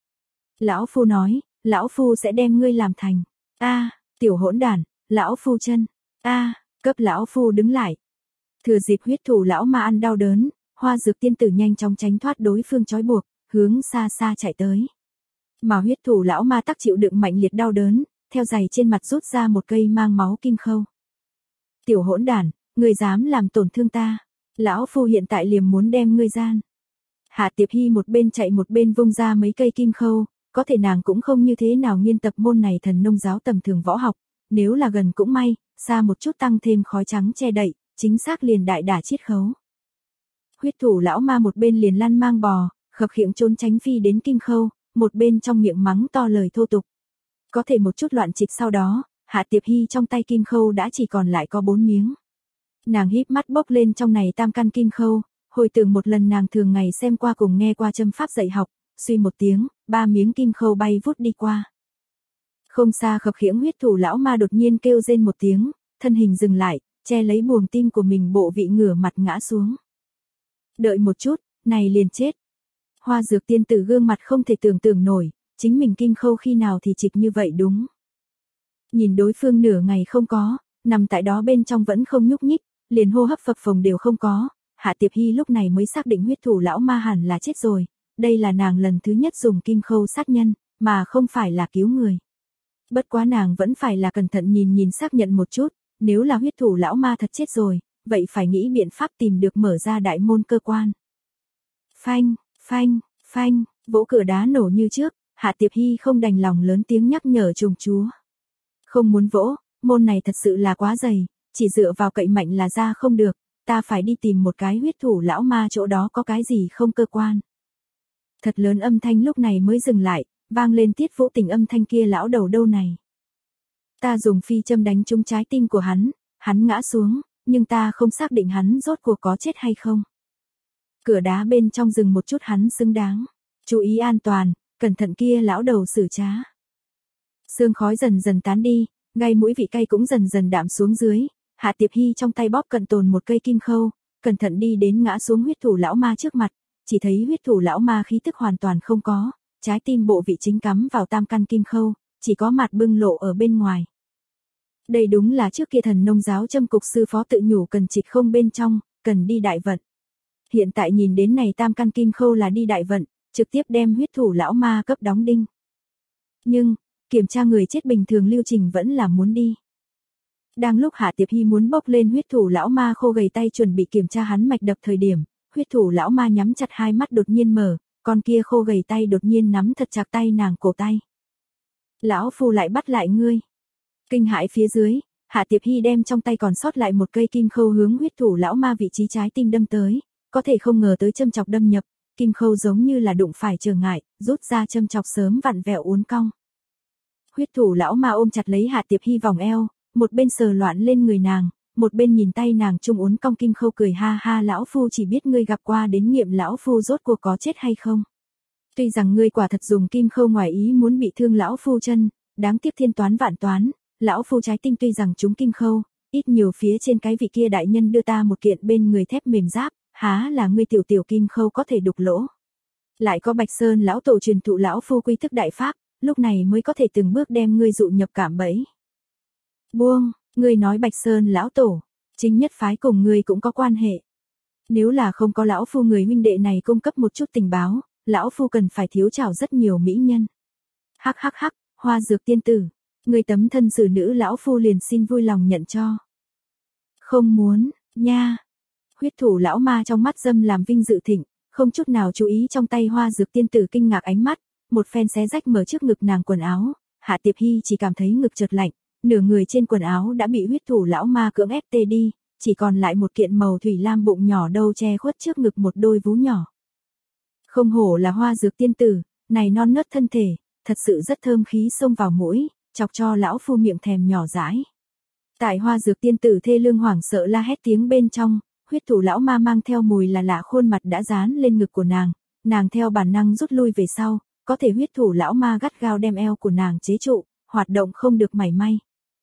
Lão phu nói, lão phu sẽ đem ngươi làm thành. A, tiểu hỗn đản, lão phu chân. A, cấp lão phu đứng lại. Thừa dịp huyết thủ lão ma ăn đau đớn, Hoa Dược tiên tử nhanh chóng tránh thoát đối phương trói buộc, hướng xa xa chạy tới. Mà huyết thủ lão ma tắc chịu đựng mạnh liệt đau đớn, theo giày trên mặt rút ra một cây mang máu kim khâu. Tiểu hỗn đản, ngươi dám làm tổn thương ta, lão phu hiện tại liềm muốn đem ngươi gian. Hạ Tiệp Hy một bên chạy một bên vung ra mấy cây kim khâu, có thể nàng cũng không như thế nào nghiên tập môn này thần nông giáo tầm thường võ học, nếu là gần cũng may, xa một chút tăng thêm khói trắng che đậy, chính xác liền đại đả chiết khấu. Huyết thủ lão ma một bên liền lăn mang bò, khập khiễng trốn tránh phi đến kim khâu, một bên trong miệng mắng to lời thô tục. Có thể một chút loạn trịch sau đó, Hạ Tiệp Hy trong tay kim khâu đã chỉ còn lại có bốn miếng. Nàng híp mắt bốc lên trong này tam căn kim khâu, hồi tưởng một lần nàng thường ngày xem qua cùng nghe qua châm pháp dạy học, suy một tiếng, ba miếng kim khâu bay vút đi qua. Không xa khập khiễng huyết thủ lão ma đột nhiên kêu rên một tiếng, thân hình dừng lại, che lấy buồng tim của mình bộ vị ngửa mặt ngã xuống. Đợi một chút, này liền chết. Hoa Dược tiên tử gương mặt không thể tưởng tượng nổi, chính mình kim khâu khi nào thì trịch như vậy đúng. Nhìn đối phương nửa ngày không có, nằm tại đó bên trong vẫn không nhúc nhích, liền hô hấp phập phồng đều không có, Hạ Tiệp Hy lúc này mới xác định huyết thủ lão ma hẳn là chết rồi, đây là nàng lần thứ nhất dùng kim khâu sát nhân, mà không phải là cứu người. Bất quá nàng vẫn phải là cẩn thận nhìn nhìn xác nhận một chút, nếu là huyết thủ lão ma thật chết rồi, vậy phải nghĩ biện pháp tìm được mở ra đại môn cơ quan. Phanh, phanh, phanh, vỗ cửa đá nổ như trước, Hạ Tiệp Hy không đành lòng lớn tiếng nhắc nhở trùng chúa. Không muốn vỗ, môn này thật sự là quá dày, chỉ dựa vào cậy mạnh là ra không được, ta phải đi tìm một cái huyết thủ lão ma chỗ đó có cái gì không cơ quan. Thật lớn âm thanh lúc này mới dừng lại, vang lên Tiết Vũ Tình âm thanh kia lão đầu đâu này. Ta dùng phi châm đánh trúng trái tim của hắn, hắn ngã xuống, nhưng ta không xác định hắn rốt cuộc có chết hay không. Cửa đá bên trong dừng một chút hắn xứng đáng. Chú ý an toàn, cẩn thận kia lão đầu xử trá. Sương khói dần dần tán đi, ngay mũi vị cay cũng dần dần đạm xuống dưới. Hạ Tiệp Hy trong tay bóp cận tồn một cây kim khâu, cẩn thận đi đến ngã xuống huyết thủ lão ma trước mặt. Chỉ thấy huyết thủ lão ma khí tức hoàn toàn không có, trái tim bộ vị chính cắm vào tam căn kim khâu, chỉ có mặt bưng lộ ở bên ngoài. Đây đúng là trước kia thần nông giáo châm cục sư phó tự nhủ cần trịch không bên trong, cần đi đại vận. Hiện tại nhìn đến này tam căn kim khâu là đi đại vận, trực tiếp đem huyết thủ lão ma cấp đóng đinh. Nhưng, kiểm tra người chết bình thường lưu trình vẫn là muốn đi. Đang lúc Hạ Tiệp Hy muốn bốc lên huyết thủ lão ma khô gầy tay chuẩn bị kiểm tra hắn mạch đập thời điểm, huyết thủ lão ma nhắm chặt hai mắt đột nhiên mở, con kia khô gầy tay đột nhiên nắm thật chặt tay nàng cổ tay. Lão phu lại bắt lại ngươi. Kinh hãi phía dưới, Hạ Tiệp Hy đem trong tay còn sót lại một cây kim khâu hướng huyết thủ lão ma vị trí trái tim đâm tới, có thể không ngờ tới châm chọc đâm nhập, kim khâu giống như là đụng phải trở ngại, rút ra châm chọc sớm vặn vẹo uốn cong. Huyết thủ lão ma ôm chặt lấy Hạ Tiệp Hy vòng eo, một bên sờ loạn lên người nàng, một bên nhìn tay nàng trung uốn cong kim khâu cười ha ha lão phu chỉ biết ngươi gặp qua đến nghiệm lão phu rốt cuộc có chết hay không. Tuy rằng ngươi quả thật dùng kim khâu ngoài ý muốn bị thương lão phu chân, đáng tiếc thiên toán vạn toán, lão phu trái tim tuy rằng chúng kim khâu, ít nhiều phía trên cái vị kia đại nhân đưa ta một kiện bên người thép mềm giáp, há là ngươi tiểu tiểu kim khâu có thể đục lỗ. Lại có Bạch Sơn lão tổ truyền thụ lão phu quy thức đại pháp, lúc này mới có thể từng bước đem ngươi dụ nhập cảm bẫy. Buông, ngươi nói Bạch Sơn lão tổ, chính nhất phái cùng ngươi cũng có quan hệ. Nếu là không có lão phu người huynh đệ này cung cấp một chút tình báo, lão phu cần phải thiếu chào rất nhiều mỹ nhân. Hắc hắc hắc, Hoa Dược tiên tử, người tấm thân xử nữ lão phu liền xin vui lòng nhận cho. Không muốn, nha. Huyết thủ lão ma trong mắt dâm làm vinh dự thịnh, không chút nào chú ý trong tay Hoa Dược tiên tử kinh ngạc ánh mắt, một phen xé rách mở trước ngực nàng quần áo, Hạ Tiệp Hy chỉ cảm thấy ngực chợt lạnh, nửa người trên quần áo đã bị huyết thủ lão ma cưỡng ép tê đi, chỉ còn lại một kiện màu thủy lam bụng nhỏ đâu che khuất trước ngực một đôi vú nhỏ. Không hổ là Hoa Dược tiên tử, này non nớt thân thể, thật sự rất thơm khí xông vào mũi, chọc cho lão phu miệng thèm nhỏ dãi. Tại Hoa Dược tiên tử thê lương hoảng sợ la hét tiếng bên trong, huyết thủ lão ma mang theo mùi là lạ khuôn mặt đã dán lên ngực của nàng, nàng theo bản năng rút lui về sau, có thể huyết thủ lão ma gắt gao đem eo của nàng chế trụ, hoạt động không được mảy may.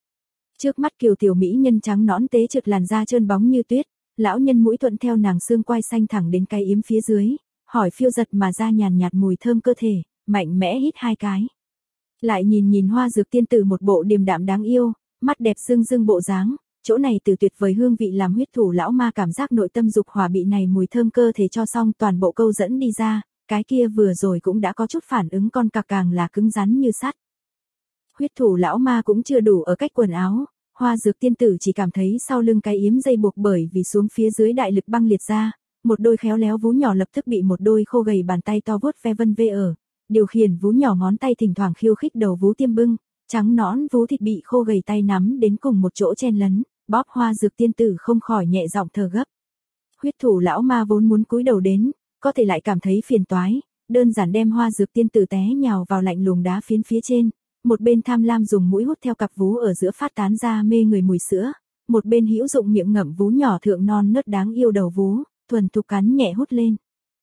Trước mắt kiều tiểu mỹ nhân trắng nõn tế trực làn da trơn bóng như tuyết, lão nhân mũi thuận theo nàng xương quai xanh thẳng đến cái yếm phía dưới, hỏi phiêu giật mà ra nhàn nhạt mùi thơm cơ thể, mạnh mẽ hít hai cái. Lại nhìn nhìn Hoa Dược tiên tử một bộ điềm đạm đáng yêu, mắt đẹp sưng sưng bộ dáng, chỗ này từ tuyệt vời hương vị làm huyết thủ lão ma cảm giác nội tâm dục hỏa bị này mùi thơm cơ thể cho xong toàn bộ câu dẫn đi ra, cái kia vừa rồi cũng đã có chút phản ứng con cặc càng là cứng rắn như sắt. Huyết thủ lão ma cũng chưa đủ ở cách quần áo, Hoa Dược tiên tử chỉ cảm thấy sau lưng cái yếm dây buộc bởi vì xuống phía dưới đại lực băng liệt ra, một đôi khéo léo vú nhỏ lập tức bị một đôi khô gầy bàn tay to vuốt ve vân vê ở, điều khiển vú nhỏ ngón tay thỉnh thoảng khiêu khích đầu vú tiêm bưng, trắng nõn vú thịt bị khô gầy tay nắm đến cùng một chỗ chen lấn, bóp Hoa Dược tiên tử không khỏi nhẹ giọng thở gấp. Huyết thủ lão ma vốn muốn cúi đầu đến, có thể lại cảm thấy phiền toái, đơn giản đem Hoa Dược tiên tử té nhào vào lạnh lùng đá phiến phía trên, một bên tham lam dùng mũi hút theo cặp vú ở giữa phát tán ra mê người mùi sữa, một bên hữu dụng miệng ngậm vú nhỏ thượng non nớt đáng yêu đầu vú, thuần thục cắn nhẹ hút lên.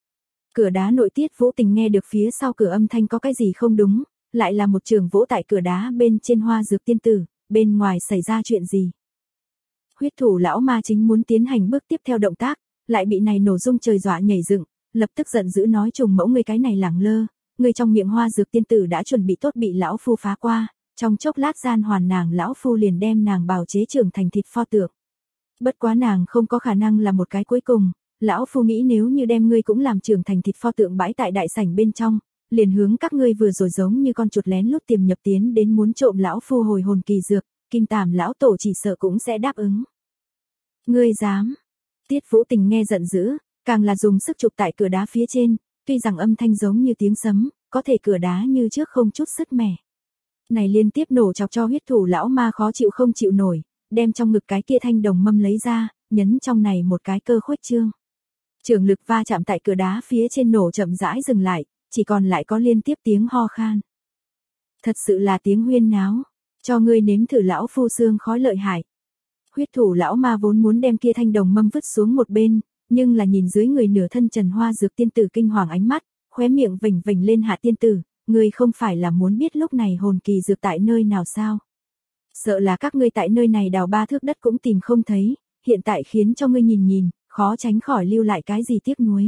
Cửa đá nội Tiết Vũ Tình nghe được phía sau cửa âm thanh có cái gì không đúng, lại là một trường vỗ tại cửa đá bên trên Hoa Dược tiên tử, bên ngoài xảy ra chuyện gì. Huyết thủ lão ma chính muốn tiến hành bước tiếp theo động tác, lại bị này nổ rung trời dọa nhảy dựng, lập tức giận dữ nói trùng mẫu ngươi cái này lẳng lơ, ngươi trong miệng Hoa Dược tiên tử đã chuẩn bị tốt bị lão phu phá qua, trong chốc lát gian hoàn nàng lão phu liền đem nàng bào chế trưởng thành thịt pho tượng. Bất quá nàng không có khả năng là một cái cuối cùng, lão phu nghĩ nếu như đem ngươi cũng làm trưởng thành thịt pho tượng bãi tại đại sảnh bên trong, liền hướng các ngươi vừa rồi giống như con chuột lén lút tiềm nhập tiến đến muốn trộm lão phu hồi hồn kỳ dược, Kim Tàm lão tổ chỉ sợ cũng sẽ đáp ứng. Ngươi dám? Tiết Vũ Tình nghe giận dữ, càng là dùng sức chụp tại cửa đá phía trên, tuy rằng âm thanh giống như tiếng sấm, có thể cửa đá như trước không chút sứt mẻ. Này liên tiếp nổ chọc cho huyết thủ lão ma khó chịu không chịu nổi, đem trong ngực cái kia thanh đồng mâm lấy ra, nhấn trong này một cái cơ khuếch trương. Trường lực va chạm tại cửa đá phía trên nổ chậm rãi dừng lại, chỉ còn lại có liên tiếp tiếng ho khan. Thật sự là tiếng huyên náo, cho ngươi nếm thử lão phu xương khói lợi hại. Huyết thủ lão ma vốn muốn đem kia thanh đồng mâm vứt xuống một bên, nhưng là nhìn dưới người nửa thân Trần Hoa Dược tiên tử kinh hoàng ánh mắt, khóe miệng vểnh vểnh lên Hạ tiên tử, ngươi không phải là muốn biết lúc này hồn kỳ dược tại nơi nào sao? Sợ là các ngươi tại nơi này đào ba thước đất cũng tìm không thấy, hiện tại khiến cho ngươi nhìn nhìn, khó tránh khỏi lưu lại cái gì tiếc nuối.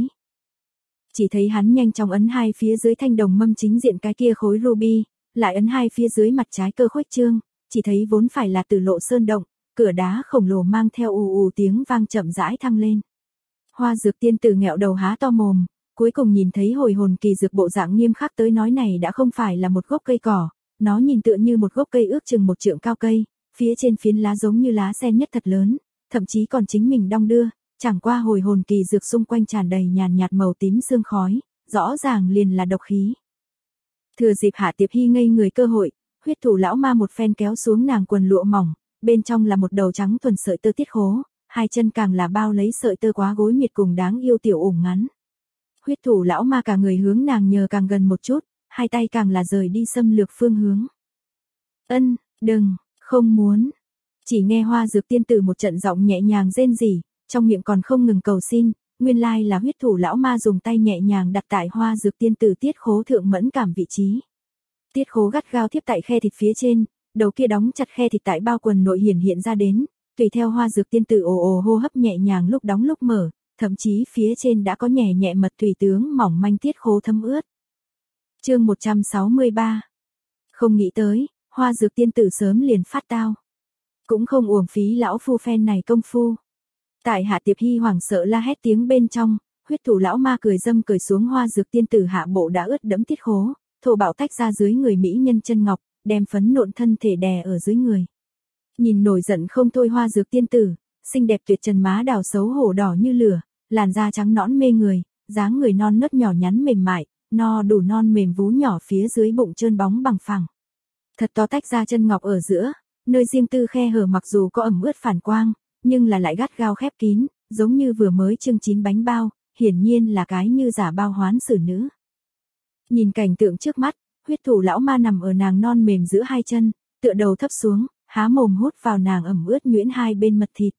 Chỉ thấy hắn nhanh chóng ấn hai phía dưới thanh đồng mâm chính diện cái kia khối ruby, lại ấn hai phía dưới mặt trái cơ khuếch trương, chỉ thấy vốn phải là Tử Lộ sơn động, cửa đá khổng lồ mang theo ù ù tiếng vang chậm rãi thăng lên. Hoa Dược tiên tử nghẹo đầu há to mồm, cuối cùng nhìn thấy hồi hồn kỳ dược bộ dạng nghiêm khắc tới nói này đã không phải là một gốc cây cỏ, nó nhìn tựa như một gốc cây ước chừng một trượng cao cây, phía trên phiến lá giống như lá sen nhất thật lớn, thậm chí còn chính mình đong đưa, chẳng qua hồi hồn kỳ dược xung quanh tràn đầy nhàn nhạt màu tím sương khói, rõ ràng liền là độc khí. Thừa dịp Hạ Tiệp Hy ngây người cơ hội, huyết thủ lão ma một phen kéo xuống nàng quần lụa mỏng, bên trong là một đầu trắng thuần sợi tơ tiết khố, hai chân càng là bao lấy sợi tơ quá gối miệt cùng đáng yêu tiểu ủng ngắn. Huyết thủ lão ma cả người hướng nàng nhờ càng gần một chút, hai tay càng là rời đi xâm lược phương hướng. Ân, đừng, không muốn. Chỉ nghe Hoa Dược tiên tử một trận giọng nhẹ nhàng rên rỉ, trong miệng còn không ngừng cầu xin, nguyên lai là huyết thủ lão ma dùng tay nhẹ nhàng đặt tại Hoa Dược tiên tử tiết khố thượng mẫn cảm vị trí. Tiết khố gắt gao tiếp tại khe thịt phía trên, đầu kia đóng chặt khe thịt tại bao quần nội hiển hiện ra đến, tùy theo Hoa Dược tiên tử ồ ồ hô hấp nhẹ nhàng lúc đóng lúc mở, thậm chí phía trên đã có nhẹ nhẹ mật thủy tướng mỏng manh tiết khố thấm ướt. Chương một trăm sáu mươi ba. Không nghĩ tới, Hoa Dược tiên tử sớm liền phát tao. Cũng không uổng phí lão phu phen này công phu. Tại Hạ Tiệp Hy hoảng sợ la hét tiếng bên trong, huyết thủ lão ma cười dâm cười xuống Hoa Dược tiên tử hạ bộ đã ướt đẫm tiết khố, thô bạo tách ra dưới người mỹ nhân chân ngọc, đem phấn nộn thân thể đè ở dưới người. Nhìn nổi giận không thôi Hoa Dược tiên tử, xinh đẹp tuyệt trần má đào xấu hổ đỏ như lửa, làn da trắng nõn mê người, dáng người non nớt nhỏ nhắn mềm mại, no đủ non mềm vú nhỏ phía dưới bụng trơn bóng bằng phẳng. Thật to tách ra chân ngọc ở giữa, nơi riêng tư khe hở mặc dù có ẩm ướt phản quang, nhưng là lại gắt gao khép kín, giống như vừa mới chưng chín bánh bao, hiển nhiên là cái như giả bao hoán xử nữ. Nhìn cảnh tượng trước mắt, huyết thủ lão ma nằm ở nàng non mềm giữa hai chân, tựa đầu thấp xuống, há mồm hút vào nàng ẩm ướt nhuyễn hai bên mật thịt.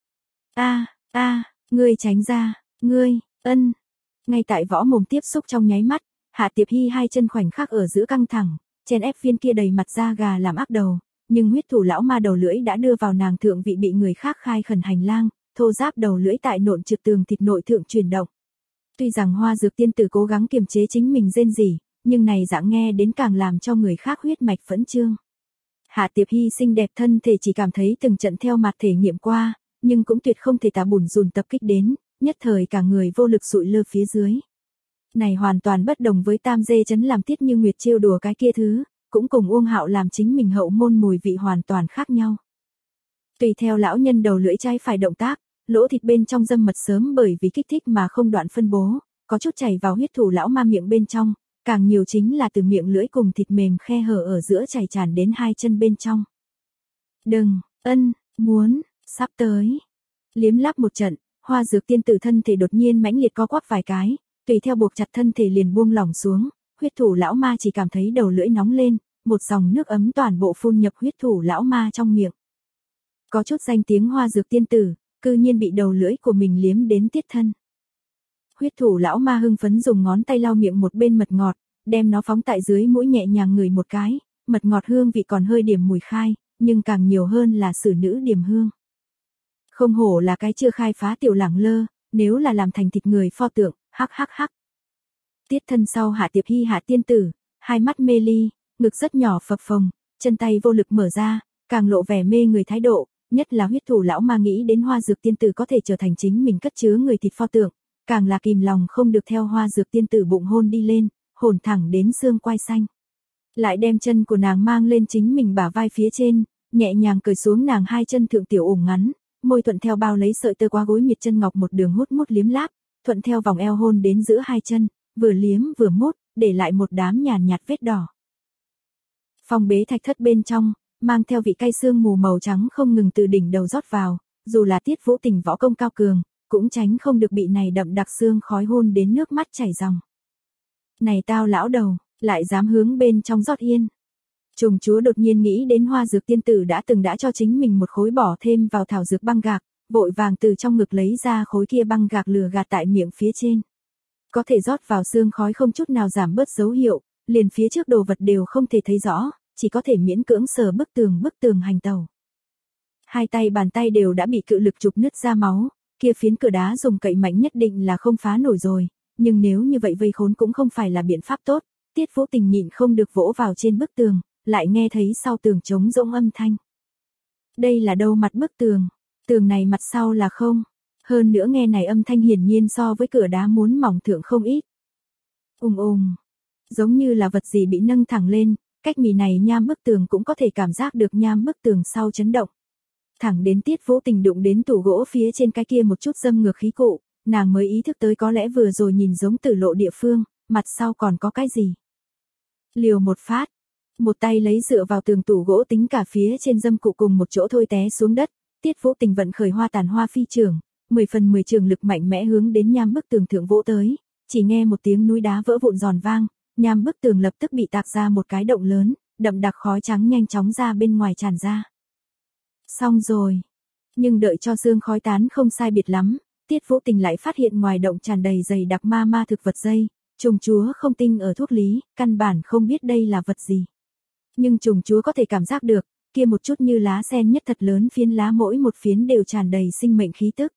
A, a, ngươi tránh ra, ngươi, ân. Ngay tại võ mồm tiếp xúc trong nháy mắt, Hạ Tiệp Hy hai chân khoảnh khắc ở giữa căng thẳng, chen ép viên kia đầy mặt da gà làm ác đầu, nhưng huyết thủ lão ma đầu lưỡi đã đưa vào nàng thượng vị bị người khác khai khẩn hành lang, thô giáp đầu lưỡi tại nộn trực tường thịt nội thượng chuyển động. Tuy rằng Hoa Dược tiên tử cố gắng kiềm chế chính mình rên rỉ, nhưng này dạng nghe đến càng làm cho người khác huyết mạch phẫn trương. Hạ Tiệp Hy xinh đẹp thân thể chỉ cảm thấy từng trận theo mặt thể nghiệm qua, nhưng cũng tuyệt không thể tà bùn rùn tập kích đến, nhất thời cả người vô lực sụi lơ phía dưới. Này hoàn toàn bất đồng với tam dê chấn làm Tiết Như Nguyệt trêu đùa cái kia thứ, cũng cùng Uông Hạo làm chính mình hậu môn mùi vị hoàn toàn khác nhau. Tùy theo lão nhân đầu lưỡi trái phải động tác, lỗ thịt bên trong dâm mật sớm bởi vì kích thích mà không đoạn phân bố, có chút chảy vào huyết thủ lão ma miệng bên trong, càng nhiều chính là từ miệng lưỡi cùng thịt mềm khe hở ở giữa chảy tràn đến hai chân bên trong. Đừng, ân, muốn, sắp tới. Liếm láp một trận, Hoa Dược tiên tử thân thể đột nhiên mãnh liệt co quắp vài cái, tùy theo buộc chặt thân thể liền buông lỏng xuống, huyết thủ lão ma chỉ cảm thấy đầu lưỡi nóng lên, một dòng nước ấm toàn bộ phun nhập huyết thủ lão ma trong miệng. Có chút danh tiếng Hoa Dược tiên tử, cư nhiên bị đầu lưỡi của mình liếm đến tiết thân. Huyết thủ lão ma hưng phấn dùng ngón tay lau miệng một bên mật ngọt, đem nó phóng tại dưới mũi nhẹ nhàng ngửi một cái, mật ngọt hương vị còn hơi điểm mùi khai, nhưng càng nhiều hơn là xử nữ điểm hương. Không hổ là cái chưa khai phá tiểu lẳng lơ, nếu là làm thành thịt người pho tượng, hắc hắc hắc. Tiết thân sau Hạ Tiệp Hy Hạ tiên tử, hai mắt mê ly, ngực rất nhỏ phập phồng, chân tay vô lực mở ra, càng lộ vẻ mê người thái độ, nhất là huyết thủ lão ma nghĩ đến hoa dược tiên tử có thể trở thành chính mình cất chứa người thịt pho tượng, càng là kìm lòng không được theo hoa dược tiên tử bụng hôn đi lên, hồn thẳng đến xương quai xanh. Lại đem chân của nàng mang lên chính mình bả vai phía trên, nhẹ nhàng cởi xuống nàng hai chân thượng tiểu ủng ngắn, môi thuận theo bao lấy sợi tơ qua gối miệt chân ngọc một đường hút mút liếm láp, thuận theo vòng eo hôn đến giữa hai chân, vừa liếm vừa mút, để lại một đám nhàn nhạt vết đỏ. Phong bế thạch thất bên trong, mang theo vị cay sương mù màu trắng không ngừng từ đỉnh đầu rót vào, dù là Tiết Vũ Tình võ công cao cường, cũng tránh không được bị này đậm đặc sương khói hôn đến nước mắt chảy ròng. Này tao lão đầu, lại dám hướng bên trong rót yên. Trùng chúa đột nhiên nghĩ đến hoa dược tiên tử đã từng đã cho chính mình một khối bỏ thêm vào thảo dược băng gạc, vội vàng từ trong ngực lấy ra khối kia băng gạc lừa gạt tại miệng phía trên. Có thể rót vào sương khói không chút nào giảm bớt dấu hiệu, liền phía trước đồ vật đều không thể thấy rõ, chỉ có thể miễn cưỡng sờ bức tường bức tường hành tàu. Hai tay bàn tay đều đã bị cự lực chụp nứt ra máu, kia phiến cửa đá dùng cậy mạnh nhất định là không phá nổi rồi, nhưng nếu như vậy vây khốn cũng không phải là biện pháp tốt, Tiết Vũ Tình nhịn không được vỗ vào trên bức tường, lại nghe thấy sau tường trống rỗng âm thanh. Đây là đâu mặt bức tường, tường này mặt sau là không, hơn nữa nghe này âm thanh hiển nhiên so với cửa đá muốn mỏng thượng không ít. Ùng ùng, giống như là vật gì bị nâng thẳng lên, cách mì này nham bức tường cũng có thể cảm giác được nham bức tường sau chấn động. Thẳng đến Tiết Vũ Tình đụng đến tủ gỗ phía trên cái kia một chút dâm ngược khí cụ, nàng mới ý thức tới có lẽ vừa rồi nhìn giống tử lộ địa phương, mặt sau còn có cái gì. Liều một phát, một tay lấy dựa vào tường tủ gỗ tính cả phía trên dâm cụ cùng một chỗ thôi té xuống đất, Tiết Vũ Tình vận khởi hoa tàn hoa phi trường, mười phần mười trường lực mạnh mẽ hướng đến nham bức tường thượng vỗ tới, chỉ nghe một tiếng núi đá vỡ vụn giòn vang, nham bức tường lập tức bị tạc ra một cái động lớn, đậm đặc khói trắng nhanh chóng ra bên ngoài tràn ra. Xong rồi. Nhưng đợi cho sương khói tán không sai biệt lắm, Tiết Vũ Tình lại phát hiện ngoài động tràn đầy dày đặc ma ma thực vật dây, trùng chúa không tinh ở thuốc lý, căn bản không biết đây là vật gì. Nhưng trùng chúa có thể cảm giác được, kia một chút như lá sen nhất thật lớn phiến lá mỗi một phiến đều tràn đầy sinh mệnh khí tức.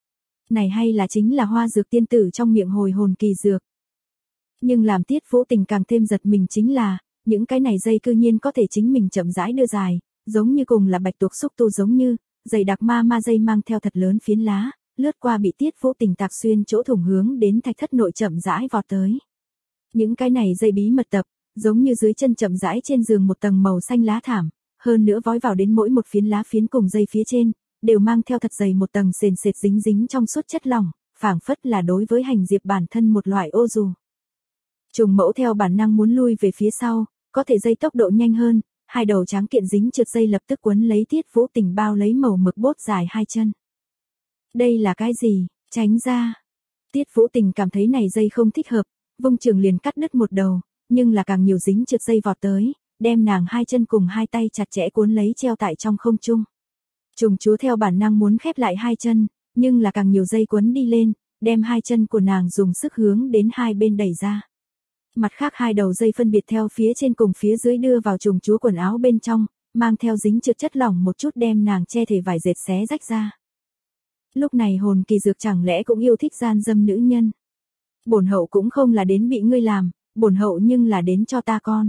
Này hay là chính là hoa dược tiên tử trong miệng hồi hồn kỳ dược. Nhưng làm Tiết Vũ Tình càng thêm giật mình chính là, những cái này dây cư nhiên có thể chính mình chậm rãi đưa dài, giống như cùng là bạch tuộc xúc tu giống như, dày đặc ma ma dây mang theo thật lớn phiến lá, lướt qua bị Tiết Vũ Tình tạc xuyên chỗ thủng hướng đến thạch thất nội chậm rãi vọt tới. Những cái này dây bí mật tập, giống như dưới chân chậm rãi trên giường một tầng màu xanh lá thảm, hơn nữa vói vào đến mỗi một phiến lá phiến cùng dây phía trên, đều mang theo thật dày một tầng sền sệt dính dính trong suốt chất lỏng, phảng phất là đối với hành diệp bản thân một loại ô dù. Trùng mẫu theo bản năng muốn lui về phía sau, có thể dây tốc độ nhanh hơn, hai đầu tráng kiện dính trượt dây lập tức quấn lấy Tiết Vũ Tình bao lấy màu mực bốt dài hai chân. Đây là cái gì, tránh ra. Tiết Vũ Tình cảm thấy này dây không thích hợp, vung trường liền cắt đứt một đầu, nhưng là càng nhiều dính trượt dây vọt tới, đem nàng hai chân cùng hai tay chặt chẽ cuốn lấy treo tại trong không trung. Trùng chúa theo bản năng muốn khép lại hai chân, nhưng là càng nhiều dây quấn đi lên, đem hai chân của nàng dùng sức hướng đến hai bên đẩy ra. Mặt khác hai đầu dây phân biệt theo phía trên cùng phía dưới đưa vào trùng chúa quần áo bên trong, mang theo dính trượt chất lỏng một chút đem nàng che thể vải dệt xé rách ra. Lúc này hồn kỳ dược chẳng lẽ cũng yêu thích gian dâm nữ nhân. Bổn hậu cũng không là đến bị ngươi làm, bổn hậu nhưng là đến cho ta con.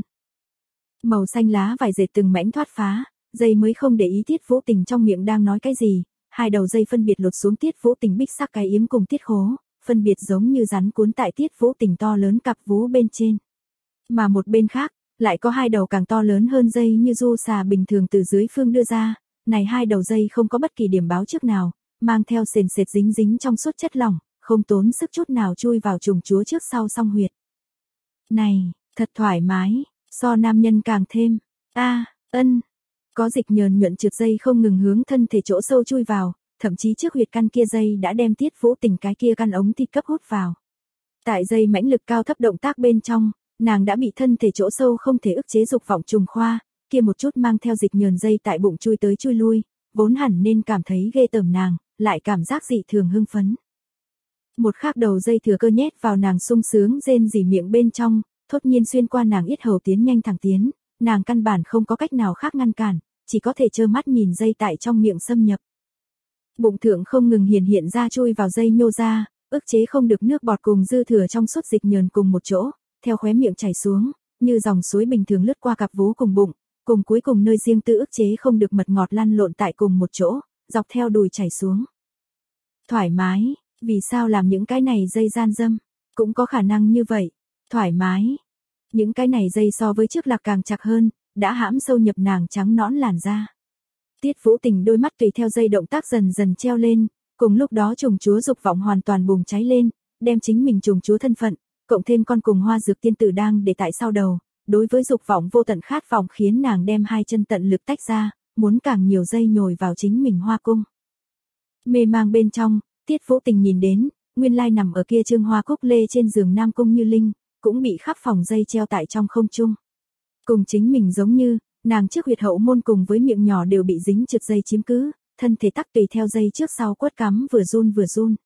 Màu xanh lá vải dệt từng mảnh thoát phá, dây mới không để ý Tiết Vũ Tình trong miệng đang nói cái gì, hai đầu dây phân biệt lột xuống Tiết Vũ Tình bích sắc cái yếm cùng tiết khố, phân biệt giống như rắn cuốn tại Tiết Vũ Tình to lớn cặp vú bên trên. Mà một bên khác, lại có hai đầu càng to lớn hơn dây như du xà bình thường từ dưới phương đưa ra, này hai đầu dây không có bất kỳ điểm báo trước nào, mang theo sền sệt dính dính trong suốt chất lỏng, không tốn sức chút nào chui vào trùng chúa trước sau song huyệt. Này, thật thoải mái, so nam nhân càng thêm, a, ân, có dịch nhờn nhuận trượt dây không ngừng hướng thân thể chỗ sâu chui vào, thậm chí trước huyệt căn kia dây đã đem Tiết Vũ Tình cái kia căn ống thịt cấp hút vào. Tại dây mãnh lực cao thấp động tác bên trong, nàng đã bị thân thể chỗ sâu không thể ức chế dục vọng trùng khoa, kia một chút mang theo dịch nhờn dây tại bụng chui tới chui lui, vốn hẳn nên cảm thấy ghê tởm nàng, lại cảm giác dị thường hưng phấn. Một khác đầu dây thừa cơ nhét vào nàng sung sướng rên rỉ miệng bên trong, thốt nhiên xuyên qua nàng yết hầu tiến nhanh thẳng tiến, nàng căn bản không có cách nào khác ngăn cản, chỉ có thể trơ mắt nhìn dây tại trong miệng xâm nhập. Bụng thượng không ngừng hiện hiện ra chui vào dây nhô ra, ức chế không được nước bọt cùng dư thừa trong suốt dịch nhờn cùng một chỗ, theo khóe miệng chảy xuống, như dòng suối bình thường lướt qua cặp vú cùng bụng, cùng cuối cùng nơi riêng tư ức chế không được mật ngọt lăn lộn tại cùng một chỗ, dọc theo đùi chảy xuống. Thoải mái, vì sao làm những cái này dây gian dâm, cũng có khả năng như vậy, thoải mái. Những cái này dây so với trước lạc càng chặt hơn, đã hãm sâu nhập nàng trắng nõn làn da. Tiết Vũ Tình đôi mắt tùy theo dây động tác dần dần treo lên, cùng lúc đó trùng chúa dục vọng hoàn toàn bùng cháy lên, đem chính mình trùng chúa thân phận, cộng thêm con cùng hoa dược tiên tử đang để tại sau đầu, đối với dục vọng vô tận khát vọng khiến nàng đem hai chân tận lực tách ra, muốn càng nhiều dây nhồi vào chính mình hoa cung. Mê mang bên trong, Tiết Vũ Tình nhìn đến, nguyên lai nằm ở kia trương hoa cúc lê trên giường Nam Cung Như Linh, cũng bị khắp phòng dây treo tại trong không trung. Cùng chính mình giống như, nàng trước huyệt hậu môn cùng với miệng nhỏ đều bị dính trượt dây chiếm cứ, thân thể tắc tùy theo dây trước sau quất cắm vừa run vừa run.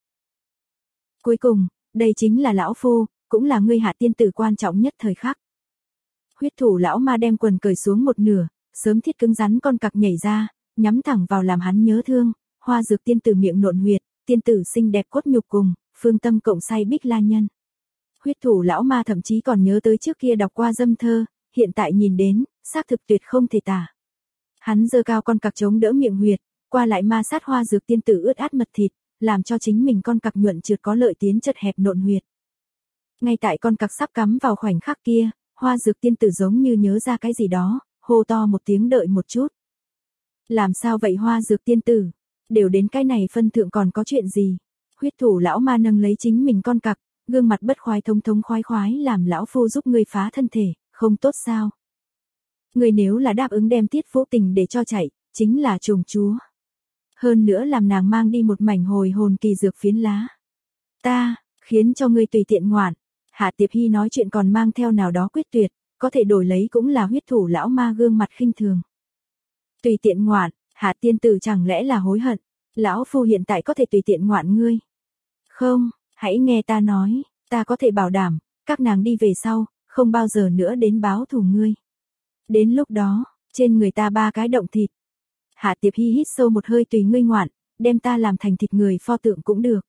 Cuối cùng, đây chính là lão phu, cũng là ngươi hạ tiên tử quan trọng nhất thời khắc. Huyết thủ lão ma đem quần cởi xuống một nửa, sớm thiết cứng rắn con cặc nhảy ra, nhắm thẳng vào làm hắn nhớ thương, hoa dược tiên tử miệng nộn huyệt, tiên tử xinh đẹp cốt nhục cùng, phương tâm cộng say bích la nhân. Huyết thủ lão ma thậm chí còn nhớ tới trước kia đọc qua dâm thơ, hiện tại nhìn đến, xác thực tuyệt không thể tả. Hắn giơ cao con cặc chống đỡ miệng huyệt, qua lại ma sát hoa dược tiên tử ướt át mật thịt, làm cho chính mình con cặc nhuận trượt có lợi tiến chật hẹp nộn huyệt. Ngay tại con cặc sắp cắm vào khoảnh khắc kia, hoa dược tiên tử giống như nhớ ra cái gì đó, hô to một tiếng đợi một chút. Làm sao vậy hoa dược tiên tử? Đều đến cái này phân thượng còn có chuyện gì? Huyết thủ lão ma nâng lấy chính mình con cặc, gương mặt bất khoái thông thống khoái khoái làm lão phu giúp ngươi phá thân thể, không tốt sao? Ngươi nếu là đáp ứng đem Tiết Vũ Tình để cho chạy, chính là trùng chúa. Hơn nữa làm nàng mang đi một mảnh hồi hồn kỳ dược phiến lá. Ta, khiến cho ngươi tùy tiện ngoạn. Hạ Tiệp Hy nói chuyện còn mang theo nào đó quyết tuyệt, có thể đổi lấy cũng là huyết thủ lão ma gương mặt khinh thường. Tùy tiện ngoạn, Hạ tiên tử chẳng lẽ là hối hận, lão phu hiện tại có thể tùy tiện ngoạn ngươi. Không, hãy nghe ta nói, ta có thể bảo đảm, các nàng đi về sau, không bao giờ nữa đến báo thù ngươi. Đến lúc đó, trên người ta ba cái động thịt. Hạ Tiệp Hy hít sâu một hơi tùy ngươi ngoạn, đem ta làm thành thịt người pho tượng cũng được.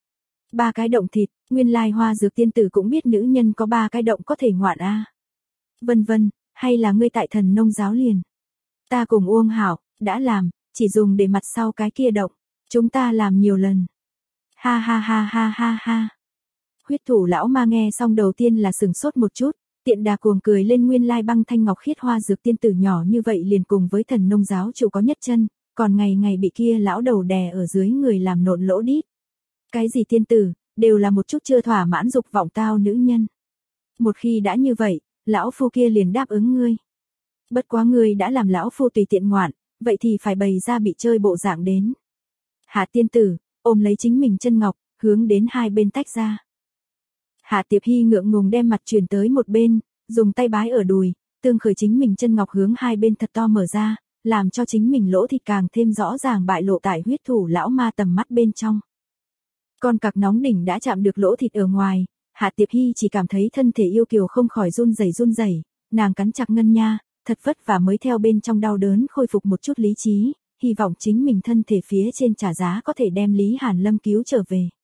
Ba cái động thịt, nguyên lai hoa dược tiên tử cũng biết nữ nhân có ba cái động có thể ngoạn a. À. Vân vân, hay là ngươi tại thần nông giáo liền. Ta cùng Uông Hảo, đã làm, chỉ dùng để mặt sau cái kia động. Chúng ta làm nhiều lần. Ha ha ha ha ha ha. Huyết thủ lão ma nghe xong đầu tiên là sừng sốt một chút, tiện đà cuồng cười lên nguyên lai băng thanh ngọc khiết hoa dược tiên tử nhỏ như vậy liền cùng với thần nông giáo chủ có nhất chân, còn ngày ngày bị kia lão đầu đè ở dưới người làm nộn lỗ đít. Cái gì tiên tử, đều là một chút chưa thỏa mãn dục vọng tao nữ nhân. Một khi đã như vậy, lão phu kia liền đáp ứng ngươi. Bất quá ngươi đã làm lão phu tùy tiện ngoạn, vậy thì phải bày ra bị chơi bộ dạng đến. Hạ tiên tử, ôm lấy chính mình chân ngọc, hướng đến hai bên tách ra. Hạ Tiệp Hy ngượng ngùng đem mặt chuyển tới một bên, dùng tay bái ở đùi, tương khởi chính mình chân ngọc hướng hai bên thật to mở ra, làm cho chính mình lỗ thịt càng thêm rõ ràng bại lộ tại huyết thủ lão ma tầm mắt bên trong. Con cặc nóng đỉnh đã chạm được lỗ thịt ở ngoài, Hạ Tiệp Hy chỉ cảm thấy thân thể yêu kiều không khỏi run rẩy run rẩy, nàng cắn chặt ngân nha, thật vất vả mới theo bên trong đau đớn khôi phục một chút lý trí, hy vọng chính mình thân thể phía trên trả giá có thể đem Lý Hàn Lâm cứu trở về.